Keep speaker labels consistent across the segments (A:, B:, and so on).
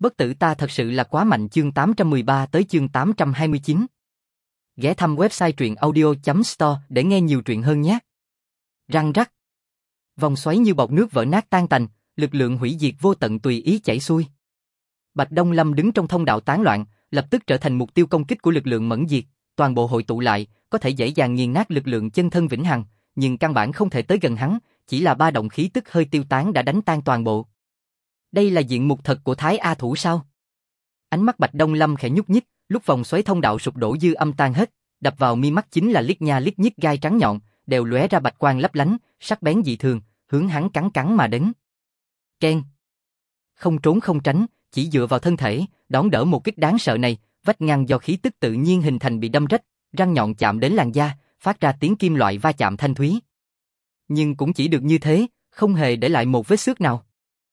A: Bất tử ta thật sự là quá mạnh chương 813 tới chương 829. Ghé thăm website truyện audio.store để nghe nhiều truyện hơn nhé. Răng rắc. Vòng xoáy như bọt nước vỡ nát tan tành, lực lượng hủy diệt vô tận tùy ý chảy xuôi. Bạch Đông Lâm đứng trong thông đạo tán loạn, lập tức trở thành mục tiêu công kích của lực lượng mẫn diệt, toàn bộ hội tụ lại, có thể dễ dàng nghiền nát lực lượng chân thân vĩnh hằng, nhưng căn bản không thể tới gần hắn, chỉ là ba động khí tức hơi tiêu tán đã đánh tan toàn bộ. Đây là diện mục thật của Thái A thủ sao? Ánh mắt Bạch Đông Lâm khẽ nhúc nhích, lúc vòng xoáy thông đạo sụp đổ dư âm tan hết, đập vào mi mắt chính là liếc nha liếc nhích gai trắng nhọn, đều lóe ra bạch quang lấp lánh, sắc bén dị thường, hướng hắn cắn mà đến. Keng. Không trốn không tránh, chỉ dựa vào thân thể, đón đỡ một kích đáng sợ này, vách ngăn do khí tức tự nhiên hình thành bị đâm rách, răng nhọn chạm đến làn da, phát ra tiếng kim loại va chạm thanh thúy. Nhưng cũng chỉ được như thế, không hề để lại một vết xước nào.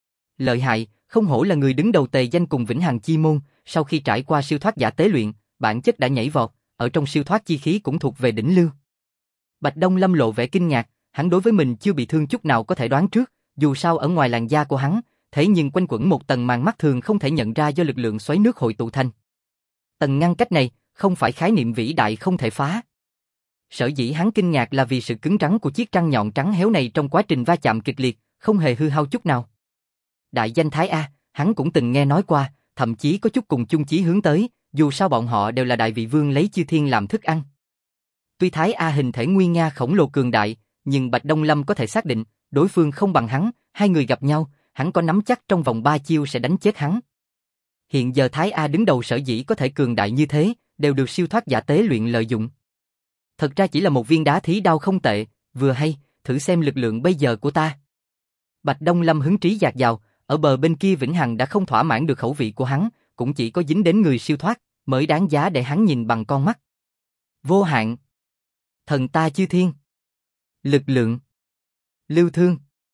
A: Lợi hại, không hổ là người đứng đầu tề danh cùng Vĩnh Hằng Chi môn, sau khi trải qua siêu thoát giả tế luyện, bản chất đã nhảy vọt, ở trong siêu thoát chi khí cũng thuộc về đỉnh lưu. Bạch Đông Lâm lộ vẻ kinh ngạc, hắn đối với mình chưa bị thương chút nào có thể đoán trước, dù sao ở ngoài làn da của hắn, thế nhưng quanh quẩn một tầng màn mắt thường không thể nhận ra do lực lượng xoáy nước hội tụ thành. Tầng ngăn cách này, không phải khái niệm vĩ đại không thể phá. Sở dĩ hắn kinh ngạc là vì sự cứng rắn của chiếc răng nhọn trắng héo này trong quá trình va chạm kịch liệt, không hề hư hao chút nào. Đại danh Thái A, hắn cũng từng nghe nói qua, thậm chí có chút cùng chung chí hướng tới, dù sao bọn họ đều là đại vị vương lấy chư thiên làm thức ăn. Tuy Thái A hình thể nguy nga khổng lồ cường đại, nhưng Bạch Đông Lâm có thể xác định, đối phương không bằng hắn, hai người gặp nhau, hắn có nắm chắc trong vòng 3 chiêu sẽ đánh chết hắn. Hiện giờ Thái A đứng đầu sở dĩ có thể cường đại như thế, đều được siêu thoát giả tế luyện lợi dụng. Thật ra chỉ là một viên đá thí đao không tệ, vừa hay, thử xem lực lượng bây giờ của ta. Bạch Đông Lâm hứng trí dạt dào, ở bờ bên kia Vĩnh Hằng đã không thỏa mãn được khẩu vị của hắn, cũng chỉ có dính đến người siêu thoát, mới đáng giá để hắn nhìn bằng con mắt. Vô hạn. Thần ta chư thiên. Lực lượng. Lưu thương.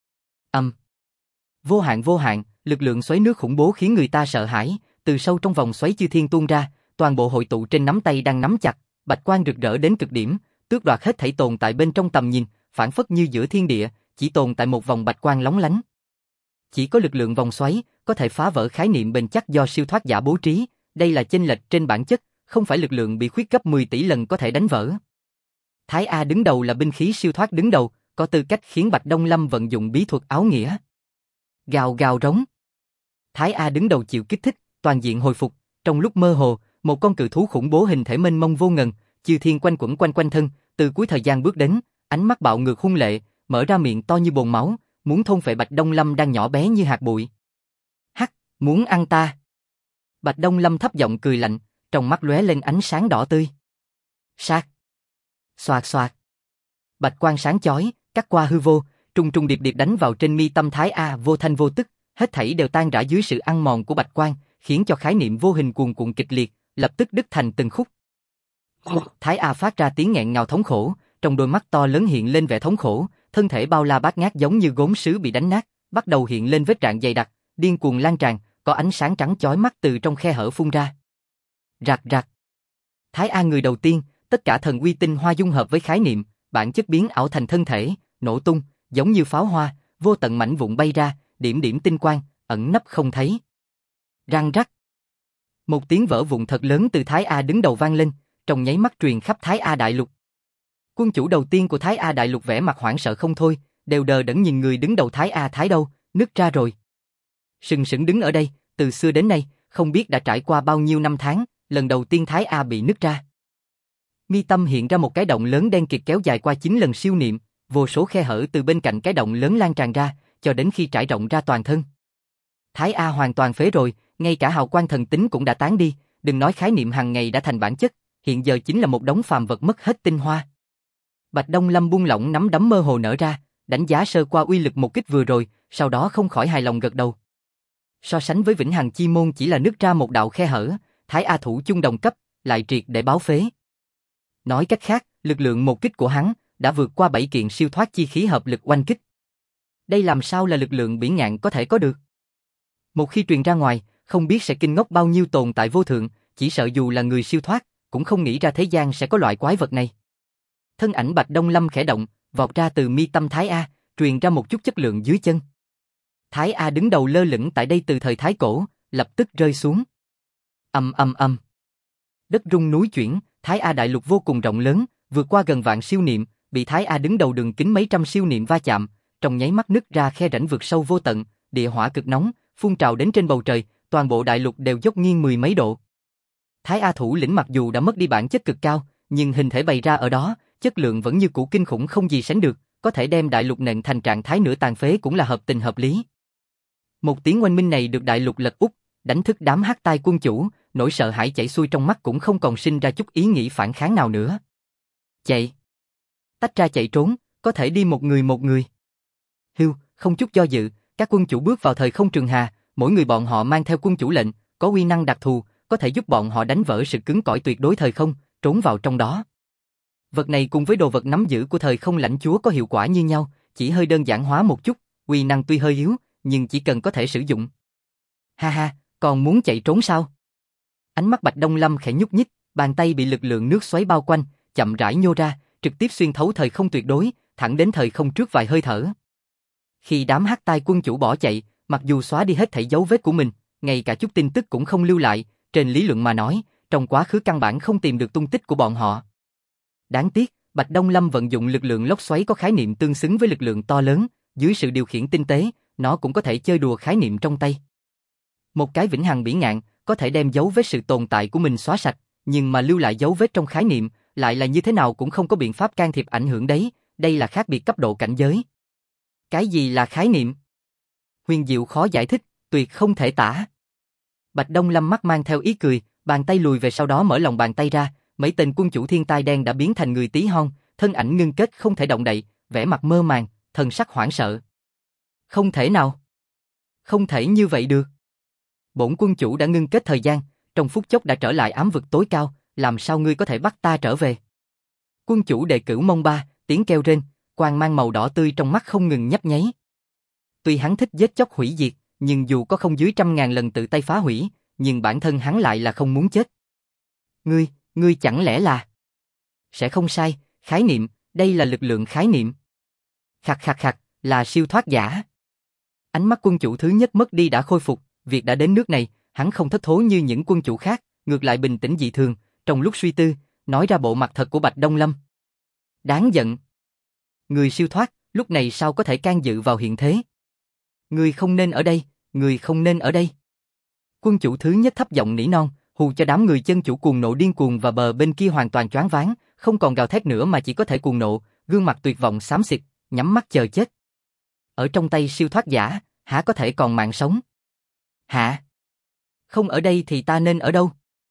A: Vô hạn, lực lượng xoáy nước khủng bố khiến người ta sợ hãi, từ sâu trong vòng xoáy chư thiên tuôn ra, toàn bộ hội tụ trên nắm tay đang nắm chặt, bạch quang rực rỡ đến cực điểm, tước đoạt hết thảy tồn tại bên trong tầm nhìn, phản phất như giữa thiên địa, chỉ tồn tại một vòng bạch quang lóng lánh. Chỉ có lực lượng vòng xoáy có thể phá vỡ khái niệm bền chắc do siêu thoát giả bố trí, đây là chênh lệch trên bản chất, không phải lực lượng bị khuyết gấp 10 tỷ lần có thể đánh vỡ. Thái A đứng đầu là binh khí siêu thoát đứng đầu, có tư cách khiến Bạch Đông Lâm vận dụng bí thuật áo nghĩa. Gào gào rống. Thái A đứng đầu chịu kích thích, toàn diện hồi phục, trong lúc mơ hồ, một con cự thú khủng bố hình thể mênh mông vô ngần, chư thiên quanh quẩn quanh thân, từ cuối thời gian bước đến, ánh mắt bạo ngược hung lệ, mở ra miệng to như bồn máu, muốn thôn phệ Bạch Đông Lâm đang nhỏ bé như hạt bụi. Hắc, muốn ăn ta? Bạch Đông Lâm thấp giọng cười lạnh, trong mắt lóe lên ánh sáng đỏ tươi. Sát. Xoạt xoạt. Bạch quang sáng chói, cắt qua hư vô, trùng điệp đánh vào trên mi tâm Thái A vô thanh vô tức, hết thảy đều tan rã dưới sự ăn mòn của bạch quang, khiến cho khái niệm vô hình cuồn cuộn kịch liệt, lập tức đứt thành từng khúc. Thái A phát ra tiếng nghẹn ngào thống khổ, trong đôi mắt to lớn hiện lên vẻ thống khổ, thân thể bao la bát ngát giống như gốm sứ bị đánh nát, bắt đầu hiện lên vết rạn dày đặc, điên cuồng lan tràn, có ánh sáng trắng chói mắt từ trong khe hở phun ra. Rạc rạc. Thái A người đầu tiên, tất cả thần uy tinh hoa dung hợp với khái niệm, bản chất biến ảo thành thân thể, nổ tung, giống như pháo hoa, vô tận mảnh vụn bay ra, điểm điểm tinh quang, ẩn nấp không thấy. Răng rắc. Một tiếng vỡ vụn thật lớn từ Thái A đứng đầu vang lên, trong nháy mắt truyền khắp Thái A đại lục. Quân chủ đầu tiên của Thái A đại lục vẻ mặt hoảng sợ không thôi, đều đờ đẫn nhìn người đứng đầu Thái A Thái đâu, nứt ra rồi. Sừng sững đứng ở đây, từ xưa đến nay, không biết đã trải qua bao nhiêu năm tháng, lần đầu tiên Thái A bị nứt ra. Mi tâm hiện ra một cái động lớn đen kịt kéo dài qua 9 lần siêu niệm, vô số khe hở từ bên cạnh cái động lớn lan tràn ra, cho đến khi trải rộng ra toàn thân. Thái A hoàn toàn phế rồi, ngay cả hào quang thần tính cũng đã tán đi, đừng nói khái niệm hàng ngày đã thành bản chất, hiện giờ chính là một đống phàm vật mất hết tinh hoa. Bạch Đông Lâm buông lỏng nắm đấm mơ hồ nở ra, đánh giá sơ qua uy lực một kích vừa rồi, sau đó không khỏi hài lòng gật đầu. So sánh với Vĩnh Hằng Chi môn chỉ là nứt ra một đạo khe hở, Thái A thủ chung đồng cấp, lại triệt để báo phế. Nói cách khác, lực lượng một kích của hắn đã vượt qua 7 kiện siêu thoát chi khí hợp lực oanh kích. Đây làm sao là lực lượng bỉ ngạn có thể có được? Một khi truyền ra ngoài, không biết sẽ kinh ngốc bao nhiêu tồn tại vô thượng, chỉ sợ dù là người siêu thoát, cũng không nghĩ ra thế gian sẽ có loại quái vật này. Thân ảnh Bạch Đông Lâm khẽ động, vọt ra từ mi tâm Thái A, truyền ra một chút chất lượng dưới chân. Thái A đứng đầu lơ lửng tại đây từ thời Thái Cổ, lập tức rơi xuống. Ầm ầm ầm. Đất rung núi chuyển, Thái A đại lục vô cùng rộng lớn, vượt qua gần vạn siêu niệm, bị Thái A đứng đầu đường kính mấy trăm siêu niệm va chạm, trong nháy mắt nứt ra khe rãnh vực sâu vô tận, địa hỏa cực nóng, phun trào đến trên bầu trời, toàn bộ đại lục đều dốc nghiêng mười mấy độ. Thái A thủ lĩnh mặc dù đã mất đi bản chất cực cao, nhưng hình thể bày ra ở đó, chất lượng vẫn như cũ kinh khủng không gì sánh được, có thể đem đại lục nện thành trạng thái nửa tàn phế cũng là hợp tình hợp lý. Một tiếng oanh minh này được đại lục lật úp, đánh thức đám hắc tai quân chủ, nỗi sợ hãi chảy xuôi trong mắt cũng không còn sinh ra chút ý nghĩ phản kháng nào nữa. Chạy. Tách ra chạy trốn, có thể đi một người. Hưu, không chút do dự, các quân chủ bước vào thời không trường hà, mỗi người bọn họ mang theo quân chủ lệnh, có uy năng đặc thù, có thể giúp bọn họ đánh vỡ sự cứng cỏi tuyệt đối thời không, trốn vào trong đó. Vật này cùng với đồ vật nắm giữ của thời không lãnh chúa có hiệu quả như nhau, chỉ hơi đơn giản hóa một chút, uy năng tuy hơi yếu, nhưng chỉ cần có thể sử dụng. Ha ha, còn muốn chạy trốn sao? Ánh mắt Bạch Đông Lâm khẽ nhúc nhích, bàn tay bị lực lượng nước xoáy bao quanh, chậm rãi nhô ra, trực tiếp xuyên thấu thời không tuyệt đối, thẳng đến thời không trước vài hơi thở. Khi đám hắc tai quân chủ bỏ chạy, mặc dù xóa đi hết thảy dấu vết của mình, ngay cả chút tin tức cũng không lưu lại, trên lý luận mà nói, trong quá khứ căn bản không tìm được tung tích của bọn họ. Đáng tiếc, Bạch Đông Lâm vận dụng lực lượng lốc xoáy có khái niệm tương xứng với lực lượng to lớn, dưới sự điều khiển tinh tế, nó cũng có thể chơi đùa khái niệm trong tay. Một cái vĩnh hằng bỉ ngạn, có thể đem dấu vết sự tồn tại của mình xóa sạch, nhưng mà lưu lại dấu vết trong khái niệm, lại là như thế nào cũng không có biện pháp can thiệp ảnh hưởng đấy, đây là khác biệt cấp độ cảnh giới. Cái gì là khái niệm? Huyền diệu khó giải thích, tuyệt không thể tả. Bạch Đông Lâm mắt mang theo ý cười, bàn tay lùi về sau đó mở lòng bàn tay ra, mấy tên quân chủ thiên tai đen đã biến thành người tí hon, thân ảnh ngưng kết không thể động đậy, vẻ mặt mơ màng, thần sắc hoảng sợ. Không thể nào. Không thể như vậy được. Bổn quân chủ đã ngưng kết thời gian, trong phút chốc đã trở lại ám vực tối cao, làm sao ngươi có thể bắt ta trở về? Quân chủ Đệ Cửu Mông Ba, tiếng kêu rên, quang mang màu đỏ tươi trong mắt không ngừng nhấp nháy. Tuy hắn thích giết chóc hủy diệt, nhưng dù có không dưới 100.000 lần tự tay phá hủy, nhưng bản thân hắn lại là không muốn chết. Ngươi chẳng lẽ là... Sẽ không sai, khái niệm, đây là lực lượng khái niệm. Khạc khạc khạc, là siêu thoát giả. Ánh mắt quân chủ thứ nhất mất đi đã khôi phục, việc đã đến nước này, hắn không thất thố như những quân chủ khác, ngược lại bình tĩnh dị thường, trong lúc suy tư, nói ra bộ mặt thật của Bạch Đông Lâm. Đáng giận. Người siêu thoát, lúc này sao có thể can dự vào hiện thế? Người không nên ở đây, người không nên ở đây. Quân chủ thứ nhất thấp giọng nỉ non, hù cho đám người chân chủ cuồng nộ điên cuồng và bờ bên kia hoàn toàn choáng váng, không còn gào thét nữa mà chỉ có thể cuồng nộ, gương mặt tuyệt vọng xám xịt, nhắm mắt chờ chết. Ở trong tay siêu thoát giả, hả có thể còn mạng sống? Hả? Không ở đây thì ta nên ở đâu?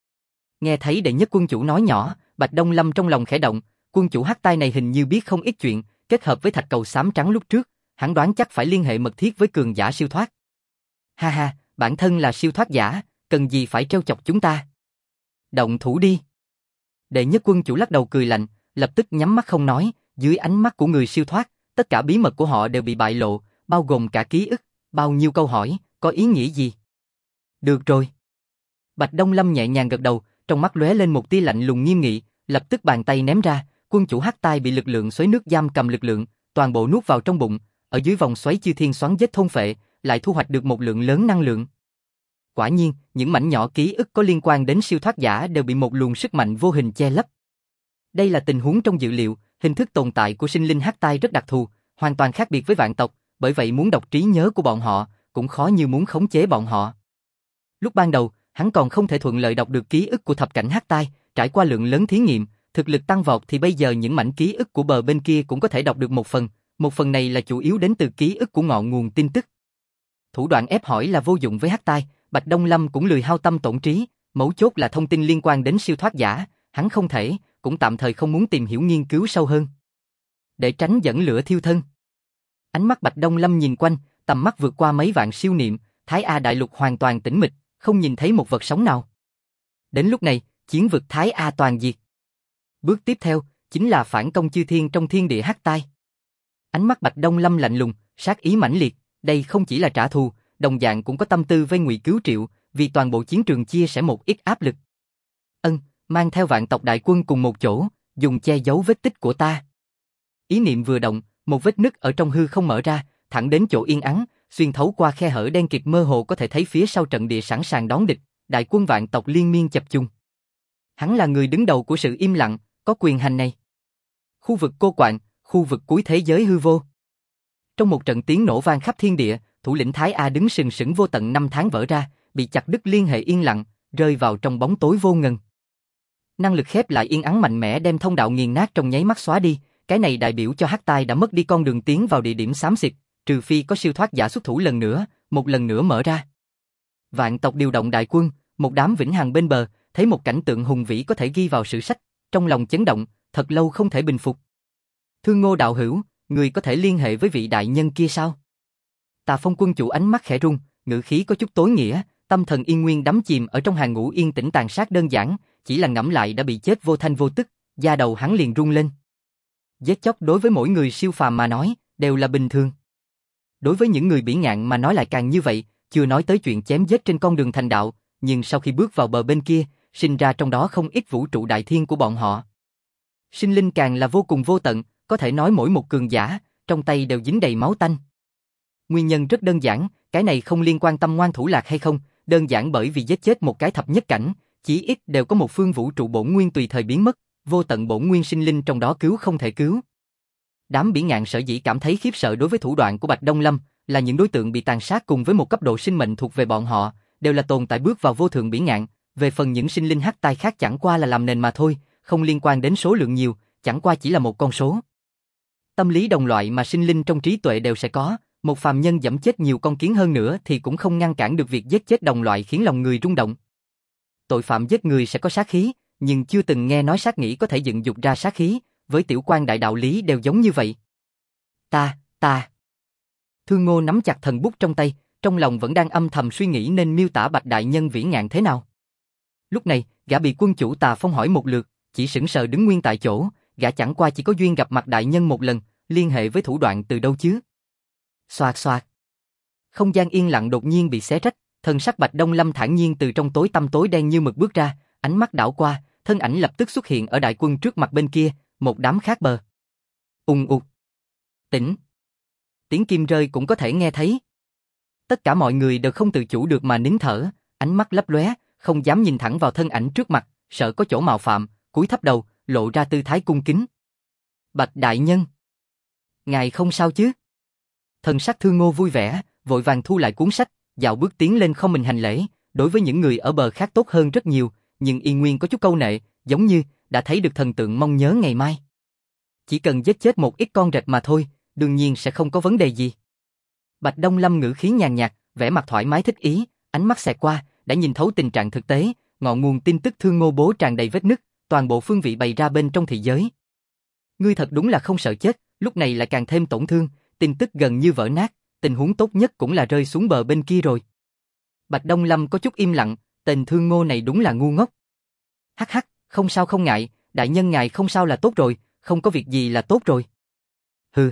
A: Nghe thấy đệ nhất quân chủ nói nhỏ, Bạch Đông Lâm trong lòng khẽ động, quân chủ hắc tai này hình như biết không ít chuyện, kết hợp với thạch cầu xám trắng lúc trước, hắn đoán chắc phải liên hệ mật thiết với cường giả siêu thoát. Ha ha, bản thân là siêu thoát giả, cần gì phải trêu chọc chúng ta? Động thủ đi. Đệ nhất quân chủ lắc đầu cười lạnh, lập tức nhắm mắt không nói, dưới ánh mắt của người siêu thoát, tất cả bí mật của họ đều bị bại lộ, bao gồm cả ký ức, bao nhiêu câu hỏi, có ý nghĩa gì? Được rồi. Bạch Đông Lâm nhẹ nhàng gật đầu, trong mắt lóe lên một tia lạnh lùng nghiêm nghị, lập tức bàn tay ném ra, quân chủ hắc tai bị lực lượng xoáy nước giam cầm lực lượng, toàn bộ nuốt vào trong bụng, ở dưới vòng xoáy chư thiên xoắn giết thôn phệ, lại thu hoạch được một lượng lớn năng lượng. Quả nhiên, những mảnh nhỏ ký ức có liên quan đến siêu thoát giả đều bị một luồng sức mạnh vô hình che lấp. Đây là tình huống trong dự liệu, hình thức tồn tại của sinh linh hắc tai rất đặc thù, hoàn toàn khác biệt với vạn tộc, bởi vậy muốn đọc trí nhớ của bọn họ, cũng khó như muốn khống chế bọn họ. Lúc ban đầu, hắn còn không thể thuận lợi đọc được ký ức của thập cảnh hắc tai, trải qua lượng lớn thí nghiệm, thực lực tăng vọt thì bây giờ những mảnh ký ức của bờ bên kia cũng có thể đọc được một phần này là chủ yếu đến từ ký ức của ngọn nguồn tin tức. Thủ đoạn ép hỏi là vô dụng với hắc tai, Bạch Đông Lâm cũng lười hao tâm tổn trí, mấu chốt là thông tin liên quan đến siêu thoát giả, hắn không thể, cũng tạm thời không muốn tìm hiểu nghiên cứu sâu hơn. Để tránh dẫn lửa thiêu thân. Ánh mắt Bạch Đông Lâm nhìn quanh, tầm mắt vượt qua mấy vạn siêu niệm, Thái A đại lục hoàn toàn tĩnh mịch, không nhìn thấy một vật sống nào. Đến lúc này, chiến vực Thái A toàn diệt. Bước tiếp theo, chính là phản công chư thiên trong thiên địa hắc tai. Ánh mắt Bạch Đông Lâm lạnh lùng, sát ý mãnh liệt, đây không chỉ là trả thù, đồng dạng cũng có tâm tư vây ngụy cứu triệu, vì toàn bộ chiến trường chia sẻ một ít áp lực. Mang theo vạn tộc đại quân cùng một chỗ, dùng che giấu vết tích của ta. Ý niệm vừa động, một vết nứt ở trong hư không mở ra, thẳng đến chỗ yên ắng, xuyên thấu qua khe hở đen kịt mơ hồ có thể thấy phía sau trận địa sẵn sàng đón địch, đại quân vạn tộc liên miên chập chung. Hắn là người đứng đầu của sự im lặng, có quyền hành này. Khu vực cô quạng, khu vực cuối thế giới hư vô. Trong một trận tiếng nổ vang khắp thiên địa, thủ lĩnh Thái A đứng sừng sững vô tận năm tháng vỡ ra, bị chặt đứt liên hệ yên lặng, rơi vào trong bóng tối vô ngần. Năng lực khép lại yên ắng mạnh mẽ đem thông đạo nghiền nát trong nháy mắt xóa đi, cái này đại biểu cho Hắc Tai đã mất đi con đường tiến vào địa điểm xám xịt, trừ phi có siêu thoát giả xuất thủ lần nữa, một lần nữa mở ra. Vạn tộc điều động đại quân, một đám vĩnh hằng bên bờ, thấy một cảnh tượng hùng vĩ có thể ghi vào sử sách, trong lòng chấn động, thật lâu không thể bình phục. Thương Ngô đạo hữu, người có thể liên hệ với vị đại nhân kia sao? Tà Phong quân chủ ánh mắt khẽ rung, ngữ khí có chút tối nghĩa, tâm thần yên nguyên đắm chìm ở trong hàng ngũ yên tĩnh tàn sát đơn giản, chỉ là ngẫm lại đã bị chết vô thanh vô tức, da đầu hắn liền rung lên. Giết chóc đối với mỗi người siêu phàm mà nói, đều là bình thường. Đối với những người bỉ ngạn mà nói lại càng như vậy, chưa nói tới chuyện chém giết trên con đường thành đạo, nhưng sau khi bước vào bờ bên kia, sinh ra trong đó không ít vũ trụ đại thiên của bọn họ. Sinh linh càng là vô cùng vô tận, có thể nói mỗi một cường giả, trong tay đều dính đầy máu tanh. Nguyên nhân rất đơn giản, cái này không liên quan tâm ngoan thủ lạc hay không, đơn giản bởi vì giết chết một cái thập nhất cảnh, chỉ ít đều có một phương vũ trụ bổn nguyên tùy thời biến mất, vô tận bổn nguyên sinh linh trong đó cứu không thể cứu. Đám bỉ ngạn sở dĩ cảm thấy khiếp sợ đối với thủ đoạn của Bạch Đông Lâm, là những đối tượng bị tàn sát cùng với một cấp độ sinh mệnh thuộc về bọn họ, đều là tồn tại bước vào vô thượng bỉ ngạn, về phần những sinh linh hắc tai khác chẳng qua là làm nền mà thôi, không liên quan đến số lượng nhiều, chẳng qua chỉ là một con số. Tâm lý đồng loại mà sinh linh trong trí tuệ đều sẽ có, một phàm nhân giẫm chết nhiều con kiến hơn nữa thì cũng không ngăn cản được việc giết chết đồng loại khiến lòng người rung động. Tội phạm giết người sẽ có sát khí, nhưng chưa từng nghe nói sát nghĩ có thể dựng dục ra sát khí, với tiểu quan đại đạo lý đều giống như vậy. Ta. Thương Ngô nắm chặt thần bút trong tay, trong lòng vẫn đang âm thầm suy nghĩ nên miêu tả Bạch đại nhân vĩ ngạn thế nào. Lúc này, gã bị quân chủ Tà Phong hỏi một lượt, chỉ sững sờ đứng nguyên tại chỗ, gã chẳng qua chỉ có duyên gặp mặt đại nhân một lần, liên hệ với thủ đoạn từ đâu chứ? Xoạt xoạt. Không gian yên lặng đột nhiên bị xé rách, thần sắc Bạch Đông Lâm thản nhiên từ trong tối tăm tối đen như mực bước ra, ánh mắt đảo qua, thân ảnh lập tức xuất hiện ở đại quân trước mặt bên kia, một đám khác bờ. Ùng ục. Tỉnh. Tiếng kim rơi cũng có thể nghe thấy. Tất cả mọi người đều không tự chủ được mà nín thở, ánh mắt lấp lóe, không dám nhìn thẳng vào thân ảnh trước mặt, sợ có chỗ mạo phạm, cúi thấp đầu, lộ ra tư thái cung kính. Bạch đại nhân, ngài không sao chứ? Thần sắc Thương Ngô vui vẻ, vội vàng thu lại cuốn sách, dạo bước tiến lên không mình hành lễ, đối với những người ở bờ khác tốt hơn rất nhiều, nhưng y nguyên có chút câu nệ, giống như đã thấy được thần tượng mong nhớ ngày mai. Chỉ cần giết chết một ít con rệp mà thôi, đương nhiên sẽ không có vấn đề gì. Bạch Đông Lâm ngữ khí nhàn nhạt, vẻ mặt thoải mái thích ý, ánh mắt xẹt qua, đã nhìn thấu tình trạng thực tế, ngọn nguồn tin tức Thương Ngô bố tràn đầy vết nứt, toàn bộ phương vị bày ra bên trong thị giới. Ngươi thật đúng là không sợ chết, lúc này lại càng thêm tổn thương, tin tức gần như vỡ nát, tình huống tốt nhất cũng là rơi xuống bờ bên kia rồi. Bạch Đông Lâm có chút im lặng, tên Thương Ngô này đúng là ngu ngốc. Hắc hắc, không sao không ngại, đại nhân ngài không sao là tốt rồi, không có việc gì là tốt rồi. Hừ.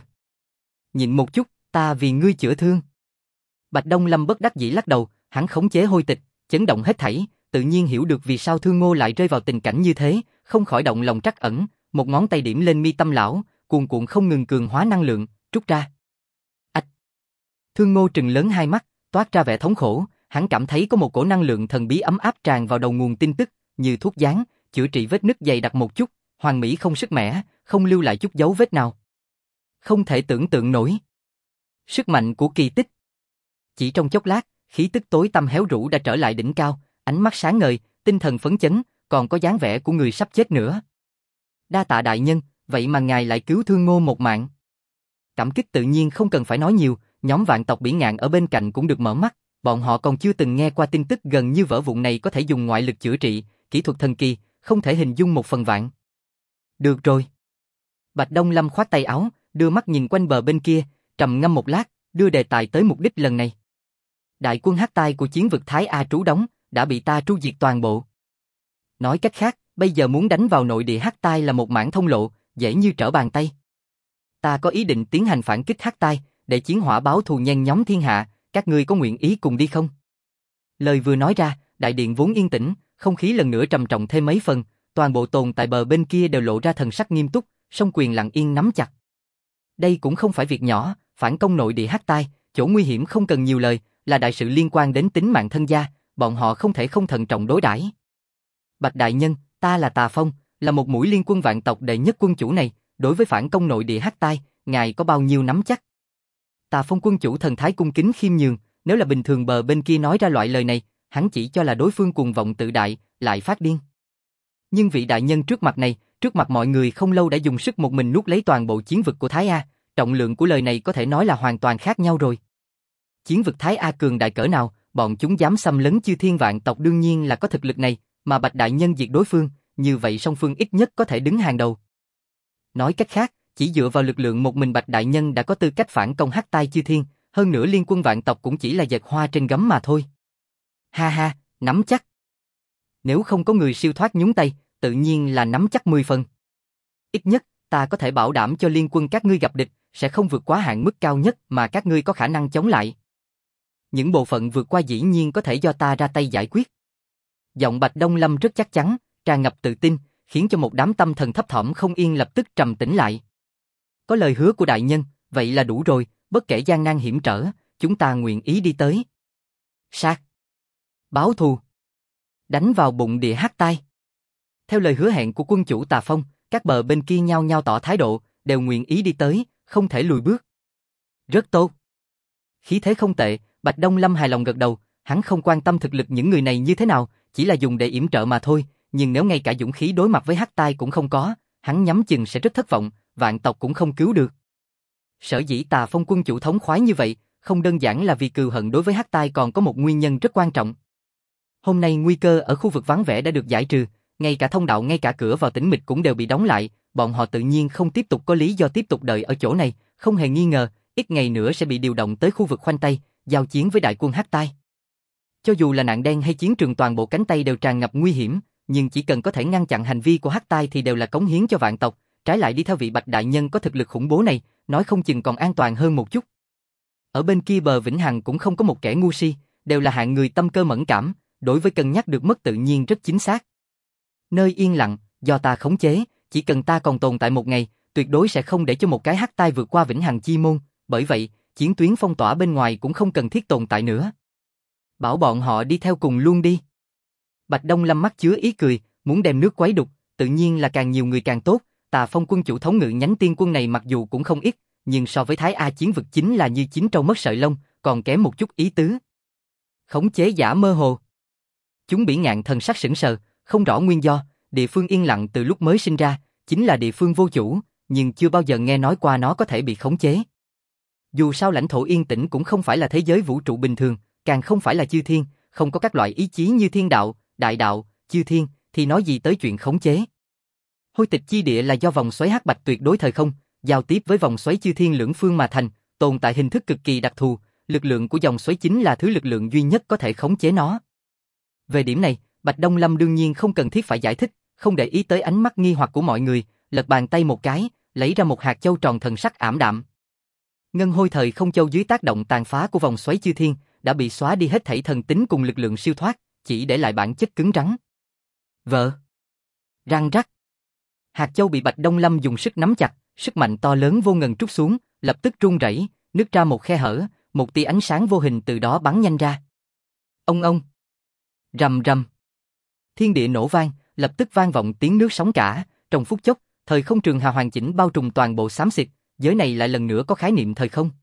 A: Nhịn một chút, ta vì ngươi chữa thương. Bạch Đông Lâm bất đắc dĩ lắc đầu, hắn khống chế hôi tịch, chấn động hết thảy, tự nhiên hiểu được vì sao Thương Ngô lại rơi vào tình cảnh như thế, không khỏi động lòng trắc ẩn, một ngón tay điểm lên mi tâm lão, cuồn cuộn không ngừng cường hóa năng lượng, trút ra. Ách! Thương Ngô trừng lớn hai mắt, toát ra vẻ thống khổ, hắn cảm thấy có một cổ năng lượng thần bí ấm áp tràn vào đầu nguồn tin tức, như thuốc giáng, chữa trị vết nứt dày đặc một chút, hoàn mỹ không sức mẻ, không lưu lại chút dấu vết nào. Không thể tưởng tượng nổi. Sức mạnh của kỳ tích. Chỉ trong chốc lát, khí tức tối tăm héo rũ đã trở lại đỉnh cao, ánh mắt sáng ngời, tinh thần phấn chấn, còn có dáng vẻ của người sắp chết nữa. Đa tạ đại nhân, vậy mà ngài lại cứu Thương Ngô một mạng. Cảm kích tự nhiên không cần phải nói nhiều, nhóm vạn tộc bỉ ngạn ở bên cạnh cũng được mở mắt, bọn họ còn chưa từng nghe qua tin tức gần như vỡ vụn này có thể dùng ngoại lực chữa trị, kỹ thuật thần kỳ, không thể hình dung một phần vạn. Được rồi. Bạch Đông Lâm khoát tay áo, đưa mắt nhìn quanh bờ bên kia, trầm ngâm một lát, đưa đề tài tới mục đích lần này. Đại quân hắc tai của chiến vực Thái A trú đóng, đã bị ta tru diệt toàn bộ. Nói cách khác, bây giờ muốn đánh vào nội địa hắc tai là một mảng thông lộ, dễ như trở bàn tay. Ta có ý định tiến hành phản kích hắc tai, để chiến hỏa báo thù nhen nhóm thiên hạ, các ngươi có nguyện ý cùng đi không? Lời vừa nói ra, đại điện vốn yên tĩnh, không khí lần nữa trầm trọng thêm mấy phần, toàn bộ tồn tại bờ bên kia đều lộ ra thần sắc nghiêm túc, song quyền lặng yên nắm chặt. Đây cũng không phải việc nhỏ, phản công nội địa hắc tai, chỗ nguy hiểm không cần nhiều lời, là đại sự liên quan đến tính mạng thân gia, bọn họ không thể không thận trọng đối đãi. Bạch đại nhân, ta là Tà Phong, là một mũi liên quân vạn tộc đệ nhất quân chủ này, đối với phản công nội địa Hắc Tai, ngài có bao nhiêu nắm chắc? Tà Phong quân chủ thần thái cung kính khiêm nhường, nếu là bình thường bờ bên kia nói ra loại lời này, hắn chỉ cho là đối phương cuồng vọng tự đại, lại phát điên. Nhưng vị đại nhân trước mặt này, trước mặt mọi người không lâu đã dùng sức một mình nuốt lấy toàn bộ chiến vực của Thái A, trọng lượng của lời này có thể nói là hoàn toàn khác nhau rồi. Chiến vực Thái A cường đại cỡ nào, bọn chúng dám xâm lấn chư thiên vạn tộc đương nhiên là có thực lực này, mà Bạch đại nhân diệt đối phương, như vậy song phương ít nhất có thể đứng hàng đầu. Nói cách khác, chỉ dựa vào lực lượng một mình Bạch đại nhân đã có tư cách phản công Hắc Tai chư thiên, hơn nữa liên quân vạn tộc cũng chỉ là dệt hoa trên gấm mà thôi. Ha ha, nắm chắc. Nếu không có người siêu thoát nhúng tay, tự nhiên là nắm chắc 10 phần. Ít nhất, ta có thể bảo đảm cho liên quân các ngươi gặp địch, sẽ không vượt quá hạn mức cao nhất mà các ngươi có khả năng chống lại. Những bộ phận vượt qua dĩ nhiên có thể do ta ra tay giải quyết. Giọng Bạch Đông Lâm rất chắc chắn, tràn ngập tự tin, khiến cho một đám tâm thần thấp thỏm không yên lập tức trầm tĩnh lại. Có lời hứa của đại nhân, vậy là đủ rồi, bất kể gian nan hiểm trở, chúng ta nguyện ý đi tới. Sát. Báo thù. Đánh vào bụng địa Hắc Tai. Theo lời hứa hẹn của quân chủ Tà Phong, các bờ bên kia nhau nhau tỏ thái độ, đều nguyện ý đi tới, không thể lùi bước. Rất tốt. Khí thế không tệ, Bạch Đông Lâm hài lòng gật đầu, hắn không quan tâm thực lực những người này như thế nào, chỉ là dùng để yểm trợ mà thôi, nhưng nếu ngay cả dũng khí đối mặt với Hắc Tai cũng không có, hắn nhắm chừng sẽ rất thất vọng, vạn tộc cũng không cứu được. Sở dĩ Tà Phong quân chủ thống khoái như vậy, không đơn giản là vì cừu hận đối với Hắc Tai, còn có một nguyên nhân rất quan trọng. Hôm nay nguy cơ ở khu vực vắng vẻ đã được giải trừ, ngay cả thông đạo ngay cả cửa vào tĩnh mịch cũng đều bị đóng lại, bọn họ tự nhiên không tiếp tục có lý do tiếp tục đợi ở chỗ này, không hề nghi ngờ, ít ngày nữa sẽ bị điều động tới khu vực khoanh tay, giao chiến với đại quân Hắc Tai. Cho dù là nạn đen hay chiến trường toàn bộ cánh tay đều tràn ngập nguy hiểm, nhưng chỉ cần có thể ngăn chặn hành vi của Hắc Tai thì đều là cống hiến cho vạn tộc, trái lại đi theo vị Bạch đại nhân có thực lực khủng bố này, nói không chừng còn an toàn hơn một chút. Ở bên kia bờ vĩnh hằng cũng không có một kẻ ngu si, đều là hạng người tâm cơ mẫn cảm, đối với cân nhắc được mất tự nhiên rất chính xác. Nơi yên lặng, do ta khống chế, chỉ cần ta còn tồn tại một ngày, tuyệt đối sẽ không để cho một cái Hắc Tai vượt qua vĩnh hằng chi môn, bởi vậy, chiến tuyến phong tỏa bên ngoài cũng không cần thiết tồn tại nữa. Bảo bọn họ đi theo cùng luôn đi. Bạch Đông Lâm mắt chứa ý cười, muốn đem nước quấy đục, tự nhiên là càng nhiều người càng tốt, Tà Phong quân chủ thống ngự nhánh tiên quân này mặc dù cũng không ít, nhưng so với Thái A chiến vực chính là như chín trâu mất sợi lông, còn kém một chút ý tứ. Khống chế giả mơ hồ. Chúng Bỉ Ngạn thần sắc sững sờ, không rõ nguyên do, địa phương yên lặng từ lúc mới sinh ra, chính là địa phương vô chủ, nhưng chưa bao giờ nghe nói qua nó có thể bị khống chế. Dù sao lãnh thổ yên tĩnh cũng không phải là thế giới vũ trụ bình thường, càng không phải là chư thiên, không có các loại ý chí như thiên đạo, đại đạo, chư thiên, thì nói gì tới chuyện khống chế. Hôi tịch chi địa là do vòng xoáy hắc bạch tuyệt đối thời không, giao tiếp với vòng xoáy chư thiên lưỡng phương mà thành, tồn tại hình thức cực kỳ đặc thù, lực lượng của dòng xoáy chính là thứ lực lượng duy nhất có thể khống chế nó. Về điểm này, Bạch Đông Lâm đương nhiên không cần thiết phải giải thích, không để ý tới ánh mắt nghi hoặc của mọi người, lật bàn tay một cái, lấy ra một hạt châu tròn thần sắc ảm đạm. Ngân hôi thời không châu dưới tác động tàn phá của vòng xoáy chư thiên, đã bị xóa đi hết thảy thần tính cùng lực lượng siêu thoát, chỉ để lại bản chất cứng rắn. Vợ. Răng rắc. Hạt châu bị Bạch Đông Lâm dùng sức nắm chặt, sức mạnh to lớn vô ngần trút xuống, lập tức rung rẩy, nứt ra một khe hở, một tia ánh sáng vô hình từ đó bắn nhanh ra. Ông ông. Rầm rầm. Thiên địa nổ vang, lập tức vang vọng tiếng nước sóng cả, trong phút chốc, thời không trường hà hoàn chỉnh bao trùm toàn bộ xám xịt, giới này lại lần nữa có khái niệm thời không.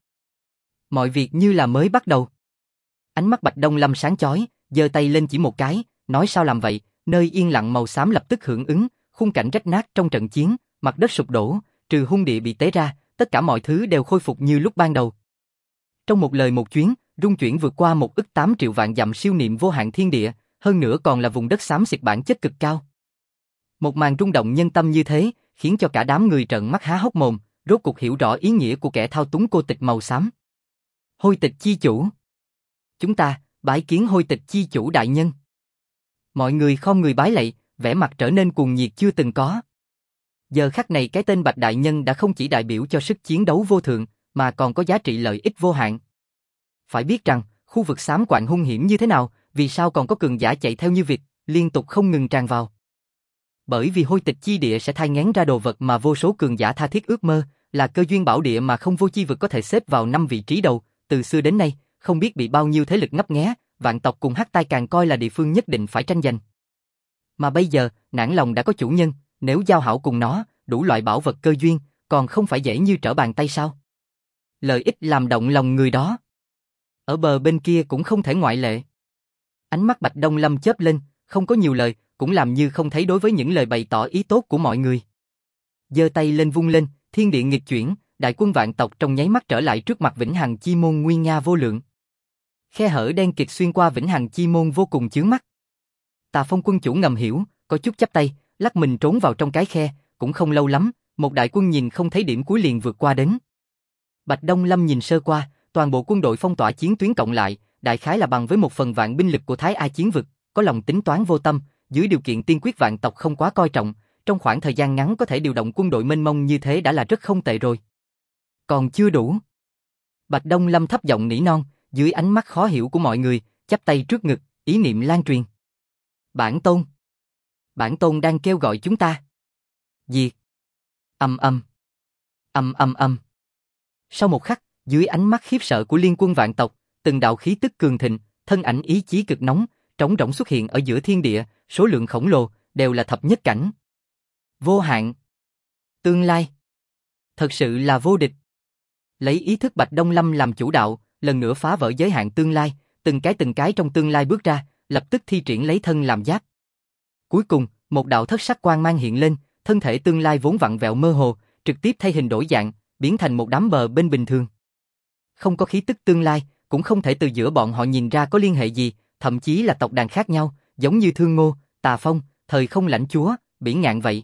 A: Mọi việc như là mới bắt đầu. Ánh mắt Bạch Đông Lâm sáng chói, giơ tay lên chỉ một cái, nói sao làm vậy, nơi yên lặng màu xám lập tức hưởng ứng, khung cảnh rách nát trong trận chiến, mặt đất sụp đổ, trừ hung địa bị tế ra, tất cả mọi thứ đều khôi phục như lúc ban đầu. Trong một lời một chuyến, rung chuyển vượt qua 1,8 triệu vạn dặm siêu niệm vô hạn thiên địa, hơn nữa còn là vùng đất xám xịt bản chất cực cao. Một màn rung động nhân tâm như thế, khiến cho cả đám người trợn mắt há hốc mồm, rốt cuộc hiểu rõ ý nghĩa của kẻ thao túng cô tịch màu xám. Hôi tịch chi chủ. Chúng ta, bái kiến hôi tịch chi chủ đại nhân. Mọi người khom người bái lạy, vẻ mặt trở nên cuồng nhiệt chưa từng có. Giờ khắc này cái tên Bạch đại nhân đã không chỉ đại biểu cho sức chiến đấu vô thượng, mà còn có giá trị lợi ích vô hạn. Phải biết rằng, khu vực xám quạnh hung hiểm như thế nào, vì sao còn có cường giả chạy theo như vịt, liên tục không ngừng tràn vào. Bởi vì hôi tịch chi địa sẽ thai nghén ra đồ vật mà vô số cường giả tha thiết ước mơ, là cơ duyên bảo địa mà không vô chi vực có thể xếp vào 5 vị trí đầu, từ xưa đến nay, không biết bị bao nhiêu thế lực ngấp nghé, vạn tộc cùng Hắc Tai càng coi là địa phương nhất định phải tranh giành. Mà bây giờ, nản lòng đã có chủ nhân, nếu giao hảo cùng nó, đủ loại bảo vật cơ duyên, còn không phải dễ như trở bàn tay sao? Lợi ích làm động lòng người đó. Ở bờ bên kia cũng không thể ngoại lệ. Ánh mắt Bạch Đông Lâm chớp lên, không có nhiều lời, cũng làm như không thấy đối với những lời bày tỏ ý tốt của mọi người. Giơ tay lên vung lên, thiên địa nghịch chuyển, đại quân vạn tộc trong nháy mắt trở lại trước mặt Vĩnh Hằng Chi Môn nguy nga vô lượng. Khe hở đen kịt xuyên qua Vĩnh Hằng Chi Môn vô cùng chướng mắt. Tà Phong quân chủ ngầm hiểu, có chút chắp tay, lắc mình trốn vào trong cái khe, cũng không lâu lắm, một đại quân nhìn không thấy điểm cuối liền vượt qua đến. Bạch Đông Lâm nhìn sơ qua, toàn bộ quân đội phong tỏa chiến tuyến cộng lại, đại khái là bằng với 1/10 binh lực của Thái A chiến vực, có lòng tính toán vô tâm, dưới điều kiện tiên quyết vạn tộc không quá coi trọng, trong khoảng thời gian ngắn có thể điều động quân đội mênh mông như thế đã là rất không tệ rồi. Còn chưa đủ. Bạch Đông Lâm thấp giọng nỉ non, dưới ánh mắt khó hiểu của mọi người, chắp tay trước ngực, ý niệm lan truyền. Bản tôn. Bản tôn đang kêu gọi chúng ta. Diệt. Âm âm. Âm âm âm. Sau một khắc, dưới ánh mắt khiếp sợ của liên quân vạn tộc, từng đạo khí tức cường thịnh, thân ảnh ý chí cực nóng, trống rỗng xuất hiện ở giữa thiên địa, số lượng khổng lồ, đều là thập nhất cảnh. Vô hạn. Tương lai. Thật sự là vô địch. Lấy ý thức Bạch Đông Lâm làm chủ đạo, lần nữa phá vỡ giới hạn tương lai, từng cái trong tương lai bước ra, lập tức thi triển lấy thân làm giáp. Cuối cùng, một đạo thất sắc quang mang hiện lên, thân thể tương lai vốn vặn vẹo mơ hồ, trực tiếp thay hình đổi dạng, biến thành một đám bờ bên bình thường. Không có khí tức tương lai, cũng không thể từ giữa bọn họ nhìn ra có liên hệ gì, thậm chí là tộc đàn khác nhau, giống như Thương Ngô, Tà Phong, Thời Không Lãnh Chúa, Biển Ngạn vậy.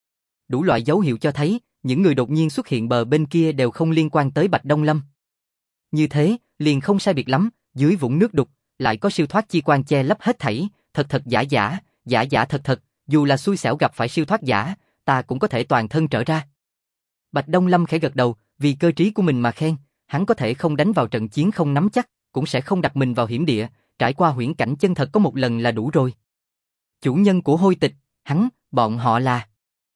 A: Đủ loại dấu hiệu cho thấy, những người đột nhiên xuất hiện bờ bên kia đều không liên quan tới Bạch Đông Lâm. Như thế, liền không sai biệt lắm, dưới vũng nước đục, lại có siêu thoát chi quang che lấp hết thảy, thật thật giả giả, giả giả thật thật, dù là xui xẻo gặp phải siêu thoát giả, ta cũng có thể toàn thân trở ra. Bạch Đông Lâm khẽ gật đầu, vì cơ trí của mình mà khen, hắn có thể không đánh vào trận chiến không nắm chắc, cũng sẽ không đặt mình vào hiểm địa, trải qua huyễn cảnh chân thật có một lần là đủ rồi. Chủ nhân của hôi tịch, bọn họ là...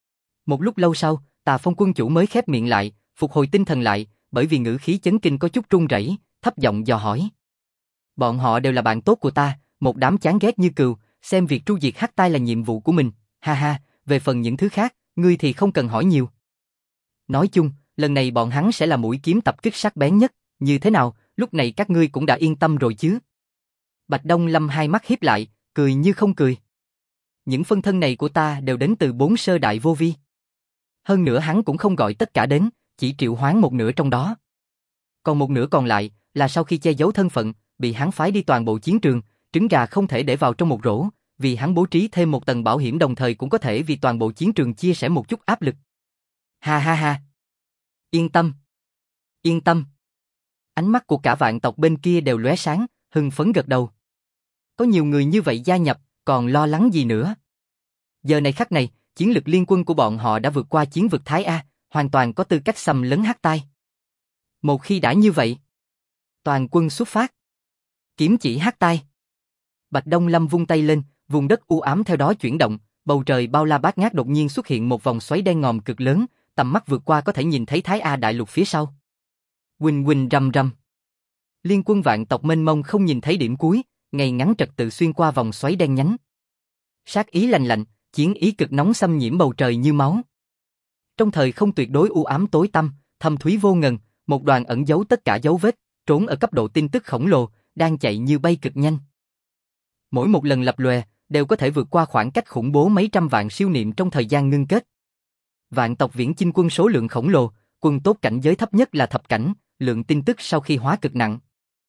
A: Một lúc lâu sau, Tà Phong quân chủ mới khép miệng lại, phục hồi tinh thần lại, bởi vì ngữ khí chấn kinh có chút run rẩy, thấp giọng dò hỏi. Bọn họ đều là bạn tốt của ta, một đám chán ghét như cừu, xem việc tru diệt Hắc Tai là nhiệm vụ của mình, ha ha, về phần những thứ khác, ngươi thì không cần hỏi nhiều. Nói chung, lần này bọn hắn sẽ là mũi kiếm tập kích sắc bén nhất, như thế nào, lúc này các ngươi cũng đã yên tâm rồi chứ? Bạch Đông Lâm hai mắt híp lại, cười như không cười. Những phân thân này của ta đều đến từ 4 sơ đại vô vi. Hơn nữa hắn cũng không gọi tất cả đến, chỉ triệu hoán một nửa trong đó. Còn một nửa còn lại là sau khi che giấu thân phận, bị hắn phái đi toàn bộ chiến trường, trứng gà không thể để vào trong một rổ, vì hắn bố trí thêm một tầng bảo hiểm đồng thời cũng có thể vì toàn bộ chiến trường chia sẻ một chút áp lực. Ha ha ha. Yên tâm. Yên tâm. Ánh mắt của cả vạn tộc bên kia đều lóe sáng, hưng phấn gật đầu. Có nhiều người như vậy gia nhập, còn lo lắng gì nữa? Giờ này khắc này, chiến lực liên quân của bọn họ đã vượt qua chiến vực Thái A, hoàn toàn có tư cách xâm lấn Hắc Tai. Một khi đã như vậy, toàn quân xuất phát. Kiếm chỉ Hắc Tai. Bạch Đông Lâm vung tay lên, vùng đất u ám theo đó chuyển động, bầu trời bao la bát ngát đột nhiên xuất hiện một vòng xoáy đen ngòm cực lớn, tầm mắt vượt qua có thể nhìn thấy Thái A đại lục phía sau. Huỳnh huỳnh rầm rầm. Liên quân vạn tộc mênh mông không nhìn thấy điểm cuối, ngay ngắn trật tự xuyên qua vòng xoáy đen nhánh. Sát ý lạnh lạnh, chiến ý cực nóng xâm nhiễm bầu trời như máu. Trong thời không tuyệt đối u ám tối tăm, thâm thúy vô ngần, một đoàn ẩn giấu tất cả dấu vết, trốn ở cấp độ tin tức khổng lồ, đang chạy như bay cực nhanh. Mỗi một lần lập lòe, đều có thể vượt qua khoảng cách khủng bố mấy trăm vạn siêu niệm trong thời gian ngưng kết. Vạn tộc viễn chinh quân số lượng khổng lồ, quân tốt cảnh giới thấp nhất là thập cảnh, lượng tin tức sau khi hóa cực nặng.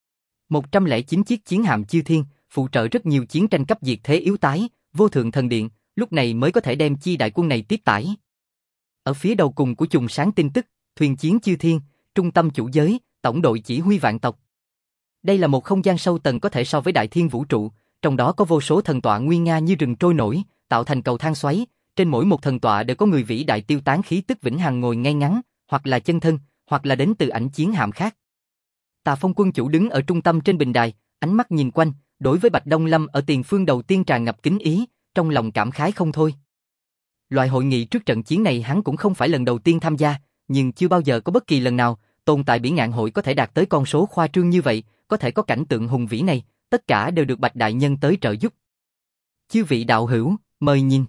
A: 109 chiếc chiến hạm chư thiên, phụ trợ rất nhiều chiến tranh cấp diệt thế yếu tái, vô thượng thần điện, lúc này mới có thể đem chi đại quân này tiếp tải. Ở phía đầu cùng của chùm sáng tin tức, thuyền chiến chư thiên, trung tâm chủ giới, tổng đội chỉ huy vạn tộc. Đây là một không gian sâu tầng có thể so với đại thiên vũ trụ, trong đó có vô số thần tọa nguy nga như rừng trôi nổi, tạo thành cầu thang xoáy, trên mỗi một thần tọa đều có người vĩ đại tiêu tán khí tức vĩnh hằng ngồi ngay ngắn, hoặc là chân thân, hoặc là đến từ ảnh chiến hạm khác. Tà Phong quân chủ đứng ở trung tâm trên bình đài, ánh mắt nhìn quanh, đối với Bạch Đông Lâm ở tiền phương đầu tiên tràn ngập kính ý, trong lòng cảm khái không thôi. Loại hội nghị trước trận chiến này hắn cũng không phải lần đầu tiên tham gia, nhưng chưa bao giờ có bất kỳ lần nào tồn tại bỉ ngạn hội có thể đạt tới con số khoa trương như vậy, có thể có cảnh tượng hùng vĩ này, tất cả đều được Bạch đại nhân tới trợ giúp. Chư vị đạo hữu, mời nhìn.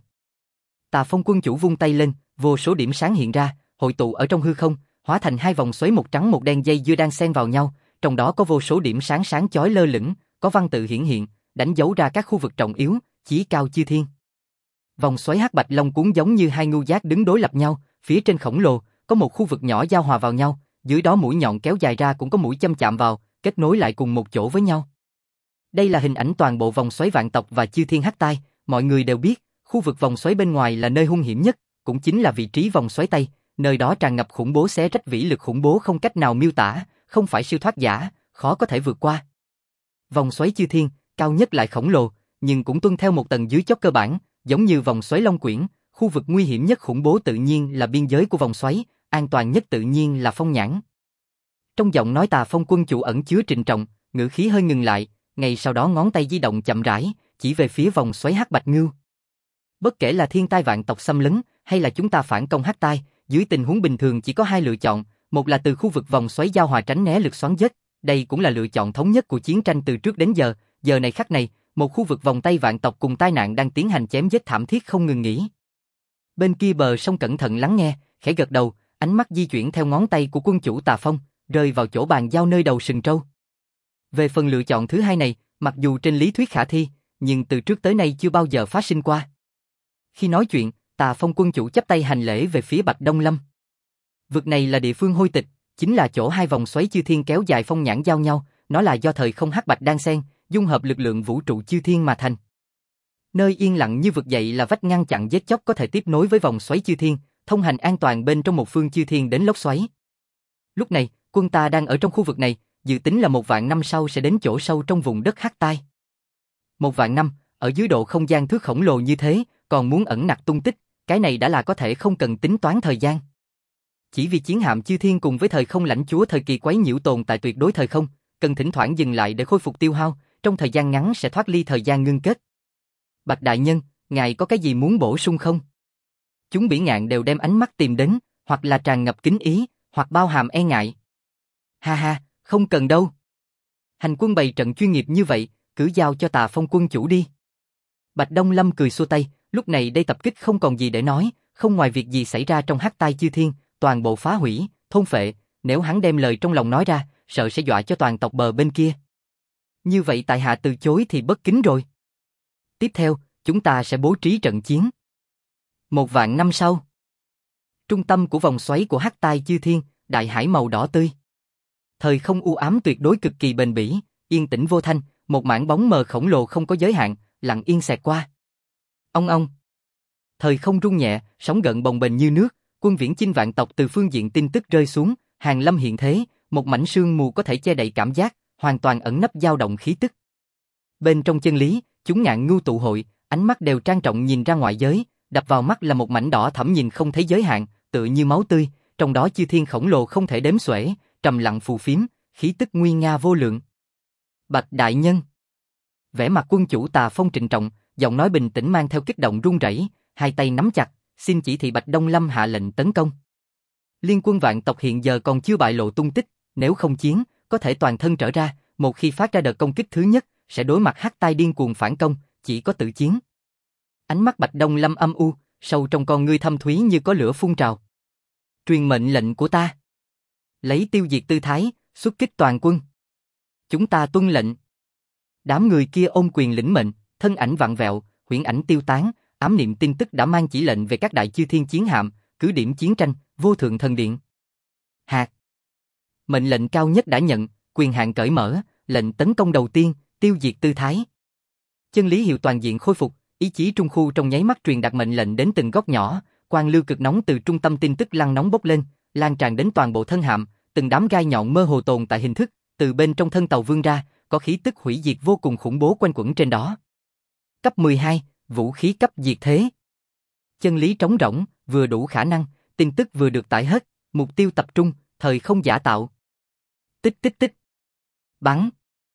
A: Tà Phong quân chủ vung tay lên, vô số điểm sáng hiện ra, hội tụ ở trong hư không, hóa thành hai vòng xoáy một trắng một đen dây dưa đang xen vào nhau, trong đó có vô số điểm sáng sáng chói lơ lửng, có văn tự hiển hiện, đánh dấu ra các khu vực trọng yếu, chí cao chư thiên. Vòng xoáy hắc bạch long cuốn giống như hai ngưu giác đứng đối lập nhau, phía trên khổng lồ có một khu vực nhỏ giao hòa vào nhau, dưới đó mũi nhọn kéo dài ra cũng có mũi châm chạm vào, kết nối lại cùng một chỗ với nhau. Đây là hình ảnh toàn bộ vòng xoáy vạn tộc và chư thiên hắc tai, mọi người đều biết, khu vực vòng xoáy bên ngoài là nơi hung hiểm nhất, cũng chính là vị trí vòng xoáy Tây, nơi đó tràn ngập khủng bố xé rách vĩ lực khủng bố không cách nào miêu tả, không phải siêu thoát giả, khó có thể vượt qua. Vòng xoáy chư thiên, cao nhất lại khổng lồ, nhưng cũng tuân theo một tầng dưới chót cơ bản, giống như vòng xoáy Long Quyển, khu vực nguy hiểm nhất khủng bố tự nhiên là biên giới của vòng xoáy, an toàn nhất tự nhiên là phong nhãn. Trong giọng nói Tà Phong quân chủ ẩn chứa trịnh trọng, ngữ khí hơi ngừng lại, ngay sau đó ngón tay di động chậm rãi, chỉ về phía vòng xoáy hắc bạch ngưu. Bất kể là thiên tai vạn tộc xâm lấn, hay là chúng ta phản công hắc tai, dưới tình huống bình thường chỉ có hai lựa chọn, một là từ khu vực vòng xoáy giao hòa tránh né lực xoắn dết, đây cũng là lựa chọn thống nhất của chiến tranh từ trước đến giờ, giờ này khắc này, một khu vực vòng Tây vạn tộc cùng tai nạn đang tiến hành chém giết thảm thiết không ngừng nghỉ. Bên kia bờ sông cẩn thận lắng nghe, khẽ gật đầu, ánh mắt di chuyển theo ngón tay của quân chủ Tà Phong, rơi vào chỗ bàn giao nơi đầu sừng trâu. Về phần lựa chọn thứ hai này, mặc dù trên lý thuyết khả thi, nhưng từ trước tới nay chưa bao giờ phát sinh qua. Khi nói chuyện, Tà Phong quân chủ chắp tay hành lễ về phía Bạch Đông Lâm. Vực này là địa phương hôi tịch, chính là chỗ hai vòng xoáy chư thiên kéo dài phong nhãn giao nhau, nó là do thời không hắc bạch đan xen, dung hợp lực lượng vũ trụ chư thiên mà thành. Nơi yên lặng như vực dậy là vách ngăn chặn giết chóc có thể tiếp nối với vòng xoáy chư thiên, thông hành an toàn bên trong một phương chư thiên đến lốc xoáy. Lúc này, quân ta đang ở trong khu vực này, dự tính là 1.000 năm sau sẽ đến chỗ sâu trong vùng đất hắc tai. 1.000 năm, ở dưới độ không gian thước khổng lồ như thế, còn muốn ẩn nặc tung tích, cái này đã là có thể không cần tính toán thời gian. Chỉ vì chiến hạm chư thiên cùng với thời không lãnh chúa thời kỳ quấy nhiễu tồn tại tuyệt đối thời không, cần thỉnh thoảng dừng lại để khôi phục tiêu hao, trong thời gian ngắn sẽ thoát ly thời gian ngưng kết. Bạch đại nhân, ngài có cái gì muốn bổ sung không? Chúng bỉ ngạn đều đem ánh mắt tìm đến, hoặc là tràn ngập kính ý, hoặc bao hàm e ngại. Ha ha, không cần đâu. Hành quân bày trận chuyên nghiệp như vậy, cứ giao cho Tà Phong quân chủ đi. Bạch Đông Lâm cười xua tay, lúc này đây tập kích không còn gì để nói, không ngoài việc gì xảy ra trong hắc tai chư thiên, toàn bộ phá hủy, thôn phệ, nếu hắn đem lời trong lòng nói ra, sợ sẽ dọa cho toàn tộc bờ bên kia. Như vậy tại hạ từ chối thì bất kính rồi. Tiếp theo, chúng ta sẽ bố trí trận chiến. 1.000 năm sau, trung tâm của vòng xoáy của hắc tai chư thiên, đại hải màu đỏ tươi. Thời không u ám tuyệt đối cực kỳ bền bỉ, yên tĩnh vô thanh, một mảng bóng mờ khổng lồ không có giới hạn, lặng yên xẹt qua. Ông. Thời không rung nhẹ, sóng gợn bồng bềnh như nước, quân viễn chinh vạn tộc từ phương diện tin tức rơi xuống, hàng lâm hiện thế, một mảnh sương mù có thể che đậy cảm giác, hoàn toàn ẩn nấp dao động khí tức. Bên trong chân lý, chúng ngạn ngưu tụ hội, ánh mắt đều trang trọng nhìn ra ngoại giới, đập vào mắt là một mảnh đỏ thẫm nhìn không thấy giới hạn, tựa như máu tươi, trong đó chư thiên khổng lồ không thể đếm xuể, trầm lặng phù phiếm, khí tức nguy nga vô lượng. Bạch đại nhân. Vẻ mặt quân chủ Tà Phong trịnh trọng, giọng nói bình tĩnh mang theo kích động run rẩy, hai tay nắm chặt, xin chỉ thị Bạch Đông Lâm hạ lệnh tấn công. Liên quân vạn tộc hiện giờ còn chưa bại lộ tung tích, nếu không chiến, có thể toàn thân trở ra, một khi phát ra đợt công kích thứ nhất, sẽ đối mặt hắc tai điên cuồng phản công, chỉ có tự chiến. Ánh mắt Bạch Đông Lâm âm u, sâu trong con ngươi thâm thúy như có lửa phun trào. Truyền mệnh lệnh của ta. Lấy tiêu diệt tư thái, xuất kích toàn quân. Chúng ta tuân lệnh. Đám người kia ôm quyền lĩnh mệnh, thân ảnh vặn vẹo, huyễn ảnh tiêu tán, ám niệm tin tức đã mang chỉ lệnh về các đại chư thiên chiến hạm, cứ điểm chiến tranh, vô thượng thần điện. Hạt. Mệnh lệnh cao nhất đã nhận, quyền hạn cởi mở, lệnh tấn công đầu tiên, tiêu diệt tư thái. Chân lý hiệu toàn diện khôi phục, ý chí trung khu trong nháy mắt truyền đạt mệnh lệnh đến từng góc nhỏ, quang lưu cực nóng từ trung tâm tin tức lăn nóng bốc lên, lan tràn đến toàn bộ thân hạm, từng đám gai nhọn mơ hồ tồn tại hình thức, từ bên trong thân tàu vươn ra, có khí tức hủy diệt vô cùng khủng bố quanh quẩn trên đó. Cấp 12, vũ khí cấp diệt thế. Chân lý trống rỗng, vừa đủ khả năng, tin tức vừa được tải hết, mục tiêu tập trung, thời không giả tạo. Tích tích tích. Bắn.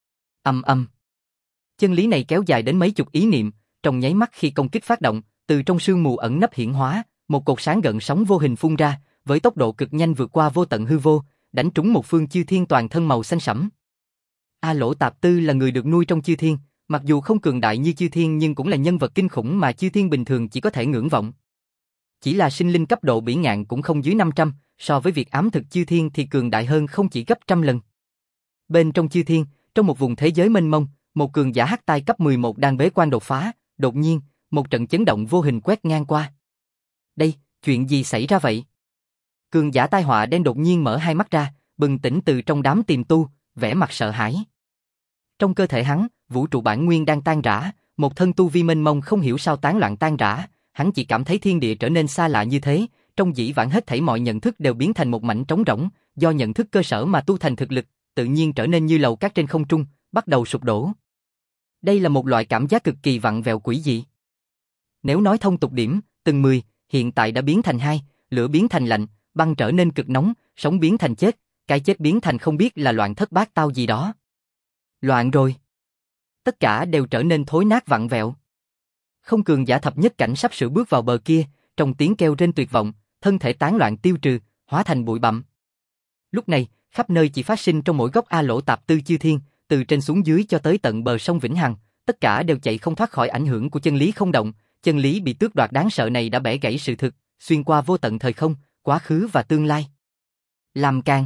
A: Ầm. Chân lý này kéo dài đến mấy chục ý niệm, trong nháy mắt khi công kích phát động, từ trong sương mù ẩn nấp hiển hóa, một cột sáng gợn sóng vô hình phun ra, với tốc độ cực nhanh vượt qua vô tận hư vô, đánh trúng một phương chư thiên toàn thân màu xanh sẫm. A Lỗ Tạp Tư là người được nuôi trong chư thiên, mặc dù không cường đại như chư thiên nhưng cũng là nhân vật kinh khủng mà chư thiên bình thường chỉ có thể ngưỡng vọng. Chỉ là sinh linh cấp độ bỉ ngạn cũng không dưới 500, so với việc ám thực chư thiên thì cường đại hơn không chỉ gấp trăm lần. Bên trong chư thiên, trong một vùng thế giới mênh mông, một cường giả hắc tai cấp 11 đang bế quan đột phá, đột nhiên, một trận chấn động vô hình quét ngang qua. Đây, chuyện gì xảy ra vậy? Cường giả tai họa đen đột nhiên mở hai mắt ra, bừng tỉnh từ trong đám tiềm tu, vẻ mặt sợ hãi. Trong cơ thể hắn, vũ trụ bản nguyên đang tan rã, một thân tu vi mênh mông không hiểu sao tán loạn tan rã, hắn chỉ cảm thấy thiên địa trở nên xa lạ như thế, trong dĩ vãng hết thảy mọi nhận thức đều biến thành một mảnh trống rỗng, do nhận thức cơ sở mà tu thành thực lực, tự nhiên trở nên như lầu cát trên không trung, bắt đầu sụp đổ. Đây là một loại cảm giác cực kỳ vặn vẹo quỷ dị. Nếu nói thông tục điểm, từng 10, hiện tại đã biến thành 2, lửa biến thành lạnh, băng trở nên cực nóng, sống biến thành chết, cái chết biến thành không biết là loạn thất bát tao gì đó. Loạn rồi. Tất cả đều trở nên thối nát vặn vẹo. Không cường giả thập nhất cảnh sắp sửa bước vào bờ kia, trong tiếng kêu rên tuyệt vọng, thân thể tán loạn tiêu trừ, hóa thành bụi bặm. Lúc này, khắp nơi chỉ phát sinh trong mỗi góc A Lỗ Tạp Tư chư thiên, từ trên xuống dưới cho tới tận bờ sông Vĩnh Hằng, tất cả đều chạy không thoát khỏi ảnh hưởng của chân lý không động, chân lý bị tước đoạt đáng sợ này đã bẻ gãy sự thực, xuyên qua vô tận thời không, quá khứ và tương lai. Làm càn.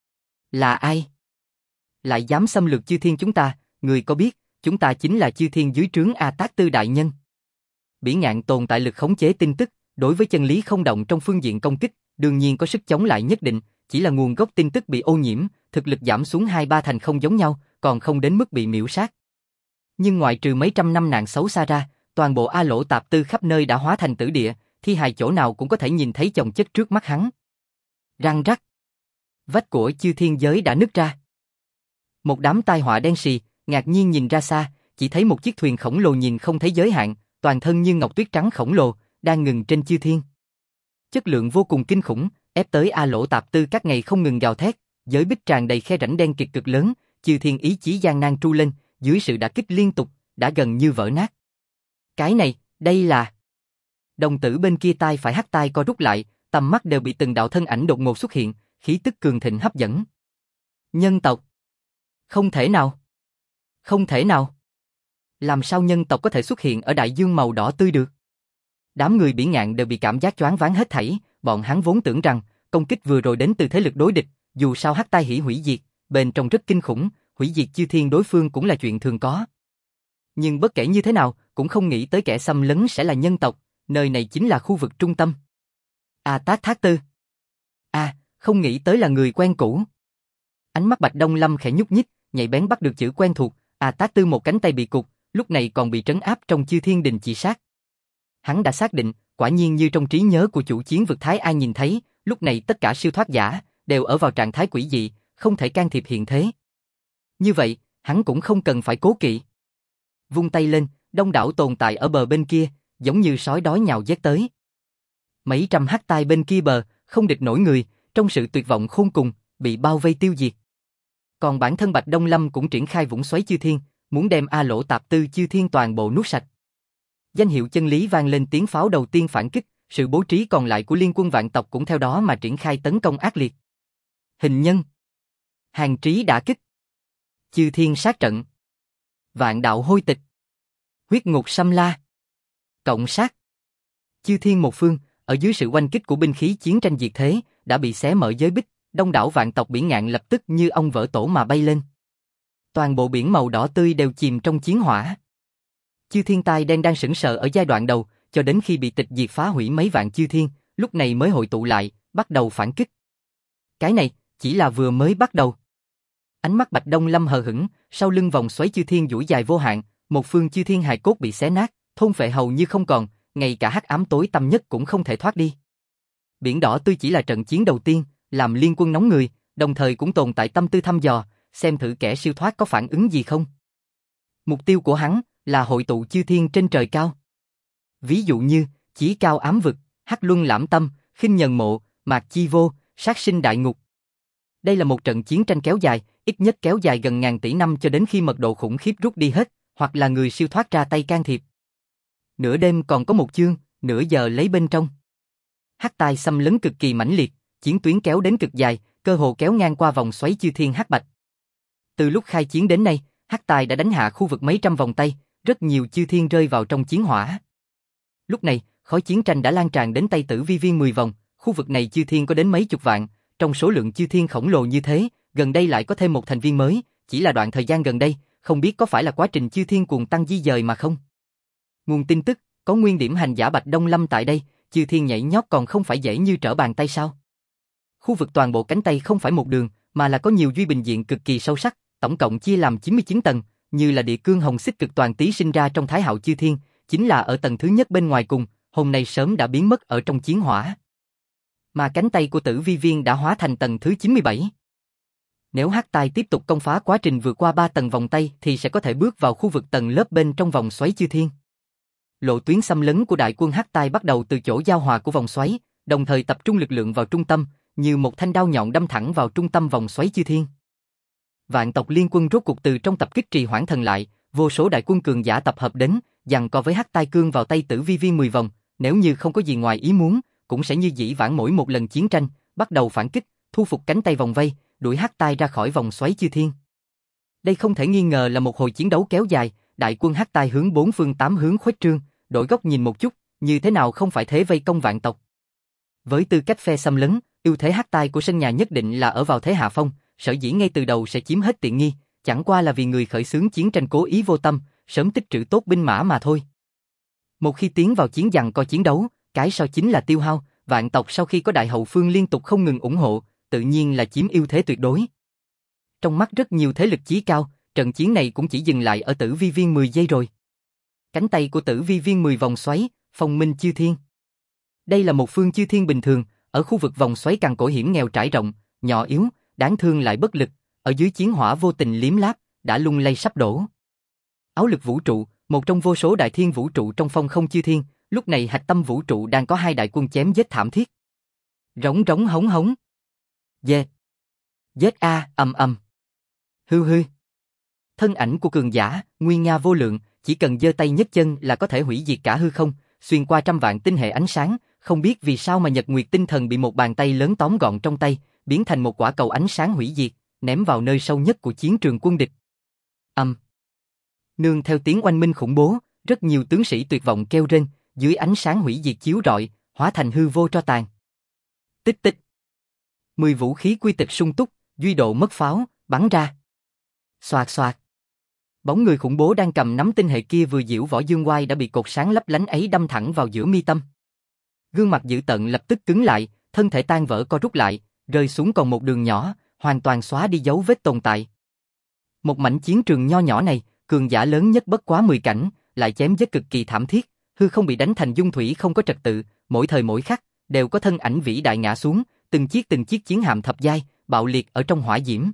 A: Là ai? Lại dám xâm lược chư thiên chúng ta, người có biết, chúng ta chính là chư thiên dưới trướng A Tát Tư đại nhân. Bỉ ngạn tồn tại lực khống chế tin tức, đối với chân lý không động trong phương diện công kích, đương nhiên có sức chống lại nhất định, chỉ là nguồn gốc tin tức bị ô nhiễm, thực lực giảm xuống 2-3 thành không giống nhau, còn không đến mức bị miễu sát. Nhưng ngoại trừ mấy trăm năm nạn xấu xa ra, toàn bộ A Lỗ Tạp Tư khắp nơi đã hóa thành tử địa, thi hài chỗ nào cũng có thể nhìn thấy chồng chất trước mắt hắn. Răng rắc. Vách của chư thiên giới đã nứt ra. Một đám tai họa đen sì, ngạc nhiên nhìn ra xa, chỉ thấy một chiếc thuyền khổng lồ nhìn không thấy giới hạn, toàn thân như ngọc tuyết trắng khổng lồ, đang ngừng trên chư thiên. Chất lượng vô cùng kinh khủng, ép tới A Lỗ Tạp Tư các ngày không ngừng gào thét, giới bích tràn đầy khe rãnh đen kịt cực lớn, chư thiên ý chí gian nan tru lên, dưới sự đả kích liên tục, đã gần như vỡ nát. Cái này, đây là... Đồng tử bên kia tai phải hắt tai co rút lại, tầm mắt đều bị từng đạo thân ảnh đột ngột xuất hiện, khí tức cường thịnh hấp dẫn. Nhân tộc. Không thể nào. Không thể nào. Làm sao nhân tộc có thể xuất hiện ở đại dương màu đỏ tươi được? Đám người bỉ ngạn đều bị cảm giác choáng váng hết thảy, bọn hắn vốn tưởng rằng công kích vừa rồi đến từ thế lực đối địch, dù sao hắc tai hỉ hủy diệt, bên trong rất kinh khủng, hủy diệt chư thiên đối phương cũng là chuyện thường có. Nhưng bất kể như thế nào, cũng không nghĩ tới kẻ xâm lấn sẽ là nhân tộc, nơi này chính là khu vực trung tâm. A Tát Thác Tư. Không nghĩ tới là người quen cũ. Ánh mắt Bạch Đông Lâm khẽ nhúc nhích, nhạy bén bắt được chữ quen thuộc, A Tát Tư một cánh tay bị cụt, lúc này còn bị trấn áp trong chư thiên đình chỉ sát. Hắn đã xác định, quả nhiên như trong trí nhớ của chủ chiến vực Thái Ai nhìn thấy, lúc này tất cả siêu thoát giả đều ở vào trạng thái quỷ dị, không thể can thiệp hiện thế. Như vậy, hắn cũng không cần phải cố kỵ. Vung tay lên, đông đảo tồn tại ở bờ bên kia, giống như sói đói nhào giết tới. Mấy trăm hắc tai bên kia bờ, không địch nổi người, trong sự tuyệt vọng khôn cùng, bị bao vây tiêu diệt. Còn bản thân Bạch Đông Lâm cũng triển khai vũng xoáy chư thiên, muốn đem A Lỗ Tạp Tư chư thiên toàn bộ nuốt sạch. Danh hiệu chân lý vang lên tiếng pháo đầu tiên phản kích, sự bố trí còn lại của liên quân vạn tộc cũng theo đó mà triển khai tấn công ác liệt. Hình nhân. Hàng trí đả kích. Chư thiên sát trận. Vạn đạo hôi tịch. Huyết ngục xâm la. Cộng sát. Chư thiên một phương, ở dưới sự oanh kích của binh khí chiến tranh diệt thế, đã bị xé mở giới bích, đông đảo vạn tộc bỉ ngạn lập tức như ong vỡ tổ mà bay lên. Toàn bộ biển màu đỏ tươi đều chìm trong chiến hỏa. Chư thiên tai đen đang sững sờ ở giai đoạn đầu, cho đến khi bị tịch diệt phá hủy mấy vạn chư thiên, lúc này mới hội tụ lại, bắt đầu phản kích. Cái này, chỉ là vừa mới bắt đầu. Ánh mắt Bạch Đông Lâm hờ hững, sau lưng vòng xoáy chư thiên duỗi dài vô hạn, một phương chư thiên hài cốt bị xé nát, thôn phệ hầu như không còn, ngay cả hắc ám tối tăm nhất cũng không thể thoát đi. Biển đỏ tươi chỉ là trận chiến đầu tiên, làm liên quân nóng người, đồng thời cũng tồn tại tâm tư thăm dò, xem thử kẻ siêu thoát có phản ứng gì không. Mục tiêu của hắn là hội tụ chư thiên trên trời cao. Ví dụ như Chí Cao Ám Vực, Hắc Luân Lãm Tâm, Khinh Nhần Mộ, Mạc Chi Vô, Sát Sinh Đại Ngục. Đây là một trận chiến tranh kéo dài, ít nhất kéo dài gần ngàn tỷ năm cho đến khi mật độ khủng khiếp rút đi hết, hoặc là người siêu thoát ra tay can thiệp. Nửa đêm còn có một chương, nửa giờ lấy bên trong. Hắc tai xâm lấn cực kỳ mãnh liệt, chiến tuyến kéo đến cực dài, cơ hồ kéo ngang qua vòng xoáy chư thiên hắc bạch. Từ lúc khai chiến đến nay, Hắc Tài đã đánh hạ khu vực mấy trăm vòng tay, rất nhiều chư thiên rơi vào trong chiến hỏa. Lúc này, khói chiến tranh đã lan tràn đến tay Tử Vi Viên 10 vòng, khu vực này chư thiên có đến mấy chục vạn, trong số lượng chư thiên khổng lồ như thế, gần đây lại có thêm một thành viên mới, chỉ là đoạn thời gian gần đây, không biết có phải là quá trình chư thiên cuồng tăng di dời mà không. Nguồn tin tức, có nguyên điểm hành giả Bạch Đông Lâm tại đây, chư thiên nhảy nhót còn không phải dễ như trở bàn tay sao? Khu vực toàn bộ cánh tay không phải một đường, mà là có nhiều duy bình diện cực kỳ sâu sắc, tổng cộng chia làm 99 tầng, như là địa cương hồng xích cực toàn tí sinh ra trong Thái Hạo chư thiên, chính là ở tầng thứ nhất bên ngoài cùng, hôm nay sớm đã biến mất ở trong chiến hỏa. Mà cánh tay của Tử Vi Viên đã hóa thành tầng thứ 97. Nếu Hắc Tài tiếp tục công phá quá trình vượt qua 3 tầng vòng tay thì sẽ có thể bước vào khu vực tầng lớp bên trong vòng xoáy chư thiên. Lộ tuyến xâm lấn của đại quân Hắc Tài bắt đầu từ chỗ giao hòa của vòng xoáy, đồng thời tập trung lực lượng vào trung tâm, như một thanh đao nhọn đâm thẳng vào trung tâm vòng xoáy chư thiên. Vạn tộc liên quân rốt cuộc từ trong tập kích trì hoãn thần lại, vô số đại quân cường giả tập hợp đến, giằng co với Hắc Tai cương vào tay Tử Vi Viên 10 vòng, nếu như không có gì ngoài ý muốn, cũng sẽ như dĩ vãng mỗi một lần chiến tranh, bắt đầu phản kích, thu phục cánh tay vòng vây, đuổi Hắc Tai ra khỏi vòng xoáy chư thiên. Đây không thể nghi ngờ là một hồi chiến đấu kéo dài, đại quân Hắc Tai hướng bốn phương tám hướng khuếch trương, đổi góc nhìn một chút, như thế nào không phải thế vây công vạn tộc. Với tư cách phe xâm lấn, ưu thế Hắc Tai của sân nhà nhất định là ở vào thế hạ phong, sở dĩ ngay từ đầu sẽ chiếm hết tiện nghi, chẳng qua là vì người khởi xướng chiến tranh cố ý vô tâm, sớm tích trữ tốt binh mã mà thôi. Một khi tiến vào chiến giằng co chiến đấu, cái sau chính là tiêu hao, vạn tộc sau khi có đại hậu phương liên tục không ngừng ủng hộ, tự nhiên là chiếm ưu thế tuyệt đối. Trong mắt rất nhiều thế lực chí cao, trận chiến này cũng chỉ dừng lại ở Tử Vi Viên 10 giây rồi. Cánh tay của Tử Vi Viên 10 vòng xoáy, phong minh chư thiên. Đây là một phương chư thiên bình thường, ở khu vực vòng xoáy cằn cỗi hiểm nghèo trải rộng, nhỏ yếu, đáng thương lại bất lực, ở dưới chiến hỏa vô tình liếm láp, đã lung lay sắp đổ. Áo lực vũ trụ, một trong vô số đại thiên vũ trụ trong phong không chư thiên, lúc này hạch tâm vũ trụ đang có hai đại quân chém giết thảm thiết. Rống rống hống hống. Dê. Giết a, ầm ầm. Hư hư. Thân ảnh của cường giả, nguyên nga vô lượng, chỉ cần giơ tay nhấc chân là có thể hủy diệt cả hư không, xuyên qua trăm vạn tinh hệ ánh sáng, không biết vì sao mà Nhật Nguyệt tinh thần bị một bàn tay lớn tóm gọn trong tay, biến thành một quả cầu ánh sáng hủy diệt, ném vào nơi sâu nhất của chiến trường quân địch. Nương theo tiếng oanh minh khủng bố, rất nhiều tướng sĩ tuyệt vọng kêu rên, dưới ánh sáng hủy diệt chiếu rọi, hóa thành hư vô tro tàn. Tích tích. 10 vũ khí quy tịch sung túc, duy độ mất pháo, bắn ra. Xoạt xoạt. Bóng người khủng bố đang cầm nắm tinh hệ kia vừa diễu võ dương oai đã bị cột sáng lấp lánh ấy đâm thẳng vào giữa mi tâm. Gương mặt dữ tợn lập tức cứng lại, thân thể tan vỡ co rút lại, rơi xuống còn một đường nhỏ, hoàn toàn xóa đi dấu vết tồn tại. Một mảnh chiến trường nho nhỏ này, cường giả lớn nhất bất quá 10 cảnh, lại chém giết cực kỳ thảm thiết, hư không bị đánh thành dung thủy không có trật tự, mỗi thời mỗi khắc đều có thân ảnh vĩ đại ngã xuống, từng chiếc chiến hạm thập giai bạo liệt ở trong hỏa diễm.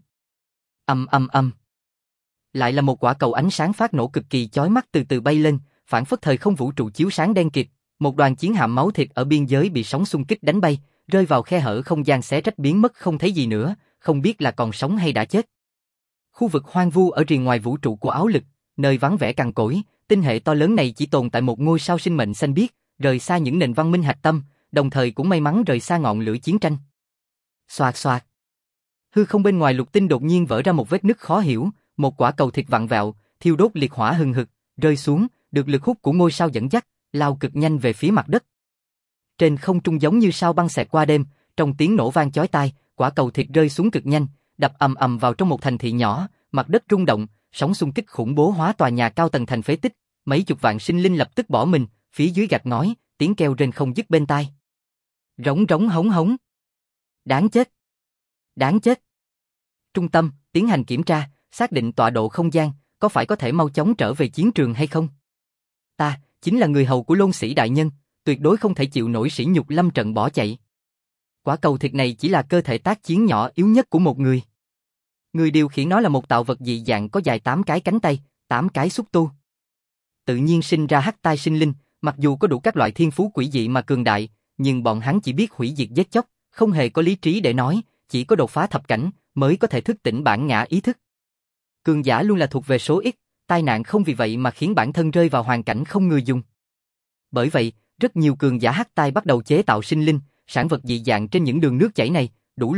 A: Lại là một quả cầu ánh sáng phát nổ cực kỳ chói mắt từ từ bay lên, phản phất thời không vũ trụ chiếu sáng đen kịt, một đoàn chiến hạm máu thịt ở biên giới bị sóng xung kích đánh bay, rơi vào khe hở không gian xé rách biến mất không thấy gì nữa, không biết là còn sống hay đã chết. Khu vực hoang vu ở rìa ngoài vũ trụ của áo lực, nơi vắng vẻ cằn cỗi, tinh hệ to lớn này chỉ tồn tại một ngôi sao sinh mệnh xanh biếc, rời xa những nền văn minh hạch tâm, đồng thời cũng may mắn rời xa ngọn lửa chiến tranh. Xoạt xoạt. Hư không bên ngoài lục tinh đột nhiên vỡ ra một vết nứt khó hiểu, một quả cầu thịt vặn vẹo, thiêu đốt liệt hỏa hừng hực, rơi xuống, được lực hút của ngôi sao dẫn dắt, lao cực nhanh về phía mặt đất. Trên không trung giống như sao băng xẹt qua đêm, trong tiếng nổ vang chói tai, quả cầu thịt rơi xuống cực nhanh, đập ầm ầm vào trong một thành thị nhỏ, mặt đất rung động, sóng xung kích khủng bố hóa tòa nhà cao tầng thành phế tích, mấy chục vạn sinh linh lập tức bỏ mình, phía dưới gạch ngói, tiếng kêu rên không dứt bên tai. Rống rống hống hống. Đáng chết. Đáng chết. Trung tâm, tiến hành kiểm tra, xác định tọa độ không gian, có phải có thể mau chóng trở về chiến trường hay không? Ta, chính là người hầu của Lôn Sĩ đại nhân, tuyệt đối không thể chịu nổi sỉ nhục lâm trận bỏ chạy. Quả cầu thịt này chỉ là cơ thể tác chiến nhỏ yếu nhất của một người. Người điều khiển nó là một tạo vật dị dạng có dài 8 cái cánh tay, 8 cái xúc tu. Tự nhiên sinh ra hắc tai sinh linh, mặc dù có đủ các loại thiên phú quỷ dị mà cường đại, nhưng bọn hắn chỉ biết hủy diệt giết chóc, không hề có lý trí để nói, chỉ có đột phá thập cảnh mới có thể thức tỉnh bản ngã ý thức. Cường giả luôn là thuộc về số ít, tai nạn không vì vậy mà khiến bản thân rơi vào hoàn cảnh không người dùng. Bởi vậy, rất nhiều cường giả hắc tai bắt đầu chế tạo sinh linh, sản vật dị dạng trên những đường nước chảy này, đủ loại,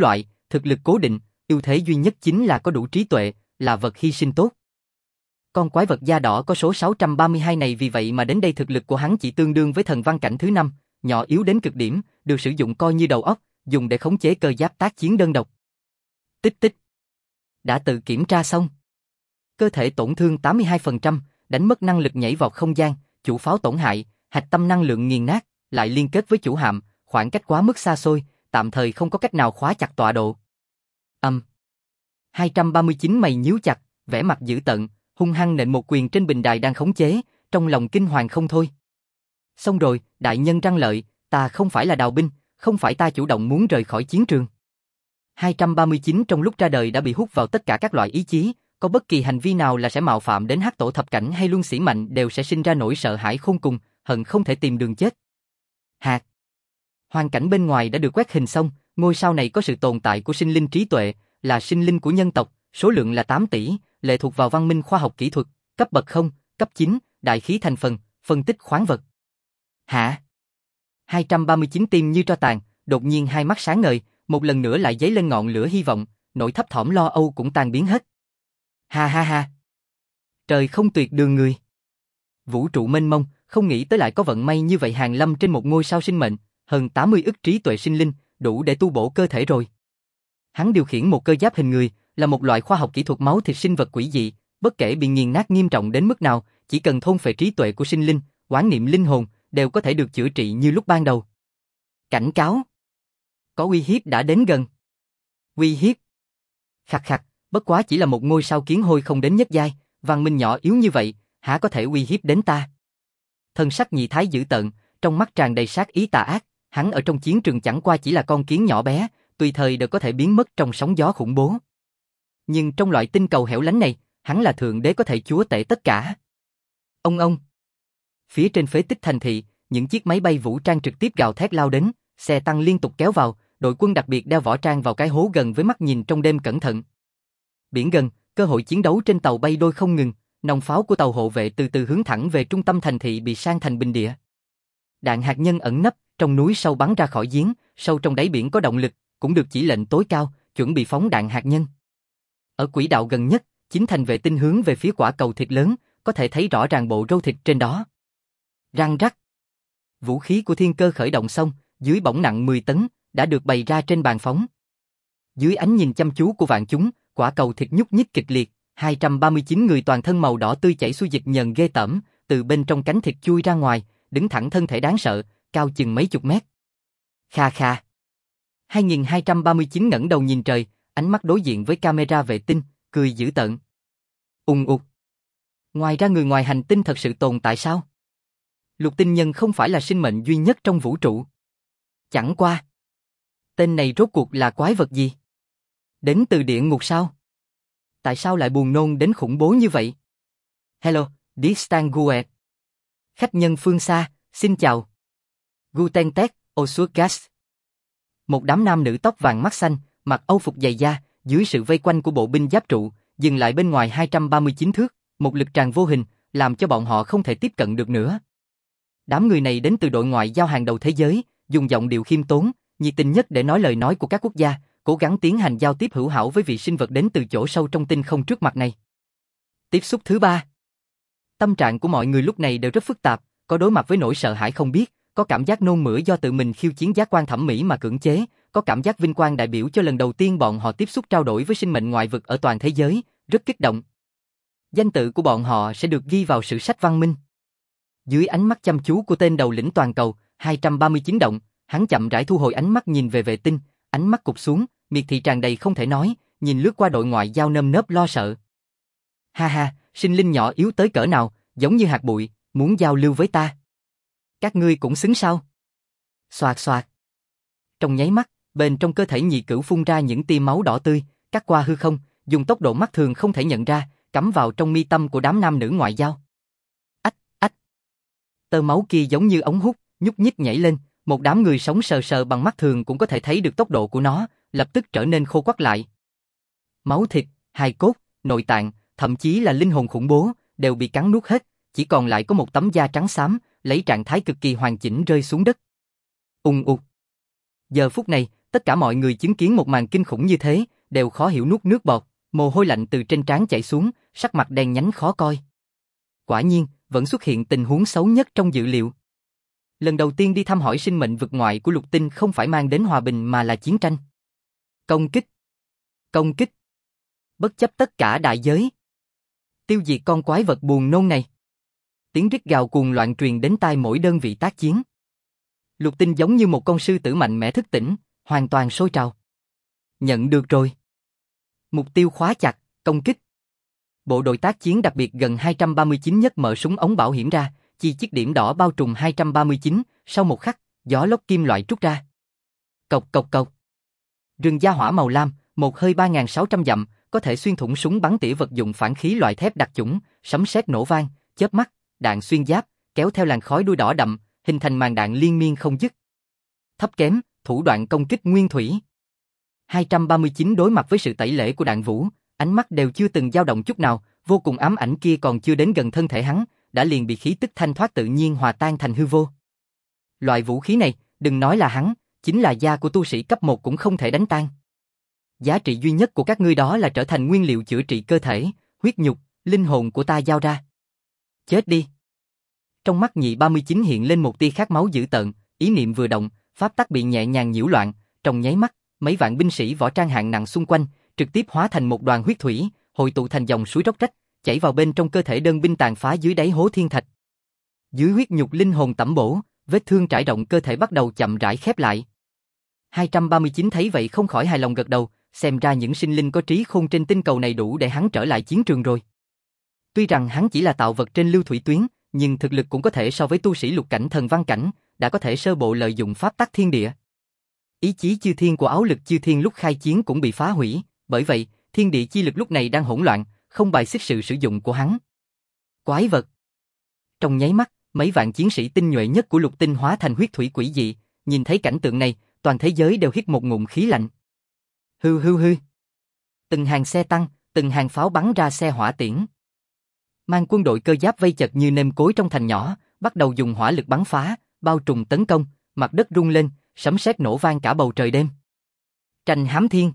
A: thực lực cố định, ưu thế duy nhất chính là có đủ trí tuệ, là vật hy sinh tốt. Con quái vật da đỏ có số 632 này vì vậy mà đến đây thực lực của hắn chỉ tương đương với thần văn cảnh thứ 5, nhỏ yếu đến cực điểm, được sử dụng coi như đầu óc, dùng để khống chế cơ giáp tác chiến đơn độc. Tích tích. Đã tự kiểm tra xong. Cơ thể tổn thương 82%, đánh mất năng lực nhảy vọt không gian, chủ pháo tổn hại, hạch tâm năng lượng nghiền nát, lại liên kết với chủ hạm, khoảng cách quá mức xa xôi, tạm thời không có cách nào khóa chặt tọa độ. 239 mày nhíu chặt, vẻ mặt dữ tợn, hung hăng nện một quyền trên bình đài đang khống chế, trong lòng kinh hoàng không thôi. Xong rồi, đại nhân răng lợi, ta không phải là đào binh, không phải ta chủ động muốn rời khỏi chiến trường. 239 trong lúc ra đời đã bị hút vào tất cả các loại ý chí, có bất kỳ hành vi nào là sẽ mạo phạm đến hắc tổ thập cảnh hay luân sĩ mạnh đều sẽ sinh ra nỗi sợ hãi khôn cùng, hận không thể tìm đường chết. Hạt. Hoàn cảnh bên ngoài đã được quét hình xong, ngôi sao này có sự tồn tại của sinh linh trí tuệ, là sinh linh của nhân tộc, số lượng là 8 tỷ, lệ thuộc vào văn minh khoa học kỹ thuật, cấp bậc 0, cấp 9, đại khí thành phần, phân tích khoáng vật. Hả? 239 tim như tro tàn, đột nhiên hai mắt sáng ngời, một lần nữa lại dấy lên ngọn lửa hy vọng, nỗi thấp thỏm lo âu cũng tan biến hết. Ha ha ha. Trời không tuyệt đường người. Vũ trụ mênh mông, không nghĩ tới lại có vận may như vậy hàng lâm trên một ngôi sao sinh mệnh, hơn 80 ức trí tuệ sinh linh, đủ để tu bổ cơ thể rồi. Hắn điều khiển một cơ giáp hình người, là một loại khoa học kỹ thuật máu thịt sinh vật quỷ dị, bất kể bị nghiền nát nghiêm trọng đến mức nào, chỉ cần thôn phệ trí tuệ của sinh linh, oán niệm linh hồn, đều có thể được chữa trị như lúc ban đầu. Cảnh cáo. Có uy hiếp đã đến gần. Uy hiếp. Khặt khặt, bất quá chỉ là một ngôi sao kiến hôi không đến nhất giai, văn minh nhỏ yếu như vậy, hả có thể uy hiếp đến ta? Thân sắc Nhị Thái dữ tợn, trong mắt tràn đầy sát ý tà ác, hắn ở trong chiến trường chẳng qua chỉ là con kiến nhỏ bé, tùy thời đều có thể biến mất trong sóng gió khủng bố. Nhưng trong loại tinh cầu hẻo lánh này, hắn là thượng đế có thể chúa tể tất cả. Ông. Phía trên phế tích thành thị, những chiếc máy bay vũ trang trực tiếp gào thét lao đến, xe tăng liên tục kéo vào, đội quân đặc biệt đeo võ trang vào cái hố gần với mắt nhìn trong đêm cẩn thận. Biển gần, cơ hội chiến đấu trên tàu bay đôi không ngừng, nòng pháo của tàu hộ vệ từ từ hướng thẳng về trung tâm thành thị bị san thành bình địa. Đạn hạt nhân ẩn nấp trong núi sâu bắn ra khỏi giếng, sâu trong đáy biển có động lực, cũng được chỉ lệnh tối cao, chuẩn bị phóng đạn hạt nhân. Ở quỹ đạo gần nhất, chính thành vệ tinh hướng về phía quả cầu thịt lớn, có thể thấy rõ ràng bộ râu thịt trên đó. Răng rắc. Vũ khí của thiên cơ khởi động xong, dưới bổng nặng 10 tấn, đã được bày ra trên bàn phóng. Dưới ánh nhìn chăm chú của vạn chúng, quả cầu thịt nhúc nhích kịch liệt, 239 người toàn thân màu đỏ tươi chảy xuôi dịch nhờn ghê tởm, từ bên trong cánh thịt chui ra ngoài, đứng thẳng thân thể đáng sợ, cao chừng mấy chục mét. Kha kha. 2239 ngẩng đầu nhìn trời, ánh mắt đối diện với camera vệ tinh, cười dữ tợn. Ùng ục. Ngoài ra người ngoài hành tinh thật sự tồn tại sao? Lục tinh nhân không phải là sinh mệnh duy nhất trong vũ trụ. Chẳng qua. Tên này rốt cuộc là quái vật gì? Đến từ địa ngục sao? Tại sao lại buồn nôn đến khủng bố như vậy? Hello, Distant Guet. Khách nhân phương xa, xin chào. Guten Tag, Osugas. Một đám nam nữ tóc vàng mắt xanh, mặc âu phục dày da, dưới sự vây quanh của bộ binh giáp trụ, dừng lại bên ngoài 239 thước, một lực tràn vô hình, làm cho bọn họ không thể tiếp cận được nữa. Đám người này đến từ đội ngoại giao hàng đầu thế giới, dùng giọng điệu khiêm tốn, nhiệt tình nhất để nói lời nói của các quốc gia, cố gắng tiến hành giao tiếp hữu hảo với vị sinh vật đến từ chỗ sâu trong tinh không trước mặt này. Tiếp xúc thứ 3. Tâm trạng của mọi người lúc này đều rất phức tạp, có đối mặt với nỗi sợ hãi không biết, có cảm giác nôn mửa do tự mình khiêu chiến giác quan thẩm mỹ mà cưỡng chế, có cảm giác vinh quang đại biểu cho lần đầu tiên bọn họ tiếp xúc trao đổi với sinh mệnh ngoại vực ở toàn thế giới, rất kích động. Danh tự của bọn họ sẽ được ghi vào sử sách văn minh. Dưới ánh mắt chăm chú của tên đầu lĩnh toàn cầu, 239 động, hắn chậm rãi thu hồi ánh mắt nhìn về vệ tinh, ánh mắt cụp xuống, miệt thị tràn đầy không thể nói, nhìn lướt qua đội ngoại giao nơm nớp lo sợ. Ha ha, sinh linh nhỏ yếu tới cỡ nào, giống như hạt bụi, muốn giao lưu với ta. Các ngươi cũng xứng sao? Xoạt xoạt. Trong nháy mắt, bên trong cơ thể nhị cửu phun ra những tia máu đỏ tươi, cắt qua hư không, dùng tốc độ mắt thường không thể nhận ra, cắm vào trong mi tâm của đám nam nữ ngoại giao. Ách, ách. Tơ máu kia giống như ống hút, nhúc nhích nhảy lên, một đám người sống sờ sờ bằng mắt thường cũng có thể thấy được tốc độ của nó, lập tức trở nên khô quắt lại. Máu thịt, hài cốt, nội tạng, thậm chí là linh hồn khủng bố, đều bị cắn nuốt hết, chỉ còn lại có một tấm da trắng xám, lấy trạng thái cực kỳ hoàn chỉnh rơi xuống đất. Ùng ục. Giờ phút này, tất cả mọi người chứng kiến một màn kinh khủng như thế, đều khó hiểu nuốt nước bọt, mồ hôi lạnh từ trên trán chảy xuống, sắc mặt đen nhánh khó coi. Quả nhiên, vẫn xuất hiện tình huống xấu nhất trong dự liệu. Lần đầu tiên đi thăm hỏi sinh mệnh vực ngoại của lục tinh không phải mang đến hòa bình mà là chiến tranh. Công kích! Công kích! Bất chấp tất cả đại giới. Tiêu diệt con quái vật buồn nôn này. Tiếng rít gào cuồng loạn truyền đến tai mỗi đơn vị tác chiến. Lục tinh giống như một con sư tử mạnh mẽ thức tỉnh, hoàn toàn sôi trào. Nhận được rồi. Mục tiêu khóa chặt, công kích. Bộ đội tác chiến đặc biệt gần 239 nhất mở súng ống bảo hiểm ra, chi chiếc điểm đỏ bao trùm 239, sau một khắc, gió lốc kim loại trút ra. Cộc cộc cộc. Rừng gia hỏa màu lam, một hơi 3.600 dặm, có thể xuyên thủng súng bắn tỉa vật dụng phản khí loại thép đặc chủng, sấm sét nổ vang, chớp mắt, đạn xuyên giáp, kéo theo làn khói đuôi đỏ đậm, hình thành màn đạn liên miên không dứt. Thấp kém, thủ đoạn công kích nguyên thủy. 239 đối mặt với sự tẩy lễ của đạn vũ, ánh mắt đều chưa từng dao động chút nào, vô cùng ám ảnh kia còn chưa đến gần thân thể hắn, đã liền bị khí tức thanh thoát tự nhiên hòa tan thành hư vô. Loại vũ khí này, đừng nói là hắn, chính là da của tu sĩ cấp 1 cũng không thể đánh tan. Giá trị duy nhất của các ngươi đó là trở thành nguyên liệu chữa trị cơ thể, huyết nhục, linh hồn của ta giao ra. Chết đi. Trong mắt nhị 39 hiện lên một tia khát máu dữ tợn, ý niệm vừa động, pháp tắc bị nhẹ nhàng nhiễu loạn, trong nháy mắt, mấy vạn binh sĩ võ trang hạng nặng xung quanh, trực tiếp hóa thành một đoàn huyết thủy, hội tụ thành dòng suối róc rách, chảy vào bên trong cơ thể đơn binh tàn phá dưới đáy hố thiên thạch. Dưới huyết nhục linh hồn tẩm bổ, vết thương trải rộng cơ thể bắt đầu chậm rãi khép lại. 239 thấy vậy không khỏi hài lòng gật đầu, xem ra những sinh linh có trí khôn trên tinh cầu này đủ để hắn trở lại chiến trường rồi. Tuy rằng hắn chỉ là tạo vật trên lưu thủy tuyến, nhưng thực lực cũng có thể so với tu sĩ lục cảnh thần văn cảnh, đã có thể sơ bộ lợi dụng pháp tắc thiên địa. Ý chí chư thiên của áo lực chư thiên lúc khai chiến cũng bị phá hủy, bởi vậy, thiên địa chi lực lúc này đang hỗn loạn, không bài xích sự sử dụng của hắn. Quái vật. Trong nháy mắt, mấy vạn chiến sĩ tinh nhuệ nhất của lục tinh hóa thành huyết thủy quỷ dị, nhìn thấy cảnh tượng này, toàn thế giới đều hít một ngụm khí lạnh. Hư hư hư. Từng hàng xe tăng, từng hàng pháo bắn ra xe hỏa tiễn. Mang quân đội cơ giáp vây chật như nêm cối trong thành nhỏ, bắt đầu dùng hỏa lực bắn phá, bao trùm tấn công, mặt đất rung lên, sấm sét nổ vang cả bầu trời đêm. Tranh hám thiên.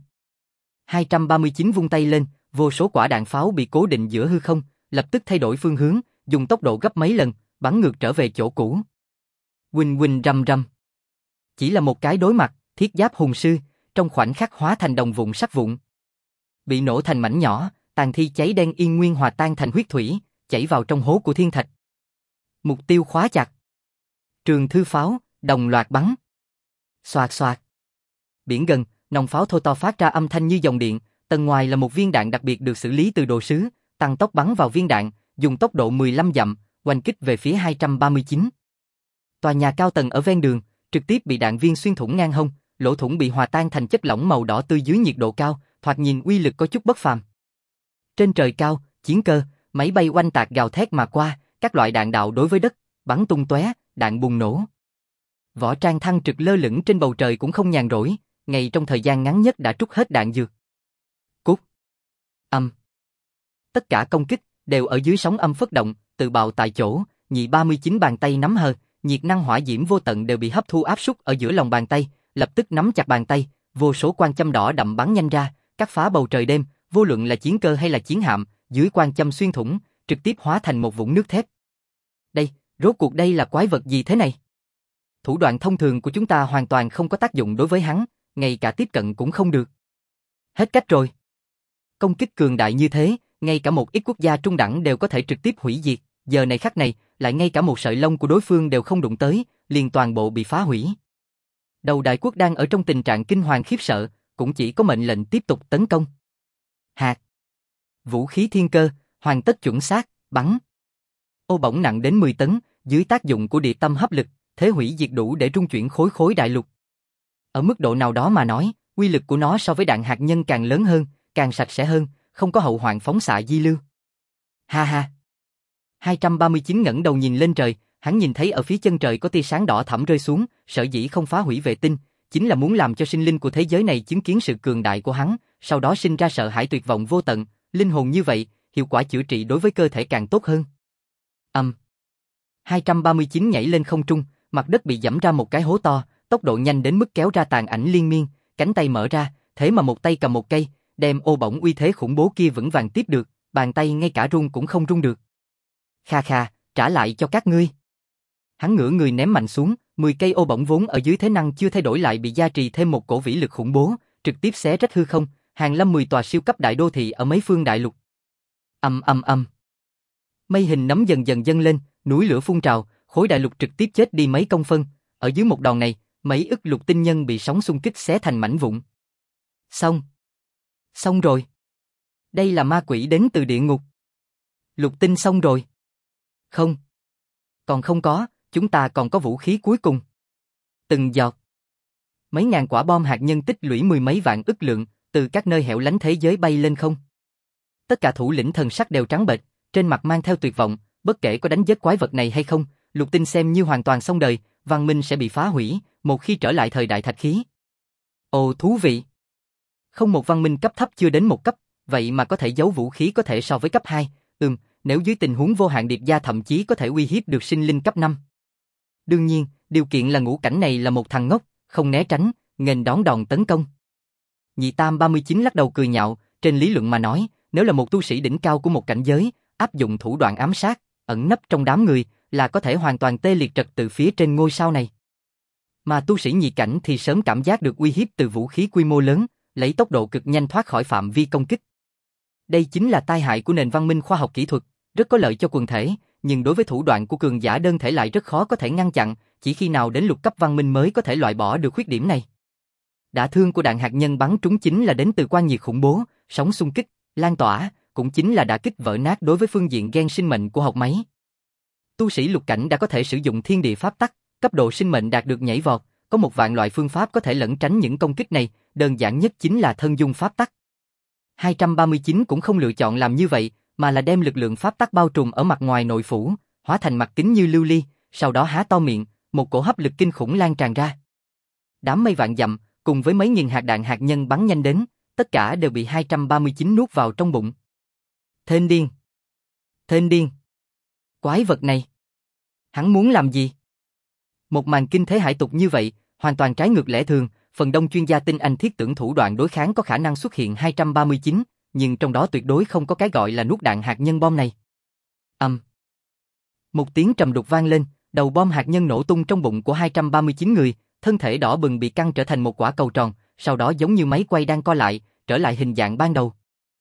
A: 239 vung tay lên, vô số quả đạn pháo bị cố định giữa hư không, lập tức thay đổi phương hướng, dùng tốc độ gấp mấy lần, bắn ngược trở về chỗ cũ. Huỳnh huỳnh rầm rầm. Chỉ là một cái đối mặt, thiết giáp hùng sư, trong khoảnh khắc hóa thành đồng vụn sắt vụn. Bị nổ thành mảnh nhỏ, tàn thi cháy đen yên nguyên hòa tan thành huyết thủy, chảy vào trong hố của thiên thạch. Mục tiêu khóa chặt. Trường thư pháo, đồng loạt bắn. Xoạt xoạt. Biển gần, nòng pháo thô to phát ra âm thanh như dòng điện, tầng ngoài là một viên đạn đặc biệt được xử lý từ đồ sứ, tăng tốc bắn vào viên đạn, dùng tốc độ 15 dặm, oanh kích về phía 239. Tòa nhà cao tầng ở ven đường, trực tiếp bị đạn viên xuyên thủng ngang hông, lỗ thủng bị hòa tan thành chất lỏng màu đỏ tươi dưới nhiệt độ cao, thoạt nhìn uy lực có chút bất phàm. Trên trời cao, chiến cơ, máy bay oanh tạc gào thét mà qua, các loại đạn đạo đối với đất, bắn tung tóe, đạn bùng nổ. Võ Trang Thăng trực lơ lửng trên bầu trời cũng không nhàn rỗi, ngay trong thời gian ngắn nhất đã trút hết đạn dược. Cút. Âm. Tất cả công kích đều ở dưới sóng âm phất động, tự bạo tại chỗ, nhị 39 bàn tay nắm hờ, nhiệt năng hỏa diễm vô tận đều bị hấp thu áp suất ở giữa lòng bàn tay, lập tức nắm chặt bàn tay, vô số quang châm đỏ đậm bắn nhanh ra, cắt phá bầu trời đêm, vô luận là chiến cơ hay là chiến hạm, dưới quang châm xuyên thủng, trực tiếp hóa thành một vũng nước thép. Rốt cuộc đây là quái vật gì thế này? Thủ đoạn thông thường của chúng ta hoàn toàn không có tác dụng đối với hắn, ngay cả tiếp cận cũng không được. Hết cách rồi. Công kích cường đại như thế, ngay cả một ít quốc gia trung đẳng đều có thể trực tiếp hủy diệt, giờ này khắc này, lại ngay cả một sợi lông của đối phương đều không đụng tới, liền toàn bộ bị phá hủy. Đầu đại quốc đang ở trong tình trạng kinh hoàng khiếp sợ, cũng chỉ có mệnh lệnh tiếp tục tấn công. Hạt. Vũ khí thiên cơ, hoàn tất chuẩn xác, bắn. Ô bổng nặng đến 10 tấn, dưới tác dụng của địa tâm hấp lực, thế hủy diệt đủ để rung chuyển khối khối đại lục. Ở mức độ nào đó mà nói, uy lực của nó so với đạn hạt nhân càng lớn hơn, càng sạch sẽ hơn, không có hậu hoạn phóng xạ di lưu. Ha ha. 239 ngẩng đầu nhìn lên trời, hắn nhìn thấy ở phía chân trời có tia sáng đỏ thẫm rơi xuống, sở dĩ không phá hủy vệ tinh, chính là muốn làm cho sinh linh của thế giới này chứng kiến sự cường đại của hắn, sau đó sinh ra sợ hãi tuyệt vọng vô tận, linh hồn như vậy, hiệu quả chữa trị đối với cơ thể càng tốt hơn. 239 nhảy lên không trung, mặt đất bị giẫm ra một cái hố to, tốc độ nhanh đến mức kéo ra tàn ảnh liên miên, cánh tay mở ra, thế mà một tay cầm một cây, đem ô bổng uy thế khủng bố kia vững vàng tiếp được, bàn tay ngay cả run cũng không run được. Kha kha, trả lại cho các ngươi. Hắn ngửa người ném mạnh xuống, 10 cây ô bổng vốn ở dưới thế năng chưa thay đổi lại bị gia trì thêm một cổ vĩ lực khủng bố, trực tiếp xé rách hư không, hàng lâm 10 tòa siêu cấp đại đô thị ở mấy phương đại lục. Ầm ầm ầm. Mây hình nấm dần dần dâng lên, núi lửa phun trào, khối đại lục trực tiếp chết đi mấy công phân, ở dưới một đòn này, mấy ức lục tinh nhân bị sóng xung kích xé thành mảnh vụn. Xong rồi. Đây là ma quỷ đến từ địa ngục. Lục tinh xong rồi. Không. Còn không có, chúng ta còn có vũ khí cuối cùng. Từng giọt. Mấy ngàn quả bom hạt nhân tích lũy mười mấy vạn ức lượng, từ các nơi hẻo lánh thế giới bay lên không. Tất cả thủ lĩnh thần sắc đều trắng bệch, trên mặt mang theo tuyệt vọng, bất kể có đánh giết quái vật này hay không, lục tinh xem như hoàn toàn xong đời, văn minh sẽ bị phá hủy, một khi trở lại thời đại thạch khí. Ồ thú vị. Không một văn minh cấp thấp chưa đến một cấp, vậy mà có thể giấu vũ khí có thể so với cấp 2, nếu dưới tình huống vô hạn điệp gia thậm chí có thể uy hiếp được sinh linh cấp 5. Đương nhiên, điều kiện là ngũ cảnh này là một thằng ngốc, không né tránh, nghênh đón đòn tấn công. Nhị Tam 39 lắc đầu cười nhạo, trên lý luận mà nói, nếu là một tu sĩ đỉnh cao của một cảnh giới, áp dụng thủ đoạn ám sát, ẩn nấp trong đám người, là có thể hoàn toàn tê liệt trật tự phía trên ngôi sao này. Mà tu sĩ nhị cảnh thì sớm cảm giác được uy hiếp từ vũ khí quy mô lớn, lấy tốc độ cực nhanh thoát khỏi phạm vi công kích. Đây chính là tai hại của nền văn minh khoa học kỹ thuật, rất có lợi cho quần thể, nhưng đối với thủ đoạn của cường giả đơn thể lại rất khó có thể ngăn chặn, chỉ khi nào đến lục cấp văn minh mới có thể loại bỏ được khuyết điểm này. Đả thương của đạn hạt nhân bắn trúng chính là đến từ quang nhiệt khủng bố, sóng xung kích, lan tỏa, cũng chính là đả kích vỡ nát đối với phương diện gen sinh mệnh của học máy. Tu sĩ lục cảnh đã có thể sử dụng thiên địa pháp tắc, cấp độ sinh mệnh đạt được nhảy vọt, có một vạn loại phương pháp có thể lẩn tránh những công kích này, đơn giản nhất chính là thân dung pháp tắc. 239 cũng không lựa chọn làm như vậy, mà là đem lực lượng pháp tắc bao trùm ở mặt ngoài nội phủ, hóa thành mặt kính như lưu ly, sau đó há to miệng, một cổ hấp lực kinh khủng lan tràn ra. Đám mây vạn dặm, cùng với mấy nghìn hạt đạn hạt nhân bắn nhanh đến, tất cả đều bị 239 nuốt vào trong bụng. Thên điên! Thên điên! Quái vật này! Hắn muốn làm gì? Một màn kinh thế hải tục như vậy, hoàn toàn trái ngược lẽ thường, phần đông chuyên gia tinh anh thiết tưởng thủ đoạn đối kháng có khả năng xuất hiện 239, nhưng trong đó tuyệt đối không có cái gọi là nuốt đạn hạt nhân bom này. Một tiếng trầm đục vang lên, đầu bom hạt nhân nổ tung trong bụng của 239 người, thân thể đỏ bừng bị căng trở thành một quả cầu tròn, sau đó giống như máy quay đang co lại, trở lại hình dạng ban đầu.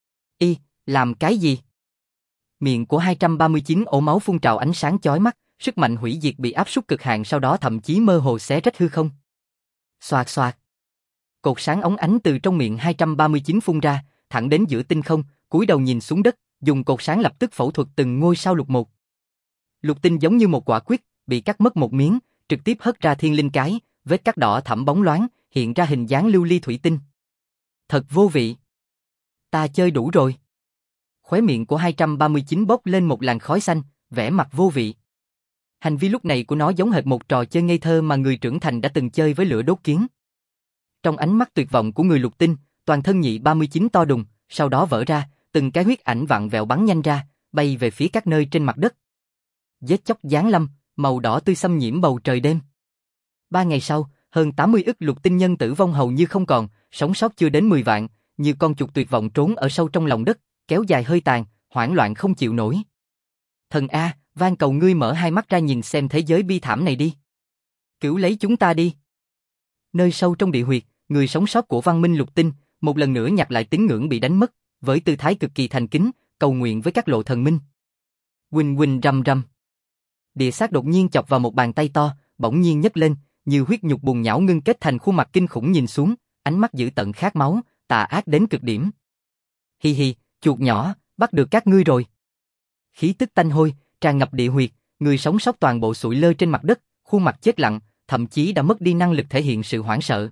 A: Làm cái gì? Miệng của 239 ổ máu phun trào ánh sáng chói mắt, sức mạnh hủy diệt bị áp suất cực hạn sau đó thậm chí mơ hồ xé rách hư không. Xoạt xoạt. Cột sáng óng ánh từ trong miệng 239 phun ra, thẳng đến giữa tinh không, cúi đầu nhìn xuống đất, dùng cột sáng lập tức phẫu thuật từng ngôi sao lục một. Lục tinh giống như một quả quyết, bị cắt mất một miếng, trực tiếp hất ra thiên linh cái, vết cắt đỏ thẫm bóng loáng, hiện ra hình dáng lưu ly thủy tinh. Thật vô vị. Ta chơi đủ rồi. Khóe miệng của 239 bốc lên một làn khói xanh, vẻ mặt vô vị. Hành vi lúc này của nó giống hệt một trò chơi ngây thơ mà người trưởng thành đã từng chơi với lửa đốt kiến. Trong ánh mắt tuyệt vọng của người lục tinh, toàn thân nhị 39 to đùng, sau đó vỡ ra, từng cái huyết ảnh vặn vẹo bắn nhanh ra, bay về phía các nơi trên mặt đất. Giết chóc giáng lâm, màu đỏ tươi xâm nhiễm bầu trời đêm. 3 ngày sau, hơn 80 ức lục tinh nhân tử vong hầu như không còn, sống sót chưa đến 10 vạn, như con chuột tuyệt vọng trốn ở sâu trong lòng đất, kéo dài hơi tàn, hoảng loạn không chịu nổi. Thần A, van cầu ngươi mở hai mắt ra nhìn xem thế giới bi thảm này đi. Cứu lấy chúng ta đi. Nơi sâu trong địa huyệt, người sống sót của văn minh lục tinh, một lần nữa nhặt lại tín ngưỡng bị đánh mất, với tư thái cực kỳ thành kính, cầu nguyện với các lộ thần minh. Huỳnh huỳnh rầm rầm. Địa xác đột nhiên chọc vào một bàn tay to, bỗng nhiên nhấc lên, như huyết nhục bùn nhão ngưng kết thành khuôn mặt kinh khủng nhìn xuống, ánh mắt dữ tợn khát máu, tà ác đến cực điểm. Hi hi, chuột nhỏ, bắt được các ngươi rồi. Khí tức tanh hôi, tràn ngập địa huyệt, người sống sót toàn bộ sụi lơ trên mặt đất, khuôn mặt chết lặng, thậm chí đã mất đi năng lực thể hiện sự hoảng sợ.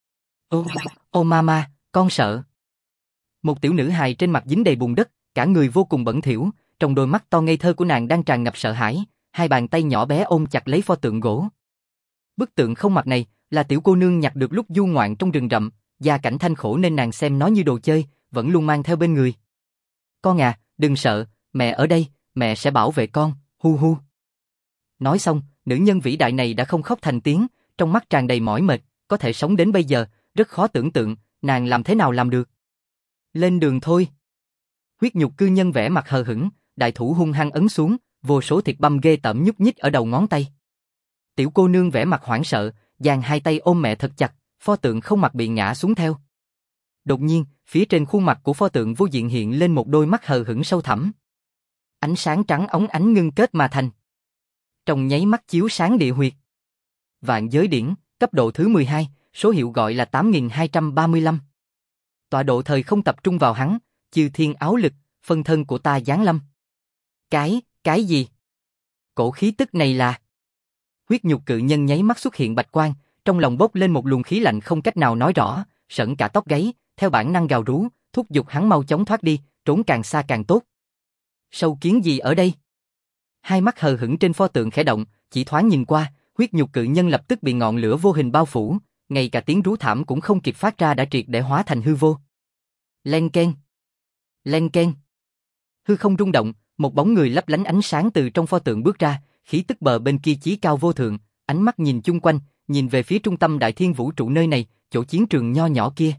A: Ô mama, con sợ. Một tiểu nữ hài trên mặt dính đầy bùn đất, cả người vô cùng bẩn thỉu, trong đôi mắt to ngây thơ của nàng đang tràn ngập sợ hãi, hai bàn tay nhỏ bé ôm chặt lấy pho tượng gỗ. Bức tượng không mặt này là tiểu cô nương nhặt được lúc du ngoạn trong rừng rậm, gia cảnh thanh khổ nên nàng xem nó như đồ chơi, vẫn luôn mang theo bên người. Con à, đừng sợ, mẹ ở đây, mẹ sẽ bảo vệ con, hu hu. Nói xong, nữ nhân vĩ đại này đã không khóc thành tiếng, trong mắt tràn đầy mỏi mệt, có thể sống đến bây giờ, rất khó tưởng tượng, nàng làm thế nào làm được. Lên đường thôi. Huyết nhục cư nhân vẻ mặt hờ hững, đại thủ hung hăng ấn xuống, vô số thịt băm ghê tởm nhúc nhích ở đầu ngón tay. Tiểu cô nương vẻ mặt hoảng sợ, giang hai tay ôm mẹ thật chặt, pho tượng không mặt bị ngã xuống theo. Đột nhiên, phía trên khuôn mặt của pho tượng vô diện hiện lên một đôi mắt hờ hững sâu thẳm. Ánh sáng trắng óng ánh ngưng kết mà thành. Trong nháy mắt chiếu sáng địa huyệt. Vạn giới điển, cấp độ thứ 12, số hiệu gọi là 8235. Tọa độ thời không tập trung vào hắn, chư thiên áo lực, phân thân của ta giáng lâm. Cái gì? Cổ khí tức này là... Huyết nhục cự nhân nháy mắt xuất hiện bạch quang, trong lòng bốc lên một luồng khí lạnh không cách nào nói rõ, sởn cả tóc gáy, theo bản năng gào rú, thúc giục hắn mau chóng thoát đi, trốn càng xa càng tốt. Sâu kiến gì ở đây? Hai mắt hờ hững trên pho tượng khẽ động, chỉ thoáng nhìn qua, huyết nhục cự nhân lập tức bị ngọn lửa vô hình bao phủ, ngay cả tiếng rú thảm cũng không kịp phát ra đã triệt để hóa thành hư vô. Len keng, len keng. Hư không rung động, một bóng người lấp lánh ánh sáng từ trong pho tượng bước ra, khí tức bờ bên kia chí cao vô thượng, ánh mắt nhìn chung quanh, nhìn về phía trung tâm đại thiên vũ trụ nơi này, chỗ chiến trường nho nhỏ kia.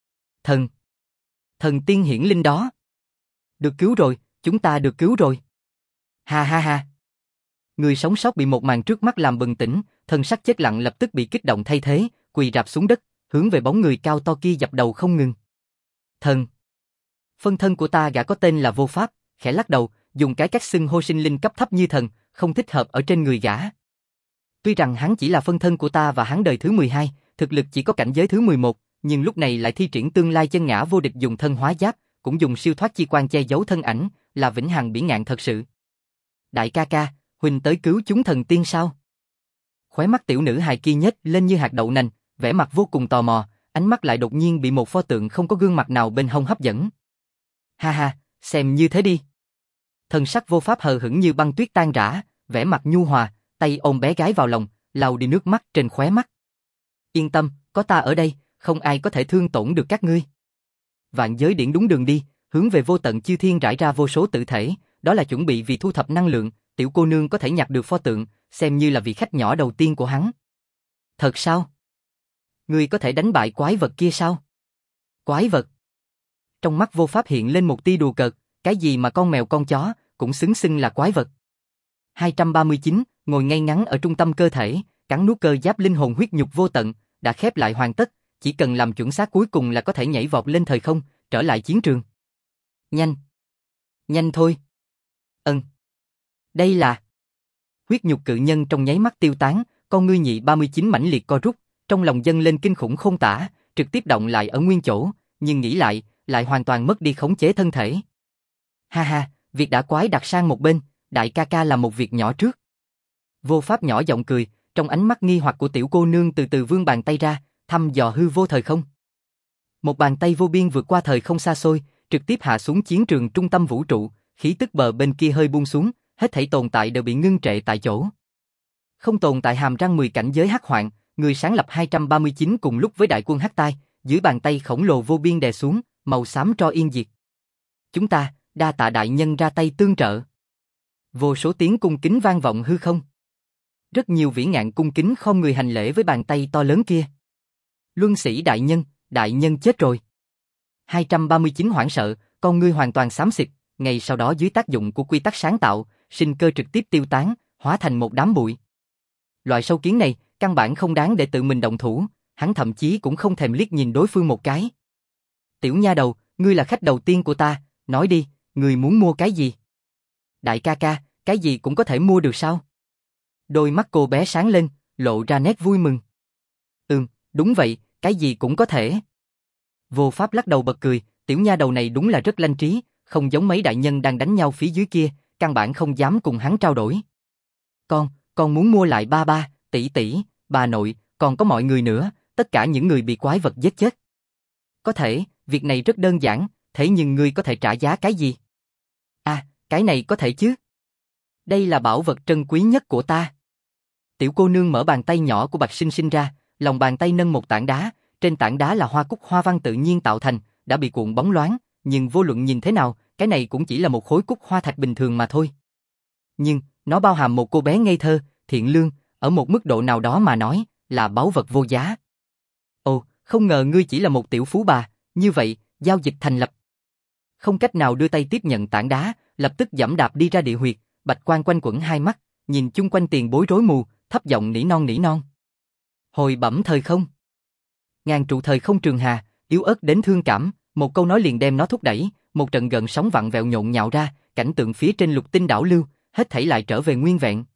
A: Thần tiên hiển linh đó. Được cứu rồi, chúng ta được cứu rồi. Ha ha ha. Người sống sót bị một màn trước mắt làm bừng tỉnh, thân sắc chết lặng lập tức bị kích động thay thế, quỳ rạp xuống đất, hướng về bóng người cao to kia dập đầu không ngừng. Phân thân của ta gã có tên là Vô Pháp, khẽ lắc đầu, dùng cái cách xưng hô sinh linh cấp thấp như thần, không thích hợp ở trên người gã. Tuy rằng hắn chỉ là phân thân của ta và hắn đời thứ 12, thực lực chỉ có cảnh giới thứ 11, nhưng lúc này lại thi triển tương lai chân ngã vô địch dùng thân hóa giáp, cũng dùng siêu thoát chi quan che giấu thân ảnh, là vĩnh hằng bỉ ngạn thật sự. Đại ca ca, huynh tới cứu chúng thần tiên sao? Khóe mắt tiểu nữ hài kia nhếch lên như hạt đậu nành, vẻ mặt vô cùng tò mò, ánh mắt lại đột nhiên bị một pho tượng không có gương mặt nào bên hông hấp dẫn. Ha ha, xem như thế đi. Thần sắc Vô Pháp hờ hững như băng tuyết tan rã, vẻ mặt nhu hòa, tay ôm bé gái vào lòng, lau đi nước mắt trên khóe mắt. Yên tâm, có ta ở đây, không ai có thể thương tổn được các ngươi. Vạn giới điển đúng đường đi, hướng về vô tận chư thiên rải ra vô số tự thể, đó là chuẩn bị vì thu thập năng lượng, tiểu cô nương có thể nhặt được pho tượng, xem như là vị khách nhỏ đầu tiên của hắn. Thật sao? Ngươi có thể đánh bại quái vật kia sao? Quái vật? Trong mắt Vô Pháp hiện lên một tia đùa cợt, cái gì mà con mèo con chó, cũng xưng là quái vật. 239, ngồi ngay ngắn ở trung tâm cơ thể, cắn nuốt cơ giáp linh hồn huyết nhục vô tận, đã khép lại hoàn tất, chỉ cần làm chuẩn xác cuối cùng là có thể nhảy vọt lên thời không, trở lại chiến trường. Nhanh thôi. Đây là... Huyết nhục cự nhân trong nháy mắt tiêu tán, con ngươi nhị 39 mãnh liệt co rút, trong lòng dâng lên kinh khủng không tả, trực tiếp động lại ở nguyên chỗ, nhưng nghĩ lại hoàn toàn mất đi khống chế thân thể. Ha ha, việc đã quái đặt sang một bên, đại ca ca làm một việc nhỏ trước. Vô Pháp nhỏ giọng cười, trong ánh mắt nghi hoặc của tiểu cô nương từ từ vươn bàn tay ra, thăm dò hư vô thời không. Một bàn tay vô biên vượt qua thời không xa xôi, trực tiếp hạ xuống chiến trường trung tâm vũ trụ, khí tức bờ bên kia hơi buông xuống, hết thảy tồn tại đều bị ngưng trệ tại chỗ. Không tồn tại hàm răng 10 cảnh giới hắc hoạn, người sáng lập 239 cùng lúc với đại quân hắc tai, dưới bàn tay khổng lồ vô biên đè xuống, màu xám tro yên diệt. Chúng ta, đa tạ đại nhân ra tay tương trợ. Vô số tiếng cung kính vang vọng hư không. Rất nhiều vĩ ngạn cung kính khom người hành lễ với bàn tay to lớn kia. Luân sĩ đại nhân chết rồi. 239 hoảng sợ, con ngươi hoàn toàn xám xịt, ngay sau đó dưới tác dụng của quy tắc sáng tạo, sinh cơ trực tiếp tiêu tán, hóa thành một đám bụi. Loại sâu kiến này, căn bản không đáng để tự mình động thủ, hắn thậm chí cũng không thèm liếc nhìn đối phương một cái. Tiểu nha đầu, ngươi là khách đầu tiên của ta, nói đi, ngươi muốn mua cái gì? Đại ca ca, cái gì cũng có thể mua được sao? Đôi mắt cô bé sáng lên, lộ ra nét vui mừng. Đúng vậy, cái gì cũng có thể. Vô Pháp lắc đầu bật cười, tiểu nha đầu này đúng là rất lanh trí, không giống mấy đại nhân đang đánh nhau phía dưới kia, căn bản không dám cùng hắn trao đổi. Con muốn mua lại ba ba, tỷ tỷ, bà nội, còn có mọi người nữa, tất cả những người bị quái vật giết chết. Có thể, việc này rất đơn giản, thế nhưng ngươi có thể trả giá cái gì? À, cái này có thể chứ. Đây là bảo vật trân quý nhất của ta. Tiểu cô nương mở bàn tay nhỏ của Bạch Sinh Sinh ra, lòng bàn tay nâng một tảng đá, trên tảng đá là hoa cúc hoa văn tự nhiên tạo thành, đã bị cuộn bóng loáng, nhưng vô luận nhìn thế nào, cái này cũng chỉ là một khối cúc hoa thạch bình thường mà thôi. Nhưng, nó bao hàm một cô bé ngây thơ, thiện lương, ở một mức độ nào đó mà nói, là báu vật vô giá. Ồ, không ngờ ngươi chỉ là một tiểu phú bà, như vậy, giao dịch thành lập. Không cách nào đưa tay tiếp nhận tảng đá, lập tức giẫm đạp đi ra địa huyệt, bạch quang quanh quẩn hai mắt, nhìn chung quanh tiền bối rối mù, thấp giọng nỉ non. Hồi bẩm thời không. Ngàn trụ thời không trường hà, yếu ớt đến thương cảm, một câu nói liền đem nó thúc đẩy, một trận gợn sóng vặn vẹo nhộn nhạo ra, cảnh tượng phía trên lục tinh đảo lưu, hết thảy lại trở về nguyên vẹn.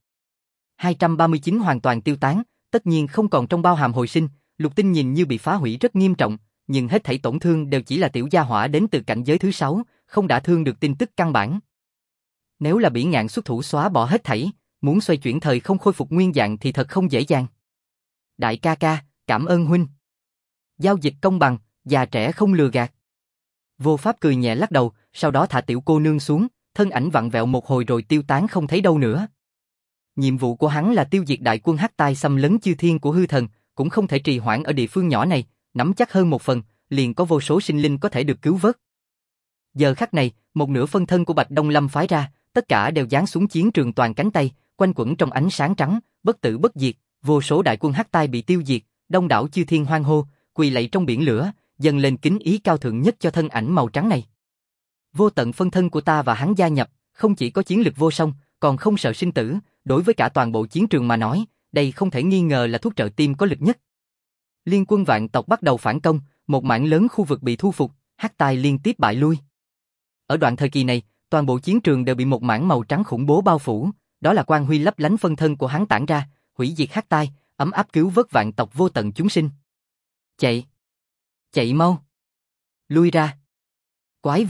A: 239 hoàn toàn tiêu tán, tất nhiên không còn trong bao hàm hồi sinh, lục tinh nhìn như bị phá hủy rất nghiêm trọng, nhưng hết thảy tổn thương đều chỉ là tiểu gia hỏa đến từ cảnh giới thứ 6, không đả thương được tin tức căn bản. Nếu là Bỉ Ngạn xuất thủ xóa bỏ hết thảy, muốn xoay chuyển thời không khôi phục nguyên dạng thì thật không dễ dàng. Đại ca ca, cảm ơn huynh. Giao dịch công bằng, già trẻ không lừa gạt. Vô Pháp cười nhẹ lắc đầu, sau đó thả tiểu cô nương xuống, thân ảnh vặn vẹo một hồi rồi tiêu tán không thấy đâu nữa. Nhiệm vụ của hắn là tiêu diệt đại quân hắc tai xâm lấn chư thiên của hư thần, cũng không thể trì hoãn ở địa phương nhỏ này, nắm chắc hơn một phần, liền có vô số sinh linh có thể được cứu vớt. Giờ khắc này, một nửa phân thân của Bạch Đông Lâm phái ra, tất cả đều giáng xuống chiến trường toàn cánh tay, quanh quẩn trong ánh sáng trắng, bất tử bất diệt, vô số đại quân hắc tai bị tiêu diệt, đông đảo chư thiên hoan hô, quỳ lạy trong biển lửa, dâng lên kính ý cao thượng nhất cho thân ảnh màu trắng này. Vô tận phân thân của ta và hắn gia nhập, không chỉ có chiến lực vô song, còn không sợ sinh tử, đối với cả toàn bộ chiến trường mà nói, đây không thể nghi ngờ là thuốc trợ tim có lực nhất. Liên quân vạn tộc bắt đầu phản công, một mảng lớn khu vực bị thu phục, hắc tai liên tiếp bại lui. Ở đoạn thời kỳ này, toàn bộ chiến trường đều bị một mảng màu trắng khủng bố bao phủ, đó là quang huy lấp lánh phân thân của hắn tản ra, hủy diệt hắc tai, ấm áp cứu vớt vạn tộc vô tận chúng sinh. Chạy! Chạy mau! Lui ra! Quái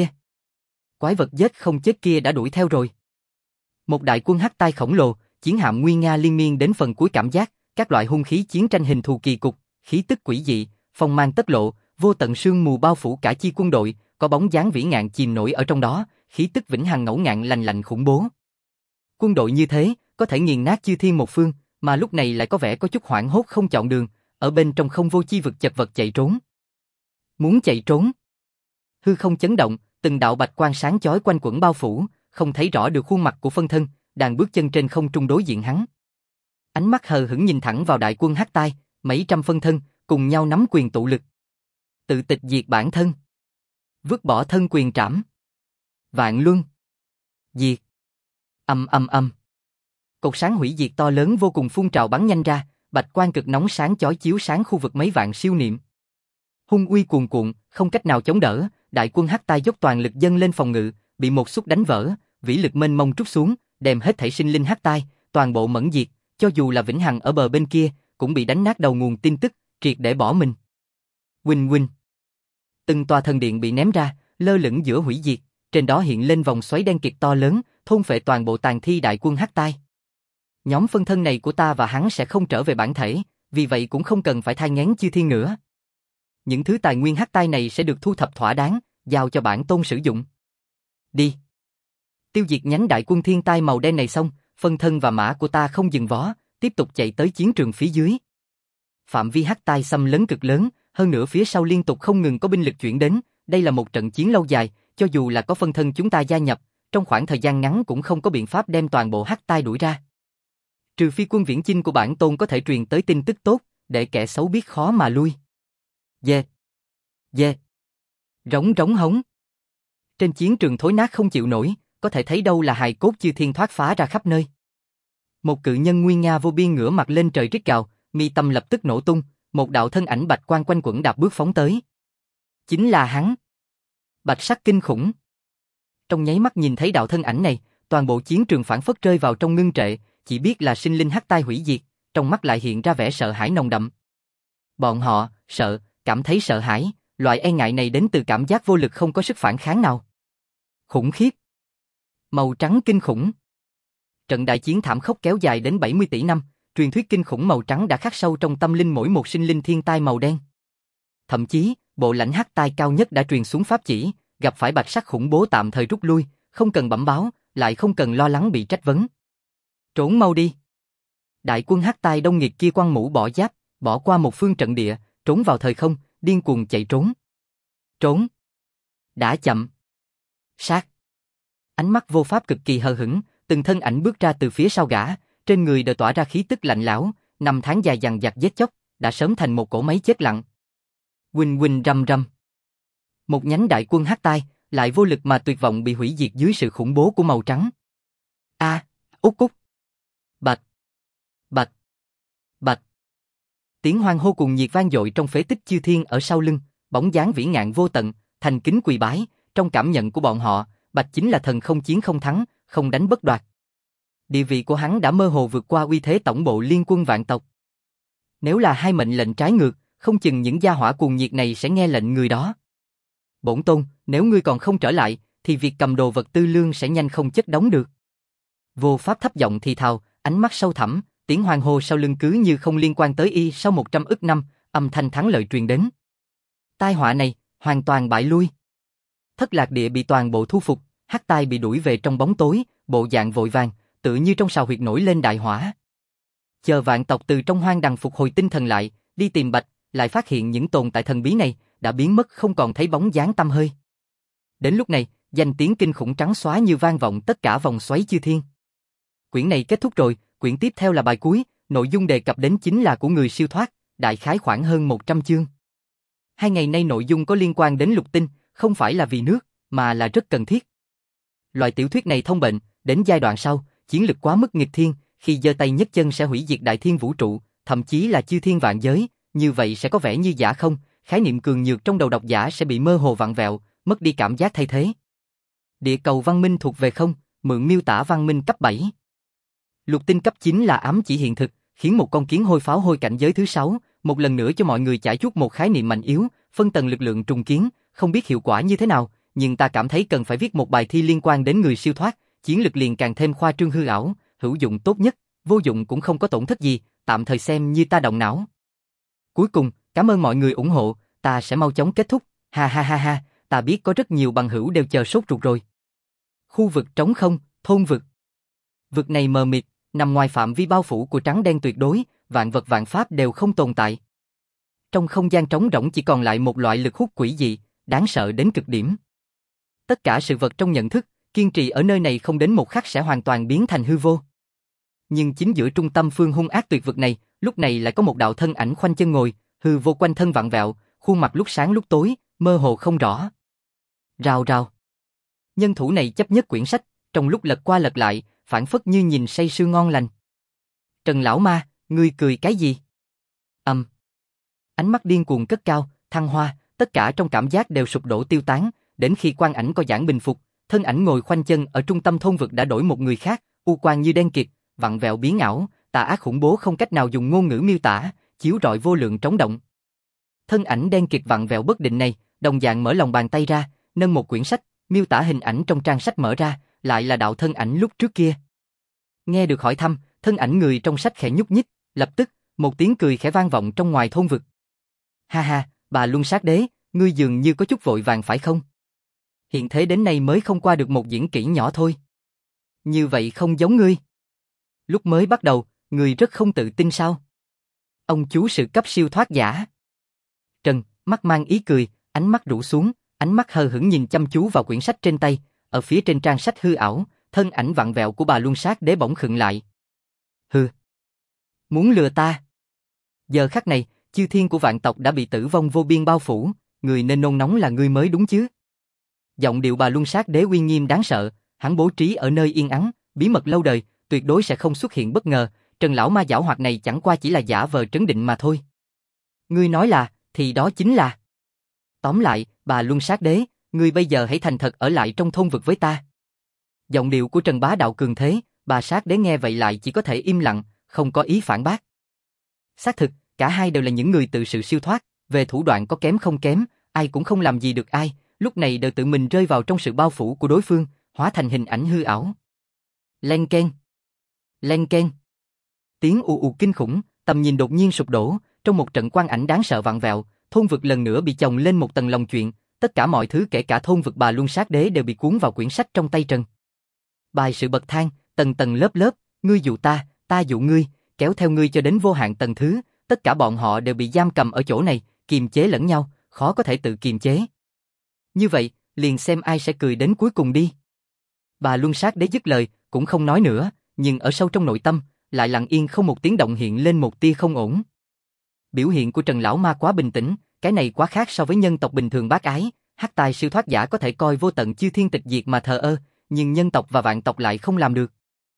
A: vật giết không chết kia đã đuổi theo rồi. Một đại quân hắc tai khổng lồ, chiến hạm nguy nga liên miên đến phần cuối cảm giác, các loại hung khí chiến tranh hình thù kỳ cục, khí tức quỷ dị, phong mang tất lộ, vô tận sương mù bao phủ cả chi quân đội, có bóng dáng vĩ ngạn chìm nổi ở trong đó, khí tức vĩnh hằng ngẫu ngạn lành lạnh khủng bố. Quân đội như thế, có thể nghiền nát chư thiên một phương, mà lúc này lại có vẻ có chút hoảng hốt không chọn đường, ở bên trong không vô chi vực chật vật chạy trốn. Muốn chạy trốn? Hư không chấn động, từng đạo bạch quang sáng chói quanh quẩn bao phủ, không thấy rõ được khuôn mặt của phân thân, đang bước chân trên không trung đối diện hắn. Ánh mắt hờ hững nhìn thẳng vào đại quân hắc tai, mấy trăm phân thân cùng nhau nắm quyền tụ lực. Tự tịch diệt bản thân. Vứt bỏ thân quyền trảm. Vạn luân. Diệt. Âm. Cột sáng hủy diệt to lớn vô cùng phun trào bắn nhanh ra, bạch quang cực nóng sáng chói chiếu sáng khu vực mấy vạn siêu niệm. Hung uy cuồn cuộn, không cách nào chống đỡ, đại quân hắc tai dốc toàn lực dâng lên phòng ngự, bị một xúc đánh vỡ, vĩ lực mênh mông trút xuống, đem hết thảy sinh linh hắc tai, toàn bộ mẫn diệt, cho dù là vĩnh hằng ở bờ bên kia, cũng bị đánh nát đầu nguồn tin tức, triệt để bỏ mình. Huỳnh. Từng tòa thần điện bị ném ra, lơ lửng giữa hủy diệt, trên đó hiện lên vòng xoáy đen kịt to lớn, thôn phệ toàn bộ tàn thi đại quân hắc tai. Nhóm phân thân này của ta và hắn sẽ không trở về bản thể, vì vậy cũng không cần phải thai nghén chư thiên nữa. Những thứ tài nguyên hắc tai này sẽ được thu thập thỏa đáng, giao cho bản tôn sử dụng. Đi. Tiêu diệt nhánh đại quân thiên tai màu đen này xong, phân thân và mã của ta không dừng vó, tiếp tục chạy tới chiến trường phía dưới. Phạm vi hắc tai xâm lấn cực lớn, hơn nữa phía sau liên tục không ngừng có binh lực chuyển đến, đây là một trận chiến lâu dài, cho dù là có phân thân chúng ta gia nhập, trong khoảng thời gian ngắn cũng không có biện pháp đem toàn bộ hắc tai đuổi ra. Trừ phi quân viễn chinh của bản tôn có thể truyền tới tin tức tốt, để kẻ xấu biết khó mà lui. Yeah. Rống hống. Trên chiến trường thối nát không chịu nổi, có thể thấy đâu là hài cốt chư thiên thoát phá ra khắp nơi. Một cự nhân nguy nga vô biên ngửa mặt lên trời rít gào, mi tâm lập tức nổ tung, một đạo thân ảnh bạch quang quanh quẩn đạp bước phóng tới. Chính là hắn. Bạch sắc kinh khủng. Trong nháy mắt nhìn thấy đạo thân ảnh này, toàn bộ chiến trường phảng phất rơi vào trong ngưng trệ, chỉ biết là sinh linh hắc tai hủy diệt, trong mắt lại hiện ra vẻ sợ hãi nồng đậm. Bọn họ cảm thấy sợ hãi, loại e ngại này đến từ cảm giác vô lực không có sức phản kháng nào. Khủng khiếp. Màu trắng kinh khủng. Trận đại chiến thảm khốc kéo dài đến 70 tỷ năm, truyền thuyết kinh khủng màu trắng đã khắc sâu trong tâm linh mỗi một sinh linh thiên tai màu đen. Thậm chí, bộ lãnh hắc tai cao nhất đã truyền xuống pháp chỉ, gặp phải bạch sắc khủng bố tạm thời rút lui, không cần bẩm báo, lại không cần lo lắng bị trách vấn. Trốn mau đi. Đại quân hắc tai đông nghịt kia quăng mũ bỏ giáp, bỏ qua một phương trận địa, trốn vào thời không, điên cuồng chạy trốn. Trốn. Đã chậm. Sát. Ánh mắt Vô Pháp cực kỳ hờ hững, từng thân ảnh bước ra từ phía sau gã, trên người đều tỏa ra khí tức lạnh lẽo, năm tháng dài dằng dặc giết chóc, đã sớm thành một cỗ máy chết lặng. Huỳnh huỳnh rầm rầm. Một nhánh đại quân Hắc Tai, lại vô lực mà tuyệt vọng bị hủy diệt dưới sự khủng bố của màu trắng. Út cút. Bạch. Bạch. Bạch. Tiếng hoan hô cùng nhiệt vang dội trong phế tích chư thiên ở sau lưng, bóng dáng vĩ ngạn vô tận, thành kính quỳ bái, trong cảm nhận của bọn họ, Bạch chính là thần không chiến không thắng, không đánh bất đoạt. Địa vị của hắn đã mơ hồ vượt qua uy thế tổng bộ liên quân vạn tộc. Nếu là hai mệnh lệnh trái ngược, không chừng những gia hỏa cuồng nhiệt này sẽ nghe lệnh người đó. Bổn tôn, nếu ngươi còn không trở lại, thì việc cầm đồ vật tư lương sẽ nhanh không chất đống được. Vô Pháp thấp giọng thì thào, ánh mắt sâu thẳm, tiếng hoan hô sau lưng cứ như không liên quan tới y. Sau 100 ức năm, âm thanh thắng lợi truyền đến. Tai họa này, hoàn toàn bại lui. Thất Lạc Địa bị toàn bộ thu phục, Hắc Tai bị đuổi về trong bóng tối, bộ dạng vội vàng, tự như trong sào huyệt nổi lên đại hỏa. Chờ vạn tộc từ trong hoang đằng phục hồi tinh thần lại, đi tìm Bạch, lại phát hiện những tồn tại thần bí này đã biến mất không còn thấy bóng dáng tăm hơi. Đến lúc này, danh tiếng kinh khủng trắng xóa như vang vọng tất cả vòng xoáy chư thiên. Quyển này kết thúc rồi, quyển tiếp theo là bài cuối, nội dung đề cập đến chính là của người siêu thoát, đại khái khoảng hơn 100 chương. 2 ngày nay nội dung có liên quan đến lục tinh, không phải là vì nước, mà là rất cần thiết. Loại tiểu thuyết này thông bệnh, đến giai đoạn sau, chiến lực quá mức nghịch thiên, khi giơ tay nhấc chân sẽ hủy diệt đại thiên vũ trụ, thậm chí là chư thiên vạn giới, như vậy sẽ có vẻ như giả không, khái niệm cường nhược trong đầu độc giả sẽ bị mơ hồ vặn vẹo, mất đi cảm giác thay thế. Địa cầu văn minh thuộc về không, mượn miêu tả văn minh cấp 7. Lục tinh cấp 9 là ám chỉ hiện thực, khiến một con kiến hôi pháo hôi cảnh giới thứ 6, một lần nữa cho mọi người trải chuốt một khái niệm mạnh yếu, phân tầng lực lượng trùng kiến, không biết hiệu quả như thế nào, nhưng ta cảm thấy cần phải viết một bài thi liên quan đến người siêu thoát, chiến lực liền càng thêm khoa trương hư ảo, hữu dụng tốt nhất, vô dụng cũng không có tổn thất gì, tạm thời xem như ta động não. Cuối cùng, cảm ơn mọi người ủng hộ, ta sẽ mau chóng kết thúc, ha ha ha ha, ta biết có rất nhiều bằng hữu đều chờ sốt ruột rồi. Khu vực trống không, thôn vực. Vực này mờ mịt, nằm ngoài phạm vi bao phủ của trắng đen tuyệt đối, vạn vật vạn pháp đều không tồn tại. Trong không gian trống rỗng chỉ còn lại một loại lực hút quỷ dị, đáng sợ đến cực điểm. Tất cả sự vật trong nhận thức, kiên trì ở nơi này không đến một khắc sẽ hoàn toàn biến thành hư vô. Nhưng chính giữa trung tâm phương hung ác tuyệt vực này, lúc này lại có một đạo thân ảnh khoanh chân ngồi, hư vô quanh thân vặn vẹo, khuôn mặt lúc sáng lúc tối, mơ hồ không rõ. Rào rào. Nhân thủ này chấp nhất quyển sách, trong lúc lật qua lật lại, phảng phất như nhìn say sưa ngon lành. Trần lão ma, ngươi cười cái gì? Ánh mắt điên cuồng cất cao, thăng hoa, tất cả trong cảm giác đều sụp đổ tiêu tán, đến khi quang ảnh co giãn bình phục, thân ảnh ngồi khoanh chân ở trung tâm thôn vực đã đổi một người khác, u quang như đen kịt, vặn vẹo biến ảo, tà ác khủng bố không cách nào dùng ngôn ngữ miêu tả, chiếu rọi vô lượng trống động. Thân ảnh đen kịt vặn vẹo bất định này, đồng dạng mở lòng bàn tay ra, nâng một quyển sách, miêu tả hình ảnh trong trang sách mở ra, lại là đạo thân ảnh lúc trước kia. Nghe được hỏi thăm, thân ảnh người trong sách khẽ nhúc nhích, lập tức, một tiếng cười khẽ vang vọng trong ngoài thôn vực. Ha ha, bà Luân Sát Đế, ngươi dường như có chút vội vàng phải không? Hiện thế đến nay mới không qua được một diễn kỹ nhỏ thôi. Như vậy không giống ngươi. Lúc mới bắt đầu, ngươi rất không tự tin sao? Ông chú sự cấp siêu thoát giả. Trần, mắt mang ý cười, ánh mắt rũ xuống, ánh mắt hờ hững nhìn chăm chú vào quyển sách trên tay, ở phía trên trang sách hư ảo, thân ảnh vặn vẹo của bà Luân Sát Đế bỗng khựng lại. Hừ, muốn lừa ta? Giờ khắc này, chư thiên của vạn tộc đã bị tử vong vô biên bao phủ, người nên nôn nóng là ngươi mới đúng chứ. Giọng điệu bà Luân Sát Đế uy nghiêm đáng sợ, hắn bố trí ở nơi yên ắng, bí mật lâu đời, tuyệt đối sẽ không xuất hiện bất ngờ, Trần lão ma giảo hoạt này chẳng qua chỉ là giả vờ trấn định mà thôi. Ngươi nói là, thì đó chính là. Tóm lại, bà Luân Sát Đế, ngươi bây giờ hãy thành thật ở lại trong thôn vực với ta. Giọng điệu của Trần Bá Đạo cường thế, bà Sát Đế nghe vậy lại chỉ có thể im lặng, không có ý phản bác. Xác thực, cả hai đều là những người tự sự siêu thoát, về thủ đoạn có kém không kém, ai cũng không làm gì được ai, lúc này đều tự mình rơi vào trong sự bao phủ của đối phương, hóa thành hình ảnh hư ảo. Len keng. Len keng. Tiếng ù ù kinh khủng, tầm nhìn đột nhiên sụp đổ, trong một trận quang ảnh đáng sợ vặn vẹo, thôn vực lần nữa bị chồng lên một tầng lòng chuyện, tất cả mọi thứ kể cả thôn vực bà Luân Sát Đế đều bị cuốn vào quyển sách trong tay Trần. Bài sự bậc thang, tầng tầng lớp lớp, ngươi dụ ta, ta dụ ngươi, kéo theo ngươi cho đến vô hạn tầng thứ, tất cả bọn họ đều bị giam cầm ở chỗ này, kiềm chế lẫn nhau, khó có thể tự kiềm chế. Như vậy, liền xem ai sẽ cười đến cuối cùng đi. Bà Luân Sát Đế dứt lời, cũng không nói nữa, nhưng ở sâu trong nội tâm, lại lặng yên không một tiếng động hiện lên một tia không ổn. Biểu hiện của Trần lão ma quá bình tĩnh, cái này quá khác so với nhân tộc bình thường bác ái, hắc tài siêu thoát giả có thể coi vô tận chư thiên tịch diệt mà thờ ơ, nhưng nhân tộc và vạn tộc lại không làm được.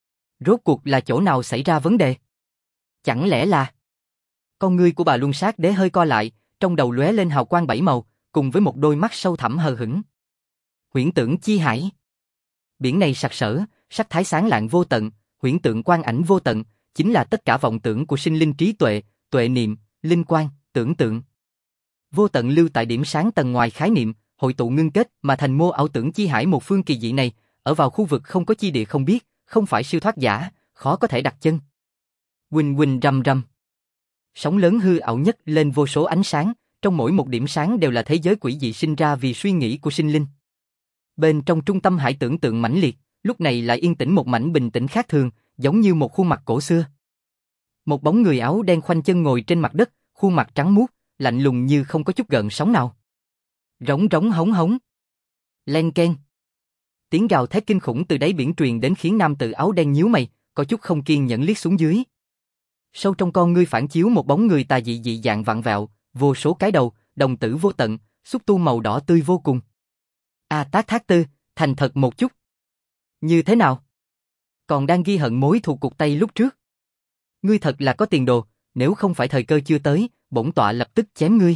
A: Rốt cuộc là chỗ nào xảy ra vấn đề? Chẳng lẽ là... Con ngươi của bà Luân Sát Đế hơi co lại, trong đầu lóe lên hào quang bảy màu, cùng với một đôi mắt sâu thẳm hờ hững. Huyễn tượng chi hải. Biển này sặc sỡ, sắc thái sáng lạng vô tận, huyễn tượng quang ảnh vô tận, chính là tất cả vọng tưởng của sinh linh trí tuệ, tuệ niệm, linh quan, tưởng tượng. Vô tận lưu tại điểm sáng tầng ngoài khái niệm, hội tụ ngưng kết mà thành mô ảo tưởng chi hải một phương kỳ dị này, ở vào khu vực không có chi địa không biết, không phải siêu thoát giả, khó có thể đặt chân. Huỳnh huỳnh rầm rầm. Sóng lớn hư ảo nhất lên vô số ánh sáng, trong mỗi một điểm sáng đều là thế giới quỷ dị sinh ra vì suy nghĩ của sinh linh. Bên trong trung tâm hải tưởng tượng mãnh liệt, lúc này lại yên tĩnh một mảnh bình tĩnh khác thường, giống như một khuôn mặt cổ xưa. Một bóng người áo đen khoanh chân ngồi trên mặt đất, khuôn mặt trắng muốt, lạnh lùng như không có chút gợn sóng nào. Rống rống hống hống. Len keng. Tiếng gào thét kinh khủng từ đáy biển truyền đến khiến nam tử áo đen nhíu mày, có chút không kiên nhẫn liếc xuống dưới. Sâu trong con ngươi phản chiếu một bóng người tà dị dị dạng vặn vẹo, vô số cái đầu, đồng tử vô tận, xúc tu màu đỏ tươi vô cùng. A Tát Thác Tư, thành thật một chút. Như thế nào? Còn đang ghi hận mối thù cục tay lúc trước. Ngươi thật là có tiền đồ, nếu không phải thời cơ chưa tới, bổn tọa lập tức chém ngươi.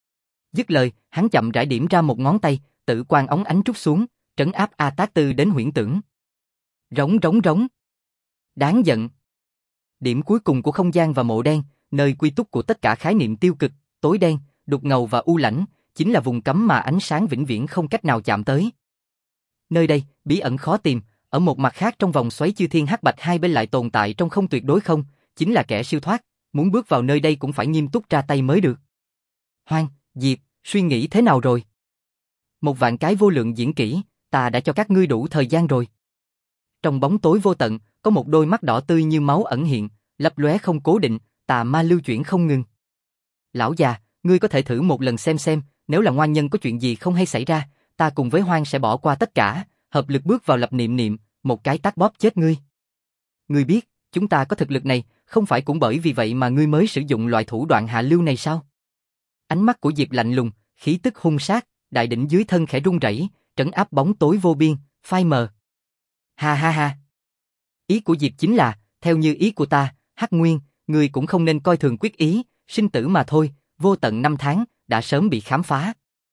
A: Dứt lời, hắn chậm rãi điểm ra một ngón tay, tử quang óng ánh trút xuống, trấn áp A Tát Tư đến huyễn tưởng. Rống rống rống. Đáng giận. Điểm cuối cùng của không gian và mộ đen, nơi quy túc của tất cả khái niệm tiêu cực, tối đen, đục ngầu và u lãnh, chính là vùng cấm mà ánh sáng vĩnh viễn không cách nào chạm tới. Nơi đây, bí ẩn khó tìm, ở một mặt khác trong vòng xoáy chư thiên hắc bạch hai bên lại tồn tại trong không tuyệt đối không, chính là kẻ siêu thoát, muốn bước vào nơi đây cũng phải nghiêm túc ra tay mới được. Hoang, Diệp, suy nghĩ thế nào rồi? Một vạn cái vô lượng diễn kỹ, ta đã cho các ngươi đủ thời gian rồi. Trong bóng tối vô tận, có một đôi mắt đỏ tươi như máu ẩn hiện, lấp lóe không cố định, tà ma lưu chuyển không ngừng. Lão già, ngươi có thể thử một lần xem, nếu là ngoan nhân có chuyện gì không hay xảy ra, ta cùng với Hoang sẽ bỏ qua tất cả, hợp lực bước vào lập niệm, một cái tát bóp chết ngươi. Ngươi biết, chúng ta có thực lực này, không phải cũng bởi vì vậy mà ngươi mới sử dụng loại thủ đoạn hạ lưu này sao? Ánh mắt của Diệp lạnh lùng, khí tức hung sát, đại đỉnh dưới thân khẽ rung rẩy, trấn áp bóng tối vô biên, phai mờ. Ha ha ha. Ý của Diệp chính là, theo như ý của ta, Hắc Nguyên, ngươi cũng không nên coi thường quyết ý, sinh tử mà thôi, vô tận năm tháng, đã sớm bị khám phá.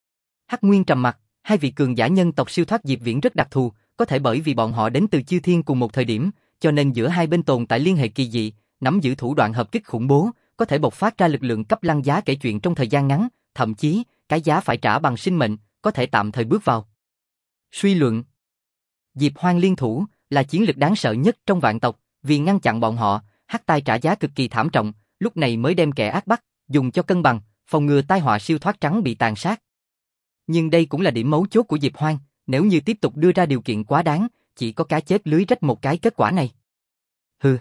A: Hắc Nguyên trầm mặt, hai vị cường giả nhân tộc siêu thoát Diệp Viễn rất đặc thù, có thể bởi vì bọn họ đến từ chư thiên cùng một thời điểm, cho nên giữa hai bên tồn tại liên hệ kỳ dị, nắm giữ thủ đoạn hợp kích khủng bố, có thể bộc phát ra lực lượng cấp lăng giá kể chuyện trong thời gian ngắn, thậm chí, cái giá phải trả bằng sinh mệnh, có thể tạm thời bước vào. Suy luận. Diệp Hoang liên thủ là chiến lực đáng sợ nhất trong vạn tộc, vì ngăn chặn bọn họ, Hắc Tai trả giá cực kỳ thảm trọng, lúc này mới đem kẻ ác bắt, dùng cho cân bằng, phòng ngừa tai họa siêu thoát trắng bị tàn sát. Nhưng đây cũng là điểm mấu chốt của Diệp Hoang, nếu như tiếp tục đưa ra điều kiện quá đáng, chỉ có cá chết lưới rách một cái kết quả này. Hừ.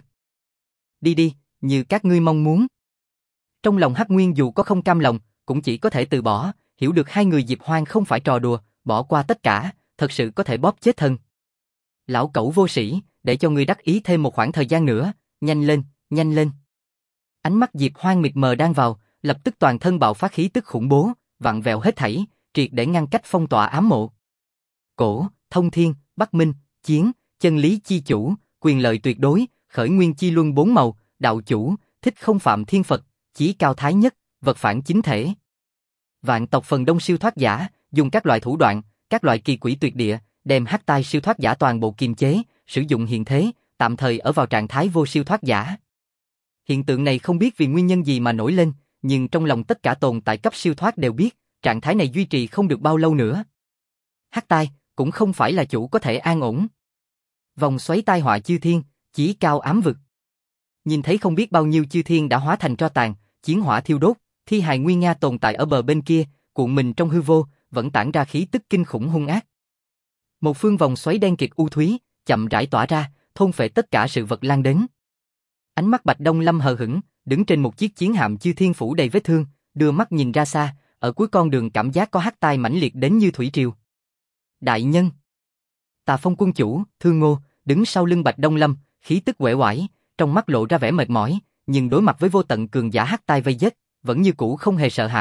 A: Đi đi, như các ngươi mong muốn. Trong lòng Hắc Nguyên dù có không cam lòng, cũng chỉ có thể từ bỏ, hiểu được hai người Diệp Hoang không phải trò đùa, bỏ qua tất cả, thật sự có thể bóp chết thân. Lão cẩu vô sĩ, để cho ngươi đắc ý thêm một khoảng thời gian nữa, nhanh lên, nhanh lên. Ánh mắt Diệp Hoang mịt mờ đang vào, lập tức toàn thân bạo phát khí tức khủng bố, vặn vẹo hết thảy, triệt để ngăn cách phong tỏa ám mộ. Cổ, thông thiên, Bắc Minh, chiến, chân lý chi chủ, quyền lợi tuyệt đối, khởi nguyên chi luân bốn màu, đạo chủ, thích không phạm thiên Phật, chí cao thái nhất, vật phản chính thể. Vạn tộc phần đông siêu thoát giả, dùng các loại thủ đoạn, các loại kỳ quỷ tuyệt địa, đem Hắc Tai siêu thoát giả toàn bộ kiềm chế, sử dụng hiện thế, tạm thời ở vào trạng thái vô siêu thoát giả. Hiện tượng này không biết vì nguyên nhân gì mà nổi lên, nhưng trong lòng tất cả tồn tại cấp siêu thoát đều biết, trạng thái này duy trì không được bao lâu nữa. Hắc Tai cũng không phải là chủ có thể an ổn. Vòng xoáy tai họa chư thiên, chí cao ám vực. Nhìn thấy không biết bao nhiêu chư thiên đã hóa thành tro tàn, chiến hỏa thiêu đốt, thi hài nguy nga tồn tại ở bờ bên kia, cuộn mình trong hư vô, vẫn tản ra khí tức kinh khủng hung ác. Một phương vòng xoáy đen kịt u thúy, chậm rãi tỏa ra, thôn phệ tất cả sự vật lan đến. Ánh mắt Bạch Đông Lâm hờ hững, đứng trên một chiếc chiến hạm chư thiên phủ đầy vết thương, đưa mắt nhìn ra xa, ở cuối con đường cảm giác có Hắc Tai mãnh liệt đến như thủy triều. Đại nhân. Tà Phong quân chủ, Thương Ngô, đứng sau lưng Bạch Đông Lâm, khí tức uể oải, trong mắt lộ ra vẻ mệt mỏi, nhưng đối mặt với vô tận cường giả Hắc Tai vây giết, vẫn như cũ không hề sợ hãi,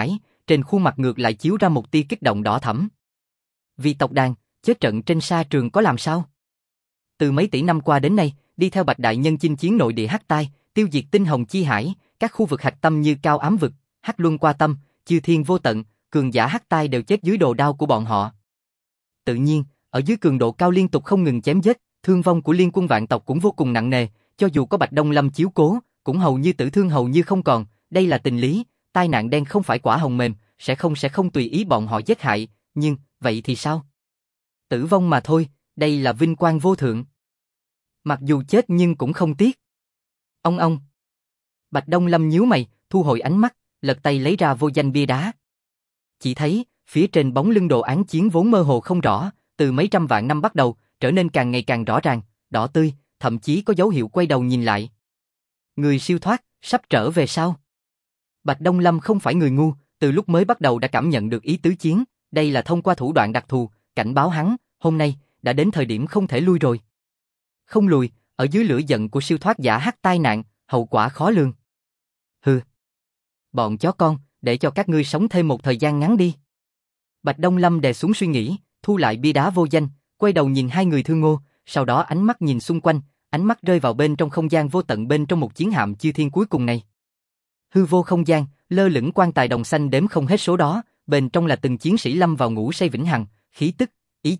A: trên khuôn mặt ngược lại chiếu ra một tia kích động đỏ thẫm. Vì tộc đàn, chết trận trên sa trường có làm sao? Từ mấy tỷ năm qua đến nay, đi theo Bạch Đại Nhân chinh chiến nội địa Hắc Tai, tiêu diệt tinh hồng chi hải, các khu vực hạch tâm như Cao Ám Vực, Hắc Luân Qua Tâm, Chư Thiên Vô Tận, cường giả Hắc Tai đều chết dưới đồ đao của bọn họ. Tự nhiên, ở dưới cường độ cao liên tục không ngừng chém giết, thương vong của liên quân vạn tộc cũng vô cùng nặng nề, cho dù có Bạch Đông Lâm chiếu cố, cũng hầu như tử thương hầu như không còn, đây là tình lý, tai nạn đen không phải quả hồng mềm, sẽ không tùy ý bọn họ giết hại, nhưng, vậy thì sao? Tử vong mà thôi, đây là vinh quang vô thượng. Mặc dù chết nhưng cũng không tiếc. Ông. Bạch Đông Lâm nhíu mày, thu hồi ánh mắt, lật tay lấy ra vô danh bia đá. Chỉ thấy, phía trên bóng lưng đồ án chiến vốn mơ hồ không rõ, từ mấy trăm vạn năm bắt đầu, trở nên càng ngày càng rõ ràng, đỏ tươi, thậm chí có dấu hiệu quay đầu nhìn lại. Người siêu thoát, sắp trở về sao? Bạch Đông Lâm không phải người ngu, từ lúc mới bắt đầu đã cảm nhận được ý tứ chiến, đây là thông qua thủ đoạn đặc thù, cảnh báo hắn, hôm nay, đã đến thời điểm không thể lui rồi. Không lùi, ở dưới lửa giận của siêu thoát giả Hắc tai nạn, hậu quả khó lường. Hừ. Bọn chó con, để cho các ngươi sống thêm một thời gian ngắn đi. Bạch Đông Lâm đè xuống suy nghĩ, thu lại bia đá vô danh, quay đầu nhìn hai người Thương Ngô, sau đó ánh mắt nhìn xung quanh, ánh mắt rơi vào bên trong không gian vô tận bên trong một chiến hạm chư thiên cuối cùng này. Hư vô không gian, lơ lửng quan tài đồng xanh đếm không hết số đó, bên trong là từng chiến sĩ lâm vào ngủ say vĩnh hằng, khí tức,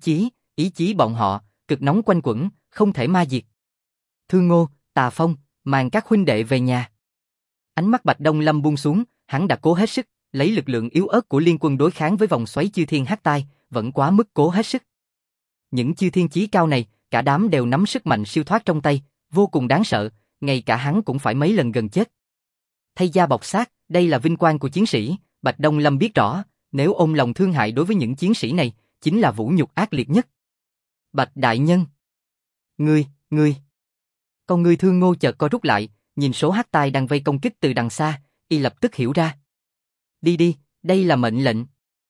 A: ý chí bọn họ, cực nóng quanh quẩn, không thể ma diệt. Thương Ngô, Tà Phong, mang các huynh đệ về nhà. Ánh mắt Bạch Đông Lâm buông xuống, hắn đã cố hết sức, lấy lực lượng yếu ớt của liên quân đối kháng với vòng xoáy chư thiên Hắc Tai, vẫn quá mức cố hết sức. Những chư thiên chí cao này, cả đám đều nắm sức mạnh siêu thoát trong tay, vô cùng đáng sợ, ngay cả hắn cũng phải mấy lần gần chết. Thay da bọc xác, đây là vinh quang của chiến sĩ, Bạch Đông Lâm biết rõ, nếu ôm lòng thương hại đối với những chiến sĩ này, chính là vũ nhục ác liệt nhất. Bạch Đại Nhân. Ngươi. Con ngươi Thương Ngô chợt co rút lại, nhìn số Hắc Tai đang vây công kích từ đằng xa, y lập tức hiểu ra. Đi, đây là mệnh lệnh.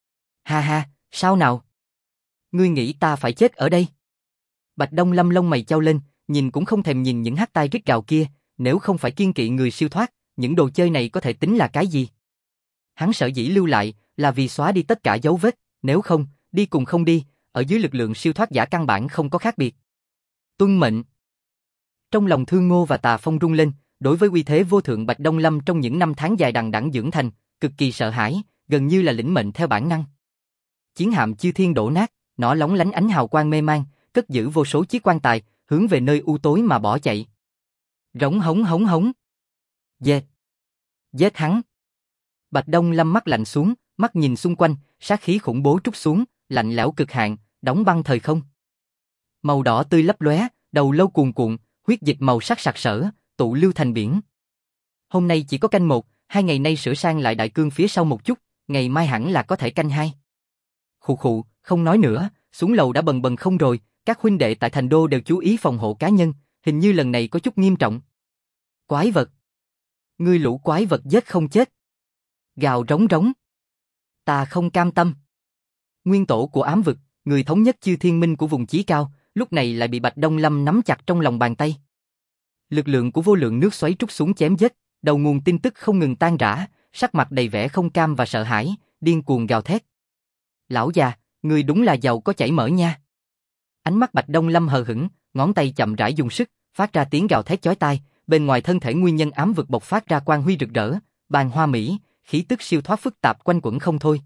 A: Ha, sao nào? Ngươi nghĩ ta phải chết ở đây? Bạch Đông Lâm lông mày chau lên, nhìn cũng không thèm nhìn những Hắc Tai rít gào kia, nếu không phải kiên kỵ người siêu thoát, những đồ chơi này có thể tính là cái gì? Hắn sở dĩ lưu lại, là vì xóa đi tất cả dấu vết, nếu không, đi cùng không đi, ở dưới lực lượng siêu thoát giả căn bản không có khác biệt. Tuân mệnh. Trong lòng Thương Ngô và Tà Phong rung lên, đối với uy thế vô thượng Bạch Đông Lâm trong những năm tháng dài đằng đẵng dưỡng thành, cực kỳ sợ hãi, gần như là lĩnh mệnh theo bản năng. Chiến hạm chư thiên đổ nát, nó lóng lánh ánh hào quang mê man, cất giữ vô số chiếc quan tài, hướng về nơi u tối mà bỏ chạy. Rống hống. Giết hắn. Bạch Đông Lâm mắt lạnh xuống, mắt nhìn xung quanh, sát khí khủng bố trút xuống, lạnh lẽo cực hạn, đóng băng thời không. Màu đỏ tươi lấp lóe, đầu lâu cuồn cuộn, huyết dịch màu sắc sặc sỡ, tụ lưu thành biển. Hôm nay chỉ có canh 1, 2 ngày nay sửa sang lại đại cương phía sau một chút, ngày mai hẳn là có thể canh 2. Khụ, không nói nữa, xuống lầu đã bần không rồi, các huynh đệ tại thành đô đều chú ý phòng hộ cá nhân, hình như lần này có chút nghiêm trọng. Quái vật. Ngươi lũ quái vật giết không chết. Gào rống. Ta không cam tâm. Nguyên tổ của ám vực, người thống nhất chư thiên minh của vùng chí cao, lúc này lại bị Bạch Đông Lâm nắm chặt trong lòng bàn tay. Lực lượng của vô lượng nước xoáy trút xuống chém giết, đầu nguồn tin tức không ngừng tan rã, sắc mặt đầy vẻ không cam và sợ hãi, điên cuồng gào thét. Lão già, ngươi đúng là giàu có chảy mỡ nha. Ánh mắt Bạch Đông Lâm hờ hững, ngón tay chậm rãi dùng sức, phát ra tiếng gào thét chói tai, bên ngoài thân thể nguyên nhân ám vực bộc phát ra quang huy rực rỡ, bàn hoa mỹ, khí tức siêu thoát phức tạp quanh quẩn không thôi.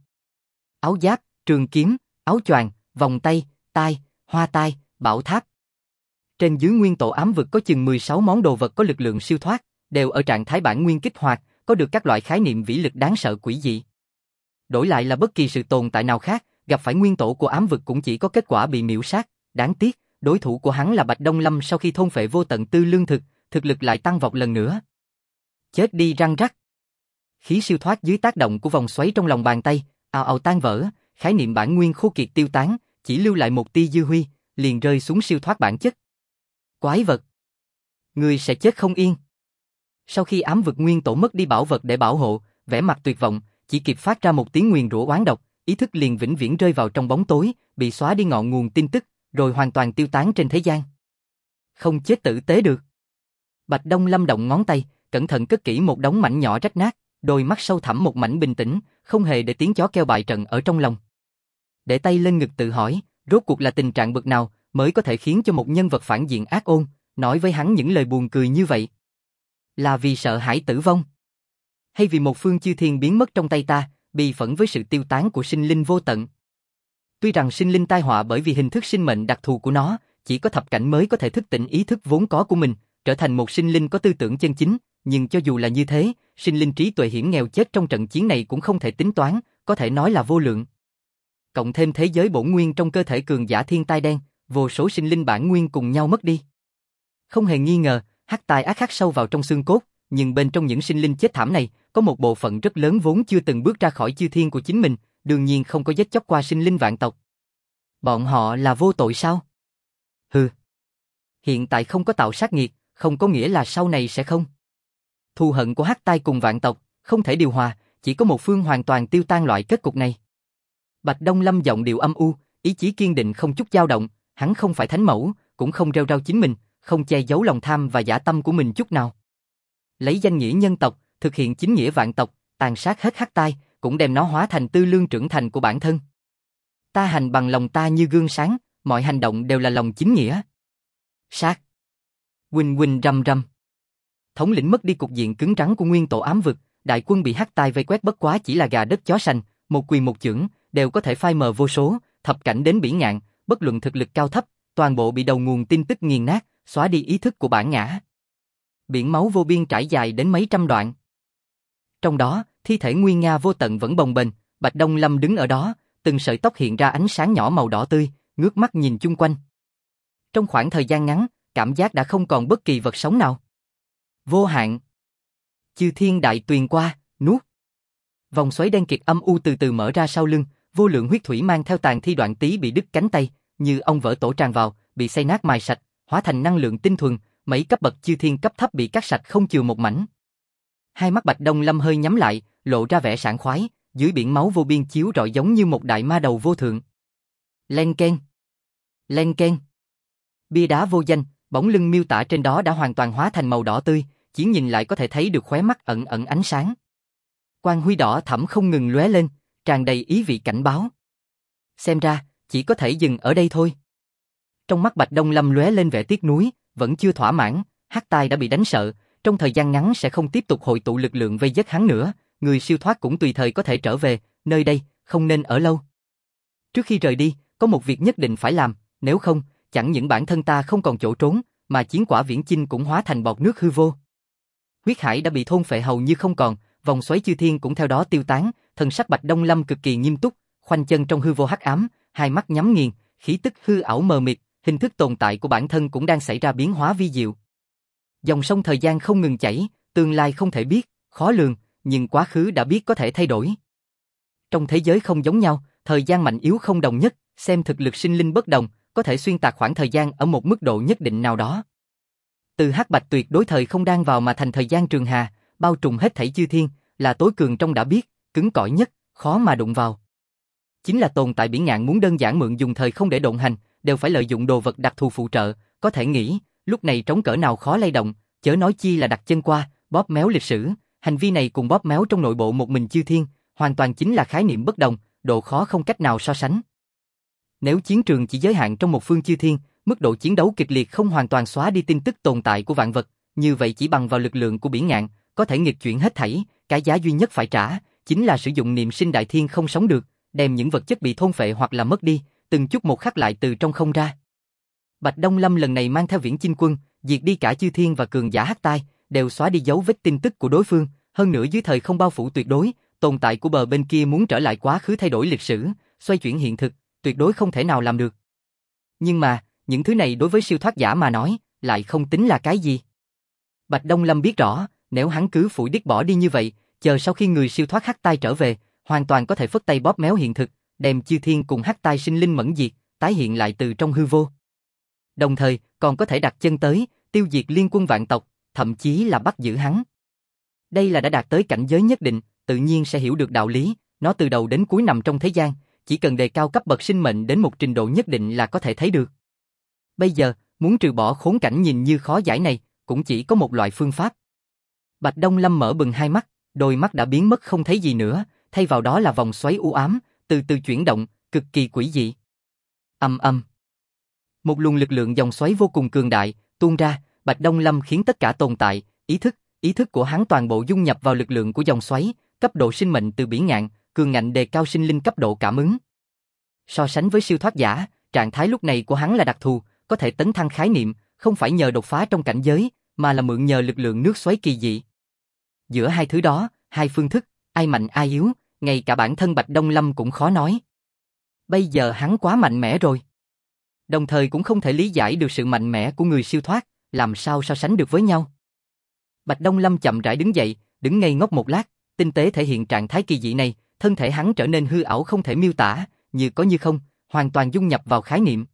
A: Áo giáp, trường kiếm, áo choàng, vòng tay, tai, hoa tai, bảo tháp. Trên dưới nguyên tổ ám vực có chừng 16 món đồ vật có lực lượng siêu thoát, đều ở trạng thái bản nguyên kích hoạt, có được các loại khái niệm vĩ lực đáng sợ quỷ dị. Đổi lại là bất kỳ sự tồn tại nào khác, gặp phải nguyên tổ của ám vực cũng chỉ có kết quả bị miểu sát, đáng tiếc, đối thủ của hắn là Bạch Đông Lâm sau khi thôn phệ vô tận tư lương thực, thực lực lại tăng vọt lần nữa. Chết đi răng rắc. Khí siêu thoát dưới tác động của vòng xoáy trong lòng bàn tay, ào ào tan vỡ, khái niệm bản nguyên khô kiệt tiêu tán, chỉ lưu lại một tia dư huy, liền rơi xuống siêu thoát bản chất. Quái vật. Ngươi sẽ chết không yên. Sau khi ám vực nguyên tổ mất đi bảo vật để bảo hộ, vẻ mặt tuyệt vọng, chỉ kịp phát ra một tiếng nguyền rủa oán độc, ý thức liền vĩnh viễn rơi vào trong bóng tối, bị xóa đi ngọn nguồn tin tức, rồi hoàn toàn tiêu tán trên thế gian. Không chết tử tế được. Bạch Đông Lâm động ngón tay, cẩn thận cất kỹ một đống mảnh nhỏ rách nát, đôi mắt sâu thẳm một mảnh bình tĩnh, không hề để tiếng chó kêu bại trận ở trong lòng. Để tay lên ngực tự hỏi, rốt cuộc là tình trạng bậc nào mới có thể khiến cho một nhân vật phản diện ác ôn, nói với hắn những lời buồn cười như vậy? Là vì sợ hãi tử vong? Hay vì một phương chư thiên biến mất trong tay ta, bi phẫn với sự tiêu tán của sinh linh vô tận? Tuy rằng sinh linh tai họa bởi vì hình thức sinh mệnh đặc thù của nó, chỉ có thập cảnh mới có thể thức tỉnh ý thức vốn có của mình, trở thành một sinh linh có tư tưởng chân chính, nhưng cho dù là như thế, sinh linh trí tuệ hiểm nghèo chết trong trận chiến này cũng không thể tính toán, có thể nói là vô lượng. Cộng thêm thế giới bổn nguyên trong cơ thể cường giả thiên tai đen, vô số sinh linh bản nguyên cùng nhau mất đi. Không hề nghi ngờ, hắc tai ác khắc sâu vào trong xương cốt, nhưng bên trong những sinh linh chết thảm này, có một bộ phận rất lớn vốn chưa từng bước ra khỏi chư thiên của chính mình, đương nhiên không có giết chóc qua sinh linh vạn tộc. Bọn họ là vô tội sao? Hừ. Hiện tại không có tạo sát nghiệt, không có nghĩa là sau này sẽ không. Thù hận của hắc tai cùng vạn tộc, không thể điều hòa, chỉ có một phương hoàn toàn tiêu tan loại kết cục này. Bạch Đông Lâm giọng điệu âm u, ý chí kiên định không chút dao động, hắn không phải thánh mẫu, cũng không rêu rao chính mình, không che giấu lòng tham và dã tâm của mình chút nào. Lấy danh nghĩa nhân tộc, thực hiện chính nghĩa vạn tộc, tàn sát hết hắc tai, cũng đem nó hóa thành tư lương trưởng thành của bản thân. Ta hành bằng lòng ta như gương sáng, mọi hành động đều là lòng chính nghĩa. Sát. Huỳnh huỳnh rầm rầm. Thống lĩnh mất đi cục diện cứng rắn của nguyên tổ ám vực, đại quân bị hắc tai vây quét bất quá chỉ là gà đất chó sành, một quyền một chưởng đều có thể phai mờ vô số, thập cảnh đến bỉ ngạn, bất luận thực lực cao thấp, toàn bộ bị đầu nguồn tin tức nghiền nát, xóa đi ý thức của bản ngã. Biển máu vô biên trải dài đến mấy trăm đoạn. Trong đó, thi thể nguy nga vô tận vẫn bồng bềnh, Bạch Đông Lâm đứng ở đó, từng sợi tóc hiện ra ánh sáng nhỏ màu đỏ tươi, ngước mắt nhìn chung quanh. Trong khoảng thời gian ngắn, cảm giác đã không còn bất kỳ vật sống nào. Vô hạn. Chư thiên đại tuyền qua, nuốt. Vòng xoáy đen kịt âm u từ từ mở ra sau lưng, vô lượng huyết thủy mang theo tàn thi đoạn tí bị đứt cánh tay, như ong vỡ tổ tràn vào, bị xay nát mài sạch, hóa thành năng lượng tinh thuần, mấy cấp bậc chư thiên cấp thấp bị cắt sạch không chừa một mảnh. Hai mắt Bạch Đông Lâm hơi nhắm lại, lộ ra vẻ sảng khoái, dưới biển máu vô biên chiếu rọi giống như một đại ma đầu vô thượng. Len keng. Len keng. Bia đá vô danh, bóng lưng miêu tả trên đó đã hoàn toàn hóa thành màu đỏ tươi, chỉ nhìn lại có thể thấy được khóe mắt ẩn ẩn ánh sáng. Quang huy đỏ thẫm không ngừng lóe lên, tràn đầy ý vị cảnh báo. Xem ra, chỉ có thể dừng ở đây thôi. Trong mắt Bạch Đông Lâm lóe lên vẻ tiếc nuối, vẫn chưa thỏa mãn, hắc tai đã bị đánh sợ, trong thời gian ngắn sẽ không tiếp tục hội tụ lực lượng vây giết hắn nữa, người siêu thoát cũng tùy thời có thể trở về, nơi đây, không nên ở lâu. Trước khi rời đi, có một việc nhất định phải làm, nếu không, chẳng những bản thân ta không còn chỗ trốn, mà chiến quả viễn chinh cũng hóa thành bọt nước hư vô. Huyết hải đã bị thôn phệ hầu như không còn, vòng xoáy chư thiên cũng theo đó tiêu tán, thần sắc Bạch Đông Lâm cực kỳ nghiêm túc, khoanh chân trong hư vô hắc ám, hai mắt nhắm nghiền, khí tức hư ảo mờ mịt, hình thức tồn tại của bản thân cũng đang xảy ra biến hóa vi diệu. Dòng sông thời gian không ngừng chảy, tương lai không thể biết, khó lường, nhưng quá khứ đã biết có thể thay đổi. Trong thế giới không giống nhau, thời gian mạnh yếu không đồng nhất, xem thực lực sinh linh bất đồng, có thể xuyên tạc khoảng thời gian ở một mức độ nhất định nào đó. Từ hắc bạch tuyệt đối thời không đan vào mà thành thời gian trường hà, bao trùm hết thảy chư thiên, là tối cường trong đã biết, cứng cỏi nhất, khó mà đụng vào. Chính là tồn tại biển ngạn muốn đơn giản mượn dùng thời không để độn hành, đều phải lợi dụng đồ vật đặc thù phụ trợ, có thể nghĩ, lúc này trống cỡ nào khó lay động, chớ nói chi là đặt chân qua, bóp méo lịch sử, hành vi này cùng bóp méo trong nội bộ một mình chư thiên, hoàn toàn chính là khái niệm bất đồng, độ khó không cách nào so sánh. Nếu chiến trường chỉ giới hạn trong một phương chư thiên, mức độ chiến đấu kịch liệt không hoàn toàn xóa đi tin tức tồn tại của vạn vật, như vậy chỉ bằng vào lực lượng của biển ngạn, có thể nghịch chuyển hết thảy, cái giá duy nhất phải trả, chính là sử dụng niệm sinh đại thiên không sống được, đem những vật chất bị thôn phệ hoặc là mất đi, từng chút một khắc lại từ trong không ra. Bạch Đông Lâm lần này mang theo viễn chinh quân, diệt đi cả chư thiên và cường giả hắc tai, đều xóa đi dấu vết tin tức của đối phương, hơn nữa dưới thời không bao phủ tuyệt đối, tồn tại của bờ bên kia muốn trở lại quá khứ thay đổi lịch sử, xoay chuyển hiện thực, tuyệt đối không thể nào làm được. Nhưng mà, những thứ này đối với siêu thoát giả mà nói, lại không tính là cái gì. Bạch Đông Lâm biết rõ, nếu hắn cứ phủi đít bỏ đi như vậy, chờ sau khi người siêu thoát hắc tai trở về, hoàn toàn có thể phất tay bóp méo hiện thực, đem chư thiên cùng hắc tai sinh linh mẫn diệt, tái hiện lại từ trong hư vô. Đồng thời, còn có thể đặt chân tới, tiêu diệt liên quân vạn tộc, thậm chí là bắt giữ hắn. Đây là đã đạt tới cảnh giới nhất định, tự nhiên sẽ hiểu được đạo lý, nó từ đầu đến cuối nằm trong thế gian, chỉ cần đề cao cấp bậc sinh mệnh đến một trình độ nhất định là có thể thấy được. Bây giờ, muốn trừ bỏ khốn cảnh nhìn như khó giải này, cũng chỉ có một loại phương pháp. Bạch Đông Lâm mở bừng hai mắt, Đôi mắt đã biến mất không thấy gì nữa, thay vào đó là vòng xoáy u ám, từ từ chuyển động, cực kỳ quỷ dị. Ầm ầm. Một luồng lực lượng dòng xoáy vô cùng cường đại tuôn ra, Bạch Đông Lâm khiến tất cả tồn tại, ý thức của hắn toàn bộ dung nhập vào lực lượng của dòng xoáy, cấp độ sinh mệnh từ bỉ ngạn, cường ngạnh đề cao sinh linh cấp độ cảm ứng. So sánh với siêu thoát giả, trạng thái lúc này của hắn là đặc thù, có thể tấn thăng khái niệm, không phải nhờ đột phá trong cảnh giới, mà là mượn nhờ lực lượng nước xoáy kỳ dị. Giữa hai thứ đó, hai phương thức, ai mạnh ai yếu, ngay cả bản thân Bạch Đông Lâm cũng khó nói. Bây giờ hắn quá mạnh mẽ rồi. Đồng thời cũng không thể lý giải được sự mạnh mẽ của người siêu thoát, làm sao so sánh được với nhau. Bạch Đông Lâm chậm rãi đứng dậy, đứng ngây ngốc một lát, tinh tế thể hiện trạng thái kỳ dị này, thân thể hắn trở nên hư ảo không thể miêu tả, như có như không, hoàn toàn dung nhập vào khái niệm.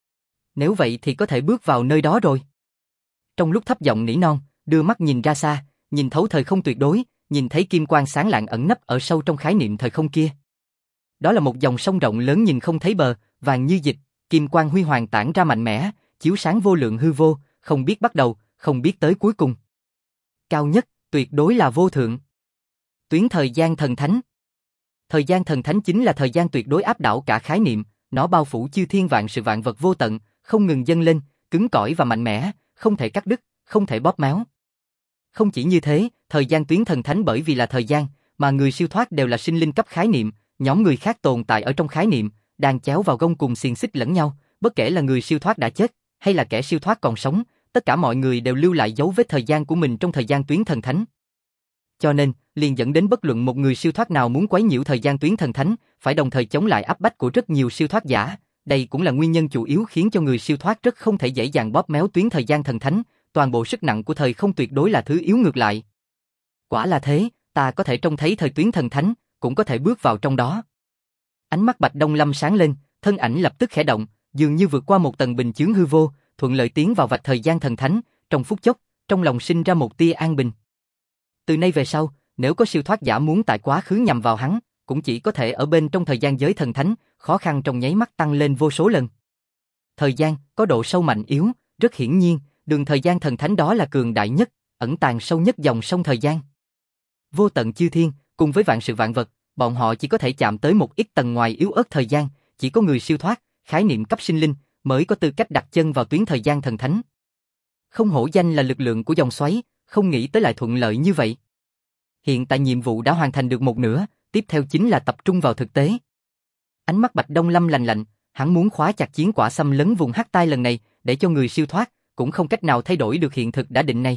A: Nếu vậy thì có thể bước vào nơi đó rồi. Trong lúc thấp giọng nỉ non, đưa mắt nhìn ra xa, nhìn thấu thời không tuyệt đối, nhìn thấy kim quang sáng lạng ẩn nấp ở sâu trong khái niệm thời không kia. Đó là một dòng sông rộng lớn nhìn không thấy bờ, vàng như dịch, kim quang huy hoàng tản ra mạnh mẽ, chiếu sáng vô lượng hư vô, không biết bắt đầu, không biết tới cuối cùng. Cao nhất, tuyệt đối là vô thượng. Tuyến thời gian thần thánh. Thời gian thần thánh chính là thời gian tuyệt đối áp đảo cả khái niệm, nó bao phủ chư thiên vạn sự vạn vật vô tận, không ngừng dâng lên, cứng cỏi và mạnh mẽ, không thể cắt đứt, không thể bóp méo. Không chỉ như thế, thời gian tuyến thần thánh bởi vì là thời gian, mà người siêu thoát đều là sinh linh cấp khái niệm, nhóm người khác tồn tại ở trong khái niệm, đang chéo vào gông cùng xiềng xích lẫn nhau, bất kể là người siêu thoát đã chết, hay là kẻ siêu thoát còn sống, tất cả mọi người đều lưu lại dấu vết thời gian của mình trong thời gian tuyến thần thánh. Cho nên, liền dẫn đến bất luận một người siêu thoát nào muốn quấy nhiễu thời gian tuyến thần thánh, phải đồng thời chống lại áp bách của rất nhiều siêu thoát giả. Đây cũng là nguyên nhân chủ yếu khiến cho người siêu thoát rất không thể dễ dàng bóp méo tuyến thời gian thần thánh, toàn bộ sức nặng của thời không tuyệt đối là thứ yếu ngược lại. Quả là thế, ta có thể trông thấy thời tuyến thần thánh, cũng có thể bước vào trong đó. Ánh mắt Bạch Đông Lâm sáng lên, thân ảnh lập tức khẽ động, dường như vượt qua một tầng bình chướng hư vô, thuận lợi tiến vào vạch thời gian thần thánh, trong phút chốc, trong lòng sinh ra một tia an bình. Từ nay về sau, nếu có siêu thoát giả muốn tại quá khứ nhằm vào hắn, cũng chỉ có thể ở bên trong thời gian giới thần thánh, khó khăn trong nháy mắt tăng lên vô số lần. Thời gian có độ sâu mạnh yếu, rất hiển nhiên, đường thời gian thần thánh đó là cường đại nhất, ẩn tàng sâu nhất dòng sông thời gian. Vô tận chư thiên, cùng với vạn sự vạn vật, bọn họ chỉ có thể chạm tới một ít tầng ngoài yếu ớt thời gian, chỉ có người siêu thoát, khái niệm cấp sinh linh, mới có tư cách đặt chân vào tuyến thời gian thần thánh. Không hổ danh là lực lượng của dòng xoáy, không nghĩ tới lại thuận lợi như vậy. Hiện tại nhiệm vụ đã hoàn thành được một nửa, tiếp theo chính là tập trung vào thực tế. Ánh mắt Bạch Đông Lâm lạnh lạnh, hắn muốn khóa chặt chiến quả xâm lấn vùng Hắc Tai lần này, để cho người siêu thoát, cũng không cách nào thay đổi được hiện thực đã định này.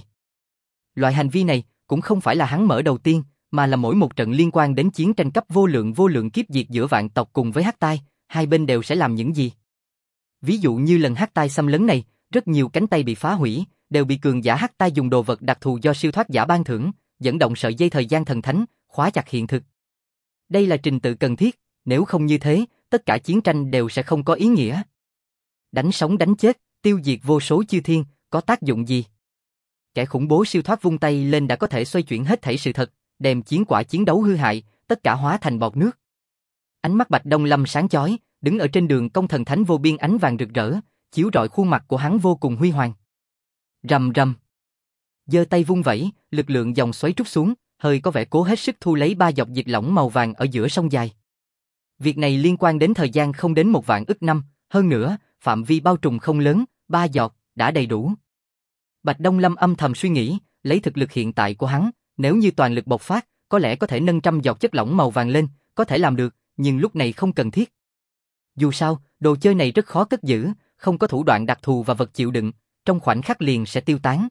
A: Loại hành vi này, cũng không phải là hắn mở đầu tiên, mà là mỗi một trận liên quan đến chiến tranh cấp vô lượng kiếp diệt giữa vạn tộc cùng với Hắc Tai, hai bên đều sẽ làm những gì. Ví dụ như lần Hắc Tai xâm lấn này, rất nhiều cánh tay bị phá hủy, đều bị cường giả Hắc Tai dùng đồ vật đặc thù do siêu thoát giả ban thưởng, dẫn động sợi dây thời gian thần thánh, khóa chặt hiện thực. Đây là trình tự cần thiết, nếu không như thế, tất cả chiến tranh đều sẽ không có ý nghĩa. Đánh sống đánh chết, tiêu diệt vô số chư thiên, có tác dụng gì? Kẻ khủng bố siêu thoát vung tay lên đã có thể xoay chuyển hết thảy sự thật, đem chiến quả chiến đấu hư hại, tất cả hóa thành bọt nước. Ánh mắt Bạch Đông Lâm sáng chói, đứng ở trên đường công thần thánh vô biên ánh vàng rực rỡ, chiếu rọi khuôn mặt của hắn vô cùng huy hoàng. Rầm rầm. Giơ tay vung vẩy, lực lượng dòng xoáy trút xuống, hơi có vẻ cố hết sức thu lấy ba giọt dịch lỏng màu vàng ở giữa sông dài. Việc này liên quan đến thời gian không đến 1 vạn ức năm, hơn nữa, phạm vi bao trùm không lớn, 3 giọt, đã đầy đủ. Bạch Đông Lâm âm thầm suy nghĩ, lấy thực lực hiện tại của hắn, nếu như toàn lực bộc phát, có lẽ có thể nâng 100 giọt chất lỏng màu vàng lên, có thể làm được, nhưng lúc này không cần thiết. Dù sao, đồ chơi này rất khó cất giữ, không có thủ đoạn đặc thù và vật chịu đựng, trong khoảnh khắc liền sẽ tiêu tán.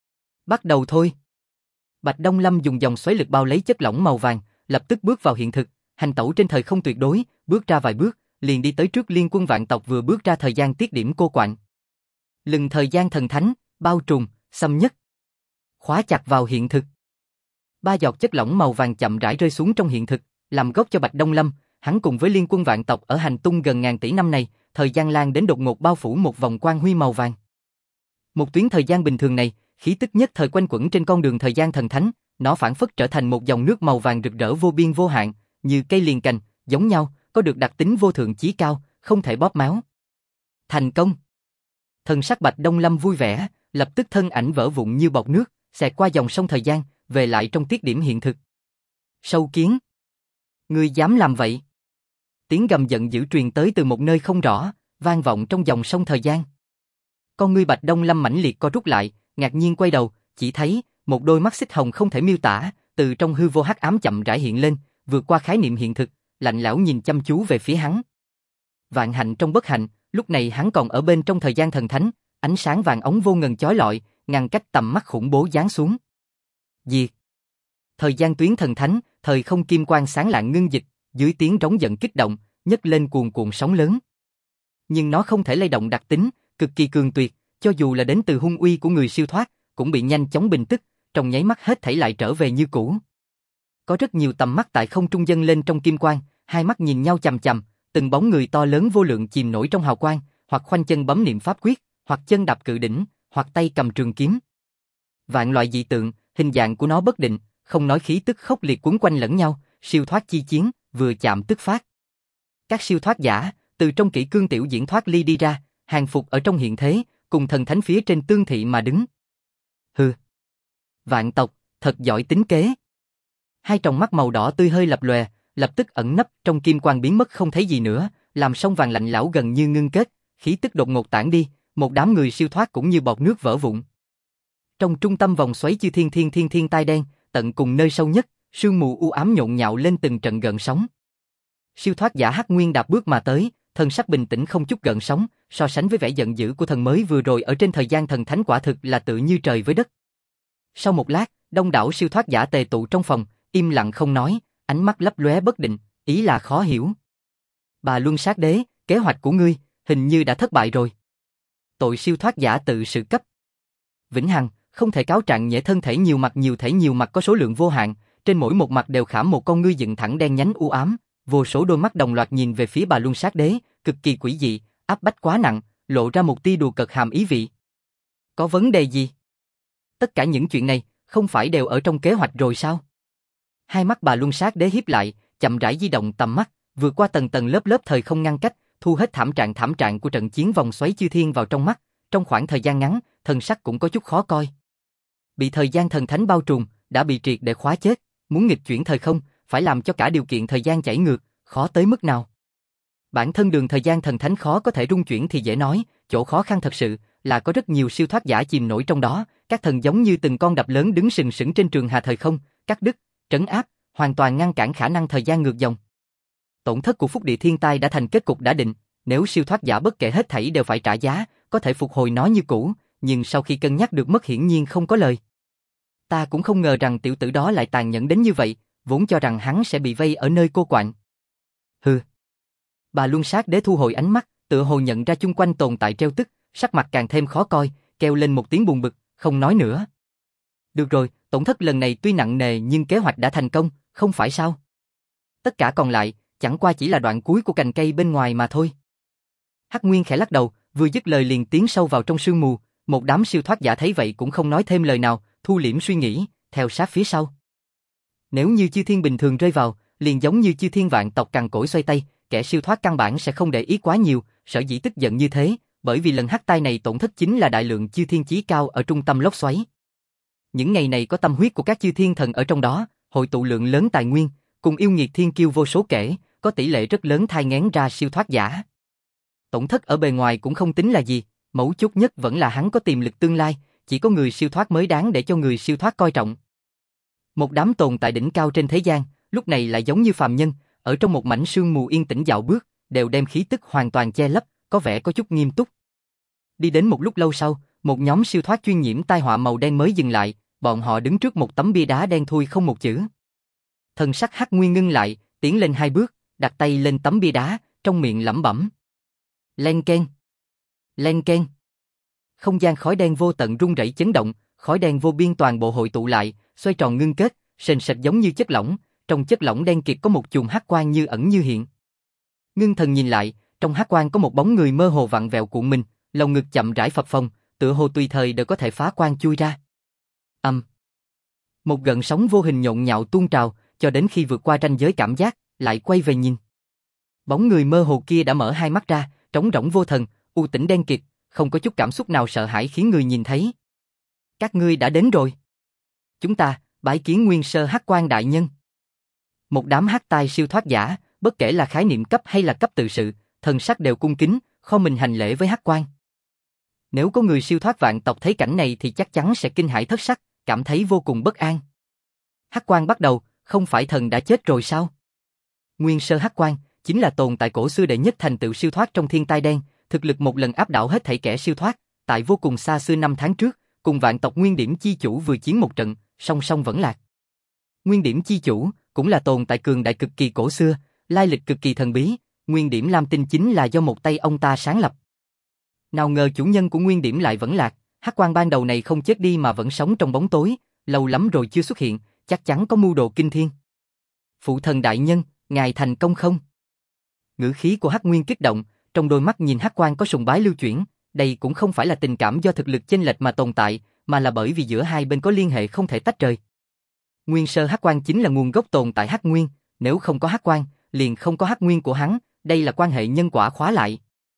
A: Bắt đầu thôi. Bạch Đông Lâm dùng dòng xoáy lực bao lấy chất lỏng màu vàng, lập tức bước vào hiện thực, hành tẩu trên thời không tuyệt đối, bước ra vài bước, liền đi tới trước liên quân vạn tộc vừa bước ra thời gian tiết điểm cô quạnh. Lừng thời gian thần thánh, bao trùm, xâm nhất. Khóa chặt vào hiện thực. 3 giọt chất lỏng màu vàng chậm rãi rơi xuống trong hiện thực, làm gốc cho Bạch Đông Lâm, hắn cùng với liên quân vạn tộc ở hành tung gần ngàn tỷ năm này, thời gian lan đến đột ngột bao phủ một vòng quang huy màu vàng. Một tuyến thời gian bình thường này, khí tức nhất thời quanh quẩn trên con đường thời gian thần thánh, nó phản phất trở thành một dòng nước màu vàng rực rỡ vô biên vô hạn, như cây liền cành, giống nhau, có được đặc tính vô thượng chí cao, không thể bóp méo. Thành công. Thần sắc Bạch Đông Lâm vui vẻ, lập tức thân ảnh vỡ vụn như bọt nước, xẹt qua dòng sông thời gian, về lại trong tiết điểm hiện thực. Sâu kiến! Ngươi dám làm vậy? Tiếng gầm giận dữ truyền tới từ một nơi không rõ, vang vọng trong dòng sông thời gian. Con ngươi Bạch Đông Lâm mãnh liệt co rút lại, ngạc nhiên quay đầu, chỉ thấy một đôi mắt xích hồng không thể miêu tả, từ trong hư vô hắc ám chậm rãi hiện lên, vượt qua khái niệm hiện thực, lạnh lẽo nhìn chăm chú về phía hắn. Vạn hạnh trong bất hạnh, lúc này hắn còn ở bên trong thời gian thần thánh, ánh sáng vàng ống vô ngần chói lọi, ngăn cách tầm mắt khủng bố giáng xuống. Diệt! Thời gian tuyến thần thánh, thời không kim quang sáng lạng ngưng dịch, dưới tiếng trống giận kích động, nhấc lên cuồn cuộn sóng lớn. Nhưng nó không thể lay động đặc tính, cực kỳ cường tuyệt, cho dù là đến từ hung uy của người siêu thoát, cũng bị nhanh chóng bình tức, trong nháy mắt hết thảy lại trở về như cũ. Có rất nhiều tầm mắt tại không trung dâng lên trong kim quang, hai mắt nhìn nhau chằm chằm, từng bóng người to lớn vô lượng chìm nổi trong hào quang, hoặc khoanh chân bấm niệm pháp quyết, hoặc chân đạp cự đỉnh, hoặc tay cầm trường kiếm. Vạn loại dị tượng, hình dạng của nó bất định, không nói khí tức khốc liệt quấn quanh lẫn nhau, siêu thoát chi chiến, vừa chạm tức phát. Các siêu thoát giả, từ trong kỷ cương tiểu diễn thoát ly đi ra, hàng phục ở trong hiện thế, cùng thần thánh phía trên tương thị mà đứng. Hừ. Vạn tộc, thật giỏi tính kế. Hai tròng mắt màu đỏ tươi hơi lập lòe, lập tức ẩn nấp trong kim quang biến mất không thấy gì nữa, làm sông vàng lạnh lẽo gần như ngưng kết, khí tức đột ngột tản đi, một đám người siêu thoát cũng như bọt nước vỡ vụn. Trong trung tâm vòng xoáy chư thiên tai đen, tận cùng nơi sâu nhất, sương mù u ám nhộn nhạo lên từng trận gợn sóng. Siêu thoát giả Hắc Nguyên đạp bước mà tới, thân sắc bình tĩnh không chút gợn sóng, so sánh với vẻ giận dữ của thần mới vừa rồi ở trên thời gian thần thánh quả thực là tự như trời với đất. Sau một lát, đông đảo siêu thoát giả tề tụ trong phòng, im lặng không nói, ánh mắt lấp lóe bất định, ý là khó hiểu. Bà Luân Sát Đế, kế hoạch của ngươi, hình như đã thất bại rồi. Tội siêu thoát giả tự sự cấp. Vĩnh Hằng, không thể cáo trạng nhẹ thân thể nhiều mặt có số lượng vô hạn, trên mỗi một mặt đều khảm một con ngươi dựng thẳng đen nhánh u ám, vô số đôi mắt đồng loạt nhìn về phía bà Luân Sát Đế, cực kỳ quỷ dị, áp bách quá nặng, lộ ra một tia đùa cợt hàm ý vị. Có vấn đề gì? Tất cả những chuyện này, không phải đều ở trong kế hoạch rồi sao? Hai mắt bà Luân Sát Đế híp lại, chậm rãi di động tầm mắt, vượt qua tầng tầng lớp lớp thời không ngăn cách, thu hết thảm trạng của trận chiến vòng xoáy chư thiên vào trong mắt, trong khoảng thời gian ngắn, thần sắc cũng có chút khó coi. Bị thời gian thần thánh bao trùm, đã bị triệt để khóa chết, muốn nghịch chuyển thời không, phải làm cho cả điều kiện thời gian chảy ngược, khó tới mức nào. Bản thân đường thời gian thần thánh khó có thể rung chuyển thì dễ nói, chỗ khó khăn thật sự là có rất nhiều siêu thoát giả chìm nổi trong đó, các thần giống như từng con đập lớn đứng sừng sững trên trường hà thời không, cắt đứt, trấn áp, hoàn toàn ngăn cản khả năng thời gian ngược dòng. Tổn thất của Phúc Địa Thiên Tai đã thành kết cục đã định, nếu siêu thoát giả bất kể hết thảy đều phải trả giá, có thể phục hồi nó như cũ, nhưng sau khi cân nhắc được mất hiển nhiên không có lời. Ta cũng không ngờ rằng tiểu tử đó lại tàn nhẫn đến như vậy, vốn cho rằng hắn sẽ bị vây ở nơi cô quạnh. Hừ. Bà Luân Sát Đế thu hồi ánh mắt, tựa hồ nhận ra chung quanh tồn tại treo tức, sắc mặt càng thêm khó coi, kêu lên một tiếng buồn bực, không nói nữa. Được rồi, tổn thất lần này tuy nặng nề nhưng kế hoạch đã thành công, không phải sao? Tất cả còn lại, chẳng qua chỉ là đoạn cuối của cành cây bên ngoài mà thôi. Hắc Nguyên khẽ lắc đầu, vừa dứt lời liền tiến sâu vào trong sương mù, một đám siêu thoát giả thấy vậy cũng không nói thêm lời nào, thu liễm suy nghĩ, theo sát phía sau. Nếu như chư thiên bình thường rơi vào, liền giống như chư thiên vạn tộc cằn cỗi xoay tay, kẻ siêu thoát căn bản sẽ không để ý quá nhiều, sở dĩ tức giận như thế, bởi vì lần hắc tai này tổn thất chính là đại lượng chư thiên chí cao ở trung tâm lốc xoáy. Những ngày này có tâm huyết của các chư thiên thần ở trong đó, hội tụ lượng lớn tài nguyên, cùng yêu nghiệt thiên kiêu vô số kể, có tỷ lệ rất lớn thai nghén ra siêu thoát giả. Tổn thất ở bề ngoài cũng không tính là gì, mấu chốt nhất vẫn là hắn có tiềm lực tương lai, chỉ có người siêu thoát mới đáng để cho người siêu thoát coi trọng. Một đám tồn tại đỉnh cao trên thế gian, lúc này lại giống như phàm nhân, ở trong một mảnh sương mù yên tĩnh dạo bước, đều đem khí tức hoàn toàn che lấp, có vẻ có chút nghiêm túc. Đi đến một lúc lâu sau, một nhóm siêu thoát chuyên nhiễm tai họa màu đen mới dừng lại, bọn họ đứng trước một tấm bia đá đen thui không một chữ. Thần sắc Hắc Nguyên ngưng lại, tiến lên hai bước, đặt tay lên tấm bia đá, trong miệng lẩm bẩm. Len keng, len keng. Không gian khói đen vô tận rung rẩy chấn động, khói đen vô biên toàn bộ hội tụ lại, xoay tròn ngưng kết, sền sệt giống như chất lỏng, trong chất lỏng đen kịt có một chùm hắc quang như ẩn như hiện. Ngưng thần nhìn lại, trong hắc quang có một bóng người mơ hồ vặn vẹo cuộn mình, lồng ngực chậm rãi phập phồng, tựa hồ tùy thời đều có thể phá quang chui ra. Một gợn sóng vô hình nhộn nhạo tuôn trào, cho đến khi vượt qua ranh giới cảm giác, lại quay về nhìn. Bóng người mơ hồ kia đã mở hai mắt ra, trống rỗng vô thần, u tĩnh đen kịt, không có chút cảm xúc nào sợ hãi khiến người nhìn thấy. Các ngươi đã đến rồi. Chúng ta, bái kiến Nguyên Sơ Hắc Quang đại nhân. Một đám hắc tai siêu thoát giả, bất kể là khái niệm cấp hay là cấp tự sự, thần sắc đều cung kính, kho mình hành lễ với Hắc Quan. Nếu có người siêu thoát vạn tộc thấy cảnh này thì chắc chắn sẽ kinh hãi thất sắc, cảm thấy vô cùng bất an. Hắc Quan bắt đầu, không phải thần đã chết rồi sao? Nguyên sơ Hắc Quan chính là tồn tại cổ xưa đệ nhất thành tựu siêu thoát trong thiên tai đen, thực lực một lần áp đảo hết thảy kẻ siêu thoát, tại vô cùng xa xưa 5 tháng trước, cùng vạn tộc Nguyên Điểm chi chủ vừa chiến một trận, song song vẫn lạc. Nguyên Điểm chi chủ cũng là tồn tại cường đại cực kỳ cổ xưa, lai lịch cực kỳ thần bí, Nguyên Điểm Lam Tinh chính là do một tay ông ta sáng lập. Nào ngờ chủ nhân của Nguyên Điểm lại vẫn lạc, Hắc Quan ban đầu này không chết đi mà vẫn sống trong bóng tối, lâu lắm rồi chưa xuất hiện, chắc chắn có mưu đồ kinh thiên. Phụ thần đại nhân, ngài thành công không? Ngữ khí của Hắc Nguyên kích động, trong đôi mắt nhìn Hắc Quan có sùng bái lưu chuyển, đây cũng không phải là tình cảm do thực lực chênh lệch mà tồn tại, mà là bởi vì giữa hai bên có liên hệ không thể tách rời. Nguyên sơ Hắc Quan chính là nguồn gốc tồn tại Hắc Nguyên, nếu không có Hắc Quan, liền không có Hắc Nguyên của hắn, đây là quan hệ nhân quả khóa lại.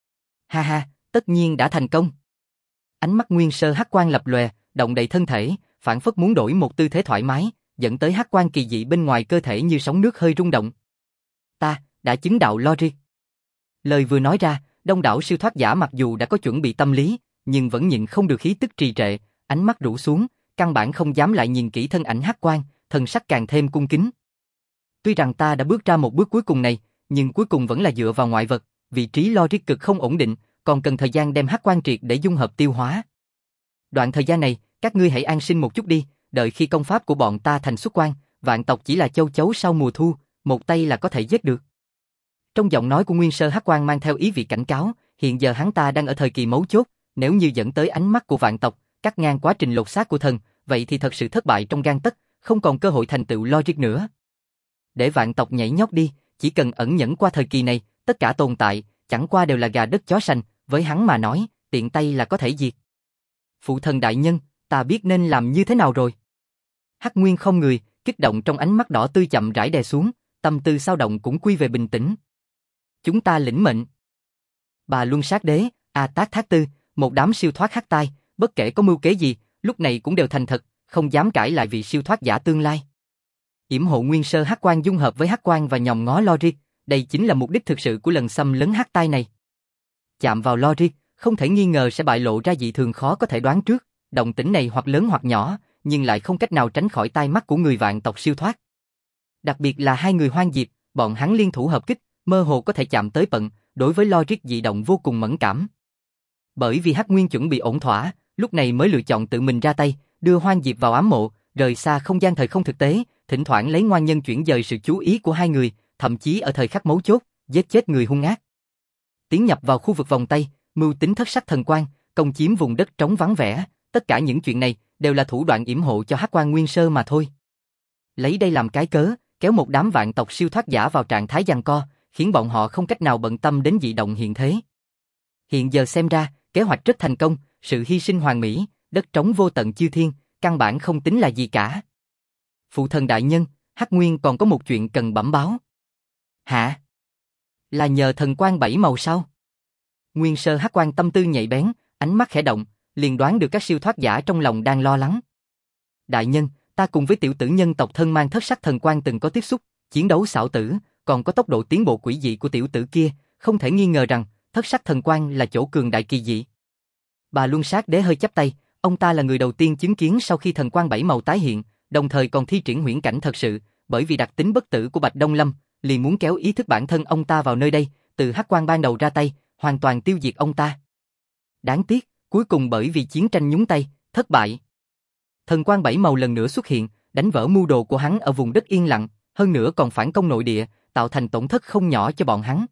A: Ha ha, tất nhiên đã thành công. Ánh mắt Nguyên sơ Hắc Quan lập lòe, động đậy thân thể, phản phất muốn đổi một tư thế thoải mái, dẫn tới Hắc Quan kỳ dị bên ngoài cơ thể như sóng nước hơi rung động. Ta đã chứng đạo logic. Lời vừa nói ra, đông đảo siêu thoát giả mặc dù đã có chuẩn bị tâm lý, nhưng vẫn nhịn không được khí tức trì trệ, ánh mắt rũ xuống, căn bản không dám lại nhìn kỹ thân ảnh Hắc Quan, thần sắc càng thêm cung kính. Tuy rằng ta đã bước ra một bước cuối cùng này, nhưng cuối cùng vẫn là dựa vào ngoại vật, vị trí logic cực không ổn định, còn cần thời gian đem Hắc Quan triệt để dung hợp tiêu hóa. Đoạn thời gian này, các ngươi hãy an sinh một chút đi, đợi khi công pháp của bọn ta thành xuất quan, vạn tộc chỉ là châu chấu sau mùa thu, một tay là có thể giết được. Trong giọng nói của Nguyên sơ Hắc Quan mang theo ý vị cảnh cáo, hiện giờ hắn ta đang ở thời kỳ mấu chốt, nếu như dẫn tới ánh mắt của vạn tộc, cắt ngang quá trình lột xác của thần, vậy thì thật sự thất bại trong gang tấc, không còn cơ hội thành tựu logic nữa. Để vạn tộc nhảy nhót đi, chỉ cần ẩn nhẫn qua thời kỳ này, tất cả tồn tại, chẳng qua đều là gà đất chó sành, với hắn mà nói, tiện tay là có thể diệt. Phụ thần đại nhân, ta biết nên làm như thế nào rồi. Hắc Nguyên không người, kích động trong ánh mắt đỏ tươi chậm rãi đè xuống, tâm tư xao động cũng quy về bình tĩnh. Chúng ta lĩnh mệnh. Bà Luân Sát Đế, A Tát Thác Tư, một đám siêu thoát hắc tai, bất kể có mưu kế gì, lúc này cũng đều thành thật, không dám cãi lại vị siêu thoát giả tương lai. Yểm hộ Nguyên sơ Hắc Quan dung hợp với Hắc Quan và nhòm ngó logic, đây chính là mục đích thực sự của lần xâm lấn hắc tai này. Chạm vào logic, không thể nghi ngờ sẽ bại lộ ra dị thường khó có thể đoán trước, động tĩnh này hoặc lớn hoặc nhỏ, nhưng lại không cách nào tránh khỏi tai mắt của người vạn tộc siêu thoát. Đặc biệt là hai người Hoang Diệp, bọn hắn liên thủ hợp kích, mơ hồ có thể chạm tới bận, đối với logic dị động vô cùng mẫn cảm. Bởi vì Hắc Nguyên chuẩn bị ổn thỏa, lúc này mới lựa chọn tự mình ra tay, đưa Hoang Diệp vào ám mộ, rời xa không gian thời không thực tế, thỉnh thoảng lấy ngoan nhân chuyển dời sự chú ý của hai người, thậm chí ở thời khắc mấu chốt, giết chết người hung ác. Tiến nhập vào khu vực vòng Tây, mưu tính thất sắc thần quan, công chiếm vùng đất trống vắng vẻ, tất cả những chuyện này đều là thủ đoạn yểm hộ cho Hắc Quan Nguyên sơ mà thôi. Lấy đây làm cái cớ, kéo một đám vạn tộc siêu thoát giả vào trạng thái giằng co, khiến bọn họ không cách nào bận tâm đến dị động hiện thế. Hiện giờ xem ra, kế hoạch rất thành công, sự hy sinh hoàn mỹ, đất trống vô tận chư thiên, căn bản không tính là gì cả. Phụ thần đại nhân, Hắc Nguyên còn có một chuyện cần bẩm báo. Hả? Là nhờ thần quan bảy màu sao? Nguyên sơ Hắc Quan tâm tư nhạy bén, ánh mắt khẽ động, liền đoán được các siêu thoát giả trong lòng đang lo lắng. Đại nhân, ta cùng với tiểu tử nhân tộc thân mang thất sắc thần quan từng có tiếp xúc, chiến đấu xảo tử, còn có tốc độ tiến bộ quỷ dị của tiểu tử kia, không thể nghi ngờ rằng thất sắc thần quan là chỗ cường đại kỳ dị. Bà Luân Sát Đế hơi chắp tay, ông ta là người đầu tiên chứng kiến sau khi thần quan bảy màu tái hiện, đồng thời còn thi triển huyễn cảnh thật sự, bởi vì đặc tính bất tử của Bạch Đông Lâm, liền muốn kéo ý thức bản thân ông ta vào nơi đây, từ Hắc Quan ban đầu ra tay, hoàn toàn tiêu diệt ông ta. Đáng tiếc, cuối cùng bởi vì chiến tranh nhúng tay, thất bại. Thần quan bảy màu lần nữa xuất hiện, đánh vỡ mưu đồ của hắn ở vùng đất yên lặng, hơn nữa còn phản công nội địa, tạo thành tổn thất không nhỏ cho bọn hắn.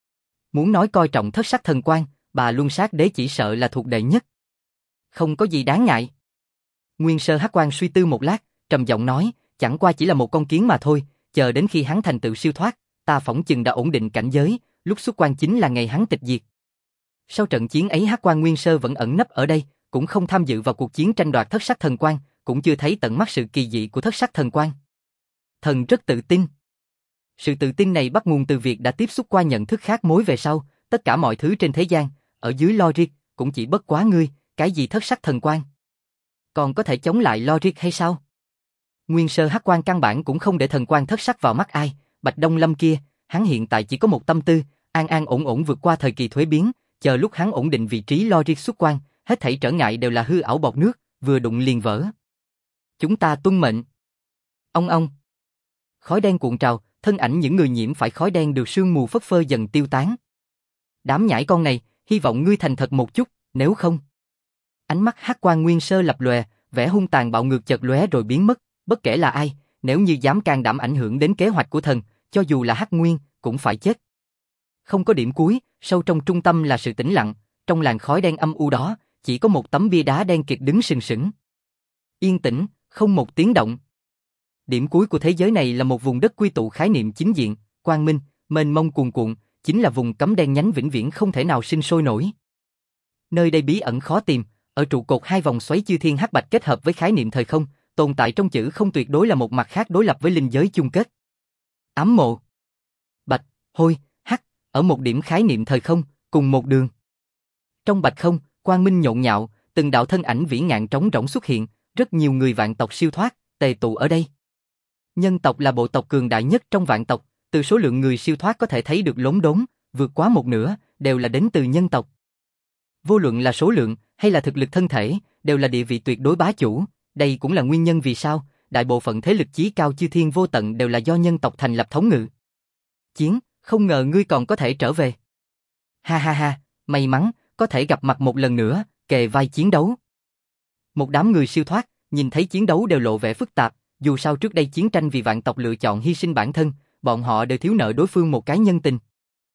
A: Muốn nói coi trọng thất sắc thần quan, bà Luân Sát Đế chỉ sợ là thuộc đệ nhất. Không có gì đáng ngại. Nguyên sơ Hắc Quan suy tư một lát, trầm giọng nói, chẳng qua chỉ là một con kiến mà thôi, chờ đến khi hắn thành tựu siêu thoát, ta phỏng chừng đã ổn định cảnh giới, lúc xuất quan chính là ngày hắn tịch diệt. Sau trận chiến ấy Hắc Quan Nguyên sơ vẫn ẩn nấp ở đây, cũng không tham dự vào cuộc chiến tranh đoạt thất sắc thần quan, cũng chưa thấy tận mắt sự kỳ dị của thất sắc thần quan. Thần rất tự tin. Sự tự tin này bắt nguồn từ việc đã tiếp xúc qua nhận thức khác mối về sau, tất cả mọi thứ trên thế gian, ở dưới logic, cũng chỉ bất quá ngươi, cái gì thất sắc thần quan. Còn có thể chống lại logic hay sao? Nguyên sơ hắc quan căn bản cũng không để thần quan thất sắc vào mắt ai, Bạch Đông Lâm kia, hắn hiện tại chỉ có một tâm tư, an an ổn ổn vượt qua thời kỳ thuế biến, chờ lúc hắn ổn định vị trí lo riêng xuất quan, hết thảy trở ngại đều là hư ảo bọt nước, vừa đụng liền vỡ. Chúng ta tuân mệnh. Ông. Khói đen cuộn trào, thân ảnh những người nhiễm phải khói đen được sương mù phất phơ dần tiêu tán. Đám nhãi con này, hy vọng ngươi thành thật một chút, nếu không. Ánh mắt hắc quan nguyên sơ lập lòe, vẻ hung tàn bạo ngược chợt lóe rồi biến mất, bất kể là ai, nếu như dám can đảm ảnh hưởng đến kế hoạch của thần, cho dù là hắc nguyên, cũng phải chết. Không có điểm cuối, sâu trong trung tâm là sự tĩnh lặng, trong làn khói đen âm u đó, chỉ có một tấm bia đá đen kịt đứng sừng sững. Yên tĩnh, không một tiếng động. Điểm cuối của thế giới này là một vùng đất quy tụ khái niệm chính diện, quang minh, mênh mông cuồn cuộn, chính là vùng cấm đen nhánh vĩnh viễn không thể nào sinh sôi nổi. Nơi đây bí ẩn khó tìm, ở trụ cột hai vòng xoáy chư thiên hắc bạch kết hợp với khái niệm thời không, tồn tại trong chữ không tuyệt đối là một mặt khác đối lập với linh giới chung kết. Ám mộ. Bạch, hôi, hắc, ở một điểm khái niệm thời không, cùng một đường. Trong bạch không, quang minh nhộn nhạo, từng đạo thân ảnh vĩ ngạn trống rỗng xuất hiện, rất nhiều người vạn tộc siêu thoát, tề tụ ở đây. Nhân tộc là bộ tộc cường đại nhất trong vạn tộc, từ số lượng người siêu thoát có thể thấy được lốm đốm, vượt quá một nửa, đều là đến từ nhân tộc. Vô luận là số lượng, hay là thực lực thân thể, đều là địa vị tuyệt đối bá chủ, đây cũng là nguyên nhân vì sao, đại bộ phận thế lực chí cao chư thiên vô tận đều là do nhân tộc thành lập thống ngự. Chiến, không ngờ ngươi còn có thể trở về. Ha ha ha, may mắn, có thể gặp mặt một lần nữa, kề vai chiến đấu. Một đám người siêu thoát, nhìn thấy chiến đấu đều lộ vẻ phức tạp, dù sao trước đây chiến tranh vì vạn tộc lựa chọn hy sinh bản thân, bọn họ đều thiếu nợ đối phương một cái nhân tình.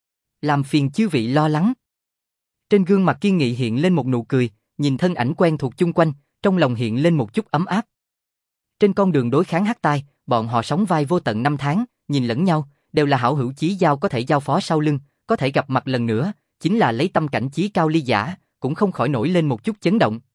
A: Làm phiền chư vị lo lắng. Trên gương mặt kiên nghị hiện lên một nụ cười, nhìn thân ảnh quen thuộc chung quanh, trong lòng hiện lên một chút ấm áp. Trên con đường đối kháng hắc tai, bọn họ sống vai vô tận 5 tháng, nhìn lẫn nhau, đều là hảo hữu chí giao có thể giao phó sau lưng, có thể gặp mặt lần nữa, chính là lấy tâm cảnh chí cao ly giả, cũng không khỏi nổi lên một chút chấn động.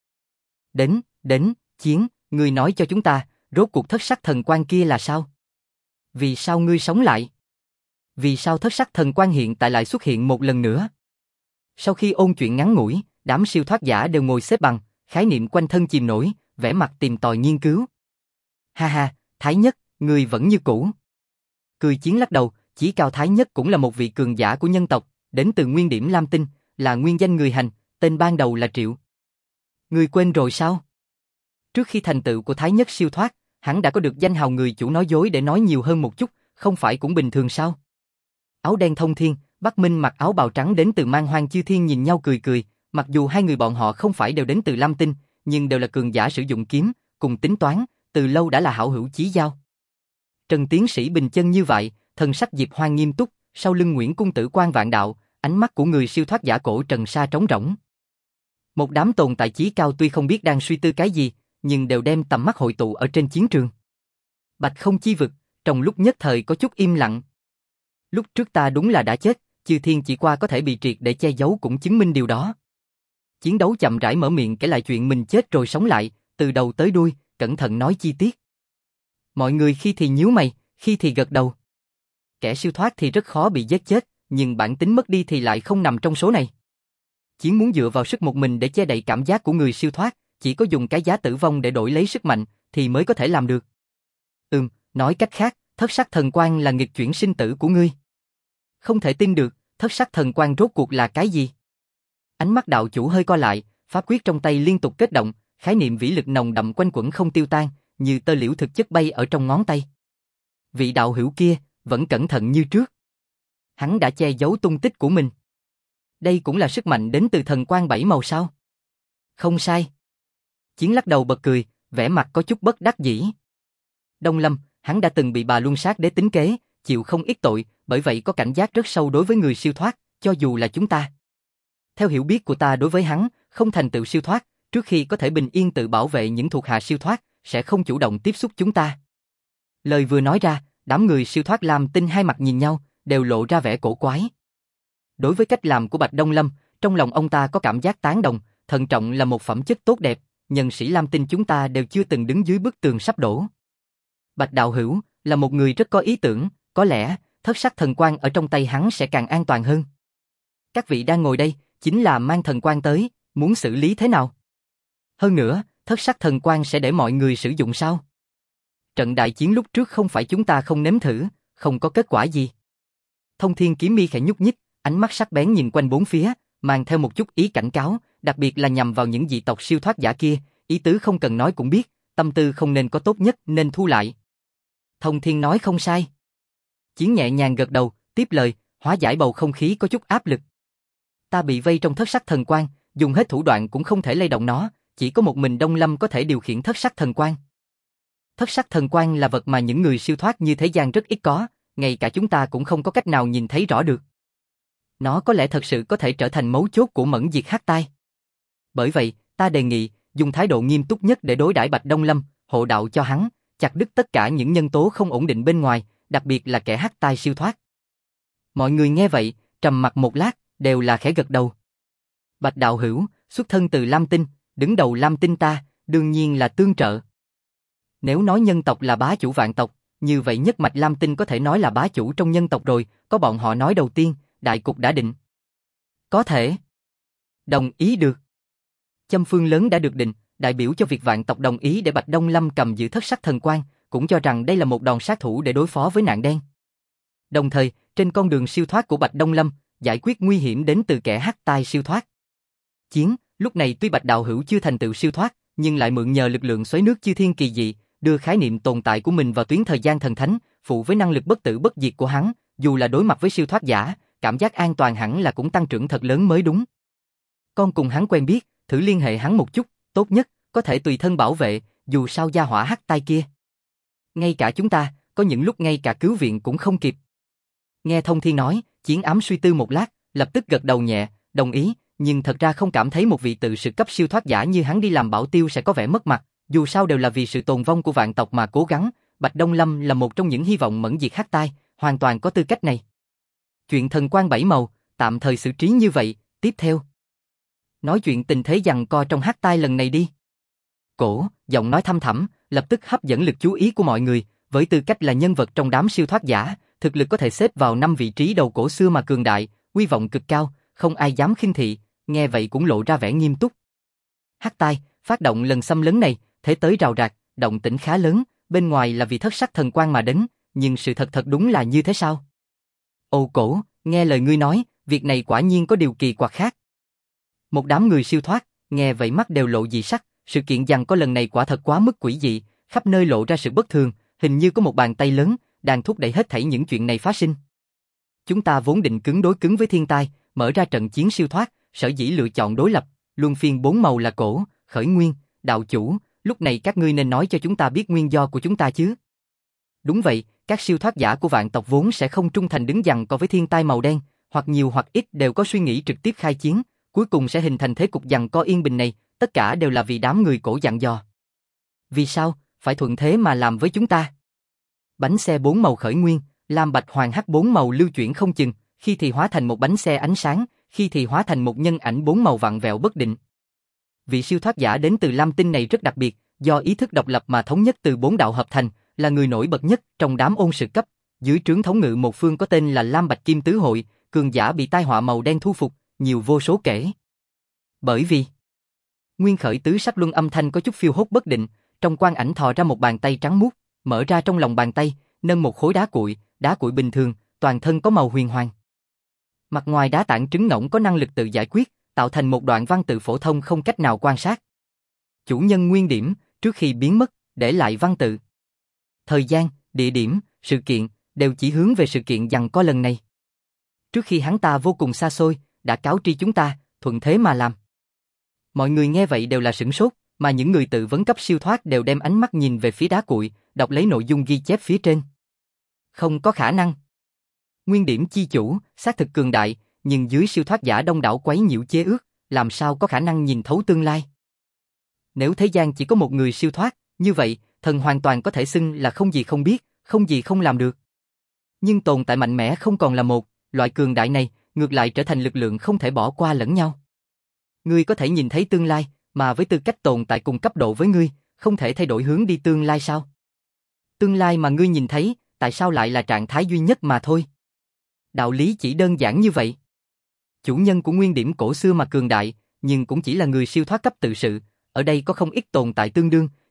A: Đến, Chiến, ngươi nói cho chúng ta, rốt cuộc thất sắc thần quan kia là sao? Vì sao ngươi sống lại? Vì sao thất sắc thần quan hiện tại lại xuất hiện một lần nữa? Sau khi ôn chuyện ngắn ngủi, đám siêu thoát giả đều ngồi xếp bằng, khái niệm quanh thân chìm nổi, vẻ mặt tìm tòi nghiên cứu. Ha ha, Thái Nhất, ngươi vẫn như cũ. Cười Chiến lắc đầu, Chí cao Thái Nhất cũng là một vị cường giả của nhân tộc, đến từ nguyên điểm Lam Tinh, là nguyên danh người hành, tên ban đầu là Triệu. Ngươi quên rồi sao? Trước khi thành tựu của Thái Nhất siêu thoát, hắn đã có được danh hào người chủ nói dối để nói nhiều hơn một chút, không phải cũng bình thường sao? Áo đen thông thiên, Bắc Minh mặc áo bào trắng đến từ Man Hoang chư thiên nhìn nhau cười cười, mặc dù hai người bọn họ không phải đều đến từ Lam Tinh, nhưng đều là cường giả sử dụng kiếm, cùng tính toán, từ lâu đã là hảo hữu chí giao. Trần tiến sĩ bình chân như vậy, thần sắc Diệp Hoang nghiêm túc, sau lưng Nguyễn cung tử Quan Vạn Đạo, ánh mắt của người siêu thoát giả cổ Trần Sa trống rỗng. Một đám tồn tại chí cao tuy không biết đang suy tư cái gì, nhưng đều đem tầm mắt hội tụ ở trên chiến trường. Bạch không chi vực, trong lúc nhất thời có chút im lặng. Lúc trước ta đúng là đã chết, chư thiên chỉ qua có thể bị triệt để che giấu cũng chứng minh điều đó. Chiến đấu chậm rãi mở miệng kể lại chuyện mình chết rồi sống lại, từ đầu tới đuôi, cẩn thận nói chi tiết. Mọi người khi thì nhíu mày, khi thì gật đầu. Kẻ siêu thoát thì rất khó bị giết chết, nhưng bản tính mất đi thì lại không nằm trong số này. Chiến muốn dựa vào sức một mình để che đậy cảm giác của người siêu thoát, chỉ có dùng cái giá tử vong để đổi lấy sức mạnh, thì mới có thể làm được. Nói cách khác, thất sắc thần quan là nghịch chuyển sinh tử của ngươi. Không thể tin được, thất sắc thần quan rốt cuộc là cái gì? Ánh mắt đạo chủ hơi co lại, pháp quyết trong tay liên tục kết động, khái niệm vĩ lực nồng đậm quanh quẩn không tiêu tan, như tơ liễu thực chất bay ở trong ngón tay. Vị đạo hữu kia, vẫn cẩn thận như trước. Hắn đã che giấu tung tích của mình. Đây cũng là sức mạnh đến từ thần quan bảy màu sao? Không sai. Chiến lắc đầu bật cười, vẻ mặt có chút bất đắc dĩ. Đông Lâm, hắn đã từng bị bà Luân sát đế tính kế, chịu không ít tội, bởi vậy có cảnh giác rất sâu đối với người siêu thoát, cho dù là chúng ta. Theo hiểu biết của ta đối với hắn, không thành tựu siêu thoát, trước khi có thể bình yên tự bảo vệ những thuộc hạ siêu thoát, sẽ không chủ động tiếp xúc chúng ta. Lời vừa nói ra, đám người siêu thoát Lam Tinh hai mặt nhìn nhau, đều lộ ra vẻ cổ quái. Đối với cách làm của Bạch Đông Lâm, trong lòng ông ta có cảm giác tán đồng, thận trọng là một phẩm chất tốt đẹp, nhân sĩ Lam Tinh chúng ta đều chưa từng đứng dưới bức tường sắp đổ. Bạch đạo hữu là một người rất có ý tưởng, có lẽ thất sắc thần quan ở trong tay hắn sẽ càng an toàn hơn. Các vị đang ngồi đây, chính là mang thần quan tới, muốn xử lý thế nào? Hơn nữa, thất sắc thần quan sẽ để mọi người sử dụng sao? Trận đại chiến lúc trước không phải chúng ta không nếm thử, không có kết quả gì. Thông Thiên Kiếm Mi khẽ nhúc nhích, ánh mắt sắc bén nhìn quanh bốn phía, mang theo một chút ý cảnh cáo, đặc biệt là nhằm vào những dị tộc siêu thoát giả kia, ý tứ không cần nói cũng biết, tâm tư không nên có tốt nhất nên thu lại. Thông Thiên nói không sai. Chiến nhẹ nhàng gật đầu, tiếp lời, hóa giải bầu không khí có chút áp lực. Ta bị vây trong thất sắc thần quang, dùng hết thủ đoạn cũng không thể lay động nó, chỉ có một mình Đông Lâm có thể điều khiển thất sắc thần quang. Thất sắc thần quang là vật mà những người siêu thoát như thế gian rất ít có, ngay cả chúng ta cũng không có cách nào nhìn thấy rõ được. Nó có lẽ thật sự có thể trở thành mấu chốt của mẫn diệt hắc tai. Bởi vậy, ta đề nghị, dùng thái độ nghiêm túc nhất để đối đãi Bạch Đông Lâm, hộ đạo cho hắn, chặt đứt tất cả những nhân tố không ổn định bên ngoài, đặc biệt là kẻ hắc tai siêu thoát. Mọi người nghe vậy, trầm mặc một lát, đều là khẽ gật đầu. Bạch đạo hữu, xuất thân từ Lam Tinh, đứng đầu Lam Tinh ta, đương nhiên là tương trợ. Nếu nói nhân tộc là bá chủ vạn tộc, như vậy nhất mạch Lam Tinh có thể nói là bá chủ trong nhân tộc rồi, có bọn họ nói đầu tiên, đại cục đã định. Có thể. Đồng ý được. Châm phương lớn đã được định, đại biểu cho việc vạn tộc đồng ý để Bạch Đông Lâm cầm giữ thất sắc thần quang, cũng cho rằng đây là một đòn sát thủ để đối phó với nạn đen. Đồng thời, trên con đường siêu thoát của Bạch Đông Lâm, giải quyết nguy hiểm đến từ kẻ hắc tai siêu thoát. Lúc này tuy Bạch đạo hữu chưa thành tựu siêu thoát, nhưng lại mượn nhờ lực lượng xoáy nước chư thiên kỳ dị, đưa khái niệm tồn tại của mình vào tuyến thời gian thần thánh, phụ với năng lực bất tử bất diệt của hắn, dù là đối mặt với siêu thoát giả, cảm giác an toàn hẳn là cũng tăng trưởng thật lớn mới đúng. Con cùng hắn quen biết, thử liên hệ hắn một chút, tốt nhất có thể tùy thân bảo vệ, dù sao gia hỏa hắc tai kia. Ngay cả chúng ta, có những lúc ngay cả cứu viện cũng không kịp. Nghe Thông Thiên nói, Chiến Ám suy tư một lát, lập tức gật đầu nhẹ, đồng ý, nhưng thật ra không cảm thấy một vị tự sự cấp siêu thoát giả như hắn đi làm bảo tiêu sẽ có vẻ mất mặt, dù sao đều là vì sự tồn vong của vạn tộc mà cố gắng, Bạch Đông Lâm là một trong những hy vọng mẫn diệt hắc tai, hoàn toàn có tư cách này. Chuyện thần quang bảy màu, tạm thời xử trí như vậy, tiếp theo. Nói chuyện tình thế giằng co trong hắc tai lần này đi. Cổ, giọng nói thâm thẳm, lập tức hấp dẫn lực chú ý của mọi người, với tư cách là nhân vật trong đám siêu thoát giả, thực lực có thể xếp vào 5 vị trí đầu cổ xưa mà cường đại, uy vọng cực cao, không ai dám khinh thị, nghe vậy cũng lộ ra vẻ nghiêm túc. Hắc tai, phát động lần xâm lấn này, thế tới rào rạc, động tĩnh khá lớn, bên ngoài là vì thất sắc thần quang mà đến, nhưng sự thật thật đúng là như thế sao? Ồ Cổ, nghe lời ngươi nói, việc này quả nhiên có điều kỳ quặc khác. Một đám người siêu thoát, nghe vậy mắt đều lộ dị sắc, sự kiện giằng co lần này quả thật quá mức quỷ dị, khắp nơi lộ ra sự bất thường, hình như có một bàn tay lớn đang thúc đẩy hết thảy những chuyện này phát sinh. Chúng ta vốn định cứng đối cứng với thiên tai, mở ra trận chiến siêu thoát, sở dĩ lựa chọn đối lập, luân phiên 4 màu là Cổ, Khởi Nguyên, đạo chủ, lúc này các ngươi nên nói cho chúng ta biết nguyên do của chúng ta chứ. Đúng vậy, các siêu thoát giả của vạn tộc vốn sẽ không trung thành đứng giằng co với thiên tai màu đen, hoặc nhiều hoặc ít đều có suy nghĩ trực tiếp khai chiến, cuối cùng sẽ hình thành thế cục giằng co yên bình này, tất cả đều là vì đám người Cổ dặn dò. Vì sao, phải thuận thế mà làm với chúng ta? Bánh xe 4 màu Khởi Nguyên, lam bạch hoàng hắc 4 màu lưu chuyển không chừng, khi thì hóa thành một bánh xe ánh sáng, khi thì hóa thành một nhân ảnh 4 màu vặn vẹo bất định. Vị siêu thoát giả đến từ Lam Tinh này rất đặc biệt, do ý thức độc lập mà thống nhất từ 4 đạo hợp thành, là người nổi bật nhất trong đám ôn sự cấp, dưới trướng thống ngự một phương có tên là Lam Bạch Kim Tứ Hội, cường giả bị tai họa màu đen thu phục, nhiều vô số kể. Bởi vì nguyên khởi tứ sắc luân âm thanh có chút phiêu hốt bất định, trong quang ảnh thò ra một bàn tay trắng muốt, mở ra trong lòng bàn tay, nâng một khối đá cuội bình thường, toàn thân có màu huyền hoàng. Mặt ngoài đá tảng trứng ngỗng có năng lực tự giải quyết, tạo thành một đoạn văn tự phổ thông không cách nào quan sát. Chủ nhân nguyên điểm, trước khi biến mất, để lại văn tự. Thời gian, địa điểm, sự kiện, đều chỉ hướng về sự kiện giằng co lần này. Trước khi hắn ta vô cùng xa xôi, đã cáo tri chúng ta, thuận thế mà làm. Mọi người nghe vậy đều là sửng sốt, mà những người tự vấn cấp siêu thoát đều đem ánh mắt nhìn về phía đá cuội, đọc lấy nội dung ghi chép phía trên. Không có khả năng. Nguyên điểm chi chủ, xác thực cường đại, nhưng dưới siêu thoát giả đông đảo quấy nhiễu chế ước, làm sao có khả năng nhìn thấu tương lai. Nếu thế gian chỉ có một người siêu thoát, như vậy, thần hoàn toàn có thể xưng là không gì không biết, không gì không làm được. Nhưng tồn tại mạnh mẽ không còn là một, loại cường đại này, ngược lại trở thành lực lượng không thể bỏ qua lẫn nhau. Ngươi có thể nhìn thấy tương lai, mà với tư cách tồn tại cùng cấp độ với ngươi, không thể thay đổi hướng đi tương lai sao? Tương lai mà ngươi nhìn thấy, tại sao lại là trạng thái duy nhất mà thôi? Đạo lý chỉ đơn giản như vậy. Chủ nhân của nguyên điểm cổ xưa mà cường đại, nhưng cũng chỉ là người siêu thoát cấp tự sự, ở đây có không ít tồn tại tương đương,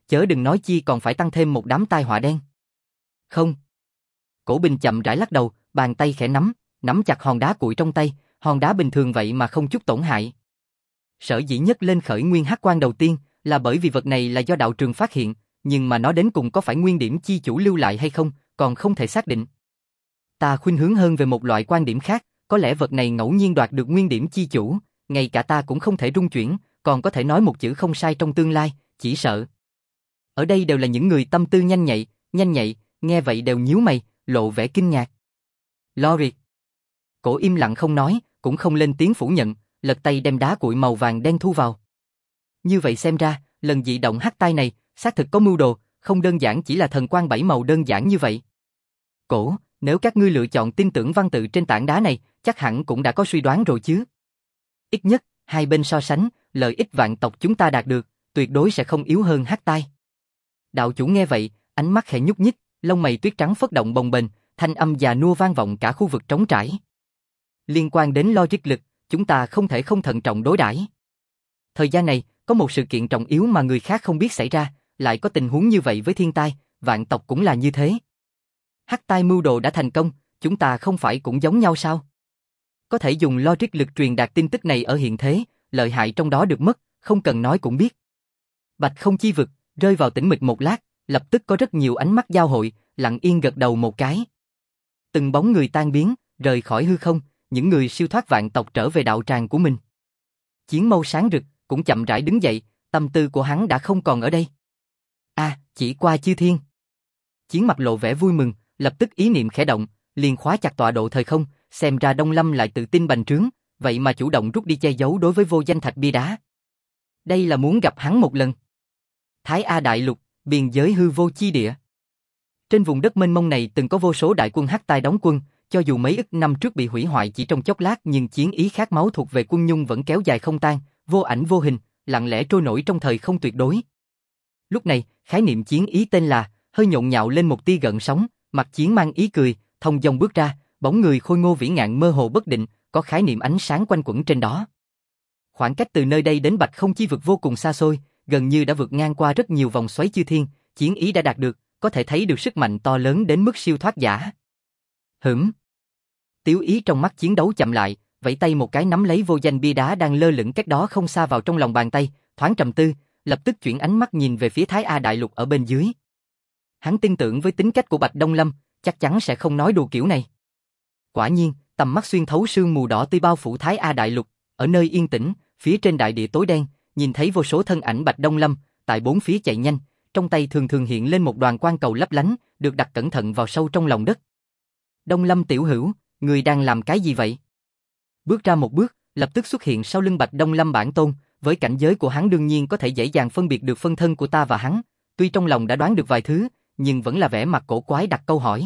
A: chớ đừng nói chi còn phải tăng thêm một đám tai họa đen. Không. Cổ Bình chậm rãi lắc đầu, bàn tay khẽ nắm chặt hòn đá cuội trong tay, hòn đá bình thường vậy mà không chút tổn hại. Sở dĩ nhất lên khởi nguyên hắc quan đầu tiên là bởi vì vật này là do đạo trường phát hiện, nhưng mà nó đến cùng có phải nguyên điểm chi chủ lưu lại hay không, còn không thể xác định. Ta khuynh hướng hơn về một loại quan điểm khác, có lẽ vật này ngẫu nhiên đoạt được nguyên điểm chi chủ, ngay cả ta cũng không thể rung chuyển, còn có thể nói một chữ không sai trong tương lai, chỉ sợ. Ở đây đều là những người tâm tư nhanh nhạy, nghe vậy đều nhíu mày, lộ vẻ kinh ngạc. Logic. Cổ im lặng không nói, cũng không lên tiếng phủ nhận, lật tay đem đá cuội màu vàng đen thu vào. Như vậy xem ra, lần dị động hắc tai này, xác thực có mưu đồ, không đơn giản chỉ là thần quang bảy màu đơn giản như vậy. Cổ, nếu các ngươi lựa chọn tin tưởng văn tự trên tảng đá này, chắc hẳn cũng đã có suy đoán rồi chứ. Ít nhất, hai bên so sánh, lợi ích vạn tộc chúng ta đạt được, tuyệt đối sẽ không yếu hơn hắc tai. Đạo chủ nghe vậy, ánh mắt khẽ nhúc nhích, lông mày tuyết trắng phất động bồng bềnh, thanh âm già nua vang vọng cả khu vực trống trải. Liên quan đến logic lực, chúng ta không thể không thận trọng đối đãi. Thời gian này, có một sự kiện trọng yếu mà người khác không biết xảy ra, lại có tình huống như vậy với thiên tai, vạn tộc cũng là như thế. Hắc tai mưu đồ đã thành công, chúng ta không phải cũng giống nhau sao? Có thể dùng logic lực truyền đạt tin tức này ở hiện thế, lợi hại trong đó được mất, không cần nói cũng biết. Bạch không chi vực, rơi vào tĩnh mịch một lát, lập tức có rất nhiều ánh mắt giao hội, lặng yên gật đầu một cái. Từng bóng người tan biến, rời khỏi hư không, những người siêu thoát vạn tộc trở về đạo tràng của mình. Chiến Mâu sáng rực, cũng chậm rãi đứng dậy, tâm tư của hắn đã không còn ở đây. Chỉ qua chư thiên. Chiến mặt lộ vẻ vui mừng, lập tức ý niệm khẽ động, liền khóa chặt tọa độ thời không, xem ra Đông Lâm lại tự tin bành trướng, vậy mà chủ động rút đi che giấu đối với vô danh thạch bia đá. Đây là muốn gặp hắn một lần. Thái A Đại Lục, biên giới hư vô chi địa. Trên vùng đất mênh mông này từng có vô số đại quân hắc tai đóng quân, cho dù mấy ức năm trước bị hủy hoại chỉ trong chốc lát nhưng chiến ý khát máu thuộc về quân Nhung vẫn kéo dài không tan, vô ảnh vô hình, lặng lẽ trôi nổi trong thời không tuyệt đối. Lúc này, khái niệm chiến ý tên là, hơi nhộn nhạo lên một tia gợn sóng, mặt chiến mang ý cười, thông dong bước ra, bóng người khôi ngô vĩ ngạn mơ hồ bất định, có khái niệm ánh sáng quanh quẩn trên đó. Khoảng cách từ nơi đây đến Bạch Không Chi vực vô cùng xa xôi, gần như đã vượt ngang qua rất nhiều vòng xoáy chư thiên, chiến ý đã đạt được, có thể thấy được sức mạnh to lớn đến mức siêu thoát giả. Tiếu ý trong mắt chiến đấu chậm lại, vẫy tay một cái nắm lấy vô danh bia đá đang lơ lửng cách đó không xa vào trong lòng bàn tay, thoáng trầm tư, lập tức chuyển ánh mắt nhìn về phía Thái A Đại Lục ở bên dưới. Hắn tin tưởng với tính cách của Bạch Đông Lâm, chắc chắn sẽ không nói đùa kiểu này. Quả nhiên, tầm mắt xuyên thấu sương mù đỏ tươi bao phủ Thái A Đại Lục, ở nơi yên tĩnh, phía trên đại địa tối đen, nhìn thấy vô số thân ảnh Bạch Đông Lâm, tại bốn phía chạy nhanh, trong tay thường thường hiện lên một đoàn quang cầu lấp lánh, được đặt cẩn thận vào sâu trong lòng đất. Đông Lâm tiểu hữu, người đang làm cái gì vậy? Bước ra một bước, lập tức xuất hiện sau lưng Bạch Đông Lâm bản tôn, với cảnh giới của hắn đương nhiên có thể dễ dàng phân biệt được phân thân của ta và hắn, tuy trong lòng đã đoán được vài thứ, nhưng vẫn là vẻ mặt cổ quái đặt câu hỏi.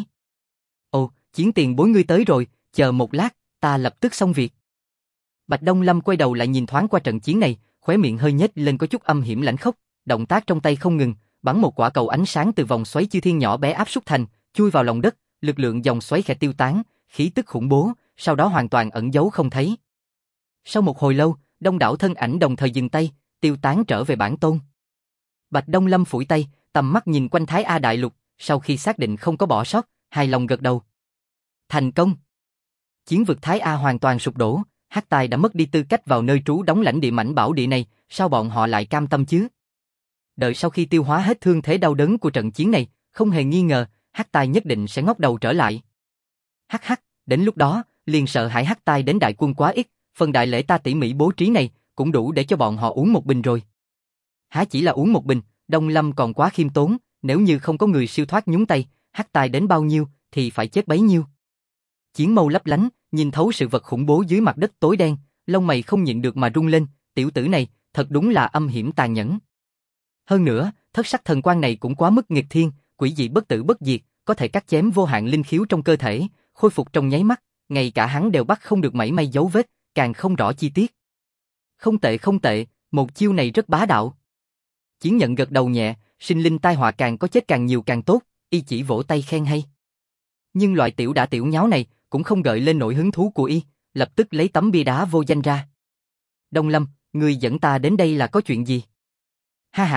A: Ồ, Chiến tiền bối ngươi tới rồi, chờ một lát, ta lập tức xong việc. Bạch Đông Lâm quay đầu lại nhìn thoáng qua trận chiến này, khóe miệng hơi nhếch lên có chút âm hiểm lãnh khốc, động tác trong tay không ngừng, bắn một quả cầu ánh sáng từ vòng xoáy chư thiên nhỏ bé áp xúc thành, chui vào lòng đất, lực lượng dòng xoáy khẽ tiêu tán, khí tức khủng bố, sau đó hoàn toàn ẩn giấu không thấy. Sau một hồi lâu, đông đảo thân ảnh đồng thời dừng tay, tiêu tán trở về bản tôn. Bạch Đông Lâm phủi tay, tầm mắt nhìn quanh Thái A Đại Lục, sau khi xác định không có bỏ sót, hài lòng gật đầu. Thành công. Chiến vực Thái A hoàn toàn sụp đổ, Hắc Tài đã mất đi tư cách vào nơi trú đóng lãnh địa mảnh bảo địa này, sao bọn họ lại cam tâm chứ? Đợi sau khi tiêu hóa hết thương thế đau đớn của trận chiến này, không hề nghi ngờ, Hắc Tài nhất định sẽ ngóc đầu trở lại. Hắc hắc, đến lúc đó, liền sợ hãi Hắc Tài đến đại quân quá ít, phần đại lễ ta tỉ mỉ bố trí này, cũng đủ để cho bọn họ uống một bình rồi. Há chỉ là uống một bình, Đông Lâm còn quá khiêm tốn, nếu như không có người siêu thoát nhúng tay, Hắc Tài đến bao nhiêu, thì phải chết bấy nhiêu. Chiến mâu lấp lánh, nhìn thấu sự vật khủng bố dưới mặt đất tối đen, lông mày không nhịn được mà rung lên, tiểu tử này, thật đúng là âm hiểm tàn nhẫn. Hơn nữa, thất sắc thần quang này cũng quá mức nghịch thiên, quỷ dị bất tử bất diệt, có thể cắt chém vô hạn linh khiếu trong cơ thể, khôi phục trong nháy mắt, ngay cả hắn đều bắt không được mảy may dấu vết, càng không rõ chi tiết. Không tệ không tệ, một chiêu này rất bá đạo. Chiến nhận gật đầu nhẹ, sinh linh tai họa càng có chết càng nhiều càng tốt, y chỉ vỗ tay khen hay. Nhưng loại tiểu đả tiểu nháo này cũng không gợi lên nỗi hứng thú của y, lập tức lấy tấm bia đá vô danh ra. Đông Lâm, ngươi dẫn ta đến đây là có chuyện gì? Ha ha,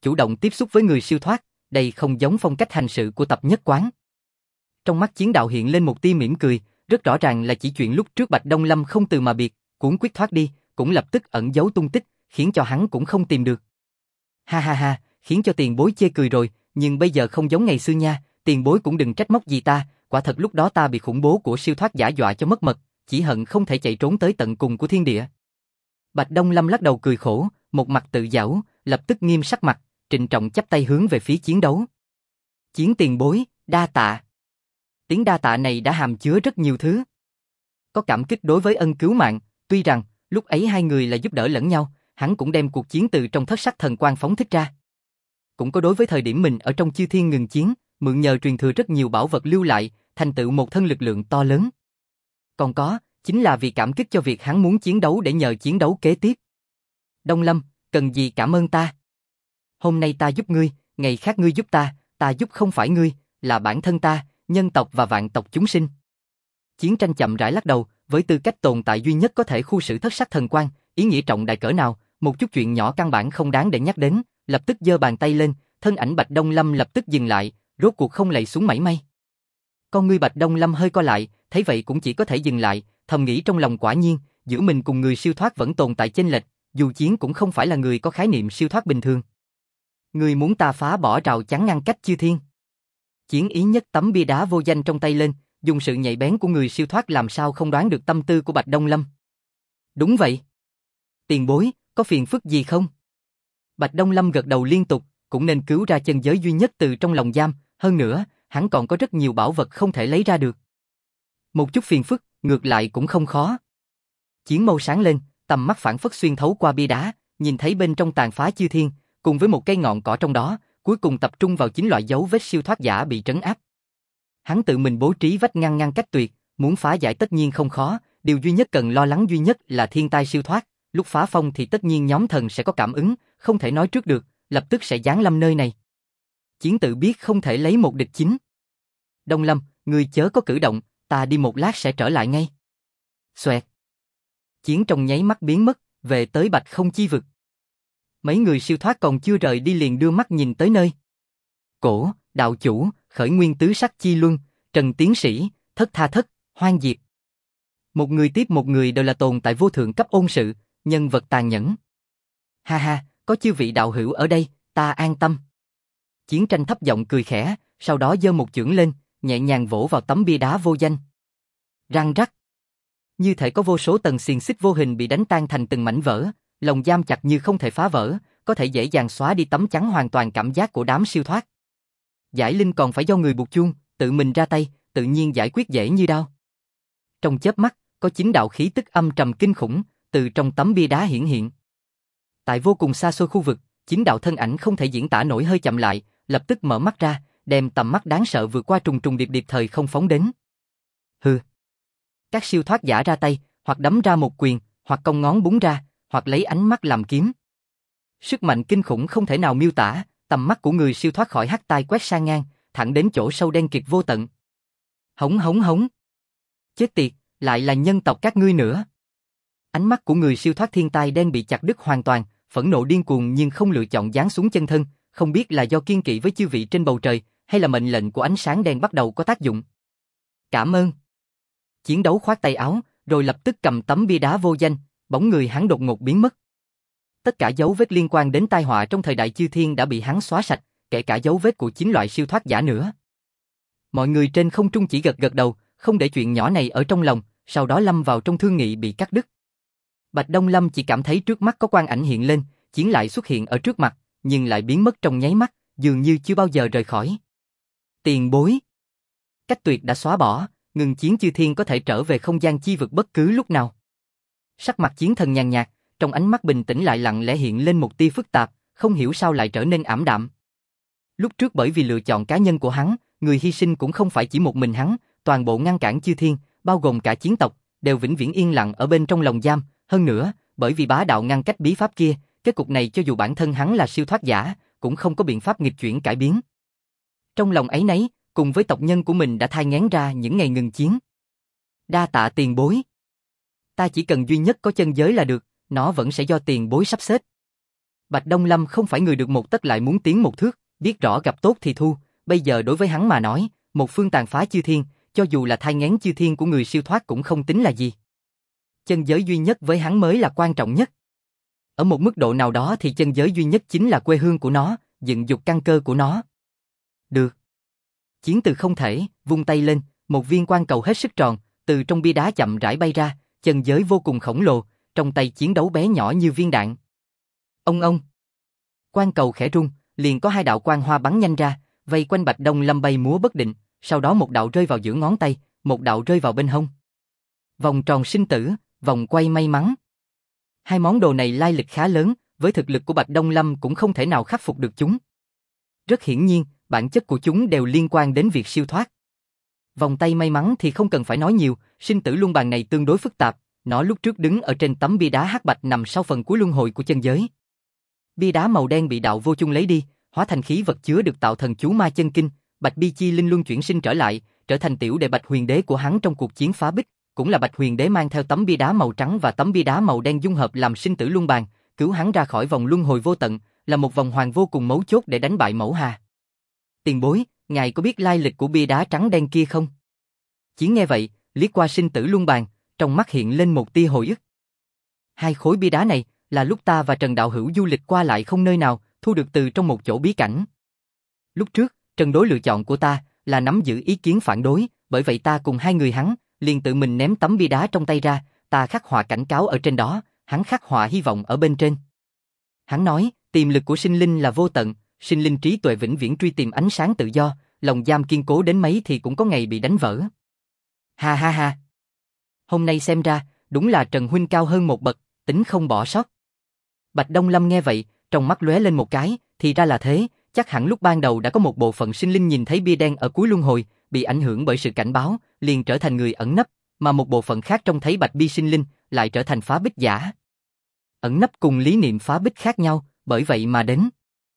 A: chủ động tiếp xúc với người siêu thoát, đây không giống phong cách hành sự của Tập Nhất Quán. Trong mắt Chiến Đạo hiện lên một tia mỉm cười, rất rõ ràng là chỉ chuyện lúc trước Bạch Đông Lâm không từ mà biệt, cuốn quyết thoát đi, cũng lập tức ẩn giấu tung tích, khiến cho hắn cũng không tìm được. Ha ha ha, khiến cho tiền bối chê cười rồi, nhưng bây giờ không giống ngày xưa nha, tiền bối cũng đừng trách móc gì ta, quả thật lúc đó ta bị khủng bố của siêu thoát giả dọa cho mất mật, chỉ hận không thể chạy trốn tới tận cùng của thiên địa. Bạch Đông Lâm lắc đầu cười khổ, một mặt tự giễu, lập tức nghiêm sắc mặt, trịnh trọng chắp tay hướng về phía Chiến Đấu. Chiến tiền bối, đa tạ. Tiếng đa tạ này đã hàm chứa rất nhiều thứ. Có cảm kích đối với ân cứu mạng, tuy rằng lúc ấy hai người là giúp đỡ lẫn nhau, hắn cũng đem cuộc chiến từ trong thất sắc thần quang phóng thích ra. Cũng có đối với thời điểm mình ở trong chư thiên ngừng chiến, mượn nhờ truyền thừa rất nhiều bảo vật lưu lại, thành tựu một thân lực lượng to lớn. Còn có, chính là vì cảm kích cho việc hắn muốn chiến đấu để nhờ chiến đấu kế tiếp. Đông Lâm, cần gì cảm ơn ta? Hôm nay ta giúp ngươi, ngày khác ngươi giúp ta giúp không phải ngươi, là bản thân ta, nhân tộc và vạn tộc chúng sinh. Chiến Tranh chậm rãi lắc đầu, với tư cách tồn tại duy nhất có thể khu xử thất sắc thần quang, ý nghĩa trọng đại cỡ nào, một chút chuyện nhỏ căn bản không đáng để nhắc đến, lập tức giơ bàn tay lên, thân ảnh Bạch Đông Lâm lập tức dừng lại, rốt cuộc không lạy xuống mảy may. Con ngươi Bạch Đông Lâm hơi co lại, thấy vậy cũng chỉ có thể dừng lại, thầm nghĩ trong lòng quả nhiên, giữa mình cùng người siêu thoát vẫn tồn tại chênh lệch, dù Chiến cũng không phải là người có khái niệm siêu thoát bình thường. Người muốn ta phá bỏ rào chắn ngăn cách chư thiên. Chiến ý nhấc tấm bia đá vô danh trong tay lên, dùng sự nhạy bén của người siêu thoát làm sao không đoán được tâm tư của Bạch Đông Lâm. Đúng vậy. Tiền bối, có phiền phức gì không? Bạch Đông Lâm gật đầu liên tục, cũng nên cứu ra chân giới duy nhất từ trong lòng giam, hơn nữa, hắn còn có rất nhiều bảo vật không thể lấy ra được. Một chút phiền phức, ngược lại cũng không khó. Chiến mâu sáng lên, tầm mắt phảng phất xuyên thấu qua bia đá, nhìn thấy bên trong tàn phá chư thiên, cùng với một cây ngọn cỏ trong đó, cuối cùng tập trung vào 9 loại dấu vết siêu thoát giả bị trấn áp. Hắn tự mình bố trí vách ngăn cách tuyệt, muốn phá giải tất nhiên không khó, điều duy nhất cần lo lắng duy nhất là thiên tai siêu thoát, lúc phá phong thì tất nhiên nhóm thần sẽ có cảm ứng, không thể nói trước được, lập tức sẽ giáng lâm nơi này. Chiến tự biết không thể lấy một địch chín. Đông Lâm, người chớ có cử động, ta đi một lát sẽ trở lại ngay. Xoẹt. Chiến trong nháy mắt biến mất, về tới Bạch Không Chi Vực. Mấy người siêu thoát còn chưa rời đi liền đưa mắt nhìn tới nơi. Cổ, đạo chủ, Khởi Nguyên Tứ Sắc Chi Luân, Trần Tiến Sĩ, Thất Tha Thất, Hoang Diệp. Một người tiếp một người đều là tồn tại vô thượng cấp ôn sự, nhân vật tàn nhẫn. Ha ha, có chư vị đạo hữu ở đây, ta an tâm. Chiến Tranh thấp giọng cười khẽ, sau đó giơ một chưởng lên, nhẹ nhàng vỗ vào tấm bia đá vô danh. Răng rắc. Như thể có vô số tầng xiềng xích vô hình bị đánh tan thành từng mảnh vỡ, lồng giam chặt như không thể phá vỡ, có thể dễ dàng xóa đi tấm chắn hoàn toàn cảm giác của đám siêu thoát. Giải linh còn phải do người buộc chuông, tự mình ra tay, tự nhiên giải quyết dễ như đao. Trong chớp mắt, có 9 đạo khí tức âm trầm kinh khủng, từ trong tấm bia đá hiển hiện. Tại vô cùng xa xôi khu vực, 9 đạo thân ảnh không thể diễn tả nổi hơi chậm lại, lập tức mở mắt ra, đem tầm mắt đáng sợ vượt qua trùng trùng điệp điệp thời không phóng đến. Hừ. Các siêu thoát giả ra tay, hoặc đấm ra một quyền, hoặc cong ngón búng ra, hoặc lấy ánh mắt làm kiếm. Sức mạnh kinh khủng không thể nào miêu tả, tầm mắt của người siêu thoát khỏi hắc tai quét sang ngang, thẳng đến chỗ sâu đen kịt vô tận. Hống hống hống. Chết tiệt, lại là nhân tộc các ngươi nữa. Ánh mắt của người siêu thoát thiên tai đen bị chặt đứt hoàn toàn, phẫn nộ điên cuồng nhưng không lựa chọn giáng xuống chân thân, không biết là do kiên kỵ với chư vị trên bầu trời, hay là mệnh lệnh của ánh sáng đen bắt đầu có tác dụng. Cảm ơn. Chiến đấu khoát tay áo, rồi lập tức cầm tấm bia đá vô danh, bóng người hắn đột ngột biến mất. Tất cả dấu vết liên quan đến tai họa trong thời đại chư thiên đã bị hắn xóa sạch, kể cả dấu vết của 9 loại siêu thoát giả nữa. Mọi người trên không trung chỉ gật gật đầu, không để chuyện nhỏ này ở trong lòng, sau đó lâm vào trong thương nghị bị cắt đứt. Bạch Đông Lâm chỉ cảm thấy trước mắt có quang ảnh hiện lên, Chiến lại xuất hiện ở trước mặt, nhưng lại biến mất trong nháy mắt, dường như chưa bao giờ rời khỏi. Tiền bối. Cách tuyệt đã xóa bỏ, ngừng chiến chư thiên có thể trở về không gian chi vực bất cứ lúc nào. Sắc mặt Chiến Thần nhàn nhạt, trong ánh mắt bình tĩnh lại lặng lẽ hiện lên một tia phức tạp, không hiểu sao lại trở nên ảm đạm. Lúc trước bởi vì lựa chọn cá nhân của hắn, người hy sinh cũng không phải chỉ một mình hắn, toàn bộ ngăn cản chư thiên, bao gồm cả chiến tộc, đều vĩnh viễn yên lặng ở bên trong lồng giam, hơn nữa, bởi vì bá đạo ngăn cách bí pháp kia, kết cục này cho dù bản thân hắn là siêu thoát giả, cũng không có biện pháp nghịch chuyển cải biến. Trong lòng ấy nấy, cùng với tộc nhân của mình đã thai nghén ra những ngày ngừng chiến. Đa tạ tiền bối. Ta chỉ cần duy nhất có chân giới là được, nó vẫn sẽ do tiền bối sắp xếp. Bạch Đông Lâm không phải người được một tấc lại muốn tiến một thước, biết rõ gặp tốt thì thu, bây giờ đối với hắn mà nói, một phương tàn phá chư thiên, cho dù là thai nghén chư thiên của người siêu thoát cũng không tính là gì. Chân giới duy nhất với hắn mới là quan trọng nhất. Ở một mức độ nào đó thì chân giới duy nhất chính là quê hương của nó, dựng dục căn cơ của nó. Được. Chiến từ không thể, vung tay lên, một viên quan cầu hết sức tròn, từ trong bia đá chậm rãi bay ra, chân giới vô cùng khổng lồ, trong tay chiến đấu bé nhỏ như viên đạn. Ông. Quan cầu khẽ rung, liền có hai đạo quang hoa bắn nhanh ra, vây quanh Bạch Đông Lâm bay múa bất định, sau đó một đạo rơi vào giữa ngón tay, một đạo rơi vào bên hông. Vòng tròn sinh tử, vòng quay may mắn. Hai món đồ này lai lịch khá lớn, với thực lực của Bạch Đông Lâm cũng không thể nào khắc phục được chúng. Rất hiển nhiên, bản chất của chúng đều liên quan đến việc siêu thoát. Vòng tay may mắn thì không cần phải nói nhiều, sinh tử luân bàn này tương đối phức tạp, nó lúc trước đứng ở trên tấm bia đá hắc bạch nằm sau phần cuối luân hồi của chân giới. Bia đá màu đen bị đạo vô chung lấy đi, hóa thành khí vật chứa được tạo thần chú ma chân kinh, Bạch Bi Chi Linh luân chuyển sinh trở lại, trở thành tiểu đệ Bạch Huyền Đế của hắn trong cuộc chiến phá bích, cũng là Bạch Huyền Đế mang theo tấm bia đá màu trắng và tấm bia đá màu đen dung hợp làm sinh tử luân bàn, cứu hắn ra khỏi vòng luân hồi vô tận, là một vòng hoàng vô cùng mấu chốt để đánh bại Mẫu Hà. Tiền bối, ngài có biết lai lịch của bia đá trắng đen kia không? Chiến nghe vậy, liếc qua sinh tử luân bàn, trong mắt hiện lên một tia hồi ức. Hai khối bia đá này là lúc ta và Trần Đạo Hữu du lịch qua lại không nơi nào, thu được từ trong một chỗ bí cảnh. Lúc trước, Trần Đối lựa chọn của ta là nắm giữ ý kiến phản đối, bởi vậy ta cùng hai người hắn liền tự mình ném tấm bia đá trong tay ra, ta khắc họa cảnh cáo ở trên đó, hắn khắc họa hy vọng ở bên trên. Hắn nói, tiềm lực của sinh linh là vô tận, sinh linh trí tuệ vĩnh viễn truy tìm ánh sáng tự do, lòng giam kiên cố đến mấy thì cũng có ngày bị đánh vỡ. Ha ha ha. Hôm nay xem ra, đúng là Trần huynh cao hơn một bậc, tính không bỏ sót. Bạch Đông Lâm nghe vậy, trong mắt lóe lên một cái, thì ra là thế, chắc hẳn lúc ban đầu đã có một bộ phận sinh linh nhìn thấy bia đen ở cuối luân hồi, bị ảnh hưởng bởi sự cảnh báo, liền trở thành người ẩn nấp, mà một bộ phận khác trông thấy Bạch Bi sinh linh, lại trở thành phá bích giả. Ẩn nấp cùng lý niệm phá bích khác nhau, bởi vậy mà đến.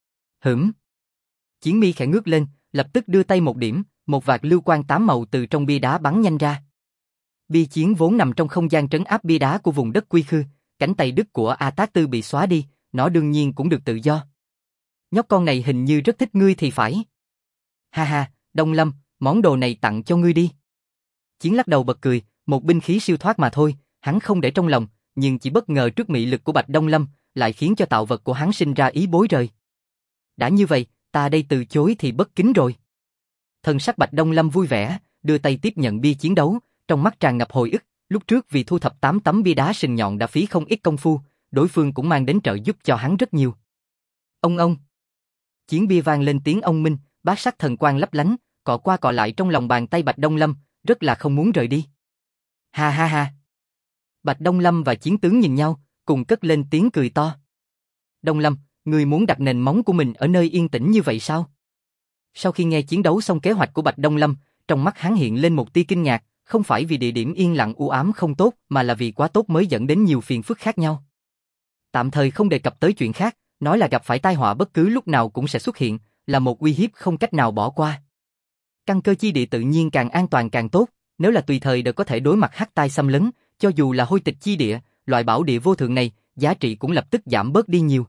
A: Chiến mi khẽ ngước lên, lập tức đưa tay một điểm, một vạt lưu quang tám màu từ trong bia đá bắn nhanh ra. Bia chiến vốn nằm trong không gian trấn áp bia đá của vùng đất Quy Khư, cánh tay đứt của A Tác Tư bị xóa đi, nó đương nhiên cũng được tự do. Nhóc con này hình như rất thích ngươi thì phải. Ha ha, Đông Lâm, món đồ này tặng cho ngươi đi. Chiến lắc đầu bật cười, một binh khí siêu thoát mà thôi, hắn không để trong lòng, nhưng chỉ bất ngờ trước mị lực của Bạch Đông Lâm, lại khiến cho tạo vật của hắn sinh ra ý bối rời. Đã như vậy, ta đây từ chối thì bất kính rồi. Thần sắc Bạch Đông Lâm vui vẻ, đưa tay tiếp nhận bia chiến đấu, trong mắt tràn ngập hồi ức, lúc trước vì thu thập 8 tấm bia đá sừng nhọn đã phí không ít công phu, đối phương cũng mang đến trợ giúp cho hắn rất nhiều. Ông. Chiến bia vang lên tiếng ông minh, bát sắc thần quang lấp lánh, cọ qua cọ lại trong lòng bàn tay Bạch Đông Lâm, rất là không muốn rời đi. Ha ha ha. Bạch Đông Lâm và chiến tướng nhìn nhau, cùng cất lên tiếng cười to. Đông Lâm, ngươi muốn đặt nền móng của mình ở nơi yên tĩnh như vậy sao? Sau khi nghe chiến đấu xong kế hoạch của Bạch Đông Lâm, trong mắt hắn hiện lên một tia kinh ngạc, không phải vì địa điểm yên lặng u ám không tốt, mà là vì quá tốt mới dẫn đến nhiều phiền phức khác nhau. Tạm thời không đề cập tới chuyện khác, nói là gặp phải tai họa bất cứ lúc nào cũng sẽ xuất hiện, là một uy hiếp không cách nào bỏ qua. Căn cơ chi địa tự nhiên càng an toàn càng tốt, nếu là tùy thời đều có thể đối mặt hắc tai xâm lấn, cho dù là hôi tịch chi địa, loại bảo địa vô thượng này, giá trị cũng lập tức giảm bớt đi nhiều.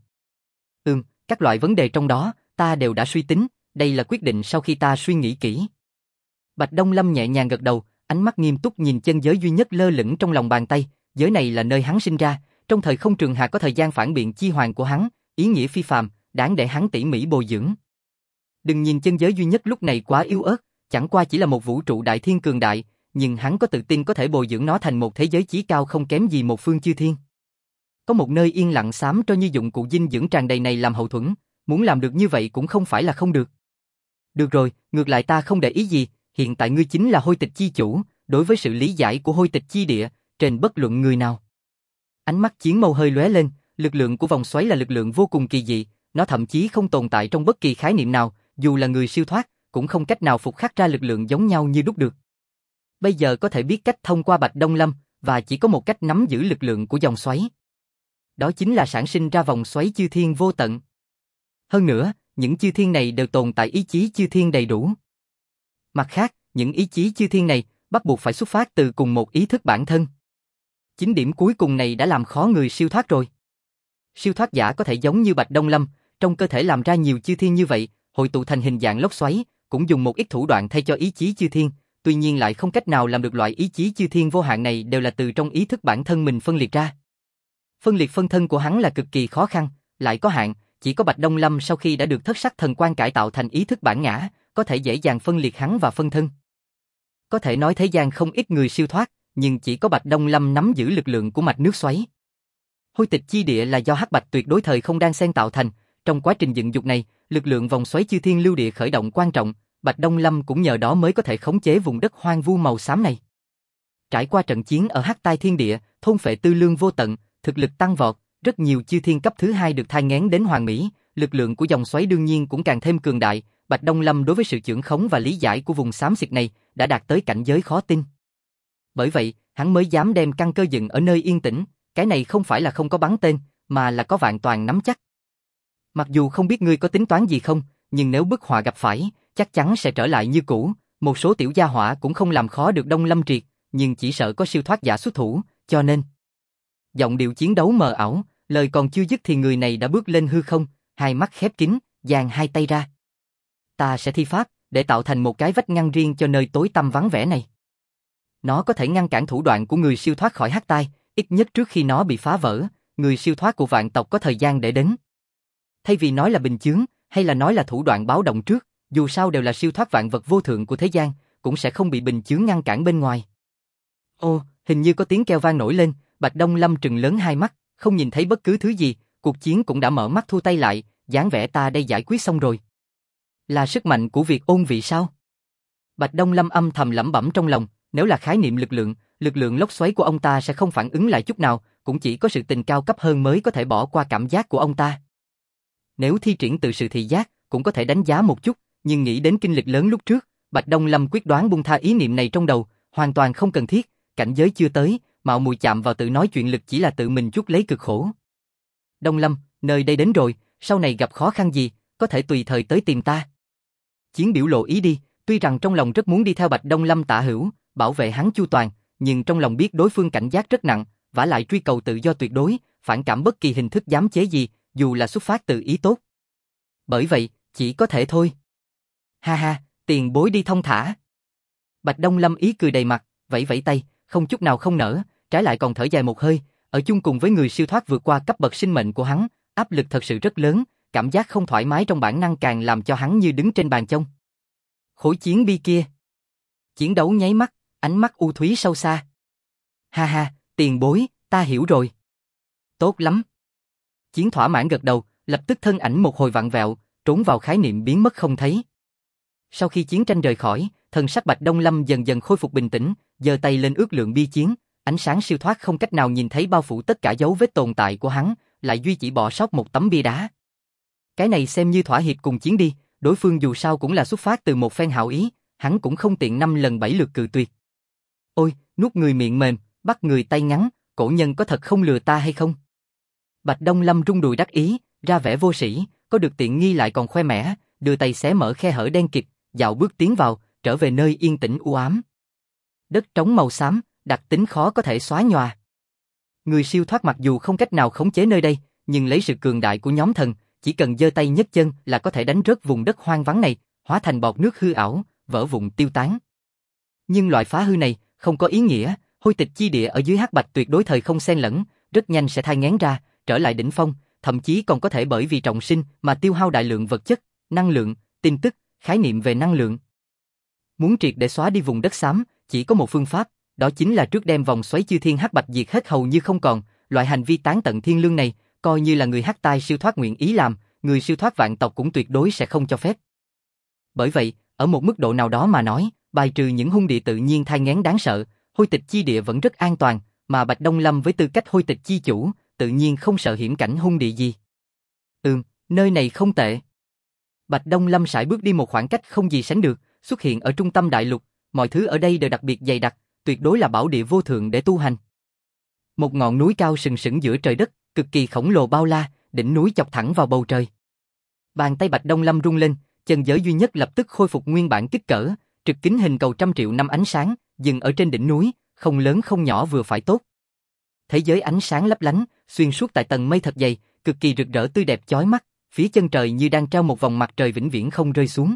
A: Các loại vấn đề trong đó, ta đều đã suy tính, đây là quyết định sau khi ta suy nghĩ kỹ. Bạch Đông Lâm nhẹ nhàng gật đầu, ánh mắt nghiêm túc nhìn chân giới duy nhất lơ lửng trong lòng bàn tay, giới này là nơi hắn sinh ra, trong thời không trường hà có thời gian phản biện chi hoàng của hắn, ý nghĩa phi phàm, đáng để hắn tỉ mỉ bồi dưỡng. Đừng nhìn chân giới duy nhất lúc này quá yếu ớt, chẳng qua chỉ là một vũ trụ đại thiên cường đại, nhưng hắn có tự tin có thể bồi dưỡng nó thành một thế giới chí cao không kém gì một phương chư thiên. Có một nơi yên lặng xám cho như dụng cụ dinh dưỡng tràn đầy này làm hậu thuẫn, muốn làm được như vậy cũng không phải là không được. Được rồi, ngược lại ta không để ý gì, hiện tại ngươi chính là hôi tịch chi chủ, đối với sự lý giải của hôi tịch chi địa, trên bất luận người nào. Ánh mắt chiến mâu hơi lóe lên, lực lượng của vòng xoáy là lực lượng vô cùng kỳ dị, nó thậm chí không tồn tại trong bất kỳ khái niệm nào, dù là người siêu thoát, cũng không cách nào phục khắc ra lực lượng giống nhau như đúc được. Bây giờ có thể biết cách thông qua Bạch Đông Lâm, và chỉ có một cách nắm giữ lực lượng của dòng xoáy. Đó chính là sản sinh ra vòng xoáy chư thiên vô tận. Hơn nữa, những chư thiên này đều tồn tại ý chí chư thiên đầy đủ. Mặt khác, những ý chí chư thiên này bắt buộc phải xuất phát từ cùng một ý thức bản thân. Chính điểm cuối cùng này đã làm khó người siêu thoát rồi. Siêu thoát giả có thể giống như Bạch Đông Lâm, trong cơ thể làm ra nhiều chư thiên như vậy, hội tụ thành hình dạng lốc xoáy, cũng dùng một ít thủ đoạn thay cho ý chí chư thiên, tuy nhiên lại không cách nào làm được loại ý chí chư thiên vô hạn này đều là từ trong ý thức bản thân mình phân liệt ra. Phân liệt phân thân của hắn là cực kỳ khó khăn, lại có hạn, chỉ có Bạch Đông Lâm sau khi đã được thất sắc thần quan cải tạo thành ý thức bản ngã, có thể dễ dàng phân liệt hắn và phân thân. Có thể nói thế gian không ít người siêu thoát, nhưng chỉ có Bạch Đông Lâm nắm giữ lực lượng của mạch nước xoáy. Hôi tịch chi địa là do hắc bạch tuyệt đối thời không đan xen tạo thành, trong quá trình dựng dục này, lực lượng vòng xoáy chư thiên lưu địa khởi động quan trọng, Bạch Đông Lâm cũng nhờ đó mới có thể khống chế vùng đất hoang vu màu xám này. Trải qua trận chiến ở Hắc Tai Thiên Địa, thôn phệ tư lương vô tận, thực lực tăng vọt, rất nhiều chư thiên cấp thứ 2 được thai nghén đến hoàn mỹ, lực lượng của dòng xoáy đương nhiên cũng càng thêm cường đại, Bạch Đông Lâm đối với sự chưởng khống và lý giải của vùng xám xịt này đã đạt tới cảnh giới khó tin. Bởi vậy, hắn mới dám đem căn cơ dựng ở nơi yên tĩnh, cái này không phải là không có bắn tên, mà là có vạn toàn nắm chắc. Mặc dù không biết ngươi có tính toán gì không, nhưng nếu bức họa gặp phải, chắc chắn sẽ trở lại như cũ, một số tiểu gia hỏa cũng không làm khó được Đông Lâm Triệt, nhưng chỉ sợ có siêu thoát giả xuất thủ, cho nên. Giọng điệu chiến đấu mờ ảo, lời còn chưa dứt thì người này đã bước lên hư không, hai mắt khép kín, giang hai tay ra. Ta sẽ thi pháp, để tạo thành một cái vách ngăn riêng cho nơi tối tăm vắng vẻ này. Nó có thể ngăn cản thủ đoạn của người siêu thoát khỏi hắc tai, ít nhất trước khi nó bị phá vỡ, người siêu thoát của vạn tộc có thời gian để đến. Thay vì nói là bình chướng, hay là nói là thủ đoạn báo động trước, dù sao đều là siêu thoát vạn vật vô thượng của thế gian, cũng sẽ không bị bình chướng ngăn cản bên ngoài. Ô, hình như có tiếng kêu vang nổi lên, Bạch Đông Lâm trừng lớn hai mắt, không nhìn thấy bất cứ thứ gì, cuộc chiến cũng đã mở mắt thu tay lại, dáng vẻ ta đây giải quyết xong rồi. Là sức mạnh của việc ôn vị sao? Bạch Đông Lâm âm thầm lẩm bẩm trong lòng, nếu là khái niệm lực lượng lốc xoáy của ông ta sẽ không phản ứng lại chút nào, cũng chỉ có sự tình cao cấp hơn mới có thể bỏ qua cảm giác của ông ta. Nếu thi triển từ sự thị giác, cũng có thể đánh giá một chút, nhưng nghĩ đến kinh lịch lớn lúc trước, Bạch Đông Lâm quyết đoán buông tha ý niệm này trong đầu, hoàn toàn không cần thiết, cảnh giới chưa tới, mạo muội chạm vào tự nói chuyện lực chỉ là tự mình chuốc lấy cực khổ. Đông Lâm, nơi đây đến rồi, sau này gặp khó khăn gì, có thể tùy thời tới tìm ta. Chiến biểu lộ ý đi, tuy rằng trong lòng rất muốn đi theo Bạch Đông Lâm Tả Hữu, bảo vệ hắn chu toàn, nhưng trong lòng biết đối phương cảnh giác rất nặng, vả lại truy cầu tự do tuyệt đối, phản cảm bất kỳ hình thức giám chế gì, dù là xuất phát từ ý tốt. Bởi vậy, chỉ có thể thôi. Ha ha, tiền bối đi thong thả. Bạch Đông Lâm ý cười đầy mặt, vẫy vẫy tay, không chút nào không nở, trái lại còn thở dài một hơi, ở chung cùng với người siêu thoát vượt qua cấp bậc sinh mệnh của hắn, áp lực thật sự rất lớn, cảm giác không thoải mái trong bản năng càng làm cho hắn như đứng trên bàn chông. Khối chiến bi kia. Chiến đấu nháy mắt, ánh mắt u thúy sâu xa. Ha ha, tiền bối, ta hiểu rồi. Tốt lắm. Chiến thỏa mãn gật đầu, lập tức thân ảnh một hồi vặn vẹo, trốn vào khái niệm biến mất không thấy. Sau khi chiến tranh rời khỏi, thần sắc Bạch Đông Lâm dần dần khôi phục bình tĩnh, giơ tay lên ước lượng bi chiến, ánh sáng siêu thoát không cách nào nhìn thấy bao phủ tất cả dấu vết tồn tại của hắn, lại duy chỉ bỏ sót một tấm bia đá. Cái này xem như thỏa hiệp cùng chiến đi, đối phương dù sao cũng là xuất phát từ một phen hảo ý, hắn cũng không tiện 5 lần 7 lượt cự tuyệt. Ôi, nuốt người miệng mềm, bắt người tay ngắn, cổ nhân có thật không lừa ta hay không? Bạch Đông Lâm rung đùi đắc ý, ra vẻ vô sĩ, có được tiện nghi lại còn khoe mẽ, đưa tay xé mở khe hở đen kịt, dạo bước tiến vào, trở về nơi yên tĩnh u ám. Đất trống màu xám, đặc tính khó có thể xóa nhòa. Người siêu thoát mặc dù không cách nào khống chế nơi đây, nhưng lấy sự cường đại của nhóm thần, chỉ cần giơ tay nhấc chân là có thể đánh rớt vùng đất hoang vắng này, hóa thành bọt nước hư ảo, vỡ vụn tiêu tán. Nhưng loại phá hư này không có ý nghĩa, hôi tịch chi địa ở dưới hắc bạch tuyệt đối thời không xen lẫn, rất nhanh sẽ thai nghén ra, trở lại đỉnh phong, thậm chí còn có thể bởi vì trọng sinh mà tiêu hao đại lượng vật chất, năng lượng, tin tức, khái niệm về năng lượng. Muốn triệt để xóa đi vùng đất xám, chỉ có một phương pháp, đó chính là trước đem vòng xoáy chư thiên hắc bạch diệt hết hầu như không còn, loại hành vi tán tận thiên lương này, coi như là người hắc tai siêu thoát nguyện ý làm, người siêu thoát vạn tộc cũng tuyệt đối sẽ không cho phép. Bởi vậy, ở một mức độ nào đó mà nói, bài trừ những hung địa tự nhiên thai nghén đáng sợ, hôi tịch chi địa vẫn rất an toàn, mà Bạch Đông Lâm với tư cách hôi tịch chi chủ, tự nhiên không sợ hiểm cảnh hung địa gì. Nơi này không tệ. Bạch Đông Lâm sải bước đi một khoảng cách không gì sánh được, xuất hiện ở trung tâm đại lục, mọi thứ ở đây đều đặc biệt dày đặc, tuyệt đối là bảo địa vô thượng để tu hành. Một ngọn núi cao sừng sững giữa trời đất, cực kỳ khổng lồ bao la, đỉnh núi chọc thẳng vào bầu trời. Bàn tay Bạch Đông Lâm rung lên, chân giới duy nhất lập tức khôi phục nguyên bản kích cỡ, trực kính hình cầu 100 triệu năm ánh sáng, dừng ở trên đỉnh núi, không lớn không nhỏ vừa phải tốt. Thế giới ánh sáng lấp lánh, xuyên suốt tại tầng mây thật dày, cực kỳ rực rỡ tươi đẹp chói mắt, phía chân trời như đang treo một vòng mặt trời vĩnh viễn không rơi xuống.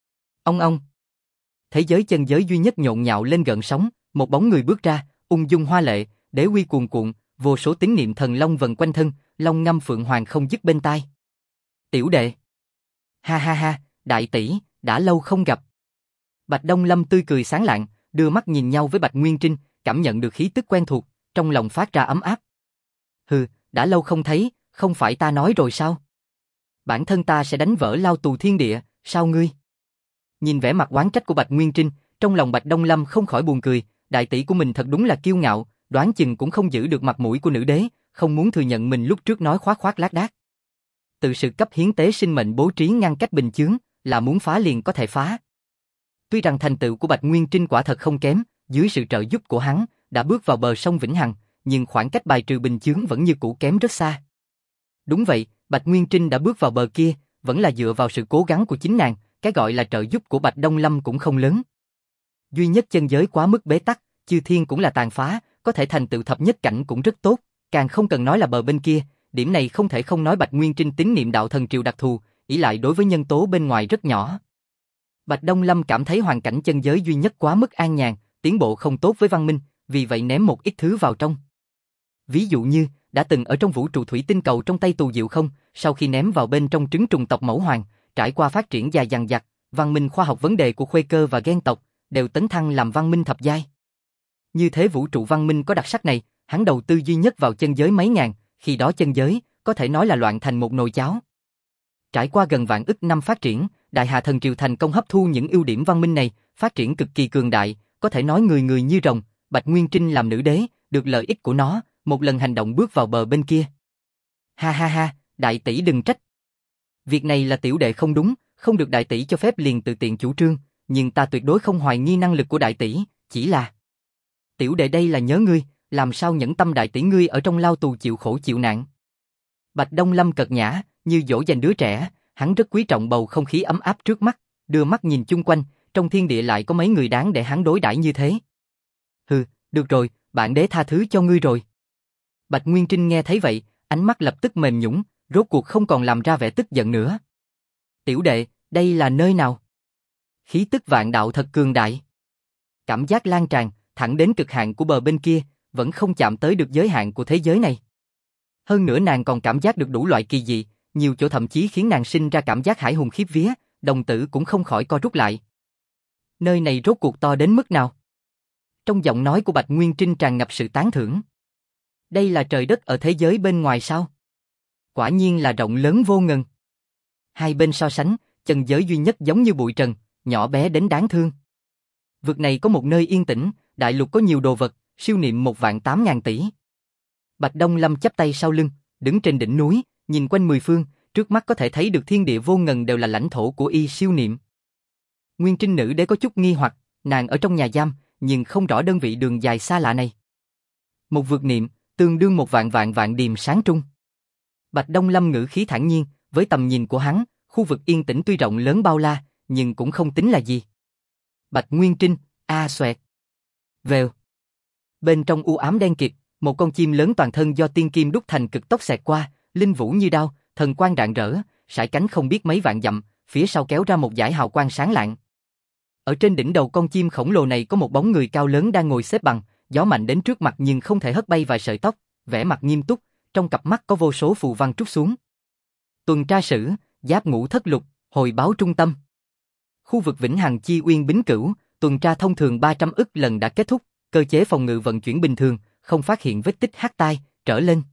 A: Ông. Thế giới chân giới duy nhất nhộn nhạo lên gợn sóng, một bóng người bước ra, ung dung hoa lệ, đế uy cuồn cuộn, vô số tín niệm thần long vần quanh thân, long ngâm phượng hoàng không dứt bên tai. Tiểu đệ. Ha ha ha, đại tỷ, đã lâu không gặp. Bạch Đông Lâm tươi cười sáng lạng, đưa mắt nhìn nhau với Bạch Nguyên Trinh, cảm nhận được khí tức quen thuộc, trong lòng phát ra ấm áp. Hừ, đã lâu không thấy, không phải ta nói rồi sao? Bản thân ta sẽ đánh vỡ lao tù thiên địa, sao ngươi? Nhìn vẻ mặt oán trách của Bạch Nguyên Trinh, trong lòng Bạch Đông Lâm không khỏi buồn cười, đại tỷ của mình thật đúng là kiêu ngạo, đoán chừng cũng không giữ được mặt mũi của nữ đế, không muốn thừa nhận mình lúc trước nói khoác khoác lác đác. Từ sự cấp hiến tế sinh mệnh bố trí ngăn cách bình chướng, là muốn phá liền có thể phá. Tuy rằng thành tựu của Bạch Nguyên Trinh quả thật không kém, dưới sự trợ giúp của hắn, đã bước vào bờ sông Vĩnh Hằng, nhưng khoảng cách bài trừ bình chướng vẫn như cũ kém rất xa. Đúng vậy, Bạch Nguyên Trinh đã bước vào bờ kia, vẫn là dựa vào sự cố gắng của chính nàng, cái gọi là trợ giúp của Bạch Đông Lâm cũng không lớn. Duy nhất chân giới quá mức bế tắc, chư thiên cũng là tàn phá, có thể thành tựu thập nhất cảnh cũng rất tốt, càng không cần nói là bờ bên kia, điểm này không thể không nói Bạch Nguyên Trinh tín niệm đạo thần triều đặc thù, ỷ lại đối với nhân tố bên ngoài rất nhỏ. Bạch Đông Lâm cảm thấy hoàn cảnh chân giới duy nhất quá mức an nhàn, tiến bộ không tốt với văn minh, vì vậy ném một ít thứ vào trong. Ví dụ như, đã từng ở trong vũ trụ thủy tinh cầu trong tay Tù Diệu Không, sau khi ném vào bên trong trứng trùng tộc mẫu hoàng, trải qua phát triển dài dằng dặc, văn minh khoa học vấn đề của Khuê Cơ và Ghen tộc đều tấn thăng làm văn minh thập giai. Như thế vũ trụ văn minh có đặc sắc này, hắn đầu tư duy nhất vào chân giới mấy ngàn, khi đó chân giới có thể nói là loạn thành một nồi cháo. Trải qua gần vạn ức năm phát triển, Đại Hà Thần Triều thành công hấp thu những ưu điểm văn minh này, phát triển cực kỳ cường đại, có thể nói người người như rồng. Bạch Nguyên Trinh làm nữ đế, được lợi ích của nó, một lần hành động bước vào bờ bên kia. Ha ha ha, đại tỷ đừng trách. Việc này là tiểu đệ không đúng, không được đại tỷ cho phép liền tự tiện chủ trương, nhưng ta tuyệt đối không hoài nghi năng lực của đại tỷ, chỉ là tiểu đệ đây là nhớ ngươi, làm sao nhẫn tâm đại tỷ ngươi ở trong lao tù chịu khổ chịu nạn. Bạch Đông Lâm cợt nhã, như dỗ dành đứa trẻ, hắn rất quý trọng bầu không khí ấm áp trước mắt, đưa mắt nhìn chung quanh, trong thiên địa lại có mấy người đáng để hắn đối đãi như thế. Hừ, được rồi, bản đế tha thứ cho ngươi rồi. Bạch Nguyên Trinh nghe thấy vậy, ánh mắt lập tức mềm nhũn, rốt cuộc không còn làm ra vẻ tức giận nữa. Tiểu đệ, đây là nơi nào? Khí tức vạn đạo thật cường đại. Cảm giác lan tràn, thẳng đến cực hạn của bờ bên kia, vẫn không chạm tới được giới hạn của thế giới này. Hơn nữa nàng còn cảm giác được đủ loại kỳ dị, nhiều chỗ thậm chí khiến nàng sinh ra cảm giác hải hùng khiếp vía, đồng tử cũng không khỏi co rút lại. Nơi này rốt cuộc to đến mức nào? Trong giọng nói của Bạch Nguyên Trinh tràn ngập sự tán thưởng. Đây là trời đất ở thế giới bên ngoài sao? Quả nhiên là rộng lớn vô ngần. Hai bên so sánh, chân giới duy nhất giống như bụi trần, nhỏ bé đến đáng thương. Vực này có một nơi yên tĩnh, đại lục có nhiều đồ vật, siêu niệm 1.800.000 tỷ. Bạch Đông Lâm chắp tay sau lưng, đứng trên đỉnh núi, nhìn quanh mười phương, trước mắt có thể thấy được thiên địa vô ngần đều là lãnh thổ của y siêu niệm. Nguyên Trinh nữ đế có chút nghi hoặc, nàng ở trong nhà giam, nhưng không rõ đơn vị đường dài xa lạ này. Một vực niệm, tương đương một vạn điềm sáng trung. Bạch Đông Lâm ngữ khí thản nhiên, với tầm nhìn của hắn, khu vực yên tĩnh tuy rộng lớn bao la, nhưng cũng không tính là gì. Bạch Nguyên Trinh, xoẹt. Vèo. Bên trong u ám đen kịt, một con chim lớn toàn thân do tiên kim đúc thành cực tốc xẹt qua, linh vũ như đao, thần quang rạng rỡ, sải cánh không biết mấy vạn dặm, phía sau kéo ra một dải hào quang sáng lạng. Ở trên đỉnh đầu con chim khổng lồ này có một bóng người cao lớn đang ngồi xếp bằng, gió mạnh đến trước mặt nhưng không thể hất bay vài sợi tóc, vẻ mặt nghiêm túc, trong cặp mắt có vô số phù văn trút xuống. Tuần tra sử, giáp ngũ thất lục, hồi báo trung tâm. Khu vực Vĩnh Hằng Chi Uyên Bính Cửu, tuần tra thông thường 300 ức lần đã kết thúc, cơ chế phòng ngự vận chuyển bình thường, không phát hiện vết tích hắc tai, trở lên.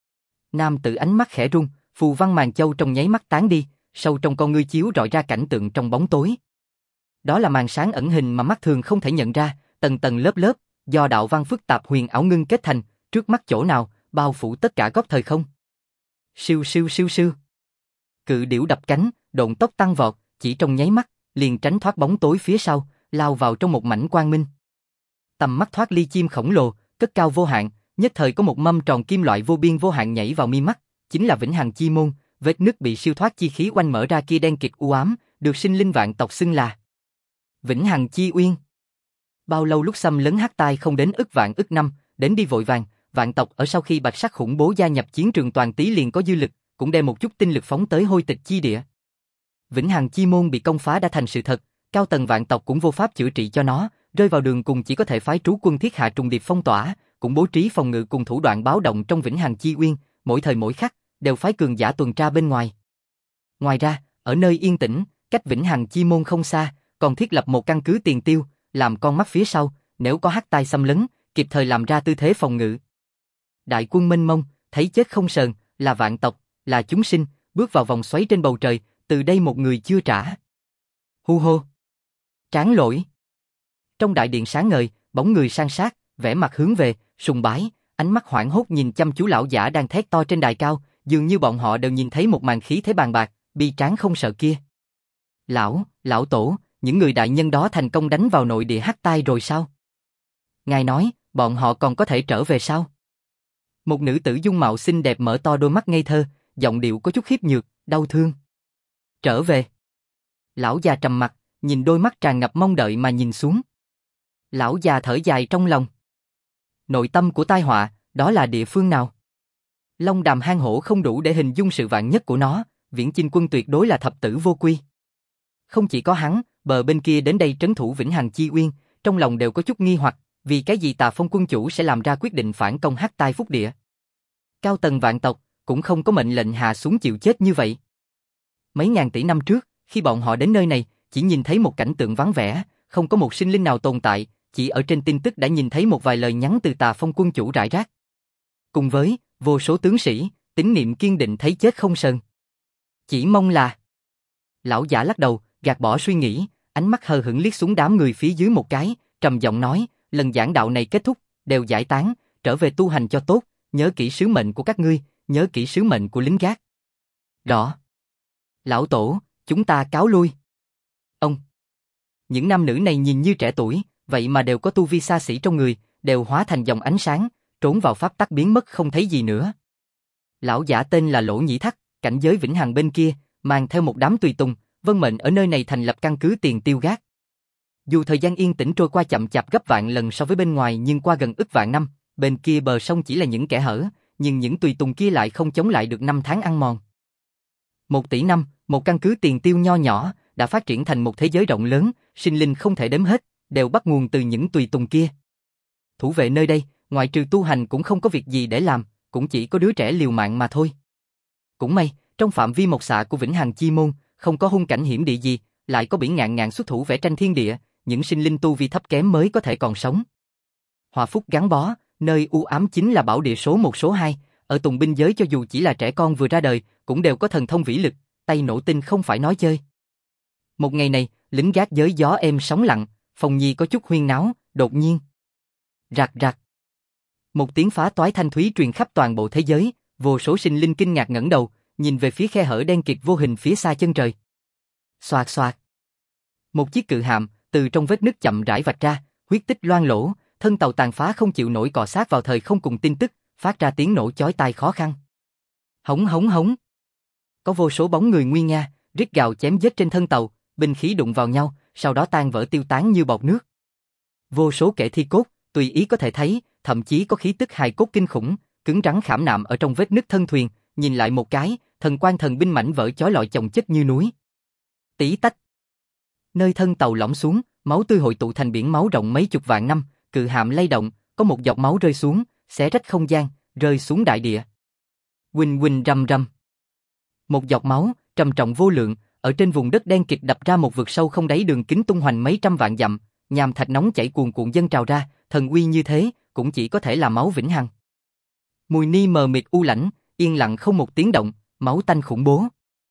A: Nam tử ánh mắt khẽ rung, phù văn màn châu trong nháy mắt tán đi, sâu trong con ngươi chiếu rọi ra cảnh tượng trong bóng tối. Đó là màn sáng ẩn hình mà mắt thường không thể nhận ra, tầng tầng lớp lớp, do đạo văn phức tạp huyền ảo ngưng kết thành, trước mắt chỗ nào, bao phủ tất cả góc thời không. Siêu siêu siêu siêu. Cự điểu đập cánh, độn tốc tăng vọt, chỉ trong nháy mắt, liền tránh thoát bóng tối phía sau, lao vào trong một mảnh quang minh. Tầm mắt thoát ly chim khổng lồ, cất cao vô hạn, nhất thời có một mâm tròn kim loại vô biên vô hạn nhảy vào mi mắt, chính là Vĩnh Hằng Chi môn, vết nứt bị siêu thoát chi khí oanh mở ra kia đen kịt u ám, được sinh linh vạn tộc xưng là Vĩnh Hằng Chi Uyên. Bao lâu lúc xâm lấn hắc tai không đến ức vạn ức năm, đến đi vội vàng, vạn tộc ở sau khi bạch sắc khủng bố gia nhập chiến trường toàn tí liền có dư lực, cũng đem một chút tinh lực phóng tới hôi tịch chi địa. Vĩnh Hằng Chi Môn bị công phá đã thành sự thật, cao tầng vạn tộc cũng vô pháp chữa trị cho nó, rơi vào đường cùng chỉ có thể phái trú quân thiết hạ trùng điệp phong tỏa, cũng bố trí phòng ngự cùng thủ đoạn báo động trong Vĩnh Hằng Chi Uyên, mỗi thời mỗi khắc đều phái cường giả tuần tra bên ngoài. Ngoài ra, ở nơi yên tĩnh, cách Vĩnh Hằng Chi Môn không xa, còn thiết lập một căn cứ tiền tiêu, làm con mắt phía sau, nếu có hắc tai xâm lấn, kịp thời làm ra tư thế phòng ngự. Đại quân mênh mông, thấy chết không sờn, là vạn tộc, là chúng sinh, bước vào vòng xoáy trên bầu trời, từ đây một người chưa trả. Hu hô! Tráng lỗi! Trong đại điện sáng ngời, bóng người san sát, vẻ mặt hướng về, sùng bái, ánh mắt hoảng hốt nhìn chăm chú lão giả đang thét to trên đài cao, dường như bọn họ đều nhìn thấy một màn khí thế bàn bạc, bi tráng không sợ kia. Lão tổ, những người đại nhân đó thành công đánh vào nội địa hắc tai rồi sao? Ngài nói, bọn họ còn có thể trở về sao? Một nữ tử dung mạo xinh đẹp mở to đôi mắt ngây thơ, giọng điệu có chút khiếp nhược, đau thương. Trở về. Lão già trầm mặt, nhìn đôi mắt tràn ngập mong đợi mà nhìn xuống. Lão già thở dài trong lòng. Nội tâm của tai họa, đó là địa phương nào? Long Đàm hang hổ không đủ để hình dung sự vạn nhất của nó, Viễn Chinh quân tuyệt đối là thập tử vô quy. Không chỉ có hắn, bờ bên kia đến đây trấn thủ Vĩnh Hằng Chi Uyên, trong lòng đều có chút nghi hoặc, vì cái gì Tà Phong quân chủ sẽ làm ra quyết định phản công hắc tai phúc địa. Cao tầng vạn tộc, cũng không có mệnh lệnh hạ xuống chịu chết như vậy. Mấy ngàn tỷ năm trước, khi bọn họ đến nơi này, chỉ nhìn thấy một cảnh tượng vắng vẻ, không có một sinh linh nào tồn tại, chỉ ở trên tin tức đã nhìn thấy một vài lời nhắn từ Tà Phong quân chủ rải rác. Cùng với vô số tướng sĩ, tín niệm kiên định thấy chết không sờn. Chỉ mong là... Lão giả lắc đầu, gạt bỏ suy nghĩ, ánh mắt hờ hững liếc xuống đám người phía dưới một cái, trầm giọng nói, lần giảng đạo này kết thúc, đều giải tán, trở về tu hành cho tốt, nhớ kỹ sứ mệnh của các ngươi, nhớ kỹ sứ mệnh của lính gác. Rõ. Lão tổ, chúng ta cáo lui. Ông. Những nam nữ này nhìn như trẻ tuổi, vậy mà đều có tu vi xa xỉ trong người, đều hóa thành dòng ánh sáng, trốn vào pháp tắc biến mất không thấy gì nữa. Lão giả tên là Lỗ Nhĩ Thắc, cảnh giới Vĩnh Hằng bên kia, mang theo một đám tùy tùng, vân mệnh ở nơi này thành lập căn cứ tiền tiêu gác. Dù thời gian yên tĩnh trôi qua chậm chạp gấp vạn lần so với bên ngoài nhưng qua gần ức vạn năm, bên kia bờ sông chỉ là những kẻ hở, nhưng những tùy tùng kia lại không chống lại được năm tháng ăn mòn. 1 tỷ năm, một căn cứ tiền tiêu nho nhỏ, đã phát triển thành một thế giới rộng lớn, sinh linh không thể đếm hết, đều bắt nguồn từ những tùy tùng kia. Thủ vệ nơi đây, ngoại trừ tu hành cũng không có việc gì để làm, cũng chỉ có đứa trẻ liều mạng mà thôi. Cũng may, trong phạm vi mộc xạ của Vĩnh Hằng Chi Môn, không có hung cảnh hiểm địa gì, lại có biển ngạn ngạn xuất thủ vẽ tranh thiên địa, những sinh linh tu vi thấp kém mới có thể còn sống. Hòa phúc gắn bó, nơi u ám chính là bảo địa số 1 số 2, ở Tùng binh giới cho dù chỉ là trẻ con vừa ra đời, cũng đều có thần thông vĩ lực, tay nổ tinh không phải nói chơi. Một ngày này, lính gác giới gió êm sóng lặng, phòng nhi có chút huyên náo, đột nhiên. Rạc rạc. Một tiếng phá toái thanh thúy truyền khắp toàn bộ thế giới, vô số sinh linh kinh ngạc ngẩng đầu, nhìn về phía khe hở đen kịt vô hình phía xa chân trời. Xoạt xoạt. Một chiếc cự hạm từ trong vết nứt chậm rãi vạch ra, huyết tích loang lổ, thân tàu tàn phá không chịu nổi cọ sát vào thời không cùng tin tức, phát ra tiếng nổ chói tai khó khăn. Hống hống hống. Có vô số bóng người nguy nga, rít gào chém giết trên thân tàu, binh khí đụng vào nhau, sau đó tan vỡ tiêu tán như bọt nước. Vô số kẻ thi cốt, tùy ý có thể thấy, thậm chí có khí tức hài cốt kinh khủng, cứng rắn khảm nạm ở trong vết nứt thân thuyền, nhìn lại một cái, thần quan thần binh mảnh vỡ chói lọi chồng chất như núi. Tí tách. Nơi thân tàu lõm xuống, máu tươi hội tụ thành biển máu rộng mấy chục vạn năm, cự hạm lay động, có một giọt máu rơi xuống, xé rách không gian, rơi xuống đại địa. Huỳnh huỳnh rầm rầm. Một giọt máu, trầm trọng vô lượng, ở trên vùng đất đen kịt đập ra một vực sâu không đáy đường kính tung hoành mấy trăm vạn dặm, nham thạch nóng chảy cuồn cuộn dâng trào ra, thần uy như thế, cũng chỉ có thể là máu vĩnh hằng. Mùi ni mờ mịt u lãnh, yên lặng không một tiếng động, máu tanh khủng bố.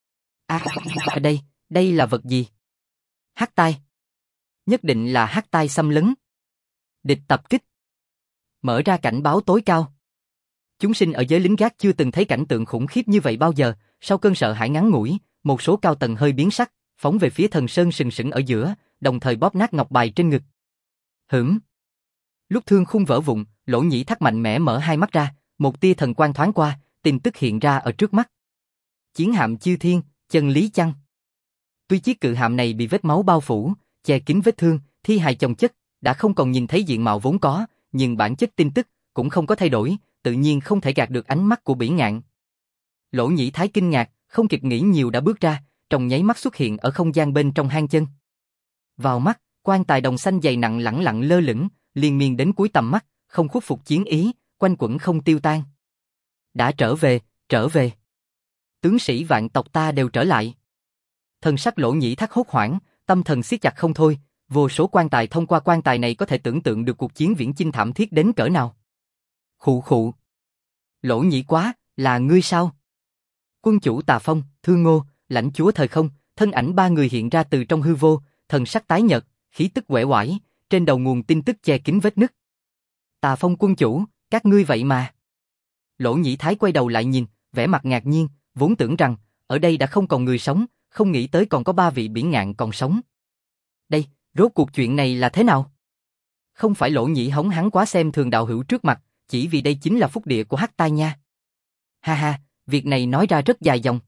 A: Đây là vật gì? Hắc tai. Nhất định là hắc tai xâm lấn. Địch tập kích. Mở ra cảnh báo tối cao. Chúng sinh ở giới lính gác chưa từng thấy cảnh tượng khủng khiếp như vậy bao giờ, sau cơn sợ hãi ngắn ngủi, một số cao tầng hơi biến sắc, phóng về phía thần sơn sừng sững ở giữa, đồng thời bóp nát ngọc bài trên ngực. Hửm. Lúc thương khung vỡ vụn, Lỗ Nhĩ Thắc mạnh mẽ mở hai mắt ra, một tia thần quang thoáng qua, tin tức hiện ra ở trước mắt. Chiến hạm Chư Thiên, chân lý chăng? Tuy chiếc cự hạm này bị vết máu bao phủ, che kín vết thương, thi hài chồng chất, đã không còn nhìn thấy diện mạo vốn có, nhưng bản chất tin tức cũng không có thay đổi, tự nhiên không thể gạt được ánh mắt của Bỉ Ngạn. Lỗ Nhĩ Thái kinh ngạc, không kịp nghĩ nhiều đã bước ra, trong nháy mắt xuất hiện ở không gian bên trong hang chân. Vào mắt, quan tài đồng xanh dày nặng lẳng lặng lơ lửng, liên miên đến cuối tầm mắt, không khuất phục chiến ý, quanh quẩn không tiêu tan. Đã trở về, trở về. Tướng sĩ vạn tộc ta đều trở lại. Thân sắc Lỗ Nhĩ Thác hốt hoảng, tâm thần siết chặt không thôi, vô số quan tài thông qua quan tài này có thể tưởng tượng được cuộc chiến viễn chinh thảm thiết đến cỡ nào. Khụ khụ. Lỗ Nhĩ quá, là ngươi sao? Quân chủ Tà Phong, Thương Ngô, lãnh chúa thời không, thân ảnh ba người hiện ra từ trong hư vô, thần sắc tái nhợt, khí tức uể oải, trên đầu nguồn tin tức che kín vết nứt. Tà Phong quân chủ, các ngươi vậy mà. Lỗ Nhĩ Thái quay đầu lại nhìn, vẻ mặt ngạc nhiên, vốn tưởng rằng ở đây đã không còn người sống, không nghĩ tới còn có 3 vị Bỉ Ngạn còn sống. Đây, rốt cuộc chuyện này là thế nào? Không phải Lỗ Nhĩ hống hắn quá xem thường đạo hữu trước mặt, chỉ vì đây chính là phúc địa của Hắc Tai nha. Ha ha, việc này nói ra rất dài dòng.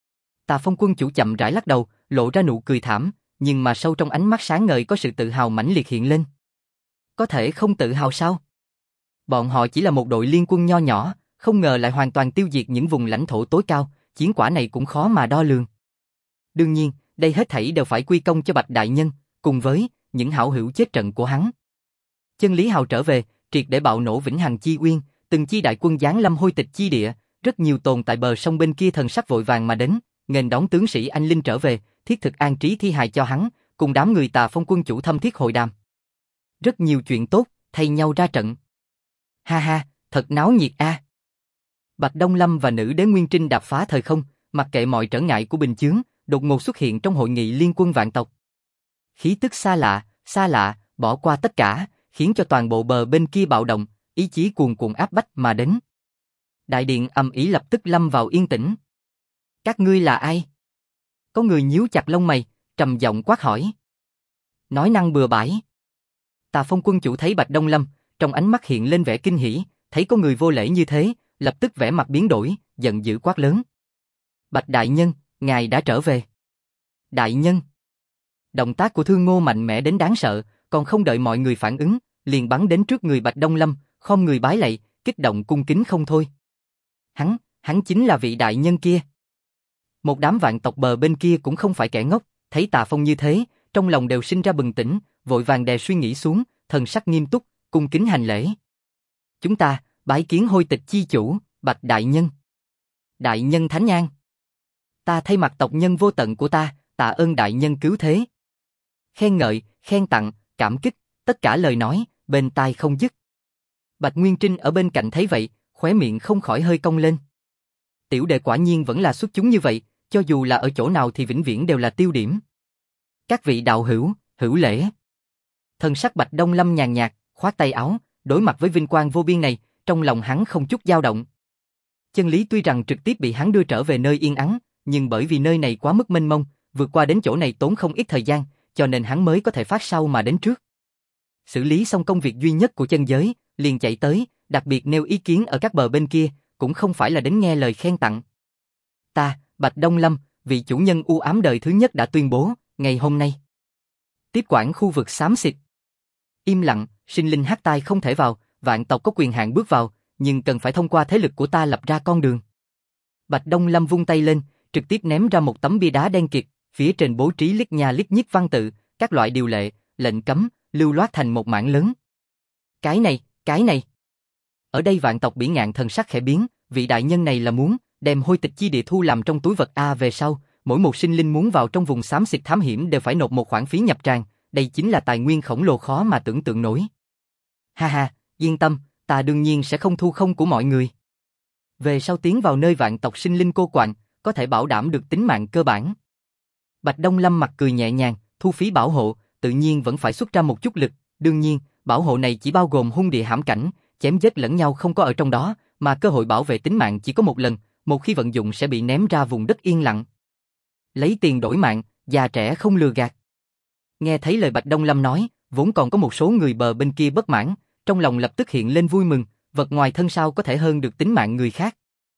A: Tà Phong quân chủ chậm rãi lắc đầu, lộ ra nụ cười thảm, nhưng mà sâu trong ánh mắt sáng ngời có sự tự hào mãnh liệt hiện lên. Có thể không tự hào sao? Bọn họ chỉ là một đội liên quân nho nhỏ, không ngờ lại hoàn toàn tiêu diệt những vùng lãnh thổ tối cao, chiến quả này cũng khó mà đo lường. Đương nhiên, đây hết thảy đều phải quy công cho Bạch Đại Nhân, cùng với những hảo hữu chết trận của hắn. Chân lý hào trở về, triệt để bạo nổ vĩnh hằng chi uyên, từng chi đại quân giáng lâm hôi tịch chi địa, rất nhiều tồn tại bờ sông bên kia thần sắc vội vàng mà đến, nghênh đón tướng sĩ anh linh trở về, thiết thực an trí thi hài cho hắn, cùng đám người Tà Phong quân chủ thâm thiết hội đàm. Rất nhiều chuyện tốt, thay nhau ra trận. Ha ha, thật náo nhiệt a. Bạch Đông Lâm và nữ đế Nguyên Trinh đạp phá thời không, mặc kệ mọi trở ngại của bình chướng, đột ngột xuất hiện trong hội nghị liên quân vạn tộc. Khí tức xa lạ, bỏ qua tất cả, khiến cho toàn bộ bờ bên kia bạo động, ý chí cuồn cuộn áp bách mà đến. Đại điện ầm ĩ lập tức lâm vào yên tĩnh. Các ngươi là ai? Có người nhíu chặt lông mày, trầm giọng quát hỏi. Nói năng bừa bãi. Tà Phong quân chủ thấy Bạch Đông Lâm, trong ánh mắt hiện lên vẻ kinh hỉ, thấy có người vô lễ như thế, lập tức vẻ mặt biến đổi, giận dữ quát lớn. Bạch Đại Nhân, ngài đã trở về. Đại Nhân. Động tác của Thương Ngô mạnh mẽ đến đáng sợ, còn không đợi mọi người phản ứng, liền bắn đến trước người Bạch Đông Lâm, khom người bái lạy, kích động cung kính không thôi. Hắn chính là vị đại nhân kia. Một đám vạn tộc bờ bên kia cũng không phải kẻ ngốc, thấy Tà Phong như thế, trong lòng đều sinh ra bừng tỉnh, vội vàng đè suy nghĩ xuống, thần sắc nghiêm túc, cung kính hành lễ. Chúng ta, bái kiến hôi tịch chi chủ, Bạch Đại Nhân. Đại Nhân Thánh An. Ta thay mặt tộc nhân vô tận của ta, tạ ơn Đại Nhân cứu thế. Khen ngợi, khen tặng, cảm kích, tất cả lời nói, bên tai không dứt. Bạch Nguyên Trinh ở bên cạnh thấy vậy, khóe miệng không khỏi hơi cong lên. Tiểu đệ quả nhiên vẫn là xuất chúng như vậy, cho dù là ở chỗ nào thì vĩnh viễn đều là tiêu điểm. Các vị đạo hữu, hữu lễ. Thần sắc Bạch Đông Lâm nhàn nhạt, khoát tay áo, đối mặt với vinh quang vô biên này, trong lòng hắn không chút dao động. Chân lý tuy rằng trực tiếp bị hắn đưa trở về nơi yên ắng, nhưng bởi vì nơi này quá mức mênh mông, vượt qua đến chỗ này tốn không ít thời gian, cho nên hắn mới có thể phát sau mà đến trước. Xử lý xong công việc duy nhất của chân giới, liền chạy tới, đặc biệt nêu ý kiến ở các bờ bên kia, cũng không phải là đến nghe lời khen tặng. Ta, Bạch Đông Lâm, vị chủ nhân u ám đời thứ nhất đã tuyên bố, ngày hôm nay tiếp quản khu vực xám xịt. Im lặng, sinh linh hắc tai không thể vào, vạn tộc có quyền hạn bước vào, nhưng cần phải thông qua thế lực của ta lập ra con đường. Bạch Đông Lâm vung tay lên, trực tiếp ném ra một tấm bia đá đen kịt, phía trên bố trí lít nha lít nhít văn tự, các loại điều lệ, lệnh cấm, lưu loát thành một mảng lớn. Cái này. Ở đây vạn tộc Bỉ Ngạn thần sắc khẽ biến, vị đại nhân này là muốn đem hôi tịch chi địa thu làm trong túi vật a về sau, mỗi một sinh linh muốn vào trong vùng xám xịt thám hiểm đều phải nộp một khoản phí nhập tràng, đây chính là tài nguyên khổng lồ khó mà tưởng tượng nổi. Ha ha, yên tâm, ta đương nhiên sẽ không thu không của mọi người. Về sau tiến vào nơi vạn tộc sinh linh cô quạnh, có thể bảo đảm được tính mạng cơ bản. Bạch Đông Lâm mặt cười nhẹ nhàng, thu phí bảo hộ, tự nhiên vẫn phải xuất ra một chút lực, đương nhiên, bảo hộ này chỉ bao gồm hung địa hãm cảnh, chém giết lẫn nhau không có ở trong đó, mà cơ hội bảo vệ tính mạng chỉ có một lần, một khi vận dụng sẽ bị ném ra vùng đất yên lặng. Lấy tiền đổi mạng, già trẻ không lừa gạt. Nghe thấy lời Bạch Đông Lâm nói, vốn còn có một số người bờ bên kia bất mãn, trong lòng lập tức hiện lên vui mừng, vật ngoài thân sao có thể hơn được tính mạng người khác.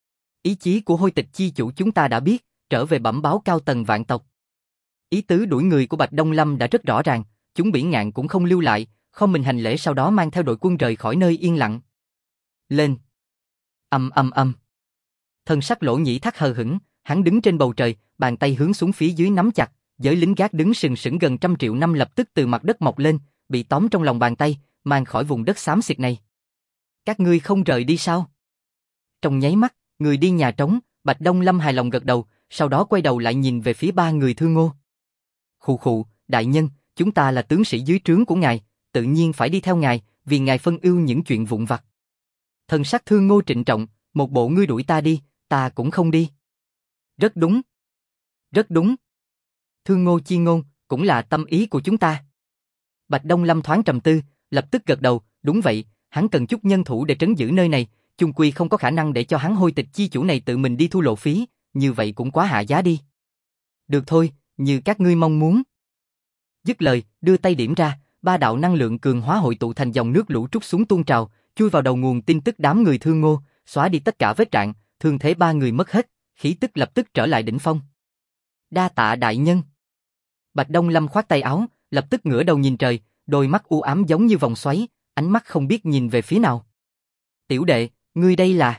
A: Ý chí của hôi tịch chi chủ chúng ta đã biết, trở về bẩm báo cao tầng vạn tộc. Ý tứ đuổi người của Bạch Đông Lâm đã rất rõ ràng, chúng Bỉ Ngạn cũng không lưu lại, không mình hành lễ sau đó mang theo đội quân rời khỏi nơi yên lặng. Lên. Âm. Thân sắc Lỗ Nhĩ Thác hờ hững, hắn đứng trên bầu trời, bàn tay hướng xuống phía dưới nắm chặt, giới lính gác đứng sừng sững gần 100 triệu năm lập tức từ mặt đất mọc lên, bị tóm trong lòng bàn tay, mang khỏi vùng đất xám xịt này. Các ngươi không rời đi sao? Trong nháy mắt, người đi nhà trống, Bạch Đông Lâm hài lòng gật đầu, sau đó quay đầu lại nhìn về phía ba người Thương Ngô. Khụ khụ, đại nhân, chúng ta là tướng sĩ dưới trướng của ngài, tự nhiên phải đi theo ngài, vì ngài phân ưu những chuyện vụn vặt. Thần sắc Thương Ngô trịnh trọng, một bộ ngươi đuổi ta đi, ta cũng không đi. Rất đúng. Rất đúng. Thương Ngô chi ngôn, cũng là tâm ý của chúng ta. Bạch Đông Lâm thoáng trầm tư, lập tức gật đầu, đúng vậy, hắn cần chút nhân thủ để trấn giữ nơi này, chung quy không có khả năng để cho hắn hôi tịch chi chủ này tự mình đi thu lộ phí, như vậy cũng quá hạ giá đi. Được thôi, như các ngươi mong muốn. Dứt lời, đưa tay điểm ra, ba đạo năng lượng cường hóa hội tụ thành dòng nước lũ trút xuống tuôn trào, chui vào đầu nguồn tin tức đám người Thương Ngô, xóa đi tất cả vết rạn, thương thế ba người mất hết, khí tức lập tức trở lại đỉnh phong. Đa tạ đại nhân. Bạch Đông Lâm khoát tay áo, lập tức ngửa đầu nhìn trời, đôi mắt u ám giống như vòng xoáy, ánh mắt không biết nhìn về phía nào. Tiểu đệ, ngươi đây là?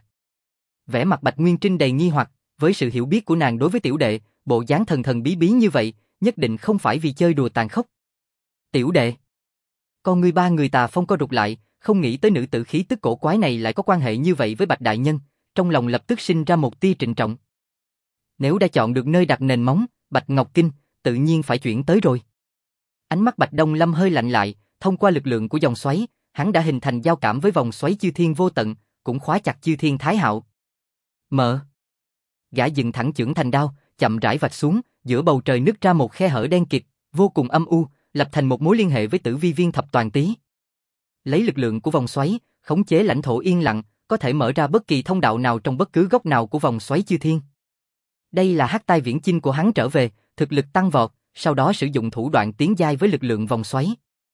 A: Vẻ mặt Bạch Nguyên Trinh đầy nghi hoặc, với sự hiểu biết của nàng đối với tiểu đệ, bộ dáng thần thần bí bí như vậy, nhất định không phải vì chơi đùa tàn khốc. Tiểu đệ. Con ngươi ba người Tà Phong co rụt lại, không nghĩ tới nữ tử khí tức cổ quái này lại có quan hệ như vậy với Bạch đại nhân, trong lòng lập tức sinh ra một tia trịnh trọng. Nếu đã chọn được nơi đặt nền móng, Bạch Ngọc Kinh, tự nhiên phải chuyển tới rồi. Ánh mắt Bạch Đông Lâm hơi lạnh lại, thông qua lực lượng của dòng xoáy, hắn đã hình thành giao cảm với vòng xoáy chư thiên vô tận, cũng khóa chặt chư thiên thái hạo. Mở. Gã dựng thẳng chưởng thành đao, chậm rãi vạch xuống, giữa bầu trời nứt ra một khe hở đen kịt, vô cùng âm u, lập thành một mối liên hệ với Tử Vi Viên thập toàn tý. Lấy lực lượng của vòng xoáy, khống chế lãnh thổ yên lặng, có thể mở ra bất kỳ thông đạo nào trong bất cứ góc nào của vòng xoáy chư thiên. Đây là hắc tai viễn chinh của hắn trở về, thực lực tăng vọt, sau đó sử dụng thủ đoạn tiến giai với lực lượng vòng xoáy.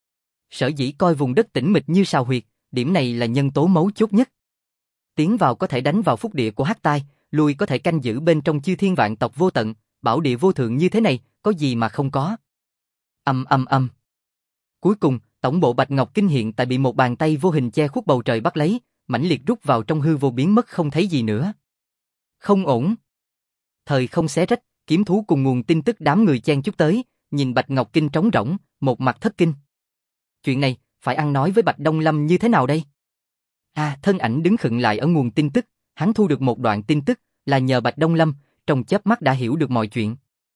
A: Sở dĩ coi vùng đất tĩnh mịch như sào huyệt, điểm này là nhân tố mấu chốt nhất. Tiến vào có thể đánh vào phúc địa của hắc tai, lui có thể canh giữ bên trong chư thiên vạn tộc vô tận, bảo địa vô thượng như thế này, có gì mà không có. Âm. Cuối cùng, tổng bộ Bạch Ngọc Kinh hiện tại bị một bàn tay vô hình che khuất bầu trời bắt lấy, mãnh liệt rút vào trong hư vô biến mất không thấy gì nữa. Không ổn. Thời không xé rách, kiếm thú cùng nguồn tin tức đám người chen chúc tới, nhìn Bạch Ngọc Kinh trống rỗng, một mặt thất kinh. Chuyện này, phải ăn nói với Bạch Đông Lâm như thế nào đây? Thân ảnh đứng khựng lại ở nguồn tin tức, hắn thu được một đoạn tin tức, là nhờ Bạch Đông Lâm, trong chớp mắt đã hiểu được mọi chuyện.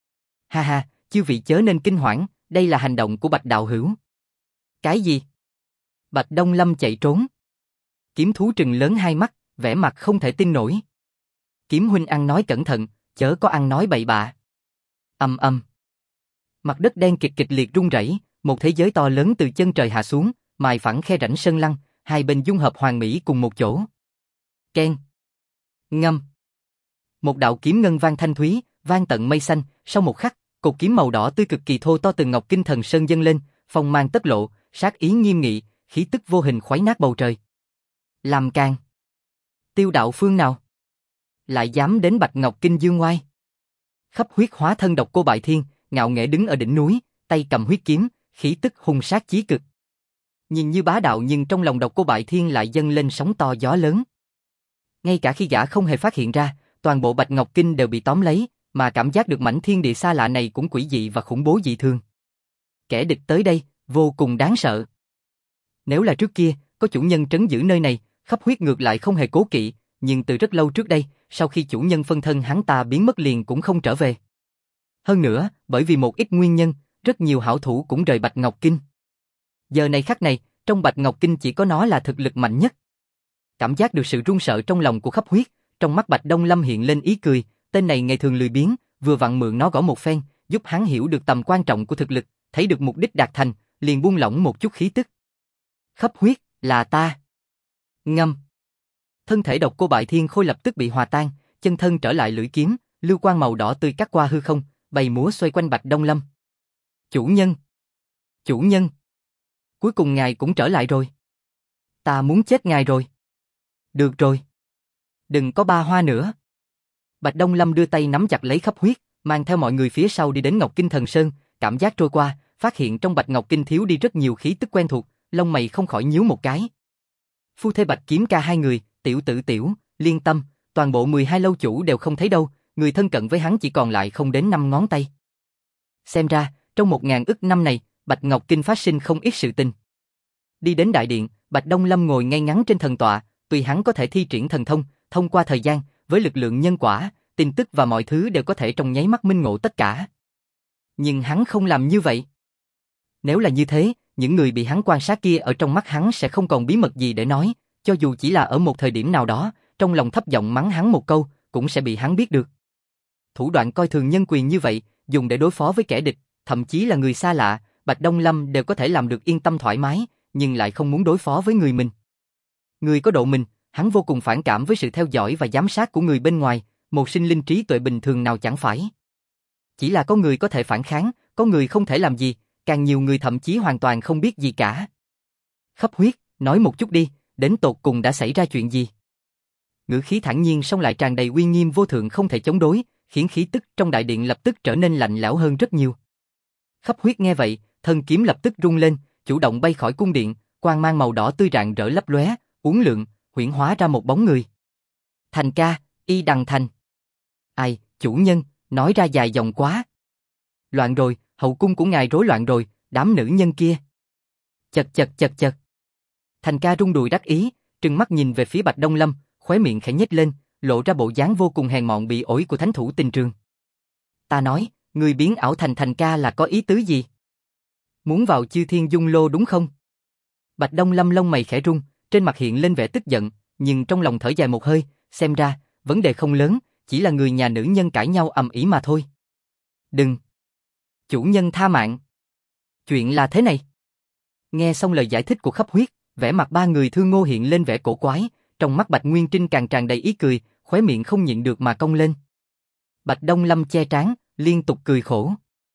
A: Ha, chư vị chớ nên kinh hoảng, đây là hành động của Bạch đạo hữu. Cái gì? Bạch Đông Lâm chạy trốn. Kiếm thú trừng lớn hai mắt, vẻ mặt không thể tin nổi. Kiếm huynh ăn nói cẩn thận, chớ có ăn nói bậy bạ. Âm. Mặt đất đen kịch liệt rung rẩy, một thế giới to lớn từ chân trời hạ xuống, mài phẳng khe rãnh sơn lăng, hai bên dung hợp hoàn mỹ cùng một chỗ. Keng. Ngâm. Một đạo kiếm ngân vang thanh thúy, vang tận mây xanh, sau một khắc, cột kiếm màu đỏ tươi cực kỳ thô to từ Ngọc Kinh Thần Sơn dâng lên, phong mang tất lộ, sát ý nghiêm nghị, khí tức vô hình khuấy nát bầu trời. Làm càn. Tiêu đạo phương nào? Lại dám đến Bạch Ngọc Kinh dương ngoai. Khắp huyết hóa thân độc cô bại thiên, ngạo nghễ đứng ở đỉnh núi, tay cầm huyết kiếm, khí tức hung sát chí cực. Nhìn như bá đạo nhưng trong lòng độc cô bại thiên lại dâng lên sóng to gió lớn. Ngay cả khi gã không hề phát hiện ra, toàn bộ Bạch Ngọc Kinh đều bị tóm lấy, mà cảm giác được mảnh thiên địa xa lạ này cũng quỷ dị và khủng bố dị thường. Kẻ địch tới đây, vô cùng đáng sợ. Nếu là trước kia, có chủ nhân trấn giữ nơi này, khắp huyết ngược lại không hề cố kỵ, nhưng từ rất lâu trước đây, sau khi chủ nhân phân thân hắn ta biến mất liền cũng không trở về. Hơn nữa, bởi vì một ít nguyên nhân, rất nhiều hảo thủ cũng rời Bạch Ngọc Kinh. Giờ này khắc này, trong Bạch Ngọc Kinh chỉ có nó là thực lực mạnh nhất. Cảm giác được sự run sợ trong lòng của khắp huyết, trong mắt Bạch Đông Lâm hiện lên ý cười, tên này ngày thường lười biếng, vừa vặn mượn nó gõ một phen, giúp hắn hiểu được tầm quan trọng của thực lực, thấy được mục đích đạt thành, liền buông lỏng một chút khí tức. Khắp huyết, là ta. Ngâm. Thân thể độc cô bại thiên khôi lập tức bị hòa tan, chân thân trở lại lưỡi kiếm, lưu quang màu đỏ tươi cắt qua hư không, bay múa xoay quanh Bạch Đông Lâm. Chủ nhân. Chủ nhân. Cuối cùng ngài cũng trở lại rồi. Ta muốn chết ngài rồi. Được rồi. Đừng có ba hoa nữa. Bạch Đông Lâm đưa tay nắm chặt lấy khắp huyết, mang theo mọi người phía sau đi đến Ngọc Kinh Thần Sơn, cảm giác trôi qua, phát hiện trong Bạch Ngọc Kinh thiếu đi rất nhiều khí tức quen thuộc, lông mày không khỏi nhíu một cái. Phu thê Bạch Kiếm Ca hai người, tiểu tử tiểu, Liên Tâm, toàn bộ 12 lâu chủ đều không thấy đâu, người thân cận với hắn chỉ còn lại không đến 5 ngón tay. Xem ra, trong 1000 ức năm này, Bạch Ngọc Kinh phát sinh không ít sự tình. Đi đến đại điện, Bạch Đông Lâm ngồi ngay ngắn trên thần tọa, tùy hắn có thể thi triển thần thông, thông qua thời gian, với lực lượng nhân quả, tin tức và mọi thứ đều có thể trong nháy mắt minh ngộ tất cả. Nhưng hắn không làm như vậy. Nếu là như thế, những người bị hắn quan sát kia ở trong mắt hắn sẽ không còn bí mật gì để nói, cho dù chỉ là ở một thời điểm nào đó, trong lòng thấp giọng mắng hắn một câu, cũng sẽ bị hắn biết được. Thủ đoạn coi thường nhân quyền như vậy, dùng để đối phó với kẻ địch, thậm chí là người xa lạ, Bạch Đông Lâm đều có thể làm được yên tâm thoải mái, nhưng lại không muốn đối phó với người mình. Người có độ mình, hắn vô cùng phản cảm với sự theo dõi và giám sát của người bên ngoài, một sinh linh trí tuệ bình thường nào chẳng phải. Chỉ là có người có thể phản kháng, có người không thể làm gì, càng nhiều người thậm chí hoàn toàn không biết gì cả. Khắp huyết, nói một chút đi, đến tột cùng đã xảy ra chuyện gì? Ngữ khí thản nhiên song lại tràn đầy uy nghiêm vô thượng không thể chống đối, khiến khí tức trong đại điện lập tức trở nên lạnh lẽo hơn rất nhiều. Khắp huyết nghe vậy, thân kiếm lập tức rung lên, chủ động bay khỏi cung điện, quang mang màu đỏ tươi rạng rỡ lấp lóe, uốn lượn, huyễn hóa ra một bóng người. Thành ca, Y Đằng Thành. Ai, chủ nhân, nói ra dài dòng quá. Loạn rồi, hậu cung của ngài rối loạn rồi, đám nữ nhân kia. Chật chật chật chật. Thành ca rung đùi đắc ý, trừng mắt nhìn về phía Bạch Đông Lâm, khóe miệng khẽ nhếch lên, lộ ra bộ dáng vô cùng hèn mọn bị ổi của thánh thủ tình trường. Ta nói, người biến ảo thành Thành ca là có ý tứ gì? Muốn vào Chư Thiên Dung Lô đúng không? Bạch Đông Lâm lông mày khẽ rung, trên mặt hiện lên vẻ tức giận, nhưng trong lòng thở dài một hơi, xem ra, vấn đề không lớn, chỉ là người nhà nữ nhân cãi nhau ầm ĩ mà thôi. Đừng! Chủ nhân tha mạng! Chuyện là thế này. Nghe xong lời giải thích của Khắp Huyết, vẻ mặt ba người Thương Ngô hiện lên vẻ cổ quái, trong mắt Bạch Nguyên Trinh càng tràn đầy ý cười, khóe miệng không nhịn được mà cong lên. Bạch Đông Lâm che trán, liên tục cười khổ.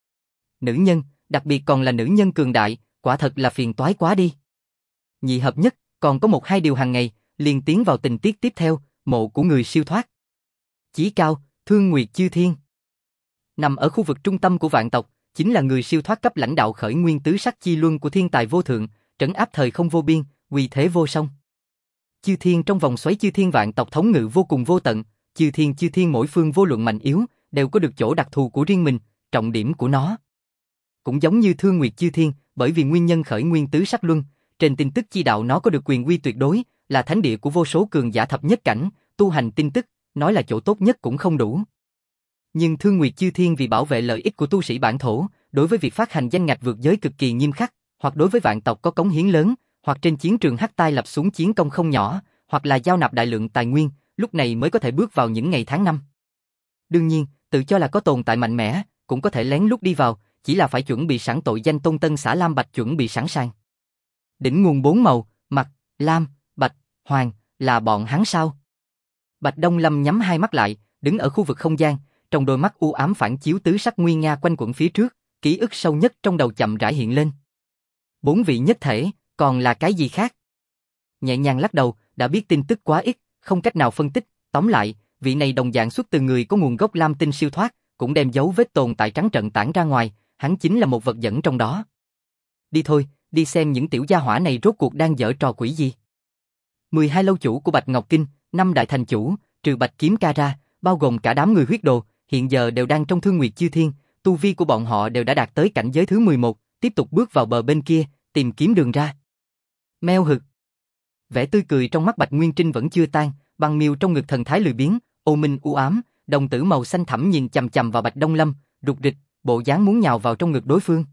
A: Nữ nhân, đặc biệt còn là nữ nhân cường đại, quả thật là phiền toái quá đi. Nhị hợp nhất, còn có một hai điều hàng ngày, liền tiến vào tình tiết tiếp theo, mộ của người siêu thoát. Chí Cao, Thương Nguyệt Chư Thiên. Nằm ở khu vực trung tâm của vạn tộc, chính là người siêu thoát cấp lãnh đạo khởi nguyên tứ sắc chi luân của thiên tài vô thượng, trấn áp thời không vô biên, uy thế vô song. Chư Thiên trong vòng xoáy Chư Thiên vạn tộc thống ngự vô cùng vô tận, Chư Thiên mỗi phương vô luận mạnh yếu, đều có được chỗ đặc thù của riêng mình, trọng điểm của nó. Cũng giống như Thương Nguyệt Chư Thiên, bởi vì nguyên nhân khởi nguyên tứ sắc luân, trên tin tức chi đạo nó có được quyền uy tuyệt đối, là thánh địa của vô số cường giả thập nhất cảnh, tu hành tin tức, nói là chỗ tốt nhất cũng không đủ. Nhưng Thương Nguyệt Chư Thiên vì bảo vệ lợi ích của tu sĩ bản thổ, đối với việc phát hành danh ngạch vượt giới cực kỳ nghiêm khắc, hoặc đối với vạn tộc có cống hiến lớn, hoặc trên chiến trường Hắc Tai lập xuống chiến công không nhỏ, hoặc là giao nạp đại lượng tài nguyên, lúc này mới có thể bước vào những ngày tháng năm. Đương nhiên, tự cho là có tồn tại mạnh mẽ, cũng có thể lén lút đi vào, chỉ là phải chuẩn bị sẵn tội danh Tôn Tân Xã Lam Bạch chuẩn bị sẵn sàng. Đỉnh nguồn bốn màu, mặt, lam, bạch, hoàng, là bọn hắn sao? Bạch Đông Lâm nhắm hai mắt lại, đứng ở khu vực không gian, trong đôi mắt u ám phản chiếu tứ sắc nguy nga quanh quẩn phía trước, ký ức sâu nhất trong đầu chậm rãi hiện lên. Bốn vị nhất thể, còn là cái gì khác? Nhẹ nhàng lắc đầu, đã biết tin tức quá ít, không cách nào phân tích, tóm lại, vị này đồng dạng xuất từ người có nguồn gốc lam tinh siêu thoát, cũng đem dấu vết tồn tại trắng trợn tản ra ngoài, hắn chính là một vật dẫn trong đó. Đi thôi, đi xem những tiểu gia hỏa này rốt cuộc đang giở trò quỷ gì. 12 lâu chủ của Bạch Ngọc Kinh, 5 đại thành chủ, trừ Bạch Kiếm Ca ra, bao gồm cả đám người huyết đồ, hiện giờ đều đang trong Thương Nguyệt Chư Thiên, tu vi của bọn họ đều đã đạt tới cảnh giới thứ 11, tiếp tục bước vào bờ bên kia, tìm kiếm đường ra. Meo hực. Vẻ tươi cười trong mắt Bạch Nguyên Trinh vẫn chưa tan, băng miêu trong ngực thần thái lười biếng, ô minh u ám, đồng tử màu xanh thẳm nhìn chằm chằm vào Bạch Đông Lâm, rụt rịch, bộ dáng muốn nhào vào trong ngực đối phương.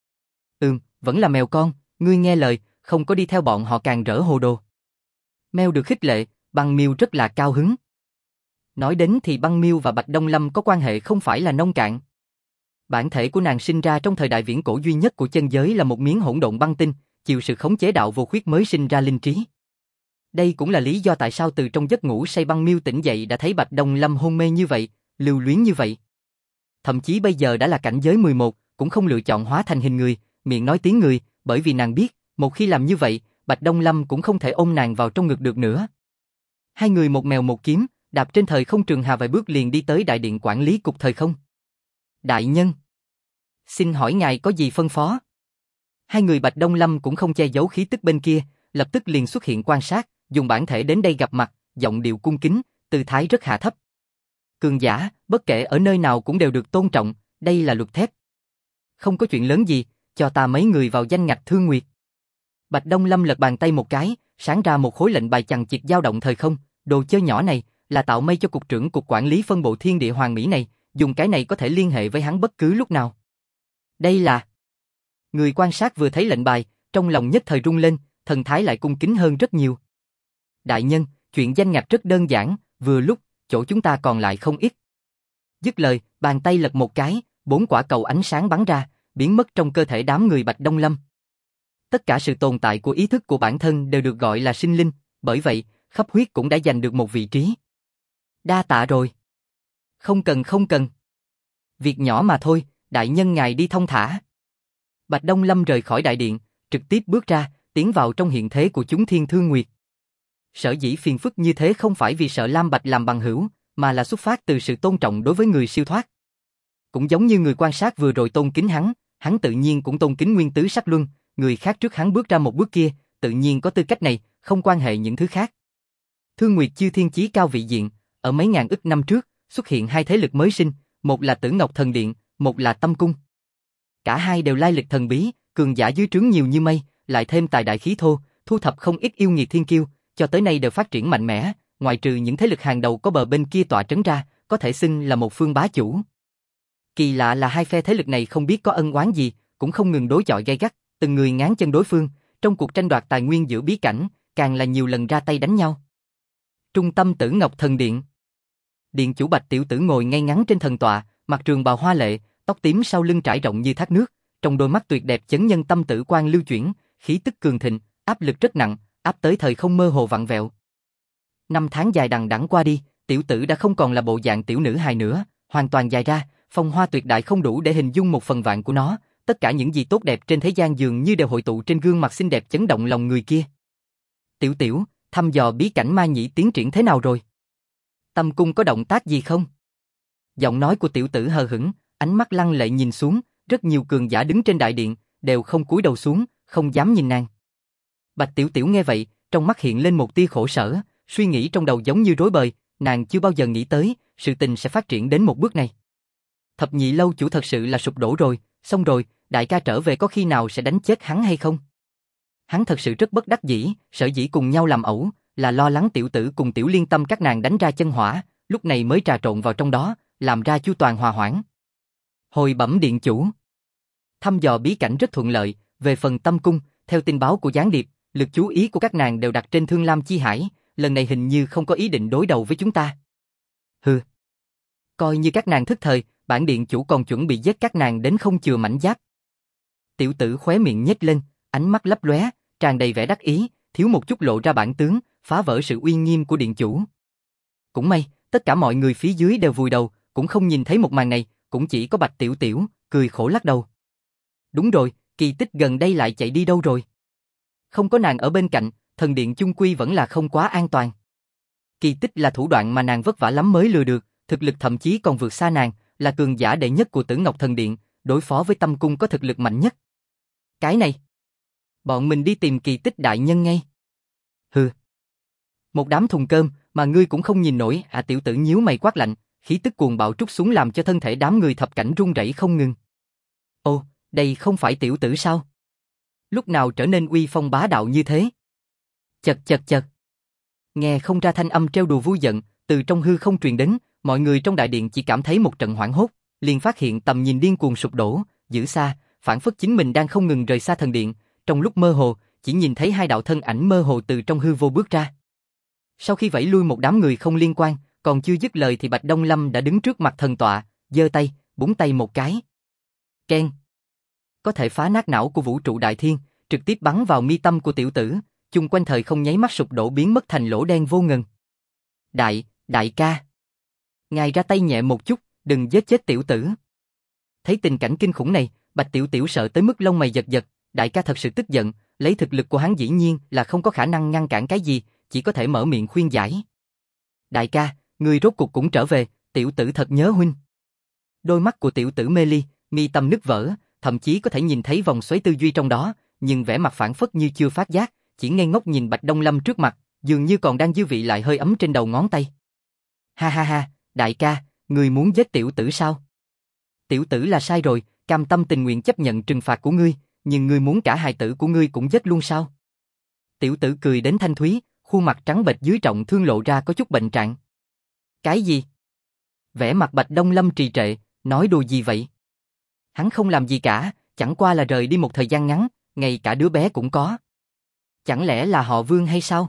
A: Vẫn là mèo con, ngươi nghe lời, không có đi theo bọn họ càng rỡ hồ đồ. Mèo được khích lệ, băng miêu rất là cao hứng. Nói đến thì băng miêu và Bạch Đông Lâm có quan hệ không phải là nông cạn. Bản thể của nàng sinh ra trong thời đại viễn cổ duy nhất của chân giới là một miếng hỗn độn băng tinh, chịu sự khống chế đạo vô khuyết mới sinh ra linh trí. Đây cũng là lý do tại sao từ trong giấc ngủ say băng miêu tỉnh dậy đã thấy Bạch Đông Lâm hôn mê như vậy, lưu luyến như vậy. Thậm chí bây giờ đã là cảnh giới 11, cũng không lựa chọn hóa thành hình người, miệng nói tiếng người, bởi vì nàng biết, một khi làm như vậy, Bạch Đông Lâm cũng không thể ôm nàng vào trong ngực được nữa. Hai người một mèo một kiếm, đạp trên thời không trường hà vài bước liền đi tới đại điện quản lý cục thời không. Đại nhân, xin hỏi ngài có gì phân phó? Hai người Bạch Đông Lâm cũng không che giấu khí tức bên kia, lập tức liền xuất hiện quan sát, dùng bản thể đến đây gặp mặt, giọng điệu cung kính, tư thái rất hạ thấp. Cường giả, bất kể ở nơi nào cũng đều được tôn trọng, đây là luật thép. Không có chuyện lớn gì, cho ta mấy người vào danh ngạch Thương Nguyệt. Bạch Đông Lâm lật bàn tay một cái, sáng ra một khối lệnh bài chằng chịt dao động thời không, đồ chơi nhỏ này là tạo mây cho cục trưởng cục quản lý phân bộ Thiên Địa Hoàng Mỹ này, dùng cái này có thể liên hệ với hắn bất cứ lúc nào. Đây là... Người quan sát vừa thấy lệnh bài, trong lòng nhất thời rung lên, thần thái lại cung kính hơn rất nhiều. Đại nhân, chuyện danh ngạch rất đơn giản, vừa lúc, chỗ chúng ta còn lại không ít. Dứt lời, bàn tay lật một cái, 4 quả cầu ánh sáng bắn ra, biến mất trong cơ thể đám người Bạch Đông Lâm. Tất cả sự tồn tại của ý thức của bản thân đều được gọi là sinh linh, bởi vậy, khắp huyết cũng đã giành được một vị trí. Đa tạ rồi. Không cần. Việc nhỏ mà thôi, đại nhân ngài đi thong thả. Bạch Đông Lâm rời khỏi đại điện, trực tiếp bước ra, tiến vào trong hiện thế của chúng Thiên Thương Nguyệt. Sở dĩ phiền phức như thế không phải vì sợ Lam Bạch làm bằng hữu, mà là xuất phát từ sự tôn trọng đối với người siêu thoát. Cũng giống như người quan sát vừa rồi tôn kính hắn tự nhiên cũng tôn kính Nguyên Tứ Sắc Luân, người khác trước hắn bước ra một bước kia, tự nhiên có tư cách này, không quan hệ những thứ khác. Thương Nguyệt chư thiên chí cao vị diện, ở mấy ngàn ức năm trước, xuất hiện 2 thế lực mới sinh, một là Tử Ngọc Thần Điện, một là Tâm Cung. Cả hai đều lai lịch thần bí, cường giả dưới trướng nhiều như mây, lại thêm tài đại khí thô, thu thập không ít yêu nghiệt thiên kiêu, cho tới nay đều phát triển mạnh mẽ, ngoại trừ những thế lực hàng đầu có bờ bên kia tọa trấn ra, có thể xưng là một phương bá chủ. Kỳ lạ là hai phe thế lực này không biết có ân oán gì, cũng không ngừng đối chọi gay gắt, từng người ngáng chân đối phương, trong cuộc tranh đoạt tài nguyên giữa bí cảnh, càng là nhiều lần ra tay đánh nhau. Trung tâm Tử Ngọc Thần Điện. Điện chủ Bạch Tiểu Tử ngồi ngay ngắn trên thần tọa, mặc trường bào hoa lệ, tóc tím sau lưng trải rộng như thác nước, trong đôi mắt tuyệt đẹp chấn nhân tâm tử quang lưu chuyển, khí tức cường thịnh, áp lực rất nặng, áp tới thời không mơ hồ vặn vẹo. 5 tháng dài đằng đẵng qua đi, Tiểu Tử đã không còn là bộ dạng tiểu nữ hài nữa, hoàn toàn dài ra, phong hoa tuyệt đại không đủ để hình dung một phần vạn của nó, tất cả những gì tốt đẹp trên thế gian dường như đều hội tụ trên gương mặt xinh đẹp chấn động lòng người kia. Tiểu, thăm dò bí cảnh ma nhĩ tiến triển thế nào rồi? Tâm cung có động tác gì không? Giọng nói của Tiểu Tử hờ hững, ánh mắt lăng lệ nhìn xuống, rất nhiều cường giả đứng trên đại điện, đều không cúi đầu xuống, không dám nhìn nàng. Bạch Tiểu nghe vậy, trong mắt hiện lên một tia khổ sở, suy nghĩ trong đầu giống như rối bời, nàng chưa bao giờ nghĩ tới, sự tình sẽ phát triển đến một bước này. Thập nhị lâu chủ thật sự là sụp đổ rồi, xong rồi, đại ca trở về có khi nào sẽ đánh chết hắn hay không? Hắn thật sự rất bất đắc dĩ, sở dĩ cùng nhau làm ẩu, là lo lắng Tiểu Tử cùng Tiểu Liên Tâm các nàng đánh ra chân hỏa, lúc này mới trà trộn vào trong đó, làm ra chu toàn hòa hoãn. Hồi bẩm điện chủ. Thăm dò bí cảnh rất thuận lợi, về phần Tâm cung, theo tin báo của gián điệp, lực chú ý của các nàng đều đặt trên Thương Lam Chi Hải, lần này hình như không có ý định đối đầu với chúng ta. Hừ. Coi như các nàng thức thời, bản điện chủ còn chuẩn bị giết các nàng đến không chừa mảnh giáp. Tiểu Tử khóe miệng nhếch lên, ánh mắt lấp lóe, tràn đầy vẻ đắc ý, thiếu một chút lộ ra bản tướng, phá vỡ sự uy nghiêm của điện chủ. Cũng may, tất cả mọi người phía dưới đều vùi đầu, cũng không nhìn thấy một màn này, cũng chỉ có Bạch Tiểu, cười khổ lắc đầu. Đúng rồi, Kỳ Tích gần đây lại chạy đi đâu rồi? Không có nàng ở bên cạnh, thần điện chung quy vẫn là không quá an toàn. Kỳ Tích là thủ đoạn mà nàng vất vả lắm mới lừa được, thực lực thậm chí còn vượt xa nàng, là cường giả đệ nhất của Tử Ngọc Thần Điện, đối phó với Tâm cung có thực lực mạnh nhất. Cái này, bọn mình đi tìm Kỳ Tích đại nhân ngay. Hừ. Một đám thùng cơm mà ngươi cũng không nhìn nổi, Tiểu Tử nhíu mày quát lạnh, khí tức cuồng bạo trút xuống làm cho thân thể đám người thập cảnh run rẩy không ngừng. Ồ, đây không phải Tiểu Tử sao? Lúc nào trở nên uy phong bá đạo như thế? Chật. Nghe không ra thanh âm trêu đùa vui giận, từ trong hư không truyền đến, mọi người trong đại điện chỉ cảm thấy một trận hoảng hốt, liền phát hiện tầm nhìn điên cuồng sụp đổ, giữ xa, phản phất chính mình đang không ngừng rời xa thần điện, trong lúc mơ hồ, chỉ nhìn thấy 2 đạo thân ảnh mơ hồ từ trong hư vô bước ra. Sau khi vẫy lui một đám người không liên quan, còn chưa dứt lời thì Bạch Đông Lâm đã đứng trước mặt thần tọa, giơ tay, búng tay một cái. Keng. Có thể phá nát não của vũ trụ đại thiên, trực tiếp bắn vào mi tâm của Tiểu Tử, chung quanh thời không nháy mắt sụp đổ biến mất thành lỗ đen vô ngần. Đại ca. Ngài ra tay nhẹ một chút, đừng giết chết Tiểu Tử. Thấy tình cảnh kinh khủng này, Bạch Tiểu sợ tới mức lông mày giật, đại ca thật sự tức giận, lấy thực lực của hắn dĩ nhiên là không có khả năng ngăn cản cái gì, chỉ có thể mở miệng khuyên giải. Đại ca, ngươi rốt cuộc cũng trở về, Tiểu Tử thật nhớ huynh. Đôi mắt của Tiểu Tử mê ly, mi tâm nứt vỡ, thậm chí có thể nhìn thấy vòng xoáy tư duy trong đó, nhưng vẻ mặt phản phất như chưa phát giác, chỉ ngây ngốc nhìn Bạch Đông Lâm trước mặt, dường như còn đang dư vị lại hơi ấm trên đầu ngón tay. Ha ha ha, đại ca, ngươi muốn giết tiểu tử sao? Tiểu tử là sai rồi, cam tâm tình nguyện chấp nhận trừng phạt của ngươi, nhưng ngươi muốn cả hài tử của ngươi cũng giết luôn sao? Tiểu tử cười đến thanh thúy, khuôn mặt trắng bệch dưới trọng thương lộ ra có chút bệnh trạng. Cái gì? Vẻ mặt Bạch Đông Lâm trì trệ, nói đùa gì vậy? Hắn không làm gì cả, chẳng qua là rời đi một thời gian ngắn, ngay cả đứa bé cũng có. Chẳng lẽ là họ Vương hay sao?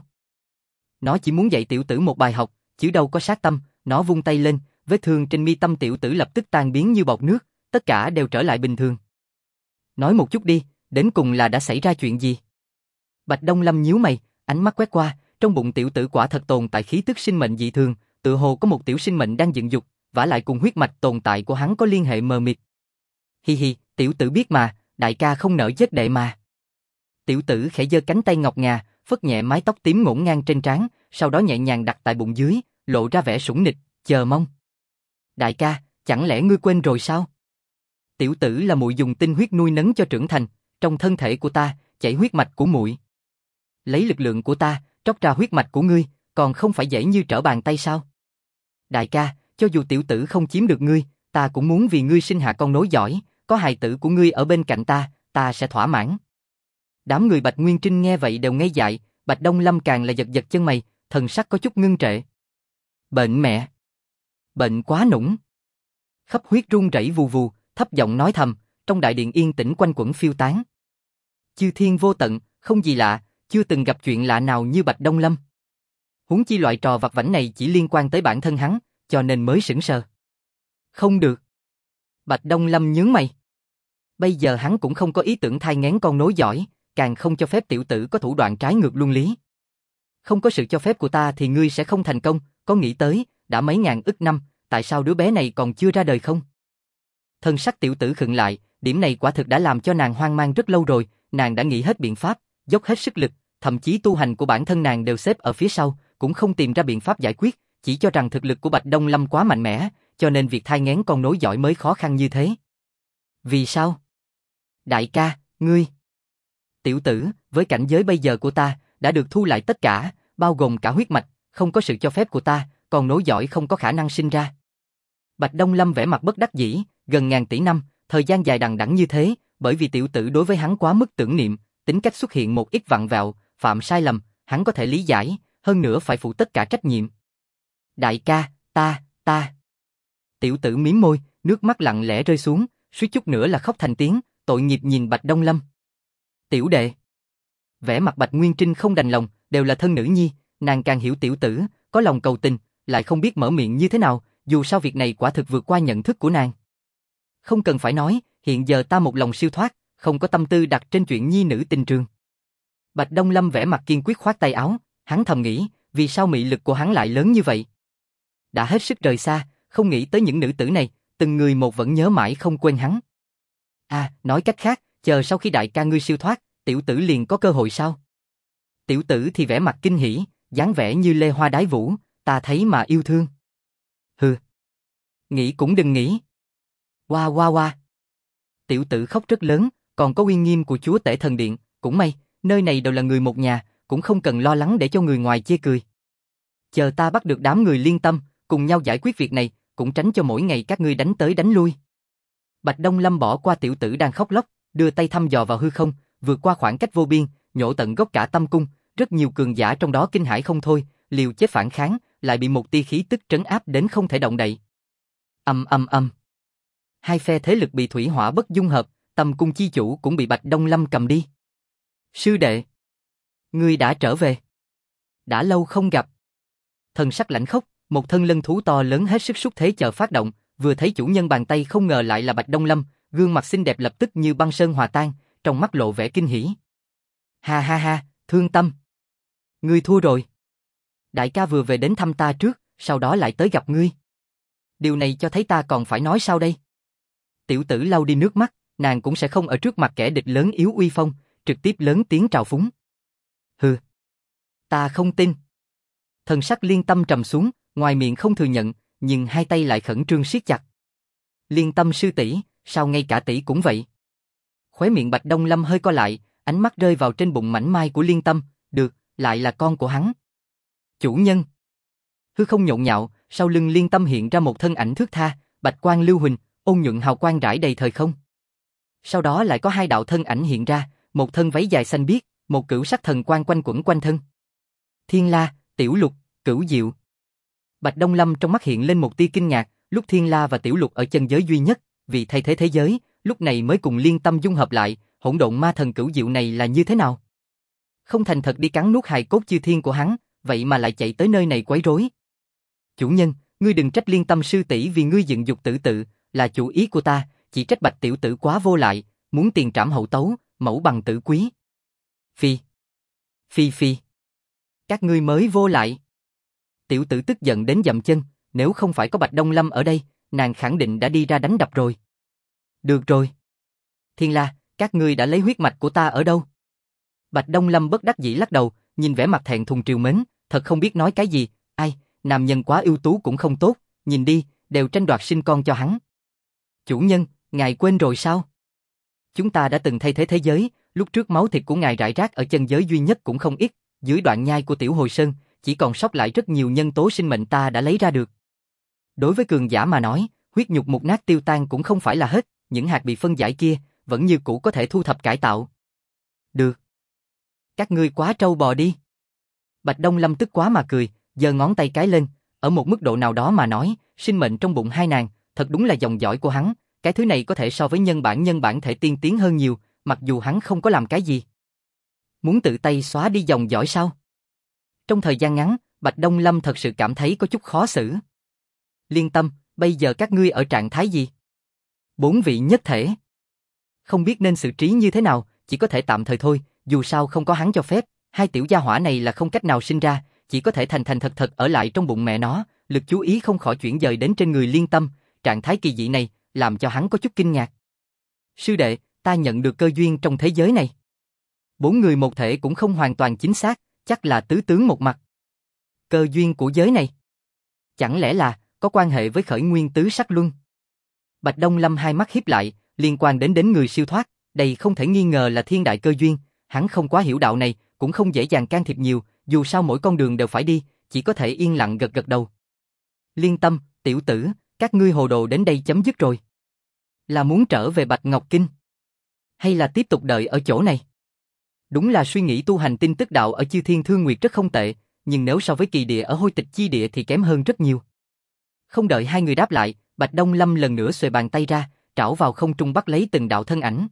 A: Nó chỉ muốn dạy tiểu tử một bài học, chứ đâu có sát tâm, nó vung tay lên, vết thương trên mi tâm tiểu tử lập tức tan biến như bọt nước, tất cả đều trở lại bình thường. Nói một chút đi, đến cùng là đã xảy ra chuyện gì? Bạch Đông Lâm nhíu mày, ánh mắt quét qua, trong bụng tiểu tử quả thật tồn tại khí tức sinh mệnh dị thường, tựa hồ có một tiểu sinh mệnh đang dựng dục, vả lại cùng huyết mạch tồn tại của hắn có liên hệ mờ mịt. Hi hi, tiểu tử biết mà, đại ca không nỡ giết đệ mà. Tiểu tử khẽ giơ cánh tay ngọc ngà, phất nhẹ mái tóc tím ngổn ngang trên trán, sau đó nhẹ nhàng đặt tại bụng dưới, lộ ra vẻ sủng nịch, chờ mong. Đại ca, chẳng lẽ ngươi quên rồi sao? Tiểu tử là muội dùng tinh huyết nuôi nấng cho trưởng thành, trong thân thể của ta chảy huyết mạch của muội. Lấy lực lượng của ta tróc ra huyết mạch của ngươi, còn không phải dễ như trở bàn tay sao? Đại ca, cho dù tiểu tử không chiếm được ngươi, ta cũng muốn vì ngươi sinh hạ con nối dõi, có hài tử của ngươi ở bên cạnh ta sẽ thỏa mãn. Đám người Bạch Nguyên Trinh nghe vậy đều ngây dại, Bạch Đông Lâm càng là giật giật chân mày, thần sắc có chút ngưng trệ. Bệnh mẹ. Bệnh quá nũng. Khắp huyết run rẩy vù vù, thấp giọng nói thầm, trong đại điện yên tĩnh quanh quẩn phiêu tán. Chư thiên vô tận, không gì lạ, chưa từng gặp chuyện lạ nào như Bạch Đông Lâm. Huống chi loại trò vặt vãnh này chỉ liên quan tới bản thân hắn, cho nên mới sững sờ. Không được. Bạch Đông Lâm nhướng mày. Bây giờ hắn cũng không có ý tưởng thai nghén con nối dõi, càng không cho phép tiểu tử có thủ đoạn trái ngược luân lý. Không có sự cho phép của ta thì ngươi sẽ không thành công, có nghĩ tới, đã mấy ngàn ức năm, tại sao đứa bé này còn chưa ra đời không? Thân sắc tiểu tử khựng lại, điểm này quả thực đã làm cho nàng hoang mang rất lâu rồi, nàng đã nghĩ hết biện pháp, dốc hết sức lực, thậm chí tu hành của bản thân nàng đều xếp ở phía sau, cũng không tìm ra biện pháp giải quyết, chỉ cho rằng thực lực của Bạch Đông Lâm quá mạnh mẽ, cho nên việc thai nghén con nối dõi mới khó khăn như thế. Vì sao? Đại ca, ngươi... Tiểu tử, với cảnh giới bây giờ của ta, đã được thu lại tất cả, bao gồm cả huyết mạch, không có sự cho phép của ta, còn nối dõi không có khả năng sinh ra. Bạch Đông Lâm vẻ mặt bất đắc dĩ, gần ngàn tỷ năm, thời gian dài đằng đẵng như thế, bởi vì tiểu tử đối với hắn quá mức tưởng niệm, tính cách xuất hiện một ít vặn vẹo, phạm sai lầm, hắn có thể lý giải, hơn nữa phải phụ tất cả trách nhiệm. Đại ca, ta... Tiểu tử mím môi, nước mắt lặng lẽ rơi xuống, suýt chút nữa là khóc thành tiếng, tội nghiệp nhìn Bạch Đông Lâm. Tiểu đệ. Vẻ mặt Bạch Nguyên Trinh không đành lòng, đều là thân nữ nhi, nàng càng hiểu tiểu tử, có lòng cầu tình, lại không biết mở miệng như thế nào, dù sao việc này quả thực vượt qua nhận thức của nàng. Không cần phải nói, hiện giờ ta một lòng siêu thoát, không có tâm tư đặt trên chuyện nhi nữ tình trường. Bạch Đông Lâm vẻ mặt kiên quyết khoát tay áo, hắn thầm nghĩ, vì sao mị lực của hắn lại lớn như vậy? Đã hết sức rời xa, không nghĩ tới những nữ tử này, từng người một vẫn nhớ mãi không quên hắn. À, nói cách khác, chờ sau khi đại ca ngươi siêu thoát, tiểu tử liền có cơ hội sao? Tiểu tử thì vẻ mặt kinh hỉ, dáng vẻ như lê hoa đái vũ, ta thấy mà yêu thương. Hừ. Nghĩ cũng đừng nghĩ. Hoa. Tiểu tử khóc rất lớn, còn có uy nghiêm của chúa tể thần điện, cũng may, nơi này đều là người một nhà, cũng không cần lo lắng để cho người ngoài chê cười. Chờ ta bắt được đám người liên tâm, cùng nhau giải quyết việc này, cũng tránh cho mỗi ngày các ngươi đánh tới đánh lui. Bạch Đông Lâm bỏ qua tiểu tử đang khóc lóc, đưa tay thăm dò vào hư không, vượt qua khoảng cách vô biên, nhổ tận gốc cả tâm cung, rất nhiều cường giả trong đó kinh hãi không thôi, liều chết phản kháng, lại bị một tia khí tức trấn áp đến không thể động đậy. Âm. Hai phe thế lực bị thủy hỏa bất dung hợp, tâm cung chi chủ cũng bị Bạch Đông Lâm cầm đi. Sư đệ, ngươi đã trở về. Đã lâu không gặp. Thần sắc lạnh khốc, một thân lân thú to lớn hết sức xúc thế chờ phát động, vừa thấy chủ nhân bàn tay không ngờ lại là Bạch Đông Lâm, gương mặt xinh đẹp lập tức như băng sơn hòa tan, trong mắt lộ vẻ kinh hỉ. Ha, Thương Tâm. Ngươi thua rồi. Đại ca vừa về đến thăm ta trước, sau đó lại tới gặp ngươi. Điều này cho thấy ta còn phải nói sao đây? Tiểu tử lau đi nước mắt, nàng cũng sẽ không ở trước mặt kẻ địch lớn yếu uy phong, trực tiếp lớn tiếng trào phúng. Hừ. Ta không tin. Thần sắc Liên Tâm trầm xuống, ngoài miệng không thừa nhận, nhưng hai tay lại khẩn trương siết chặt. Liên Tâm sư tỷ, sao ngay cả tỷ cũng vậy? Khóe miệng Bạch Đông Lâm hơi co lại, ánh mắt rơi vào trên bụng mảnh mai của Liên Tâm, được, lại là con của hắn. Chủ nhân. Hư không nhộn nhạo, sau lưng Liên Tâm hiện ra một thân ảnh thướt tha, bạch quang lưu huỳnh, ôn nhuận hào quang rải đầy thời không. Sau đó lại có hai đạo thân ảnh hiện ra, một thân váy dài xanh biếc, một cửu sắc thần quang quanh quẩn quanh thân. Thiên La, Tiểu Lục, Cửu Diệu. Bạch Đông Lâm trong mắt hiện lên một tia kinh ngạc, lúc Thiên La và Tiểu Lục ở chân giới duy nhất, vì thay thế thế giới, lúc này mới cùng Liên Tâm dung hợp lại, hỗn độn ma thần Cửu Diệu này là như thế nào? Không thành thật đi cắn nuốt hài cốt chư thiên của hắn, vậy mà lại chạy tới nơi này quấy rối. Chủ nhân, ngươi đừng trách Liên Tâm sư tỷ vì ngươi dựng dục tử tự, là chủ ý của ta, chỉ trách Bạch tiểu tử quá vô lại, muốn tiền trảm hậu tấu, mẫu bằng tử quý. Phi. Phi phi. Các ngươi mới vô lại. Tiểu tử tức giận đến dậm chân, nếu không phải có Bạch Đông Lâm ở đây, nàng khẳng định đã đi ra đánh đập rồi. Được rồi. Thiên La, các ngươi đã lấy huyết mạch của ta ở đâu? Bạch Đông Lâm bất đắc dĩ lắc đầu, nhìn vẻ mặt thẹn thùng trìu mến, thật không biết nói cái gì, ai, nam nhân quá ưu tú cũng không tốt, nhìn đi, đều tranh đoạt sinh con cho hắn. Chủ nhân, ngài quên rồi sao? Chúng ta đã từng thay thế thế giới, lúc trước máu thịt của ngài rải rác ở chân giới duy nhất cũng không ít, dưới đoạn nhai của Tiểu Hồi Sơn, chỉ còn sót lại rất nhiều nhân tố sinh mệnh ta đã lấy ra được. Đối với cường giả mà nói, huyết nhục mục nát tiêu tan cũng không phải là hết, những hạt bị phân giải kia, vẫn như cũ có thể thu thập cải tạo. Được. Các ngươi quá trâu bò đi. Bạch Đông Lâm tức quá mà cười, giơ ngón tay cái lên, ở một mức độ nào đó mà nói, sinh mệnh trong bụng hai nàng, thật đúng là dòng dõi của hắn, cái thứ này có thể so với nhân bản thể tiên tiến hơn nhiều, mặc dù hắn không có làm cái gì. Muốn tự tay xóa đi dòng dõi sao? Trong thời gian ngắn, Bạch Đông Lâm thật sự cảm thấy có chút khó xử. Liên Tâm, bây giờ các ngươi ở trạng thái gì? Bốn vị nhất thể. Không biết nên xử trí như thế nào, chỉ có thể tạm thời thôi, dù sao không có hắn cho phép, hai tiểu gia hỏa này là không cách nào sinh ra, chỉ có thể thành thành thật thật ở lại trong bụng mẹ nó, lực chú ý không khỏi chuyển dời đến trên người Liên Tâm, trạng thái kỳ dị này, làm cho hắn có chút kinh ngạc. Sư đệ, ta nhận được cơ duyên trong thế giới này. Bốn người một thể cũng không hoàn toàn chính xác, chắc là tứ tướng một mặt. Cơ duyên của giới này? Chẳng lẽ là có quan hệ với khởi nguyên tứ sắc luân? Bạch Đông Lâm hai mắt híp lại, liên quan đến người siêu thoát, đây không thể nghi ngờ là thiên đại cơ duyên, hắn không quá hiểu đạo này, cũng không dễ dàng can thiệp nhiều, dù sao mỗi con đường đều phải đi, chỉ có thể yên lặng gật gật đầu. Liên Tâm, tiểu tử, các ngươi hồ đồ đến đây chấm dứt rồi. Là muốn trở về Bạch Ngọc Kinh? Hay là tiếp tục đợi ở chỗ này? Đúng là suy nghĩ tu hành tinh tức đạo ở Chư Thiên Thương Nguyệt rất không tệ, nhưng nếu so với kỳ địa ở Hôi Tịch Chi Địa thì kém hơn rất nhiều. Không đợi hai người đáp lại, Bạch Đông Lâm lần nữa xuề bàn tay ra, trảo vào không trung bắt lấy từng đạo thân ảnh.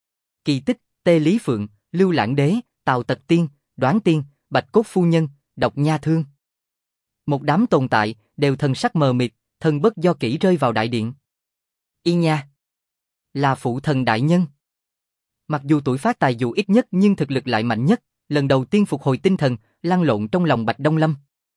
A: Kỳ Tích, Tê Lý Phượng, Lưu Lãng Đế, Tào Tật Tiên, Đoán Tiên, Bạch Cốt Phu Nhân, Độc Nha Thương. Một đám tồn tại, đều thần sắc mờ mịt, thân bất do kỷ rơi vào đại điện. Y nha! Là phụ thần đại nhân. Mặc dù tuổi phát tài dù ít nhất nhưng thực lực lại mạnh nhất, lần đầu tiên phục hồi tinh thần, lăn lộn trong lòng Bạch Đông Lâm.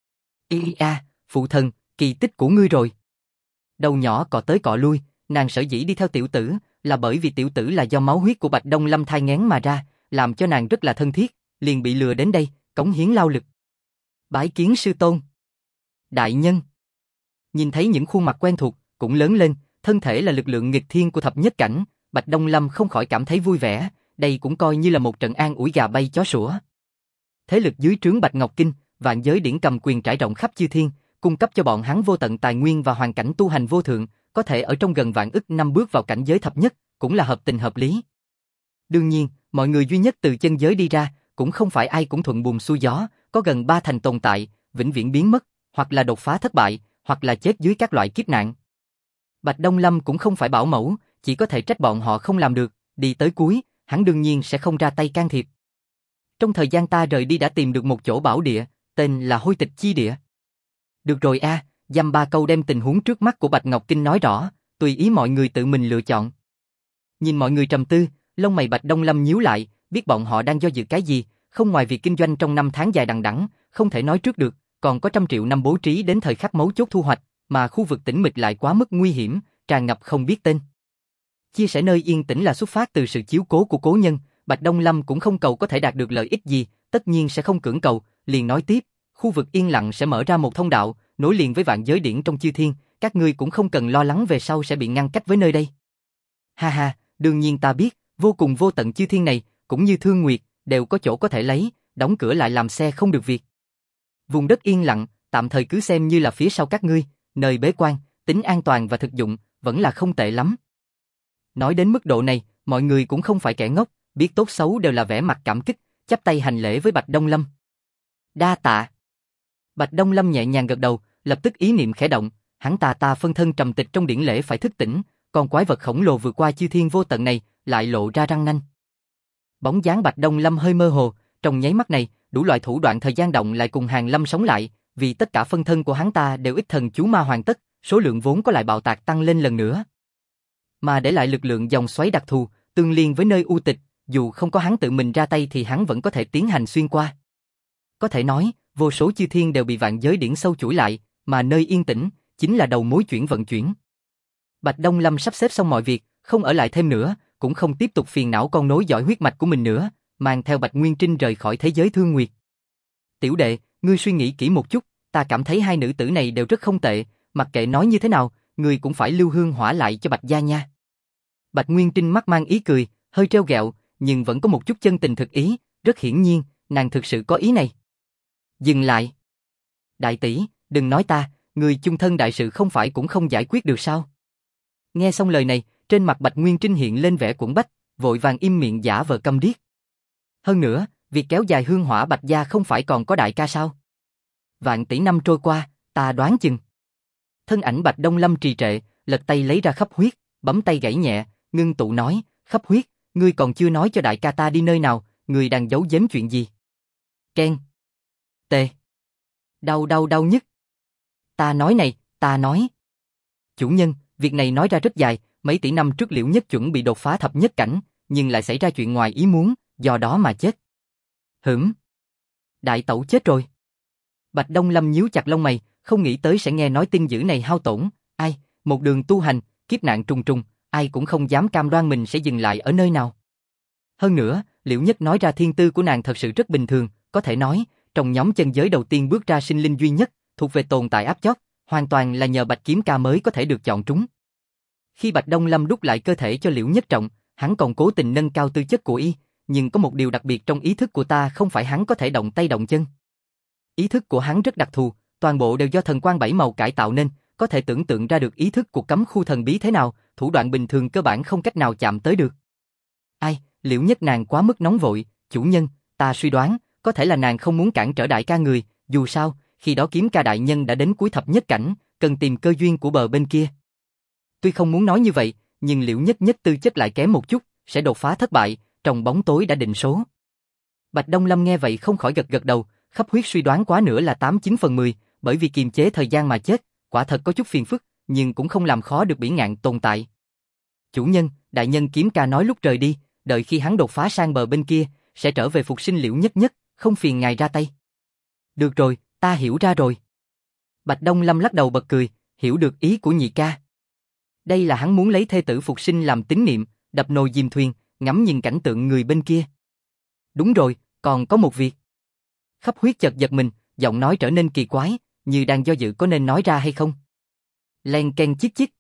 A: Y a, phụ thần, kỳ tích của ngươi rồi. Đầu nhỏ cọ tới cọ lui, nàng sở dĩ đi theo tiểu tử, là bởi vì tiểu tử là do máu huyết của Bạch Đông Lâm thai nghén mà ra, làm cho nàng rất là thân thiết, liền bị lừa đến đây, cống hiến lao lực. Bái kiến sư tôn. Đại nhân. Nhìn thấy những khuôn mặt quen thuộc, cũng lớn lên, thân thể là lực lượng nghịch thiên của thập nhất cảnh, Bạch Đông Lâm không khỏi cảm thấy vui vẻ, đây cũng coi như là một trận an ủi gà bay chó sủa. Thế lực dưới trướng Bạch Ngọc Kinh, vạn giới điển cầm quyền trải rộng khắp chư thiên, cung cấp cho bọn hắn vô tận tài nguyên và hoàn cảnh tu hành vô thượng, có thể ở trong gần vạn ức năm bước vào cảnh giới thập nhất, cũng là hợp tình hợp lý. Đương nhiên, mọi người duy nhất từ chân giới đi ra, cũng không phải ai cũng thuận buồm xuôi gió, có gần 3 thành tồn tại, vĩnh viễn biến mất, hoặc là đột phá thất bại, hoặc là chết dưới các loại kiếp nạn. Bạch Đông Lâm cũng không phải bảo mẫu, chỉ có thể trách bọn họ không làm được, đi tới cuối, hắn đương nhiên sẽ không ra tay can thiệp. Trong thời gian ta rời đi đã tìm được một chỗ bảo địa, tên là Hôi Tịch Chi Địa. Được rồi a, dăm ba câu đem tình huống trước mắt của Bạch Ngọc Kinh nói rõ, tùy ý mọi người tự mình lựa chọn. Nhìn mọi người trầm tư, lông mày Bạch Đông Lâm nhíu lại, biết bọn họ đang do dự cái gì, không ngoài việc kinh doanh trong năm tháng dài đằng đẵng, không thể nói trước được, còn có 100 triệu năm bố trí đến thời khắc mấu chốt thu hoạch, mà khu vực tĩnh mịch lại quá mức nguy hiểm, tràn ngập không biết tên. Chia sẻ nơi yên tĩnh là xuất phát từ sự chiếu cố của cố nhân, Bạch Đông Lâm cũng không cầu có thể đạt được lợi ích gì, tất nhiên sẽ không cưỡng cầu, liền nói tiếp, khu vực yên lặng sẽ mở ra một thông đạo, nối liền với vạn giới điển trong chư thiên, các ngươi cũng không cần lo lắng về sau sẽ bị ngăn cách với nơi đây. Ha ha, đương nhiên ta biết, vô cùng vô tận chư thiên này, cũng như Thương Nguyệt, đều có chỗ có thể lấy, đóng cửa lại làm xe không được việc. Vùng đất yên lặng, tạm thời cứ xem như là phía sau các ngươi, nơi bế quan, tính an toàn và thực dụng, vẫn là không tệ lắm. Nói đến mức độ này, mọi người cũng không phải kẻ ngốc, biết tốt xấu đều là vẻ mặt cảm kích, chắp tay hành lễ với Bạch Đông Lâm. Đa tạ. Bạch Đông Lâm nhẹ nhàng gật đầu, lập tức ý niệm khẽ động, hắn ta phân thân trầm tịch trong điển lễ phải thức tỉnh, còn quái vật khổng lồ vượt qua chư thiên vô tận này, lại lộ ra răng nanh. Bóng dáng Bạch Đông Lâm hơi mơ hồ, trong nháy mắt này, đủ loại thủ đoạn thời gian động lại cùng Hàn Lâm sống lại, vì tất cả phân thân của hắn ta đều ít thần chú ma hoàn tất, số lượng vốn có lại bạo tạc tăng lên lần nữa. Mà để lại lực lượng dòng xoáy đặc thù, tương liên với nơi u tịch, dù không có hắn tự mình ra tay thì hắn vẫn có thể tiến hành xuyên qua. Có thể nói, vô số chư thiên đều bị vạn giới điển sâu chuỗi lại, mà nơi yên tĩnh chính là đầu mối chuyển vận chuyển. Bạch Đông Lâm sắp xếp xong mọi việc, không ở lại thêm nữa, cũng không tiếp tục phiền não con nối dõi huyết mạch của mình nữa, mang theo Bạch Nguyên Trinh rời khỏi thế giới thương nguyệt. Tiểu đệ, ngươi suy nghĩ kỹ một chút, ta cảm thấy hai nữ tử này đều rất không tệ, mặc kệ nói như thế nào, ngươi cũng phải lưu hương hỏa lại cho Bạch gia nha. Bạch Nguyên Trinh mắt mang ý cười, hơi trêu ghẹo, nhưng vẫn có một chút chân tình thực ý, rất hiển nhiên, nàng thực sự có ý này. Dừng lại. Đại tỷ, đừng nói ta, người chung thân đại sự không phải cũng không giải quyết được sao? Nghe xong lời này, trên mặt Bạch Nguyên Trinh hiện lên vẻ quẫn bách, vội vàng im miệng giả vờ câm điếc. Hơn nữa, việc kéo dài hương hỏa Bạch gia không phải còn có đại ca sao? Vạn tỷ năm trôi qua, ta đoán chừng. Thân ảnh Bạch Đông Lâm trì trệ, lật tay lấy ra khắp huyết, bấm tay gảy nhẹ, ngưng tụ nói, khắp huyết, ngươi còn chưa nói cho đại ca ta đi nơi nào, ngươi đang giấu giếm chuyện gì? Ken. Tê. Đau nhất. Ta nói. Chủ nhân, việc này nói ra rất dài, mấy tỷ năm trước Liễu Nhất chuẩn bị đột phá thập nhất cảnh, nhưng lại xảy ra chuyện ngoài ý muốn, do đó mà chết. Đại tẩu chết rồi. Bạch Đông Lâm nhíu chặt lông mày, không nghĩ tới sẽ nghe nói tin dữ này hao tổn, ai, một đường tu hành, kiếp nạn trùng trùng, ai cũng không dám cam đoan mình sẽ dừng lại ở nơi nào. Hơn nữa, Liễu Nhất nói ra thiên tư của nàng thật sự rất bình thường, có thể nói, trong nhóm chân giới đầu tiên bước ra sinh linh duy nhất, thuộc về tồn tại áp chót, hoàn toàn là nhờ Bạch Kiếm Ca mới có thể được chọn trúng. Khi Bạch Đông Lâm đúc lại cơ thể cho Liễu Nhất Trọng, hắn còn cố tình nâng cao tư chất của y, nhưng có một điều đặc biệt trong ý thức của ta không phải hắn có thể động tay động chân. Ý thức của hắn rất đặc thù, toàn bộ đều do thần quang bảy màu cải tạo nên, có thể tưởng tượng ra được ý thức của cấm khu thần bí thế nào, thủ đoạn bình thường cơ bản không cách nào chạm tới được. Ai, Liễu Nhất nàng quá mức nóng vội, chủ nhân, ta suy đoán, có thể là nàng không muốn cản trở đại ca người, dù sao, khi đó Kiếm Ca đại nhân đã đến cuối thập nhất cảnh, cần tìm cơ duyên của bờ bên kia. Tuy không muốn nói như vậy, nhưng Liễu Nhất tư chất lại kém một chút, sẽ đột phá thất bại, trong bóng tối đã định số. Bạch Đông Lâm nghe vậy không khỏi gật đầu, khắp huyết suy đoán quá nữa là 89 phần 10, bởi vì kiềm chế thời gian mà chết, quả thật có chút phiền phức, nhưng cũng không làm khó được Bỉ Ngạn tồn tại. Chủ nhân, đại nhân Kiếm Ca nói lúc rời đi, đợi khi hắn đột phá sang bờ bên kia, sẽ trở về phục sinh Liễu Nhất, không phiền ngài ra tay. Được rồi, ta hiểu ra rồi. Bạch Đông Lâm lắc đầu bật cười, hiểu được ý của nhị ca. Đây là hắn muốn lấy thê tử phục sinh làm tín niệm, đập nồi dìm thuyền, ngắm nhìn cảnh tượng người bên kia. Đúng rồi, còn có một việc. Khắp huyết chợt giật mình, giọng nói trở nên kỳ quái, như đang do dự có nên nói ra hay không. Len ken chít chít.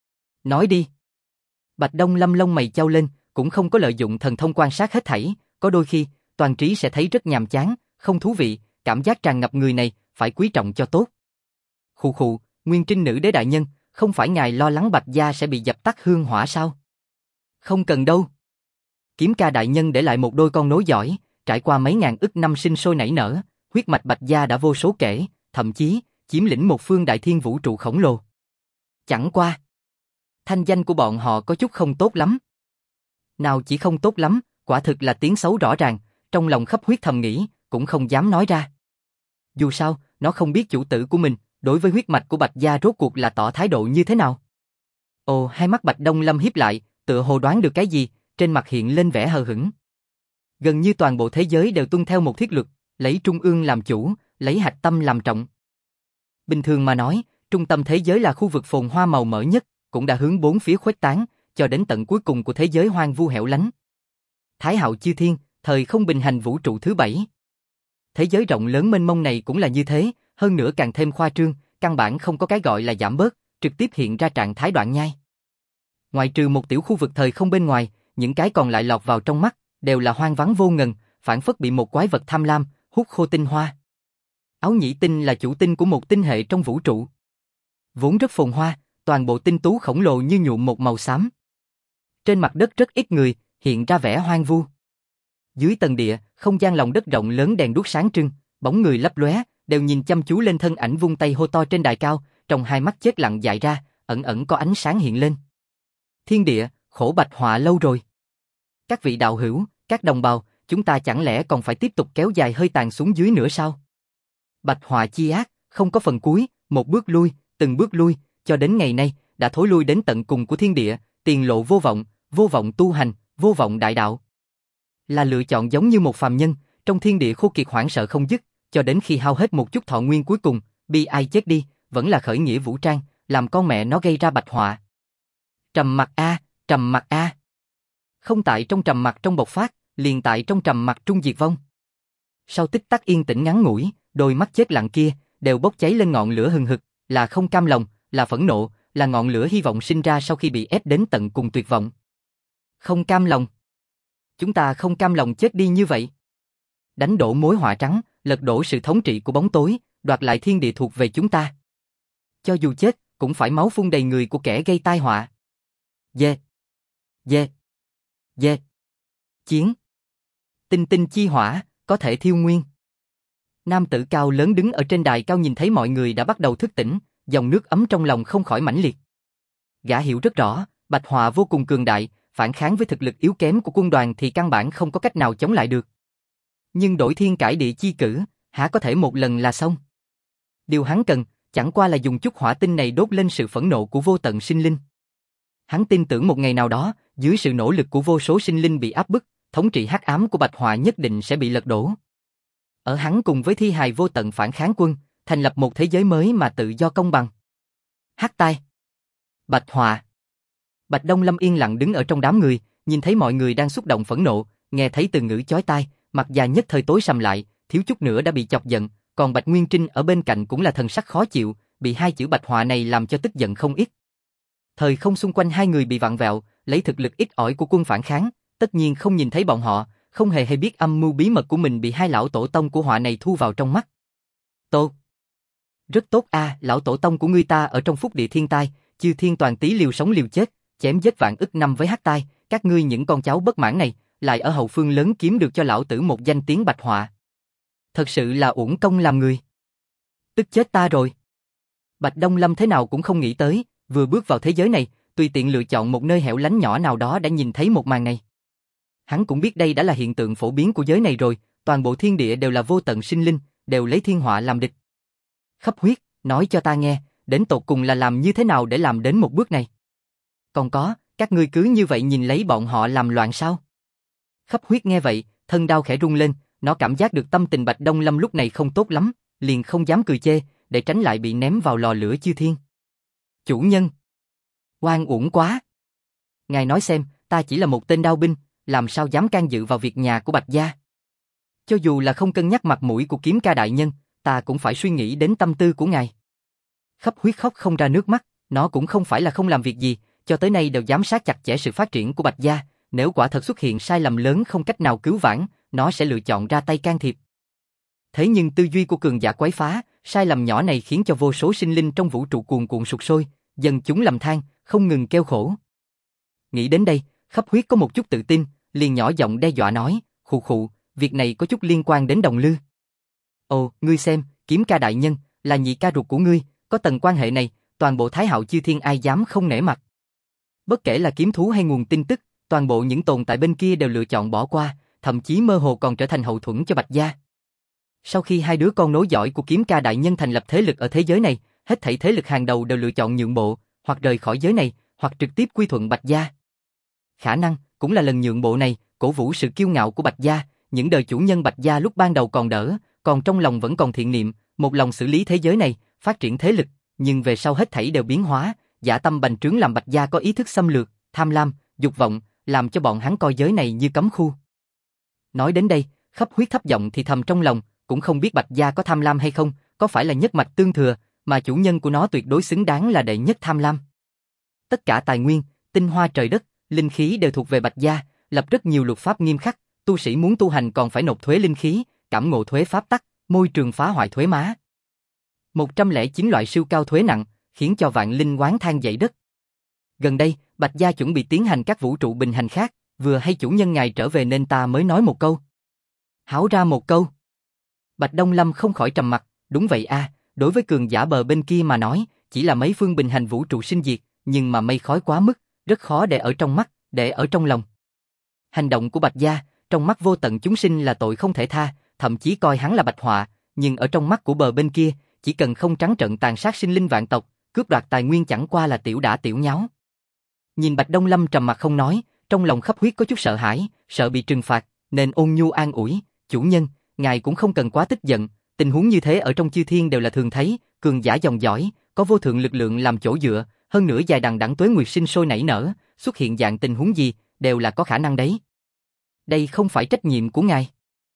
A: Nói đi. Bạch Đông Lâm lông mày chau lên, cũng không có lợi dụng thần thông quan sát hết thảy, có đôi khi, toàn trí sẽ thấy rất nhàm chán, không thú vị, cảm giác tràn ngập người này, phải quý trọng cho tốt. Khụ khụ, Nguyên Trinh nữ đế đại nhân, không phải ngài lo lắng Bạch gia sẽ bị dập tắt hương hỏa sao? Không cần đâu. Kiếm Ca đại nhân để lại một đôi con nối dõi, trải qua mấy ngàn ức năm sinh sôi nảy nở, huyết mạch Bạch gia đã vô số kể, thậm chí chiếm lĩnh một phương đại thiên vũ trụ khổng lồ. Chẳng qua, thanh danh của bọn họ có chút không tốt lắm. Nào chỉ không tốt lắm, quả thực là tiếng xấu rõ ràng, trong lòng khắp huyết thầm nghĩ, cũng không dám nói ra. Dù sao, nó không biết chủ tử của mình, đối với huyết mạch của Bạch gia rốt cuộc là tỏ thái độ như thế nào. Ồ, hai mắt Bạch Đông Lâm híp lại, tựa hồ đoán được cái gì, trên mặt hiện lên vẻ hờ hững. Gần như toàn bộ thế giới đều tuân theo một thiết luật, lấy trung ương làm chủ, lấy hạch tâm làm trọng. Bình thường mà nói, trung tâm thế giới là khu vực phồn hoa màu mỡ nhất, cũng đã hướng bốn phía khuếch tán, cho đến tận cuối cùng của thế giới hoang vu hẻo lánh. Thái hạo chư thiên, thời không bình hành vũ trụ thứ 7. Thế giới rộng lớn mênh mông này cũng là như thế, hơn nữa càng thêm khoa trương, căn bản không có cái gọi là giảm bớt, trực tiếp hiện ra trạng thái đoạn nhai. Ngoại trừ một tiểu khu vực thời không bên ngoài, những cái còn lại lọt vào trong mắt, đều là hoang vắng vô ngần, phản phất bị một quái vật tham lam, hút khô tinh hoa. Áo nhĩ tinh là chủ tinh của một tinh hệ trong vũ trụ. Vốn rất phồn hoa, toàn bộ tinh tú khổng lồ như nhuộm một màu xám. Trên mặt đất rất ít người, hiện ra vẻ hoang vu. Dưới tầng địa, không gian lòng đất rộng lớn đèn đuốc sáng trưng, bóng người lấp lóe, đều nhìn chăm chú lên thân ảnh vung tay hô to trên đài cao, trong hai mắt chết lặng dại ra, ẩn ẩn có ánh sáng hiện lên. Thiên địa, khổ Bạch Họa lâu rồi. Các vị đạo hữu, các đồng bào, chúng ta chẳng lẽ còn phải tiếp tục kéo dài hơi tàn xuống dưới nữa sao? Bạch Họa chi ác, không có phần cuối, một bước lui, từng bước lui, cho đến ngày nay, đã thối lui đến tận cùng của thiên địa, tiền lộ vô vọng tu hành, vô vọng đại đạo. Là lựa chọn giống như một phàm nhân, trong thiên địa khô kiệt hoảng sợ không dứt, cho đến khi hao hết một chút thọ nguyên cuối cùng, bi ai chết đi, vẫn là khởi nghĩa vũ trang, làm con mẹ nó gây ra Bạch Họa. Trầm mặc a, trầm mặc a. Không tại trong trầm mặc trong bộc phát, liền tại trong trầm mặc trung diệt vong. Sau tích tắc yên tĩnh ngắn ngủi, đôi mắt chết lặng kia đều bốc cháy lên ngọn lửa hừng hực, là không cam lòng, là phẫn nộ, là ngọn lửa hy vọng sinh ra sau khi bị ép đến tận cùng tuyệt vọng. Không cam lòng. Chúng ta không cam lòng chết đi như vậy. Đánh đổ mối họa trắng, lật đổ sự thống trị của bóng tối, đoạt lại thiên địa thuộc về chúng ta. Cho dù chết, cũng phải máu phun đầy người của kẻ gây tai họa. Yeah. Yeah. Yeah. Chiến. Tinh tinh chi hỏa, có thể thiêu nguyên. Nam tử cao lớn đứng ở trên đài cao nhìn thấy mọi người đã bắt đầu thức tỉnh, dòng nước ấm trong lòng không khỏi mãnh liệt. Gã hiểu rất rõ, Bạch Họa vô cùng cường đại, phản kháng với thực lực yếu kém của quân đoàn thì căn bản không có cách nào chống lại được. Nhưng đổi thiên cải địa chi cử, há có thể một lần là xong. Điều hắn cần, chẳng qua là dùng chút hỏa tinh này đốt lên sự phẫn nộ của vô tận sinh linh. Hắn tin tưởng một ngày nào đó, dưới sự nỗ lực của vô số sinh linh bị áp bức, thống trị hắc ám của Bạch Họa nhất định sẽ bị lật đổ. Ở hắn cùng với thi hài vô tận phản kháng quân, thành lập một thế giới mới mà tự do công bằng. Hắc tai. Bạch Họa. Bạch Đông Lâm yên lặng đứng ở trong đám người, nhìn thấy mọi người đang xúc động phẫn nộ, nghe thấy từ ngữ chói tai, mặt già nhất thời tối sầm lại, thiếu chút nữa đã bị chọc giận, còn Bạch Nguyên Trinh ở bên cạnh cũng là thần sắc khó chịu, bị hai chữ Bạch Họa này làm cho tức giận không ít. Thời không xung quanh hai người bị vặn vẹo, lấy thực lực ít ỏi của quân phản kháng, tất nhiên không nhìn thấy bọn họ, không hề biết âm mưu bí mật của mình bị hai lão tổ tông của Họa này thu vào trong mắt. Tốt. Rất tốt a, lão tổ tông của ngươi ta ở trong phúc địa thiên tai, chư thiên toàn tí liều sống liều chết, chém giết vạn ức năm với hắc tai, các ngươi những con cháu bất mãn này, lại ở hậu phương lớn kiếm được cho lão tử một danh tiếng Bạch Họa. Thật sự là uổng công làm người. Tức chết ta rồi. Bạch Đông Lâm thế nào cũng không nghĩ tới, vừa bước vào thế giới này, tùy tiện lựa chọn một nơi hẻo lánh nhỏ nào đó đã nhìn thấy một màn này. Hắn cũng biết đây đã là hiện tượng phổ biến của giới này rồi, toàn bộ thiên địa đều là vô tận sinh linh, đều lấy thiên họa làm địch. Khắp huyết, nói cho ta nghe, đến tột cùng là làm như thế nào để làm đến một bước này? Còn có, các ngươi cứ như vậy nhìn lấy bọn họ làm loạn sao? Khắp huyết nghe vậy, thân đau khẽ rung lên, nó cảm giác được tâm tình Bạch Đông Lâm lúc này không tốt lắm, liền không dám cười chê, để tránh lại bị ném vào lò lửa chư thiên. Chủ nhân, oan uổng quá. Ngài nói xem, ta chỉ là một tên đao binh, làm sao dám can dự vào việc nhà của Bạch gia? Cho dù là không cân nhắc mặt mũi của Kiếm Ca đại nhân, ta cũng phải suy nghĩ đến tâm tư của ngài. Khắp huyết khóc không ra nước mắt, nó cũng không phải là không làm việc gì, cho tới nay đều giám sát chặt chẽ sự phát triển của Bạch gia, nếu quả thật xuất hiện sai lầm lớn không cách nào cứu vãn, nó sẽ lựa chọn ra tay can thiệp. Thế nhưng tư duy của cường giả quấy phá, sai lầm nhỏ này khiến cho vô số sinh linh trong vũ trụ cuồn cuộn sục sôi, dần chúng lầm than, không ngừng kêu khổ. Nghĩ đến đây, Khắp huyết có một chút tự tin, liền nhỏ giọng đe dọa nói, khụ khụ, việc này có chút liên quan đến Đồng Lư. Ồ, ngươi xem, Kiếm Ca đại nhân, là nhị ca ruột của ngươi, có tầng quan hệ này, toàn bộ Thái Hạo chư thiên ai dám không nể mặt. Bất kể là kiếm thú hay nguồn tin tức, toàn bộ những tồn tại bên kia đều lựa chọn bỏ qua, thậm chí mơ hồ còn trở thành hậu thuẫn cho Bạch gia. Sau khi hai đứa con nối dõi của Kiếm Ca đại nhân thành lập thế lực ở thế giới này, hết thảy thế lực hàng đầu đều lựa chọn nhượng bộ, hoặc rời khỏi giới này, hoặc trực tiếp quy thuận Bạch gia. Khả năng cũng là lần nhượng bộ này, cổ vũ sự kiêu ngạo của Bạch gia, những đời chủ nhân Bạch gia lúc ban đầu còn đỡ, còn trong lòng vẫn còn thiện niệm, một lòng xử lý thế giới này, phát triển thế lực, nhưng về sau hết thảy đều biến hóa, dã tâm bành trướng làm Bạch gia có ý thức xâm lược, tham lam, dục vọng, làm cho bọn hắn coi giới này như cấm khu. Nói đến đây, Khắp huyết thấp giọng thì thầm trong lòng, cũng không biết Bạch gia có tham lam hay không, có phải là nhất mạch tương thừa, mà chủ nhân của nó tuyệt đối xứng đáng là đệ nhất tham lam. Tất cả tài nguyên, tinh hoa trời đất, linh khí đều thuộc về Bạch gia, lập rất nhiều luật pháp nghiêm khắc, tu sĩ muốn tu hành còn phải nộp thuế linh khí, cảm ngộ thuế pháp tắc, môi trường phá hoại thuế má. 109 loại siêu cao thuế nặng, khiến cho vạn linh oán than dậy đất. Gần đây, Bạch Gia chuẩn bị tiến hành các vũ trụ bình hành khác, vừa hay chủ nhân ngài trở về nên ta mới nói một câu. Háo ra một câu. Bạch Đông Lâm không khỏi trầm mặt, đúng vậy a, đối với cường giả bờ bên kia mà nói, chỉ là mấy phương bình hành vũ trụ sinh diệt, nhưng mà mây khói quá mức, rất khó để ở trong mắt, để ở trong lòng. Hành động của Bạch Gia, trong mắt vô tận chúng sinh là tội không thể tha, thậm chí coi hắn là bạch họa, nhưng ở trong mắt của bờ bên kia, chỉ cần không trắng trợn tàn sát sinh linh vạn tộc, cướp đoạt tài nguyên chẳng qua là tiểu đả tiểu nháo. Nhìn Bạch Đông Lâm trầm mặt không nói, trong lòng khắp huyết có chút sợ hãi, sợ bị trừng phạt, nên ôn nhu an ủi, chủ nhân, ngài cũng không cần quá tức giận, tình huống như thế ở trong chư thiên đều là thường thấy, cường giả dòng dõi, có vô thượng lực lượng làm chỗ dựa, hơn nữa dài đằng đẵng tuế nguyệt sinh sôi nảy nở, xuất hiện dạng tình huống gì, đều là có khả năng đấy. Đây không phải trách nhiệm của ngài.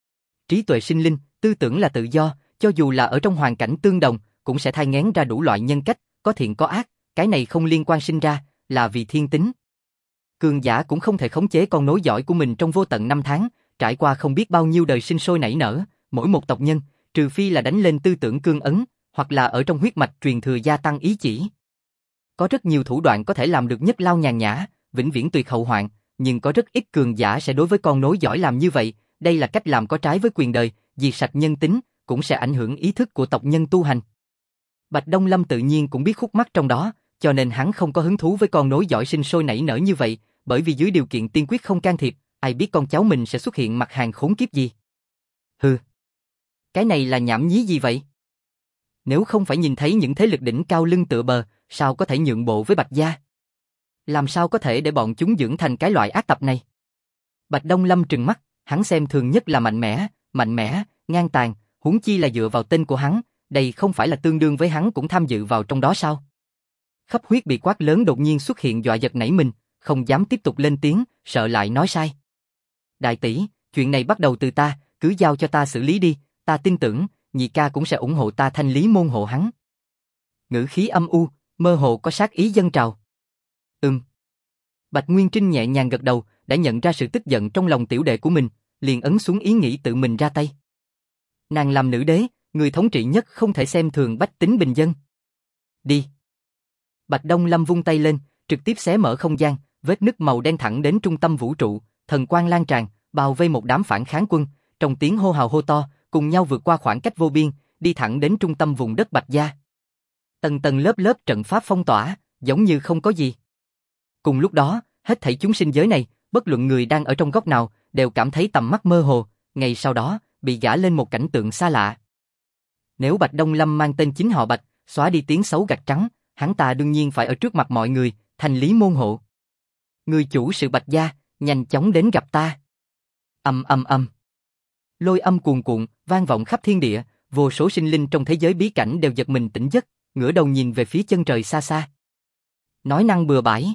A: Trí tuệ sinh linh, tư tưởng là tự do, cho dù là ở trong hoàn cảnh tương đồng, cũng sẽ thai nghén ra đủ loại nhân cách, có thiện có ác, cái này không liên quan sinh ra, là vì thiên tính. Cường giả cũng không thể khống chế con nối dõi của mình trong vô tận năm tháng, trải qua không biết bao nhiêu đời sinh sôi nảy nở, mỗi một tộc nhân, trừ phi là đánh lên tư tưởng cương ấn, hoặc là ở trong huyết mạch truyền thừa gia tăng ý chỉ. Có rất nhiều thủ đoạn có thể làm được nhất lao nhàn nhã, vĩnh viễn tuyệt hậu hoạn, nhưng có rất ít cường giả sẽ đối với con nối dõi làm như vậy, đây là cách làm có trái với quyền đời, diệt sạch nhân tính, cũng sẽ ảnh hưởng ý thức của tộc nhân tu hành. Bạch Đông Lâm tự nhiên cũng biết khúc mắc trong đó, cho nên hắn không có hứng thú với con nối dõi sinh sôi nảy nở như vậy, bởi vì dưới điều kiện tiên quyết không can thiệp, ai biết con cháu mình sẽ xuất hiện mặt hàng khốn kiếp gì. Hừ, cái này là nhảm nhí gì vậy? Nếu không phải nhìn thấy những thế lực đỉnh cao lưng tựa bờ, sao có thể nhượng bộ với Bạch Gia? Làm sao có thể để bọn chúng dưỡng thành cái loại ác tập này? Bạch Đông Lâm trừng mắt, hắn xem thường nhất là mạnh mẽ, ngang tàn, huống chi là dựa vào tên của hắn, đây không phải là tương đương với hắn cũng tham dự vào trong đó sao? Khắp huyết bị quát lớn đột nhiên xuất hiện dọa giật nảy mình, không dám tiếp tục lên tiếng, sợ lại nói sai. Đại tỷ, chuyện này bắt đầu từ ta, cứ giao cho ta xử lý đi, ta tin tưởng, nhị ca cũng sẽ ủng hộ ta thanh lý môn hộ hắn. Ngữ khí âm u, mơ hồ có sát ý dâng trào. Bạch Nguyên Trinh nhẹ nhàng gật đầu, đã nhận ra sự tức giận trong lòng tiểu đệ của mình, liền ấn xuống ý nghĩ tự mình ra tay. Nàng làm nữ đế, người thống trị nhất không thể xem thường bách tính bình dân. Đi. Bạch Đông Lâm vung tay lên, trực tiếp xé mở không gian, vết nứt màu đen thẳng đến trung tâm vũ trụ, thần quang lan tràn, bao vây một đám phản kháng quân, trong tiếng hô hào hô to, cùng nhau vượt qua khoảng cách vô biên, đi thẳng đến trung tâm vùng đất Bạch Gia. Tầng tầng lớp lớp trận pháp phong tỏa, giống như không có gì. Cùng lúc đó, hết thảy chúng sinh giới này, bất luận người đang ở trong góc nào, đều cảm thấy tầm mắt mơ hồ, ngay sau đó, bị gã lên một cảnh tượng xa lạ. Nếu Bạch Đông Lâm mang tên chính họ Bạch, xóa đi tiếng xấu gạch trắng, hắn ta đương nhiên phải ở trước mặt mọi người, thành lý môn hộ. Người chủ sự Bạch Gia, nhanh chóng đến gặp ta. Ầm ầm ầm. Lôi âm cuồn cuộn, vang vọng khắp thiên địa, vô số sinh linh trong thế giới bí cảnh đều giật mình tỉnh giấc, ngửa đầu nhìn về phía chân trời xa xa. Nói năng bừa bãi.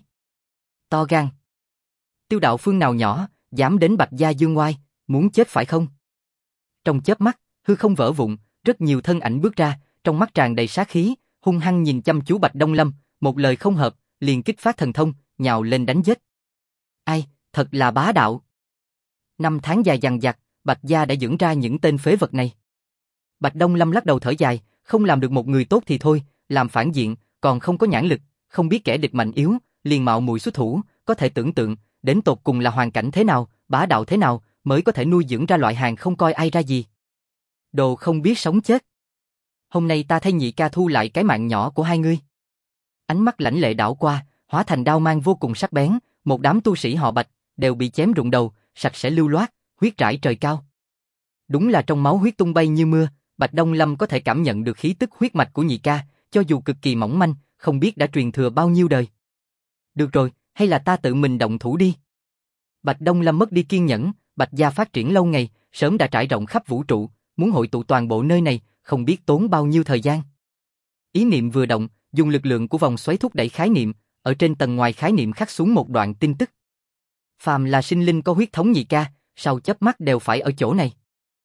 A: To gan. Tiêu đạo phương nào nhỏ, dám đến Bạch Gia dương oai, muốn chết phải không? Trong chớp mắt, hư không vỡ vụn, rất nhiều thân ảnh bước ra, trong mắt tràn đầy sát khí, hung hăng nhìn chăm chú Bạch Đông Lâm, một lời không hợp, liền kích phát thần thông, nhào lên đánh giết. Ai, thật là bá đạo. Năm tháng dài dằng dặc, Bạch Gia đã dưỡng ra những tên phế vật này. Bạch Đông Lâm lắc đầu thở dài, không làm được một người tốt thì thôi, làm phản diện, còn không có nhãn lực, không biết kẻ địch mạnh yếu, liền mạo muội xuất thủ, có thể tưởng tượng, đến tột cùng là hoàn cảnh thế nào, bá đạo thế nào, mới có thể nuôi dưỡng ra loại hàng không coi ai ra gì. Đồ không biết sống chết. Hôm nay ta thay nhị ca thu lại cái mạng nhỏ của hai ngươi. Ánh mắt lãnh lệ đảo qua, hóa thành đao mang vô cùng sắc bén, một đám tu sĩ họ Bạch, đều bị chém rụng đầu, sạch sẽ lưu loát, huyết rải trời cao. Đúng là trong máu huyết tung bay như mưa, Bạch Đông Lâm có thể cảm nhận được khí tức huyết mạch của nhị ca, cho dù cực kỳ mỏng manh, không biết đã truyền thừa bao nhiêu đời. Được rồi, hay là ta tự mình động thủ đi. Bạch Đông Lâm mất đi kiên nhẫn, Bạch Gia phát triển lâu ngày, sớm đã trải rộng khắp vũ trụ, muốn hội tụ toàn bộ nơi này, không biết tốn bao nhiêu thời gian. Ý niệm vừa động, dùng lực lượng của vòng xoáy thúc đẩy khái niệm, ở trên tầng ngoài khái niệm khắc xuống một đoạn tin tức. Phàm là sinh linh có huyết thống nhị ca, sau chớp mắt đều phải ở chỗ này.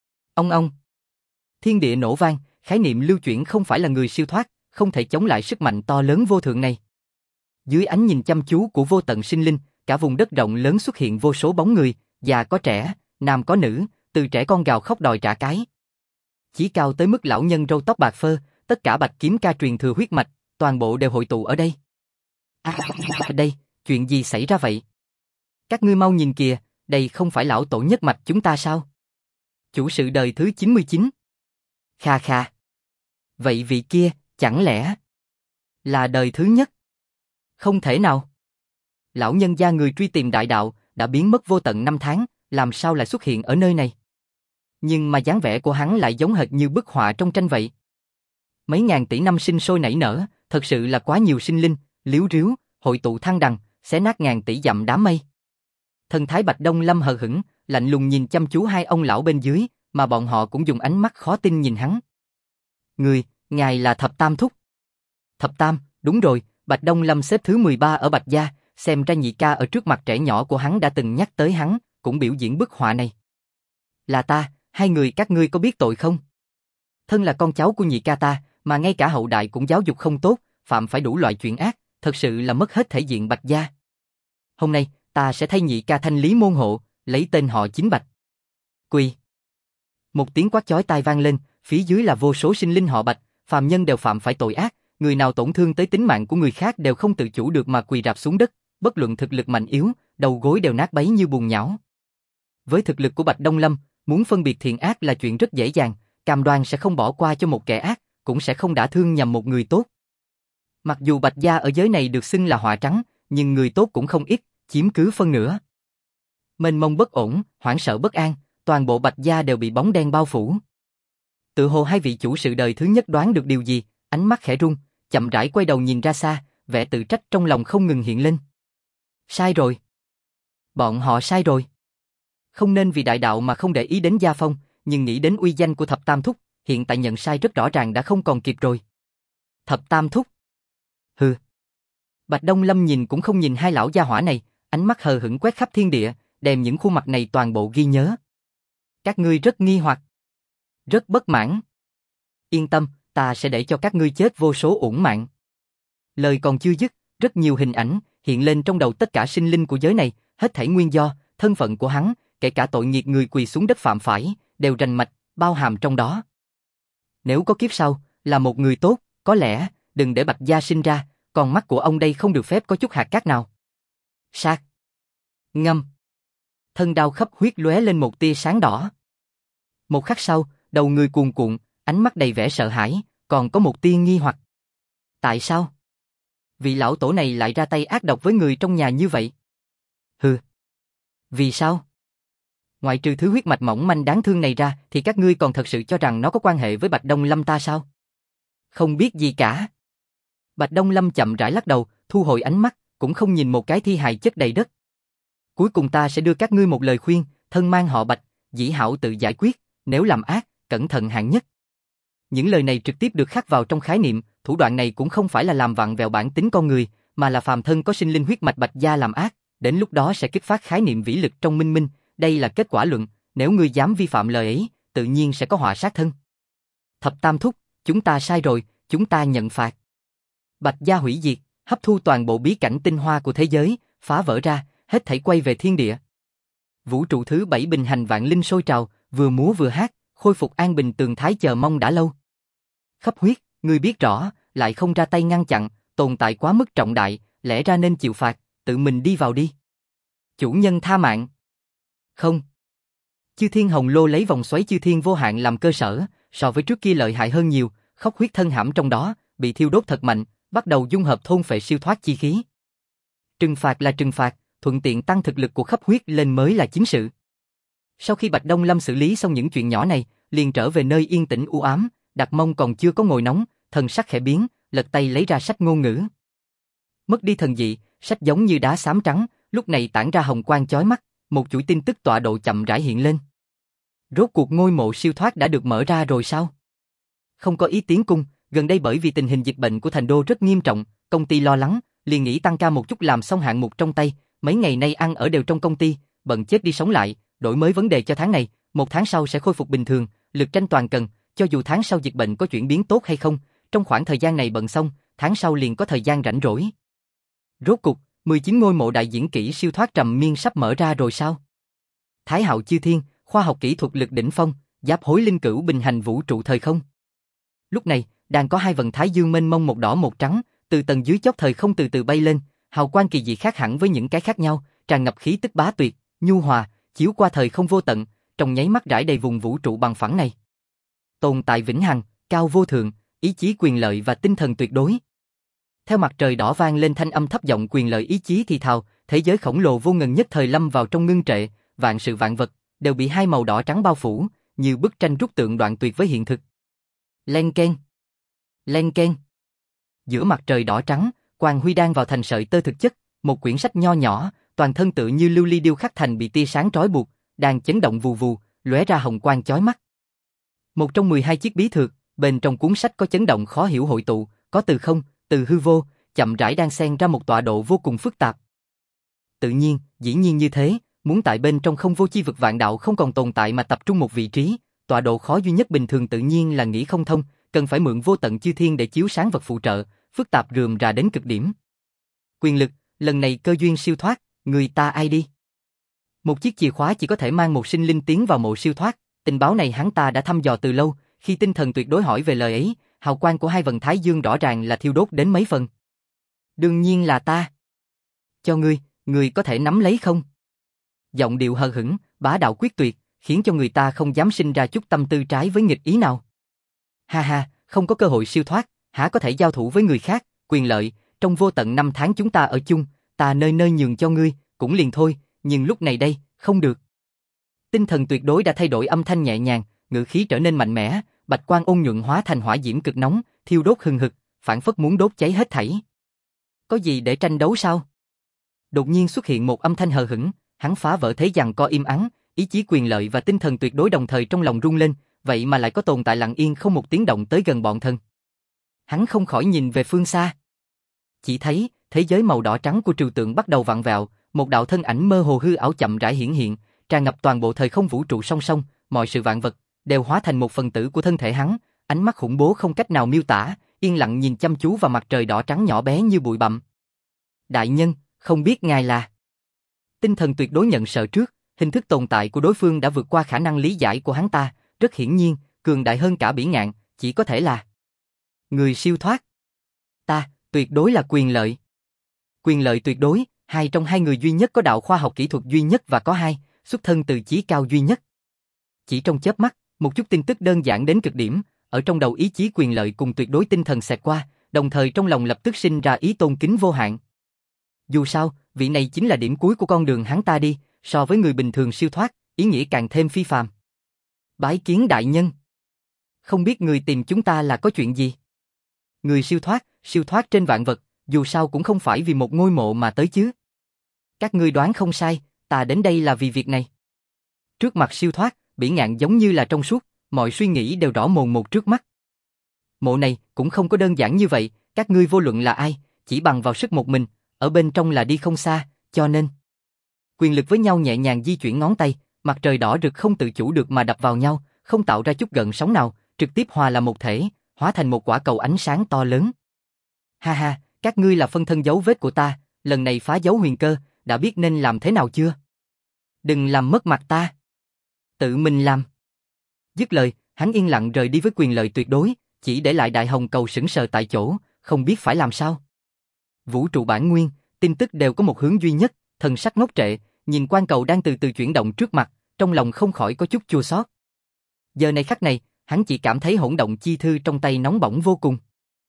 A: Ông. Thiên địa nổ vang, khái niệm lưu chuyển không phải là người siêu thoát, không thể chống lại sức mạnh to lớn vô thượng này. Dưới ánh nhìn chăm chú của vô tận sinh linh, cả vùng đất rộng lớn xuất hiện vô số bóng người, già có trẻ, nam có nữ, từ trẻ con gào khóc đòi trả cái. Chí cao tới mức lão nhân râu tóc bạc phơ, tất cả Bạch Kiếm Ca truyền thừa huyết mạch, toàn bộ đều hội tụ ở đây. Đây, chuyện gì xảy ra vậy? Các ngươi mau nhìn kìa, đây không phải lão tổ nhất mạch chúng ta sao? Chủ sự đời thứ 99. Kha kha. Vậy vị kia, chẳng lẽ là đời thứ nhất? Không thể nào. Lão nhân gia người truy tìm đại đạo, đã biến mất vô tận 5 tháng, làm sao lại xuất hiện ở nơi này? Nhưng mà dáng vẻ của hắn lại giống hệt như bức họa trong tranh vậy. Mấy ngàn tỷ năm sinh sôi nảy nở, thật sự là quá nhiều sinh linh, liếu riếu, hội tụ thăng đằng, xé nát ngàn tỷ dặm đám mây. Thần thái Bạch Đông Lâm hờ hững, lạnh lùng nhìn chăm chú hai ông lão bên dưới, mà bọn họ cũng dùng ánh mắt khó tin nhìn hắn. Ngài là Thập Tam Thúc. Thập Tam, đúng rồi, Bạch Đông Lâm xếp thứ 13 ở Bạch Gia, xem ra nhị ca ở trước mặt trẻ nhỏ của hắn đã từng nhắc tới hắn, cũng biểu diễn bức họa này. Là ta, hai người các ngươi có biết tội không? Thân là con cháu của nhị ca ta, mà ngay cả hậu đại cũng giáo dục không tốt, phạm phải đủ loại chuyện ác, thật sự là mất hết thể diện Bạch Gia. Hôm nay, ta sẽ thay nhị ca thanh lý môn hộ, lấy tên họ chính Bạch. Quỳ. Một tiếng quát chói tai vang lên, phía dưới là vô số sinh linh họ Bạch, phàm nhân đều phạm phải tội ác, người nào tổn thương tới tính mạng của người khác đều không tự chủ được mà quỳ rạp xuống đất, bất luận thực lực mạnh yếu, đầu gối đều nát bấy như bùn nhão. Với thực lực của Bạch Đông Lâm, muốn phân biệt thiện ác là chuyện rất dễ dàng, cam đoan sẽ không bỏ qua cho một kẻ ác, cũng sẽ không đả thương nhầm một người tốt. Mặc dù Bạch Gia ở giới này được xưng là họa trắng, nhưng người tốt cũng không ít, chiếm cứ phân nửa. Mênh mông bất ổn, hoảng sợ bất an, toàn bộ Bạch Gia đều bị bóng đen bao phủ. Tự hồ hai vị chủ sự đời thứ nhất đoán được điều gì, ánh mắt khẽ run, chậm rãi quay đầu nhìn ra xa, vẻ tự trách trong lòng không ngừng hiện lên. Sai rồi. Bọn họ sai rồi. Không nên vì đại đạo mà không để ý đến gia phong, nhưng nghĩ đến uy danh của Thập Tam Thúc, hiện tại nhận sai rất rõ ràng đã không còn kịp rồi. Thập Tam Thúc. Hừ. Bạch Đông Lâm nhìn cũng không nhìn hai lão gia hỏa này, ánh mắt hờ hững quét khắp thiên địa, đem những khuôn mặt này toàn bộ ghi nhớ. Các ngươi rất nghi hoặc, rất bất mãn. Yên tâm, ta sẽ để cho các ngươi chết vô số uổng mạng. Lời còn chưa dứt, rất nhiều hình ảnh hiện lên trong đầu tất cả sinh linh của giới này, hết thảy nguyên do, thân phận của hắn, kể cả tội nghiệp người quỳ xuống đất phạm phải, đều rành mạch, bao hàm trong đó. Nếu có kiếp sau, là một người tốt, có lẽ, đừng để Bạch Gia sinh ra, còn mắt của ông đây không được phép có chút hạt cát nào. Sát. Ngâm. Thân đao khắp huyết lóe lên một tia sáng đỏ. Một khắc sau, đầu người cuồn cuộn, ánh mắt đầy vẻ sợ hãi, còn có một tia nghi hoặc. Tại sao? Vị lão tổ này lại ra tay ác độc với người trong nhà như vậy? Hừ. Vì sao? Ngoại trừ thứ huyết mạch mỏng manh đáng thương này ra, thì các ngươi còn thật sự cho rằng nó có quan hệ với Bạch Đông Lâm ta sao? Không biết gì cả. Bạch Đông Lâm chậm rãi lắc đầu, thu hồi ánh mắt, cũng không nhìn một cái thi hài chất đầy đất. Cuối cùng ta sẽ đưa các ngươi một lời khuyên, thân mang họ Bạch, dĩ hảo tự giải quyết, nếu làm ác, cẩn thận hạng nhất. Những lời này trực tiếp được khắc vào trong khái niệm, thủ đoạn này cũng không phải là làm vặn vẹo bản tính con người, mà là phàm thân có sinh linh huyết mạch Bạch Gia làm ác, đến lúc đó sẽ kích phát khái niệm vĩ lực trong minh minh, đây là kết quả luận, nếu ngươi dám vi phạm lời ấy, tự nhiên sẽ có họa sát thân. Thập Tam Thúc, chúng ta sai rồi, chúng ta nhận phạt. Bạch Gia hủy diệt, hấp thu toàn bộ bí cảnh tinh hoa của thế giới, phá vỡ ra, hết thảy quay về thiên địa. Vũ trụ thứ 7 bình hành vạn linh sôi trào, vừa múa vừa hát, khôi phục an bình tường thái chờ mong đã lâu. Khắp huyết, ngươi biết rõ, lại không ra tay ngăn chặn, tồn tại quá mức trọng đại, lẽ ra nên chịu phạt, tự mình đi vào đi. Chủ nhân tha mạng. Không. Chư Thiên Hồng Lô lấy vòng xoáy chư thiên vô hạn làm cơ sở, so với trước kia lợi hại hơn nhiều, khốc huyết thân hãm trong đó, bị thiêu đốt thật mạnh, bắt đầu dung hợp thôn phệ siêu thoát chi khí. Trừng phạt là trừng phạt, thuận tiện tăng thực lực của khắp huyết lên mới là chính sự. Sau khi Bạch Đông Lâm xử lý xong những chuyện nhỏ này, liền trở về nơi yên tĩnh u ám, đặt mông còn chưa có ngồi nóng, thần sắc khẽ biến, lật tay lấy ra sách ngôn ngữ. Mất đi thần dị, sách giống như đá xám trắng, lúc này tản ra hồng quang chói mắt, một chuỗi tin tức tọa độ chậm rãi hiện lên. Rốt cuộc ngôi mộ siêu thoát đã được mở ra rồi sao? Không có ý tiến cung, gần đây bởi vì tình hình dịch bệnh của thành đô rất nghiêm trọng, công ty lo lắng, liền nghĩ tăng ca một chút làm xong hạng mục trong tay, mấy ngày nay ăn ở đều trong công ty, bận chết đi sống lại, đổi mới vấn đề cho tháng này, một tháng sau sẽ khôi phục bình thường, lực tranh toàn cần, cho dù tháng sau dịch bệnh có chuyển biến tốt hay không, trong khoảng thời gian này bận xong, tháng sau liền có thời gian rảnh rỗi. Rốt cuộc, 19 ngôi mộ đại diễn kỹ siêu thoát trầm miên sắp mở ra rồi sao? Thái Hạo Chư Thiên, khoa học kỹ thuật lực đỉnh phong, giáp hối linh cửu bình hành vũ trụ thời không. Lúc này, đang có hai vầng thái dương mênh mông một đỏ một trắng, từ tầng dưới chóp thời không từ từ bay lên, hào quang kỳ dị khác hẳn với những cái khác nhau, tràn ngập khí tức bá tuyệt, nhu hòa, chiếu qua thời không vô tận, trong nháy mắt rải đầy vùng vũ trụ bằng phẳng này. Tồn tại vĩnh hằng, cao vô thượng, ý chí quyền lợi và tinh thần tuyệt đối. Theo mặt trời đỏ vang lên thanh âm thấp giọng quyền lợi ý chí thì thào, thế giới khổng lồ vô ngần nhất thời lâm vào trong ngưng trệ, vạn sự vạn vật đều bị hai màu đỏ trắng bao phủ, như bức tranh trúc tượng đoạn tuyệt với hiện thực. Len keng, len keng. Giữa mặt trời đỏ trắng, quang huy đang vào thành sợi tơ thực chất, một quyển sách nho nhỏ, toàn thân tựa như lưu ly điêu khắc thành bị tia sáng trói buộc, đang chấn động vù vù, lóe ra hồng quang chói mắt. Một trong 12 chiếc bí thược, bên trong cuốn sách có chấn động khó hiểu hội tụ, có từ không, từ hư vô, chậm rãi đang xen ra một tọa độ vô cùng phức tạp. Tự nhiên, dĩ nhiên như thế, muốn tại bên trong không vô chi vực vạn đạo không còn tồn tại mà tập trung một vị trí, tọa độ khó duy nhất bình thường tự nhiên là nghĩ không thông, cần phải mượn vô tận chư thiên để chiếu sáng vật phụ trợ, phức tạp rườm rà đến cực điểm. Quyền lực, lần này cơ duyên siêu thoát, người ta ai đi? Một chiếc chìa khóa chỉ có thể mang một sinh linh tiến vào mộ siêu thoát, tình báo này hắn ta đã thăm dò từ lâu, khi tinh thần tuyệt đối hỏi về lời ấy, hào quang của hai vầng thái dương rõ ràng là thiêu đốt đến mấy phần. Đương nhiên là ta. Cho ngươi có thể nắm lấy không? Giọng điệu hờ hững, bá đạo quyết tuyệt, khiến cho người ta không dám sinh ra chút tâm tư trái với nghịch ý nào. Ha ha, không có cơ hội siêu thoát, há có thể giao thủ với người khác, quyền lợi, trong vô tận năm tháng chúng ta ở chung, ta nơi nơi nhường cho ngươi, cũng liền thôi, nhưng lúc này đây, không được. Tinh thần tuyệt đối đã thay đổi âm thanh nhẹ nhàng, ngữ khí trở nên mạnh mẽ, bạch quang ôn nhuận hóa thành hỏa diễm cực nóng, thiêu đốt hừng hực, phảng phất muốn đốt cháy hết thảy. Có gì để tranh đấu sao? Đột nhiên xuất hiện một âm thanh hờ hững, hắn phá vỡ thế giằng co im ắng, ý chí quyền lợi và tinh thần tuyệt đối đồng thời trong lòng rung lên, vậy mà lại có tồn tại lặng yên không một tiếng động tới gần bọn thân. Hắn không khỏi nhìn về phương xa. Chỉ thấy, thế giới màu đỏ trắng của trừu tượng bắt đầu vặn vẹo, một đạo thân ảnh mơ hồ hư ảo chậm rãi hiển hiện, tràn ngập toàn bộ thời không vũ trụ song song, mọi sự vạn vật đều hóa thành một phần tử của thân thể hắn, ánh mắt khủng bố không cách nào miêu tả, yên lặng nhìn chăm chú vào mặt trời đỏ trắng nhỏ bé như bụi bặm. Đại nhân, không biết ngài là? Tinh thần tuyệt đối nhận sợ trước, hình thức tồn tại của đối phương đã vượt qua khả năng lý giải của hắn ta, rất hiển nhiên, cường đại hơn cả Bỉ Ngạn, chỉ có thể là người siêu thoát. Ta, tuyệt đối là quyền lợi. Quyền lợi tuyệt đối, hai trong hai người duy nhất có đạo khoa học kỹ thuật duy nhất và có hai, xuất thân từ chí cao duy nhất. Chỉ trong chớp mắt, một chút tin tức đơn giản đến cực điểm, ở trong đầu ý chí quyền lợi cùng tuyệt đối tinh thần xẹt qua, đồng thời trong lòng lập tức sinh ra ý tôn kính vô hạn. Dù sao, vị này chính là điểm cuối của con đường hắn ta đi, so với người bình thường siêu thoát, ý nghĩa càng thêm phi phàm. Bái kiến đại nhân. Không biết người tìm chúng ta là có chuyện gì? Người siêu thoát trên vạn vật, dù sao cũng không phải vì một ngôi mộ mà tới chứ. Các ngươi đoán không sai, ta đến đây là vì việc này. Trước mặt siêu thoát, Bỉ Ngạn giống như là trong suốt, mọi suy nghĩ đều rõ mồn một trước mắt. Mộ này cũng không có đơn giản như vậy, các ngươi vô luận là ai, chỉ bằng vào sức một mình, ở bên trong là đi không xa, cho nên quyền lực với nhau nhẹ nhàng di chuyển ngón tay, mặt trời đỏ rực không tự chủ được mà đập vào nhau, không tạo ra chút gợn sóng nào, trực tiếp hòa là một thể, hóa thành một quả cầu ánh sáng to lớn. Ha ha, các ngươi là phân thân dấu vết của ta, lần này phá dấu huyền cơ, đã biết nên làm thế nào chưa? Đừng làm mất mặt ta. Tự mình làm. Dứt lời, hắn yên lặng rời đi với quyền lợi tuyệt đối, chỉ để lại Đại Hồng Cầu sững sờ tại chỗ, không biết phải làm sao. Vũ trụ bản nguyên, tin tức đều có một hướng duy nhất, thần sắc ngốc trệ, nhìn quan cầu đang từ từ chuyển động trước mặt, trong lòng không khỏi có chút chua xót. Giờ này khắc này, hắn chỉ cảm thấy hỗn động chi thư trong tay nóng bỏng vô cùng.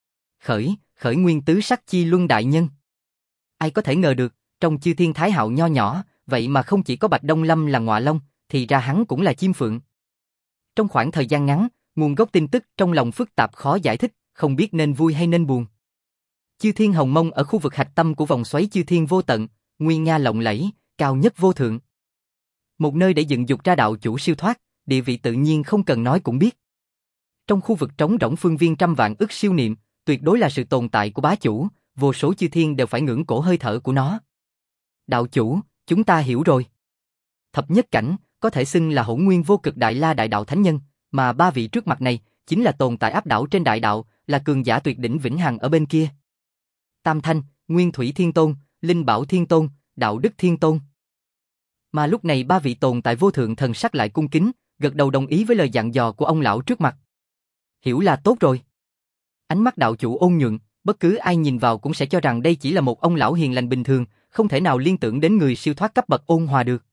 A: Khởi nguyên tứ sắc chi luân đại nhân. Ai có thể ngờ được, trong chư thiên thái hạo nho nhỏ, vậy mà không chỉ có Bạch Đông Lâm là ngọa long, thì ra hắn cũng là chim phượng. Trong khoảng thời gian ngắn, nguồn gốc tin tức trong lòng phức tạp khó giải thích, không biết nên vui hay nên buồn. Chư thiên hồng mông ở khu vực hạch tâm của vòng xoáy chư thiên vô tận, nguy nga lộng lẫy, cao nhất vô thượng. Một nơi để dựng dục ra đạo chủ siêu thoát, địa vị tự nhiên không cần nói cũng biết. Trong khu vực trống rỗng phương viên trăm vạn ức siêu niệm, tuyệt đối là sự tồn tại của bá chủ, vô số chư thiên đều phải ngưỡng cổ hơi thở của nó. Đạo chủ, chúng ta hiểu rồi. Thập nhất cảnh, có thể xưng là hỗn nguyên vô cực đại la đại đạo thánh nhân, mà ba vị trước mặt này, chính là tồn tại áp đảo trên đại đạo, là cường giả tuyệt đỉnh vĩnh hằng ở bên kia. Tam Thanh, Nguyên Thủy Thiên Tôn, Linh Bảo Thiên Tôn, Đạo Đức Thiên Tôn. Mà lúc này ba vị tồn tại vô thượng thần sắc lại cung kính, gật đầu đồng ý với lời dặn dò của ông lão trước mặt. Hiểu là tốt rồi. Ánh mắt đạo chủ ôn nhuận, bất cứ ai nhìn vào cũng sẽ cho rằng đây chỉ là một ông lão hiền lành bình thường, không thể nào liên tưởng đến người siêu thoát cấp bậc ôn hòa được.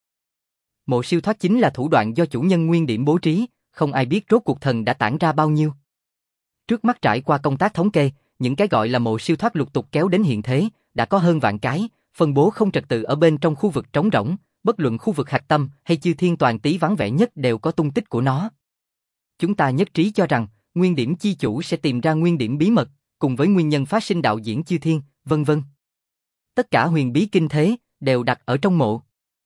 A: Mộ siêu thoát chính là thủ đoạn do chủ nhân nguyên điểm bố trí, không ai biết rốt cuộc thần đã tản ra bao nhiêu. Trước mắt trải qua công tác thống kê, những cái gọi là mộ siêu thoát lục tục kéo đến hiện thế, đã có hơn vạn cái, phân bố không trật tự ở bên trong khu vực trống rỗng, bất luận khu vực hạch tâm hay chư thiên toàn tí vắng vẻ nhất đều có tung tích của nó. Chúng ta nhất trí cho rằng, nguyên điểm chi chủ sẽ tìm ra nguyên điểm bí mật, cùng với nguyên nhân phát sinh đạo diễn chư thiên, vân vân. Tất cả huyền bí kinh thế, đều đặt ở trong mộ.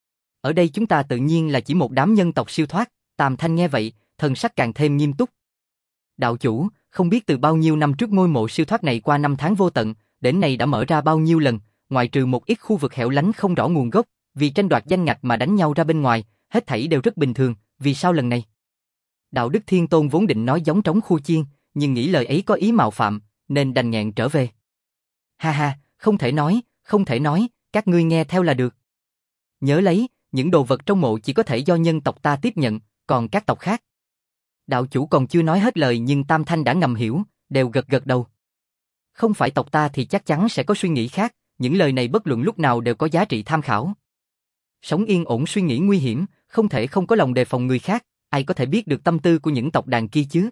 A: Ở đây chúng ta tự nhiên là chỉ một đám nhân tộc siêu thoát, Tam Thanh nghe vậy, thần sắc càng thêm nghiêm túc. Đạo chủ, không biết từ bao nhiêu năm trước ngôi mộ siêu thoát này qua năm tháng vô tận, đến nay đã mở ra bao nhiêu lần, ngoại trừ một ít khu vực hẻo lánh không rõ nguồn gốc, vì tranh đoạt danh ngạch mà đánh nhau ra bên ngoài, hết thảy đều rất bình thường, vì sao lần này? Đạo Đức Thiên Tôn vốn định nói giống trống khu chiên, nhưng nghĩ lời ấy có ý mạo phạm, nên đành nghẹn trở về. Ha ha, không thể nói, các ngươi nghe theo là được. Nhớ lấy, những đồ vật trong mộ chỉ có thể do nhân tộc ta tiếp nhận, còn các tộc khác. Đạo chủ còn chưa nói hết lời nhưng Tam Thanh đã ngầm hiểu, đều gật gật đầu. Không phải tộc ta thì chắc chắn sẽ có suy nghĩ khác, những lời này bất luận lúc nào đều có giá trị tham khảo. Sống yên ổn suy nghĩ nguy hiểm, không thể không có lòng đề phòng người khác, ai có thể biết được tâm tư của những tộc đàn kia chứ?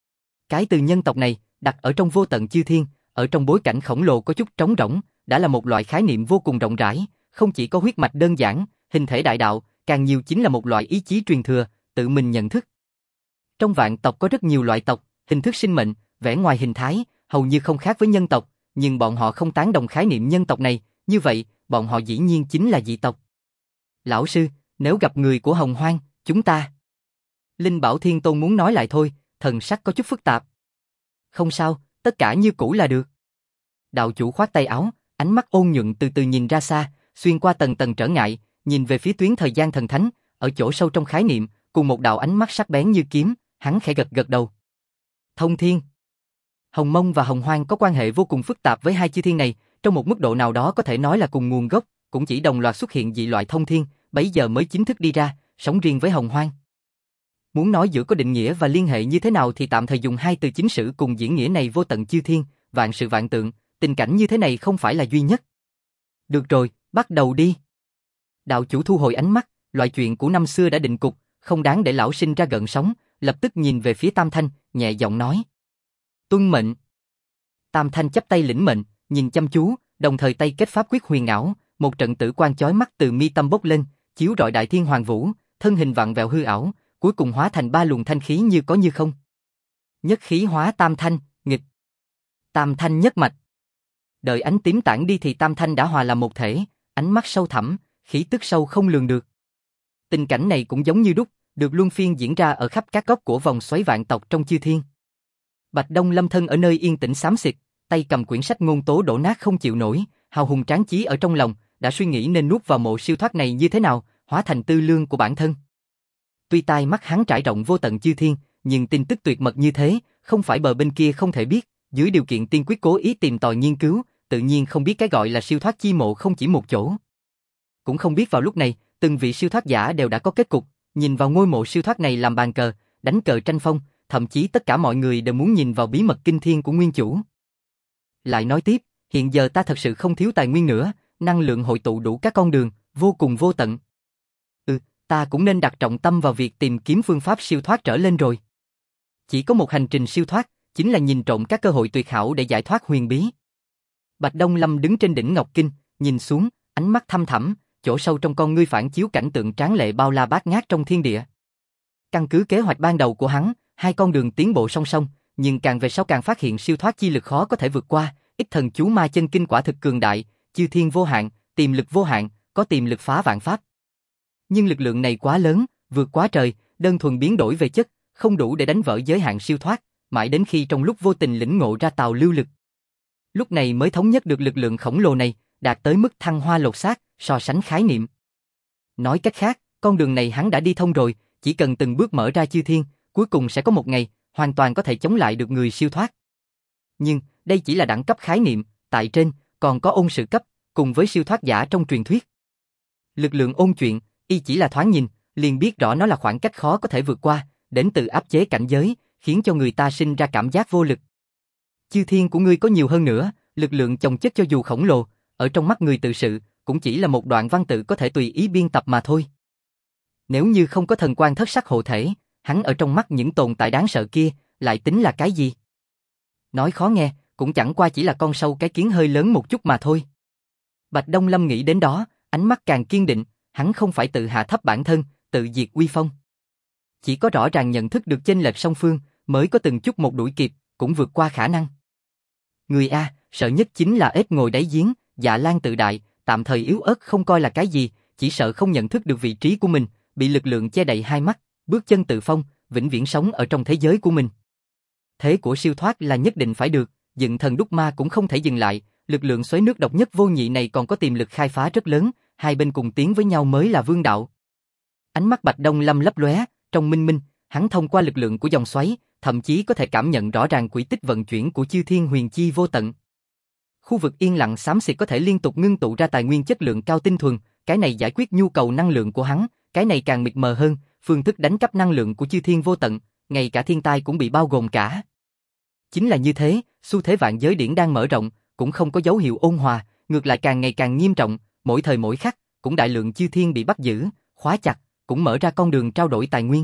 A: Cái từ nhân tộc này, đặt ở trong vô tận chư thiên, ở trong bối cảnh khổng lồ có chút trống rỗng, đã là một loại khái niệm vô cùng rộng rãi, không chỉ có huyết mạch đơn giản, hình thể đại đạo, càng nhiều chính là một loại ý chí truyền thừa, tự mình nhận thức. Trong vạn tộc có rất nhiều loại tộc, hình thức sinh mệnh, vẻ ngoài hình thái, hầu như không khác với nhân tộc, nhưng bọn họ không tán đồng khái niệm nhân tộc này, như vậy, bọn họ dĩ nhiên chính là dị tộc. Lão sư, nếu gặp người của Hồng Hoang, chúng ta... Linh Bảo Thiên Tôn muốn nói lại thôi, thần sắc có chút phức tạp. Không sao, tất cả như cũ là được. Đạo chủ khoát tay áo, ánh mắt ôn nhuận từ từ nhìn ra xa, xuyên qua tầng tầng trở ngại, nhìn về phía tuyến thời gian thần thánh, ở chỗ sâu trong khái niệm, cùng một đạo ánh mắt sắc bén như kiếm, hắn khẽ gật gật đầu. Thông thiên. Hồng Mông và Hồng Hoang có quan hệ vô cùng phức tạp với hai chư thiên này, trong một mức độ nào đó có thể nói là cùng nguồn gốc, cũng chỉ đồng loạt xuất hiện dị loại thông thiên, bấy giờ mới chính thức đi ra, sống riêng với Hồng Hoang. Muốn nói giữa có định nghĩa và liên hệ như thế nào thì tạm thời dùng hai từ chính sử cùng diễn nghĩa này vô tận chư thiên, vạn sự vạn tượng, tình cảnh như thế này không phải là duy nhất. Được rồi, bắt đầu đi. Đạo chủ thu hồi ánh mắt, loại chuyện của năm xưa đã định cục, không đáng để lão sinh ra gợn sóng, lập tức nhìn về phía Tam Thanh, nhẹ giọng nói. Tuân mệnh. Tam Thanh chắp tay lĩnh mệnh, nhìn chăm chú, đồng thời tay kết pháp quyết huyền ảo, một trận tử quang chói mắt từ mi tâm bốc lên, chiếu rọi đại thiên hoàng vũ, thân hình vặn vẹo hư ảo, cuối cùng hóa thành ba luồng thanh khí như có như không. Nhất khí hóa tam thanh, nghịch. Tam thanh nhất mạch. Đợi ánh tím tản đi thì tam thanh đã hòa làm một thể, ánh mắt sâu thẳm, khí tức sâu không lường được. Tình cảnh này cũng giống như đúc, được luân phiên diễn ra ở khắp các góc của vòng xoáy vạn tộc trong chư thiên. Bạch Đông lâm thân ở nơi yên tĩnh xám xịt, tay cầm quyển sách ngôn tố đổ nát không chịu nổi, hào hùng tráng chí ở trong lòng, đã suy nghĩ nên nuốt vào mộ siêu thoát này như thế nào, hóa thành tư lương của bản thân. Tuy tai mắt hắn trải rộng vô tận chư thiên, nhưng tin tức tuyệt mật như thế, không phải bờ bên kia không thể biết, dưới điều kiện tiên quyết cố ý tìm tòi nghiên cứu, tự nhiên không biết cái gọi là siêu thoát chi mộ không chỉ một chỗ. Cũng không biết vào lúc này, từng vị siêu thoát giả đều đã có kết cục, nhìn vào ngôi mộ siêu thoát này làm bàn cờ, đánh cờ tranh phong, thậm chí tất cả mọi người đều muốn nhìn vào bí mật kinh thiên của nguyên chủ. Lại nói tiếp, hiện giờ ta thật sự không thiếu tài nguyên nữa, năng lượng hội tụ đủ các con đường, vô cùng vô tận. Ta cũng nên đặt trọng tâm vào việc tìm kiếm phương pháp siêu thoát trở lên rồi. Chỉ có một hành trình siêu thoát, chính là nhìn trộm các cơ hội tuyệt hảo để giải thoát huyền bí. Bạch Đông Lâm đứng trên đỉnh Ngọc Kinh, nhìn xuống, ánh mắt thăm thẳm, chỗ sâu trong con ngươi phản chiếu cảnh tượng tráng lệ bao la bát ngát trong thiên địa. Căn cứ kế hoạch ban đầu của hắn, hai con đường tiến bộ song song, nhưng càng về sau càng phát hiện siêu thoát chi lực khó có thể vượt qua, ít thần chú ma chân kinh quả thực cường đại, chư thiên vô hạn, tiềm lực vô hạn, có tiềm lực phá vạn pháp. Nhưng lực lượng này quá lớn, vượt quá trời, đơn thuần biến đổi về chất, không đủ để đánh vỡ giới hạn siêu thoát, mãi đến khi trong lúc vô tình lĩnh ngộ ra tào lưu lực. Lúc này mới thống nhất được lực lượng khổng lồ này, đạt tới mức thăng hoa lột xác, so sánh khái niệm. Nói cách khác, con đường này hắn đã đi thông rồi, chỉ cần từng bước mở ra chư thiên, cuối cùng sẽ có một ngày, hoàn toàn có thể chống lại được người siêu thoát. Nhưng, đây chỉ là đẳng cấp khái niệm, tại trên, còn có ôn sự cấp, cùng với siêu thoát giả trong truyền thuyết. Lực lượng ôn chuyện, y chỉ là thoáng nhìn, liền biết rõ nó là khoảng cách khó có thể vượt qua, đến từ áp chế cảnh giới, khiến cho người ta sinh ra cảm giác vô lực. Chư thiên của ngươi có nhiều hơn nữa, lực lượng chồng chất cho dù khổng lồ, ở trong mắt người tự sự, cũng chỉ là một đoạn văn tự có thể tùy ý biên tập mà thôi. Nếu như không có thần quan thất sắc hộ thể, hắn ở trong mắt những tồn tại đáng sợ kia, lại tính là cái gì? Nói khó nghe, cũng chẳng qua chỉ là con sâu cái kiến hơi lớn một chút mà thôi. Bạch Đông Lâm nghĩ đến đó, ánh mắt càng kiên định, hắn không phải tự hạ thấp bản thân, tự diệt uy phong. Chỉ có rõ ràng nhận thức được chênh lệch song phương, mới có từng chút một đuổi kịp, cũng vượt qua khả năng. Người A, sợ nhất chính là ếch ngồi đáy giếng, dạ lan tự đại, tạm thời yếu ớt không coi là cái gì, chỉ sợ không nhận thức được vị trí của mình, bị lực lượng che đậy hai mắt, bước chân tự phong, vĩnh viễn sống ở trong thế giới của mình. Thế của siêu thoát là nhất định phải được, dựng thần đúc ma cũng không thể dừng lại, lực lượng xoáy nước độc nhất vô nhị này còn có tiềm lực khai phá rất lớn, hai bên cùng tiến với nhau mới là vương đạo. Ánh mắt Bạch Đông Lâm lấp lóe, trong minh minh, hắn thông qua lực lượng của dòng xoáy, thậm chí có thể cảm nhận rõ ràng quỹ tích vận chuyển của chư thiên huyền chi vô tận. Khu vực yên lặng xám xịt có thể liên tục ngưng tụ ra tài nguyên chất lượng cao tinh thuần, cái này giải quyết nhu cầu năng lượng của hắn, cái này càng mịt mờ hơn, phương thức đánh cắp năng lượng của chư thiên vô tận, ngay cả thiên tai cũng bị bao gồm cả. Chính là như thế, xu thế vạn giới điển đang mở rộng, cũng không có dấu hiệu ôn hòa, ngược lại càng ngày càng nghiêm trọng, mỗi thời mỗi khắc, cũng đại lượng chư thiên bị bắt giữ, khóa chặt, cũng mở ra con đường trao đổi tài nguyên.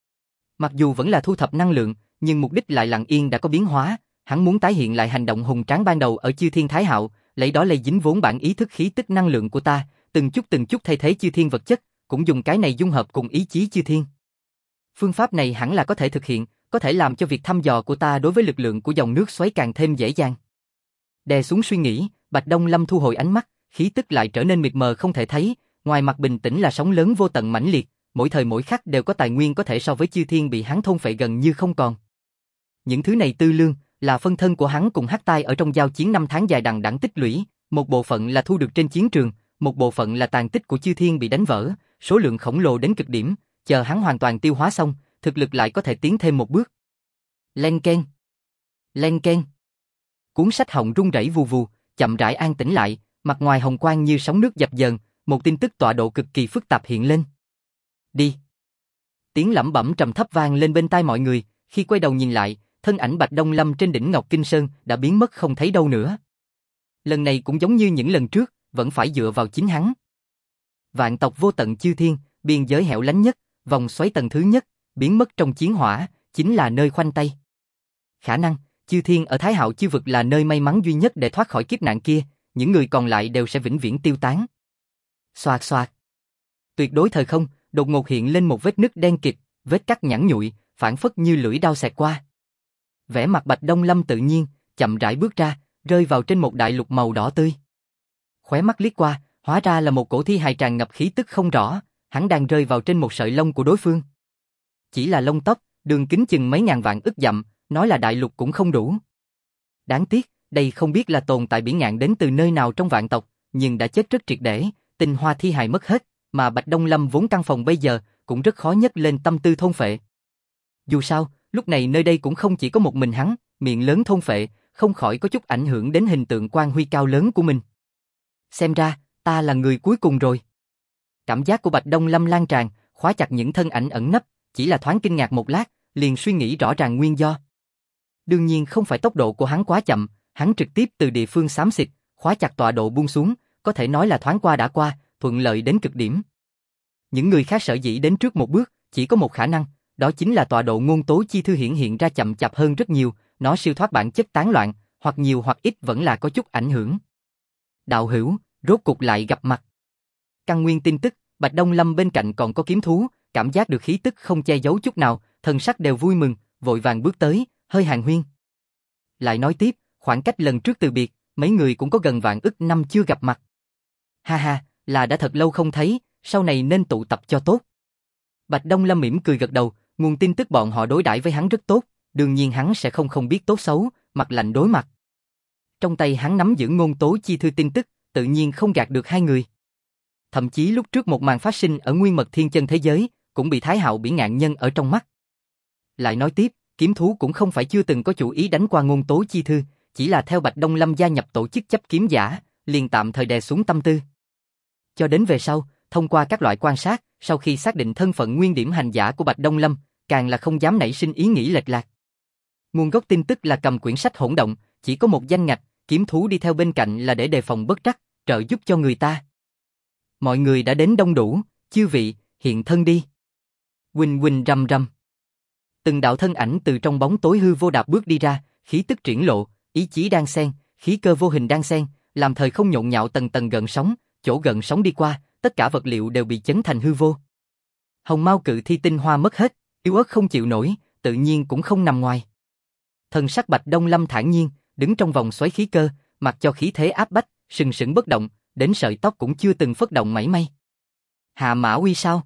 A: Mặc dù vẫn là thu thập năng lượng, nhưng mục đích lại lặng yên đã có biến hóa, hắn muốn tái hiện lại hành động hùng tráng ban đầu ở chư thiên Thái Hạo, lấy đó lây dính vốn bản ý thức khí tức năng lượng của ta, từng chút thay thế chư thiên vật chất, cũng dùng cái này dung hợp cùng ý chí chư thiên. Phương pháp này hẳn là có thể thực hiện, có thể làm cho việc thăm dò của ta đối với lực lượng của dòng nước xoáy càng thêm dễ dàng. Đè xuống suy nghĩ, Bạch Đông Lâm thu hồi ánh mắt, khí tức lại trở nên mịt mờ không thể thấy, ngoài mặt bình tĩnh là sóng lớn vô tận mãnh liệt, mỗi thời mỗi khắc đều có tài nguyên có thể so với chư thiên bị hắn thôn phệ gần như không còn. Những thứ này tư lương, là phân thân của hắn cùng Hắc Tai ở trong giao chiến 5 tháng dài đằng đẵng tích lũy, một bộ phận là thu được trên chiến trường, một bộ phận là tàn tích của chư thiên bị đánh vỡ, số lượng khổng lồ đến cực điểm, chờ hắn hoàn toàn tiêu hóa xong, thực lực lại có thể tiến thêm một bước. Len keng, len keng. Cuốn sách họng rung rẩy vù vù, chậm rãi an tĩnh lại, mặt ngoài hồng quang như sóng nước dập dờn, một tin tức tọa độ cực kỳ phức tạp hiện lên. Đi. Tiếng lẩm bẩm trầm thấp vang lên bên tai mọi người, khi quay đầu nhìn lại, thân ảnh Bạch Đông Lâm trên đỉnh Ngọc Kinh Sơn đã biến mất không thấy đâu nữa. Lần này cũng giống như những lần trước, vẫn phải dựa vào chính hắn. Vạn tộc vô tận chư thiên, biên giới hẻo lánh nhất, vòng xoáy tầng thứ nhất, biến mất trong chiến hỏa, chính là nơi khoanh tay. Khả năng, chư thiên ở Thái Hạo chư vực là nơi may mắn duy nhất để thoát khỏi kiếp nạn kia, những người còn lại đều sẽ vĩnh viễn tiêu tán. Xoạt xoạt. Tuyệt đối thời không, đột ngột hiện lên một vết nứt đen kịt, vết cắt nhẵn nhụi, phảng phất như lưỡi dao xẹt qua. Vẻ mặt Bạch Đông Lâm tự nhiên, chậm rãi bước ra, rơi vào trên một đại lục màu đỏ tươi. Khóe mắt liếc qua, hóa ra là một cổ thi hài tràn ngập khí tức không rõ, hắn đang rơi vào trên một sợi lông của đối phương. Chỉ là lông tóc, đường kính chừng mấy ngàn vạn ức dặm, nói là đại lục cũng không đủ. Đáng tiếc, đây không biết là tồn tại biển ngạn đến từ nơi nào trong vạn tộc, nhưng đã chết rất triệt để, tinh hoa thi hài mất hết, mà Bạch Đông Lâm vốn căn phòng bây giờ cũng rất khó nhấc lên tâm tư thôn phệ. Dù sao, lúc này nơi đây cũng không chỉ có một mình hắn, miệng lớn thôn phệ, không khỏi có chút ảnh hưởng đến hình tượng quan huy cao lớn của mình. Xem ra, ta là người cuối cùng rồi. Cảm giác của Bạch Đông Lâm lan tràn, khóa chặt những thân ảnh ẩn nấp, chỉ là thoáng kinh ngạc một lát, liền suy nghĩ rõ ràng nguyên do. Đương nhiên không phải tốc độ của hắn quá chậm, hắn trực tiếp từ địa phương xám xịt, khóa chặt tọa độ buông xuống, có thể nói là thoáng qua đã qua, thuận lợi đến cực điểm. Những người khác sở dĩ đến trước một bước, chỉ có một khả năng, đó chính là tọa độ ngôn tố chi thư hiện ra chậm chạp hơn rất nhiều, nó siêu thoát bản chất tán loạn, hoặc nhiều hoặc ít vẫn là có chút ảnh hưởng. Đạo hữu, rốt cục lại gặp mặt. Căn nguyên tin tức, Bạch Đông Lâm bên cạnh còn có kiếm thú, cảm giác được khí tức không che giấu chút nào, thần sắc đều vui mừng, vội vàng bước tới, hơi hàn huyên. Lại nói tiếp, khoảng cách lần trước từ biệt, mấy người cũng có gần vạn ức năm chưa gặp mặt. Ha ha, là đã thật lâu không thấy, sau này nên tụ tập cho tốt. Bạch Đông Lâm mỉm cười gật đầu, nguồn tin tức bọn họ đối đãi với hắn rất tốt, đương nhiên hắn sẽ không biết tốt xấu, mặt lạnh đối mặt. Trong tay hắn nắm giữ ngôn tố chi thư tin tức, tự nhiên không gạt được hai người. Thậm chí lúc trước một màn phát sinh ở Nguyên Mật Thiên Chân thế giới, cũng bị Thái Hạo biển ngạn nhân ở trong mắt. Lại nói tiếp, kiếm thú cũng không phải chưa từng có chủ ý đánh qua ngôn tố chi thư, chỉ là theo Bạch Đông Lâm gia nhập tổ chức chấp kiếm giả, liền tạm thời đè xuống tâm tư. Cho đến về sau, thông qua các loại quan sát, sau khi xác định thân phận nguyên điểm hành giả của Bạch Đông Lâm, càng là không dám nảy sinh ý nghĩ lệch lạc. Nguồn gốc tin tức là cầm quyển sách hỗn động, chỉ có một danh ngạch, kiếm thú đi theo bên cạnh là để đề phòng bất trắc, trợ giúp cho người ta. Mọi người đã đến đông đủ, chư vị, hiện thân đi. Huỳnh huỳnh rầm rầm. Từng đạo thân ảnh từ trong bóng tối hư vô đạp bước đi ra, khí tức triển lộ, ý chí đang xen, khí cơ vô hình đang xen, làm thời không nhộn nhạo tầng tầng gợn sóng, chỗ gợn sóng đi qua, tất cả vật liệu đều bị chấn thành hư vô. Hồng Mao cự thi tinh hoa mất hết, yếu ớt không chịu nổi, tự nhiên cũng không nằm ngoài. Thần sắc Bạch Đông Lâm thản nhiên, đứng trong vòng xoáy khí cơ, mặc cho khí thế áp bách, sừng sững bất động, đến sợi tóc cũng chưa từng phất động mảy may. Hạ Mã Uy sao?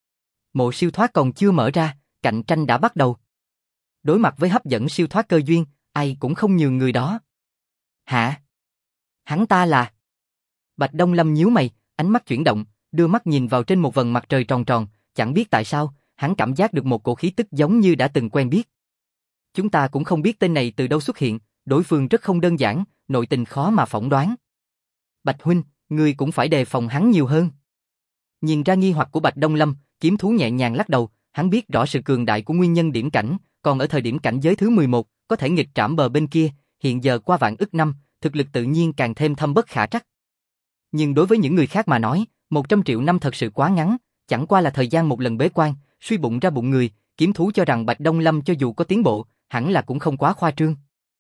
A: Mộ siêu thoát còn chưa mở ra, cạnh tranh đã bắt đầu. Đối mặt với hấp dẫn siêu thoát cơ duyên, ai cũng không nhường người đó. Hả? Hắn ta là... Bạch Đông Lâm nhíu mày, ánh mắt chuyển động, đưa mắt nhìn vào trên một vầng mặt trời tròn tròn, chẳng biết tại sao, hắn cảm giác được một cổ khí tức giống như đã từng quen biết. Chúng ta cũng không biết tên này từ đâu xuất hiện, đối phương rất không đơn giản, nội tình khó mà phỏng đoán. Bạch huynh, ngươi cũng phải đề phòng hắn nhiều hơn. Nhìn ra nghi hoặc của Bạch Đông Lâm, kiếm thú nhẹ nhàng lắc đầu, hắn biết rõ sự cường đại của nguyên nhân điểm cảnh, còn ở thời điểm cảnh giới thứ 11, có thể nghịch trảm bờ bên kia, hiện giờ qua vạn ức năm, thực lực tự nhiên càng thêm thâm bất khả trắc. Nhưng đối với những người khác mà nói, 100 triệu năm thật sự quá ngắn, chẳng qua là thời gian một lần bế quan, suy bụng ra bụng người, kiếm thú cho rằng Bạch Đông Lâm cho dù có tiến bộ, hẳn là cũng không quá khoa trương.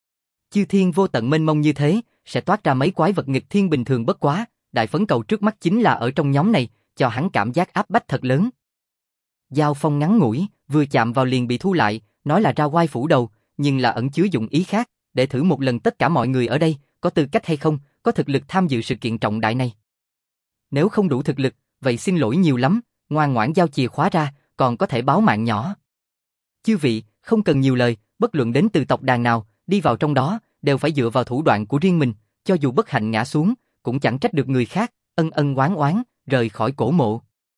A: Chư thiên vô tận mênh mông như thế, sẽ toát ra mấy quái vật nghịch thiên bình thường bất quá, đại phấn cầu trước mắt chính là ở trong nhóm này, cho hắn cảm giác áp bách thật lớn. Giao phong ngắn ngủi, vừa chạm vào liền bị thu lại, nói là ra oai phủ đầu, nhưng là ẩn chứa dụng ý khác, để thử một lần tất cả mọi người ở đây, có tư cách hay không, có thực lực tham dự sự kiện trọng đại này. Nếu không đủ thực lực, vậy xin lỗi nhiều lắm, ngoan ngoãn giao chìa khóa ra, còn có thể báo mạng nhỏ. Chư vị, không cần nhiều lời, bất luận đến từ tộc đàn nào, đi vào trong đó, đều phải dựa vào thủ đoạn của riêng mình, cho dù bất hạnh ngã xuống, cũng chẳng trách được người khác, ân ân oán oán, rời khỏi cổ mộ.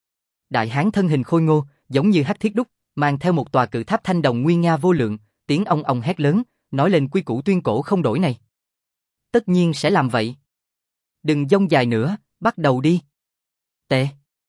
A: Đại hán thân hình khôi ngô, giống như hắc thiết đúc, mang theo một tòa cự tháp thanh đồng nguy nga vô lượng, tiếng ong ong hét lớn, nói lên quy củ tuyên cổ không đổi này. Tất nhiên sẽ làm vậy. Đừng dông dài nữa, bắt đầu đi. Tệ.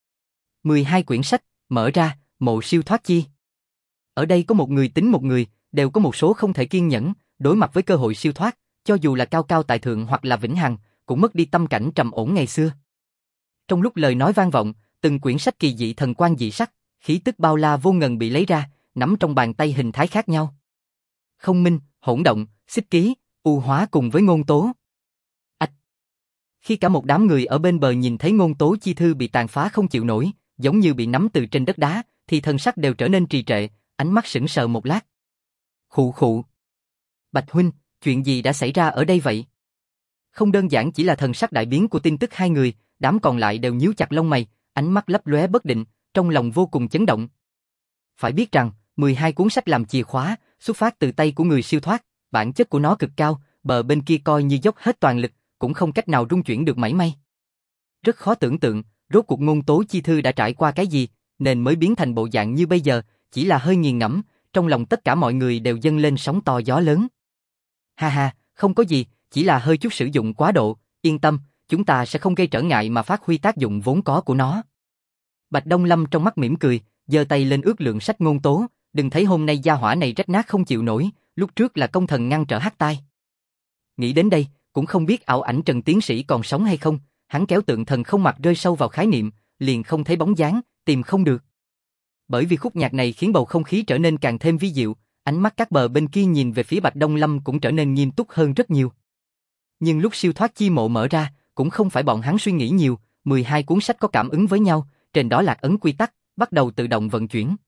A: 12 quyển sách, mở ra, mộ siêu thoát chi. Ở đây có một người tính một người, đều có một số không thể kiên nhẫn, đối mặt với cơ hội siêu thoát, cho dù là cao cao tại thượng hoặc là vĩnh hằng, cũng mất đi tâm cảnh trầm ổn ngày xưa. Trong lúc lời nói vang vọng, từng quyển sách kỳ dị thần quang dị sắc, khí tức bao la vô ngần bị lấy ra, nắm trong bàn tay hình thái khác nhau. Không minh, hỗn động, xích ký, u hóa cùng với ngôn tố. Ách! Khi cả một đám người ở bên bờ nhìn thấy ngôn tố chi thư bị tàn phá không chịu nổi, giống như bị nắm từ trên đất đá, thì thần sắc đều trở nên trì trệ, ánh mắt sững sờ một lát. Khụ khụ. Bạch huynh, chuyện gì đã xảy ra ở đây vậy? Không đơn giản chỉ là thần sắc đại biến của tin tức hai người, đám còn lại đều nhíu chặt lông mày, ánh mắt lấp lóe bất định, trong lòng vô cùng chấn động. Phải biết rằng, 12 cuốn sách làm chìa khóa, xuất phát từ tay của người siêu thoát, bản chất của nó cực cao, bờ bên kia coi như dốc hết toàn lực, cũng không cách nào rung chuyển được mảy may. Rất khó tưởng tượng, rốt cuộc ngôn tố chi thư đã trải qua cái gì, nên mới biến thành bộ dạng như bây giờ, chỉ là hơi nghiền ngẫm, trong lòng tất cả mọi người đều dâng lên sóng to gió lớn. Ha ha, không có gì, chỉ là hơi chút sử dụng quá độ, yên tâm, chúng ta sẽ không gây trở ngại mà phát huy tác dụng vốn có của nó. Bạch Đông Lâm trong mắt mỉm cười, giơ tay lên ước lượng sách ngôn tố, đừng thấy hôm nay gia hỏa này rách nát không chịu nổi, lúc trước là công thần ngăn trở hắc tai. Nghĩ đến đây, cũng không biết ảo ảnh Trần tiến sĩ còn sống hay không, hắn kéo tượng thần không mặt rơi sâu vào khái niệm, liền không thấy bóng dáng, tìm không được. Bởi vì khúc nhạc này khiến bầu không khí trở nên càng thêm vi diệu, ánh mắt các bờ bên kia nhìn về phía Bạch Đông Lâm cũng trở nên nghiêm túc hơn rất nhiều. Nhưng lúc siêu thoát chi mộ mở ra, cũng không phải bọn hắn suy nghĩ nhiều, 12 cuốn sách có cảm ứng với nhau, trên đó lạc ấn quy tắc, bắt đầu tự động vận chuyển.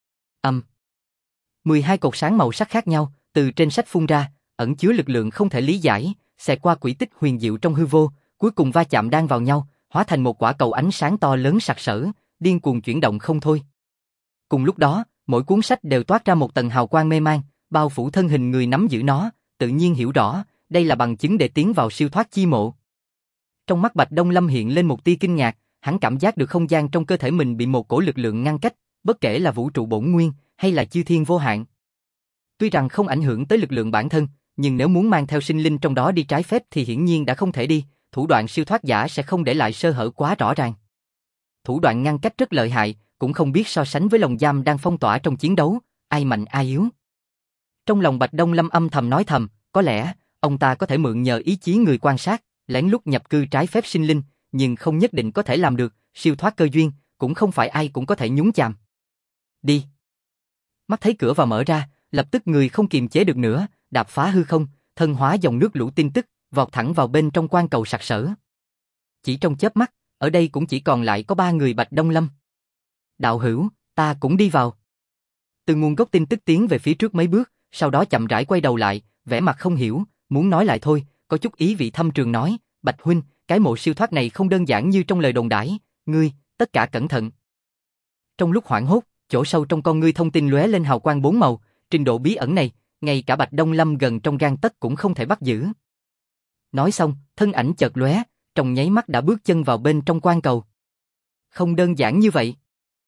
A: 12 cột sáng màu sắc khác nhau, từ trên sách phun ra, ẩn chứa lực lượng không thể lý giải, xẹt qua quỹ tích huyền diệu trong hư vô, cuối cùng va chạm đan vào nhau, hóa thành một quả cầu ánh sáng to lớn sặc sỡ, điên cuồng chuyển động không thôi. Cùng lúc đó, mỗi cuốn sách đều toát ra một tầng hào quang mê man, bao phủ thân hình người nắm giữ nó, tự nhiên hiểu rõ, đây là bằng chứng để tiến vào siêu thoát chi mộ. Trong mắt Bạch Đông Lâm hiện lên một tia kinh ngạc, hắn cảm giác được không gian trong cơ thể mình bị một cổ lực lượng ngăn cách, bất kể là vũ trụ bổn nguyên hay là chư thiên vô hạn. Tuy rằng không ảnh hưởng tới lực lượng bản thân, nhưng nếu muốn mang theo sinh linh trong đó đi trái phép thì hiển nhiên đã không thể đi, thủ đoạn siêu thoát giả sẽ không để lại sơ hở quá rõ ràng. Thủ đoạn ngăn cách rất lợi hại, cũng không biết so sánh với lồng giam đang phong tỏa trong chiến đấu, ai mạnh ai yếu. Trong lòng Bạch Đông Lâm âm thầm nói thầm, có lẽ, ông ta có thể mượn nhờ ý chí người quan sát, lén lút nhập cư trái phép sinh linh, nhưng không nhất định có thể làm được, siêu thoát cơ duyên, cũng không phải ai cũng có thể nhúng chàm. Đi. Mắt thấy cửa vào mở ra, lập tức người không kiềm chế được nữa, đạp phá hư không, thân hóa dòng nước lũ tin tức, vọt thẳng vào bên trong quan cầu sặc sỡ. Chỉ trong chớp mắt, ở đây cũng chỉ còn lại có 3 người Bạch Đông Lâm. Đạo hữu, ta cũng đi vào. Từ nguồn gốc tin tức tiến về phía trước mấy bước, sau đó chậm rãi quay đầu lại, vẻ mặt không hiểu, muốn nói lại thôi, có chút ý vị thâm trường nói, Bạch huynh, cái mộ siêu thoát này không đơn giản như trong lời đồn đãi, ngươi, tất cả cẩn thận. Trong lúc hoảng hốt, chỗ sâu trong con ngươi thông tin lóe lên hào quang 4 màu, trình độ bí ẩn này, ngay cả Bạch Đông Lâm gần trong gang tấc cũng không thể bắt giữ. Nói xong, thân ảnh chợt lóe, trong nháy mắt đã bước chân vào bên trong quan cầu. Không đơn giản như vậy.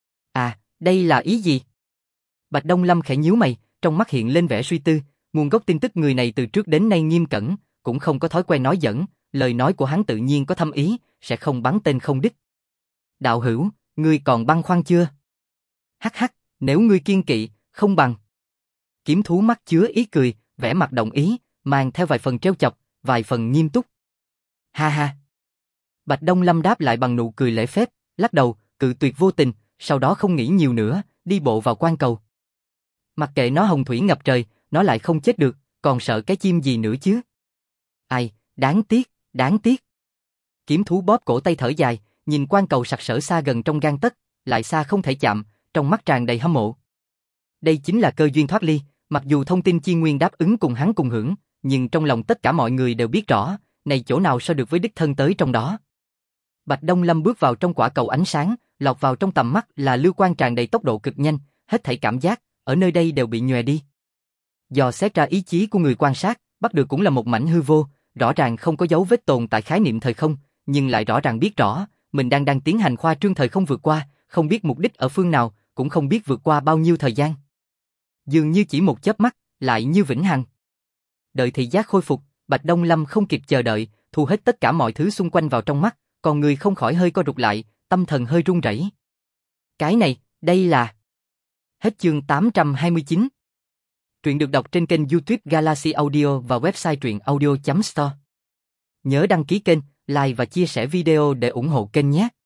A: À, đây là ý gì? Bạch Đông Lâm khẽ nhíu mày, trong mắt hiện lên vẻ suy tư, nguồn gốc tin tức người này từ trước đến nay nghiêm cẩn, cũng không có thói quen nói giỡn, lời nói của hắn tự nhiên có thâm ý, sẽ không bắn tên không đích. Đạo hữu, ngươi còn băn khoăn chưa? Hắc hắc, nếu ngươi kiên kỵ, không bằng. Kiếm thú mắt chứa ý cười, vẻ mặt đồng ý, mang theo vài phần trêu chọc, vài phần nghiêm túc. Ha ha. Bạch Đông Lâm đáp lại bằng nụ cười lễ phép, lắc đầu, cự tuyệt vô tình, sau đó không nghĩ nhiều nữa, đi bộ vào quan cầu. Mặc kệ nó hồng thủy ngập trời, nó lại không chết được, còn sợ cái chim gì nữa chứ? Ai, đáng tiếc, đáng tiếc. Kiếm thú bóp cổ tay thở dài, nhìn quan cầu sặc sỡ xa gần trong gang tấc, lại xa không thể chạm, trong mắt tràn đầy hâm mộ. Đây chính là cơ duyên thoát ly, mặc dù thông tin chi nguyên đáp ứng cùng hắn cùng hưởng, nhưng trong lòng tất cả mọi người đều biết rõ, này chỗ nào so được với đích thân tới trong đó. Bạch Đông Lâm bước vào trong quả cầu ánh sáng, lọt vào trong tầm mắt là lưu quang tràn đầy tốc độ cực nhanh, hết thảy cảm giác ở nơi đây đều bị nhòe đi. Dò xét ra ý chí của người quan sát, bắt được cũng là một mảnh hư vô, rõ ràng không có dấu vết tồn tại khái niệm thời không, nhưng lại rõ ràng biết rõ, mình đang tiến hành khoa trương thời không vượt qua, không biết mục đích ở phương nào, cũng không biết vượt qua bao nhiêu thời gian. Dường như chỉ một chớp mắt, lại như vĩnh hằng. Đợi thị giác khôi phục, Bạch Đông Lâm không kịp chờ đợi, thu hết tất cả mọi thứ xung quanh vào trong mắt, còn người không khỏi hơi co rụt lại, tâm thần hơi run rẩy. Cái này, đây là... Hết chương 829. Truyện được đọc trên kênh YouTube Galaxy Audio và website truyện audio.store. Nhớ đăng ký kênh, like và chia sẻ video để ủng hộ kênh nhé.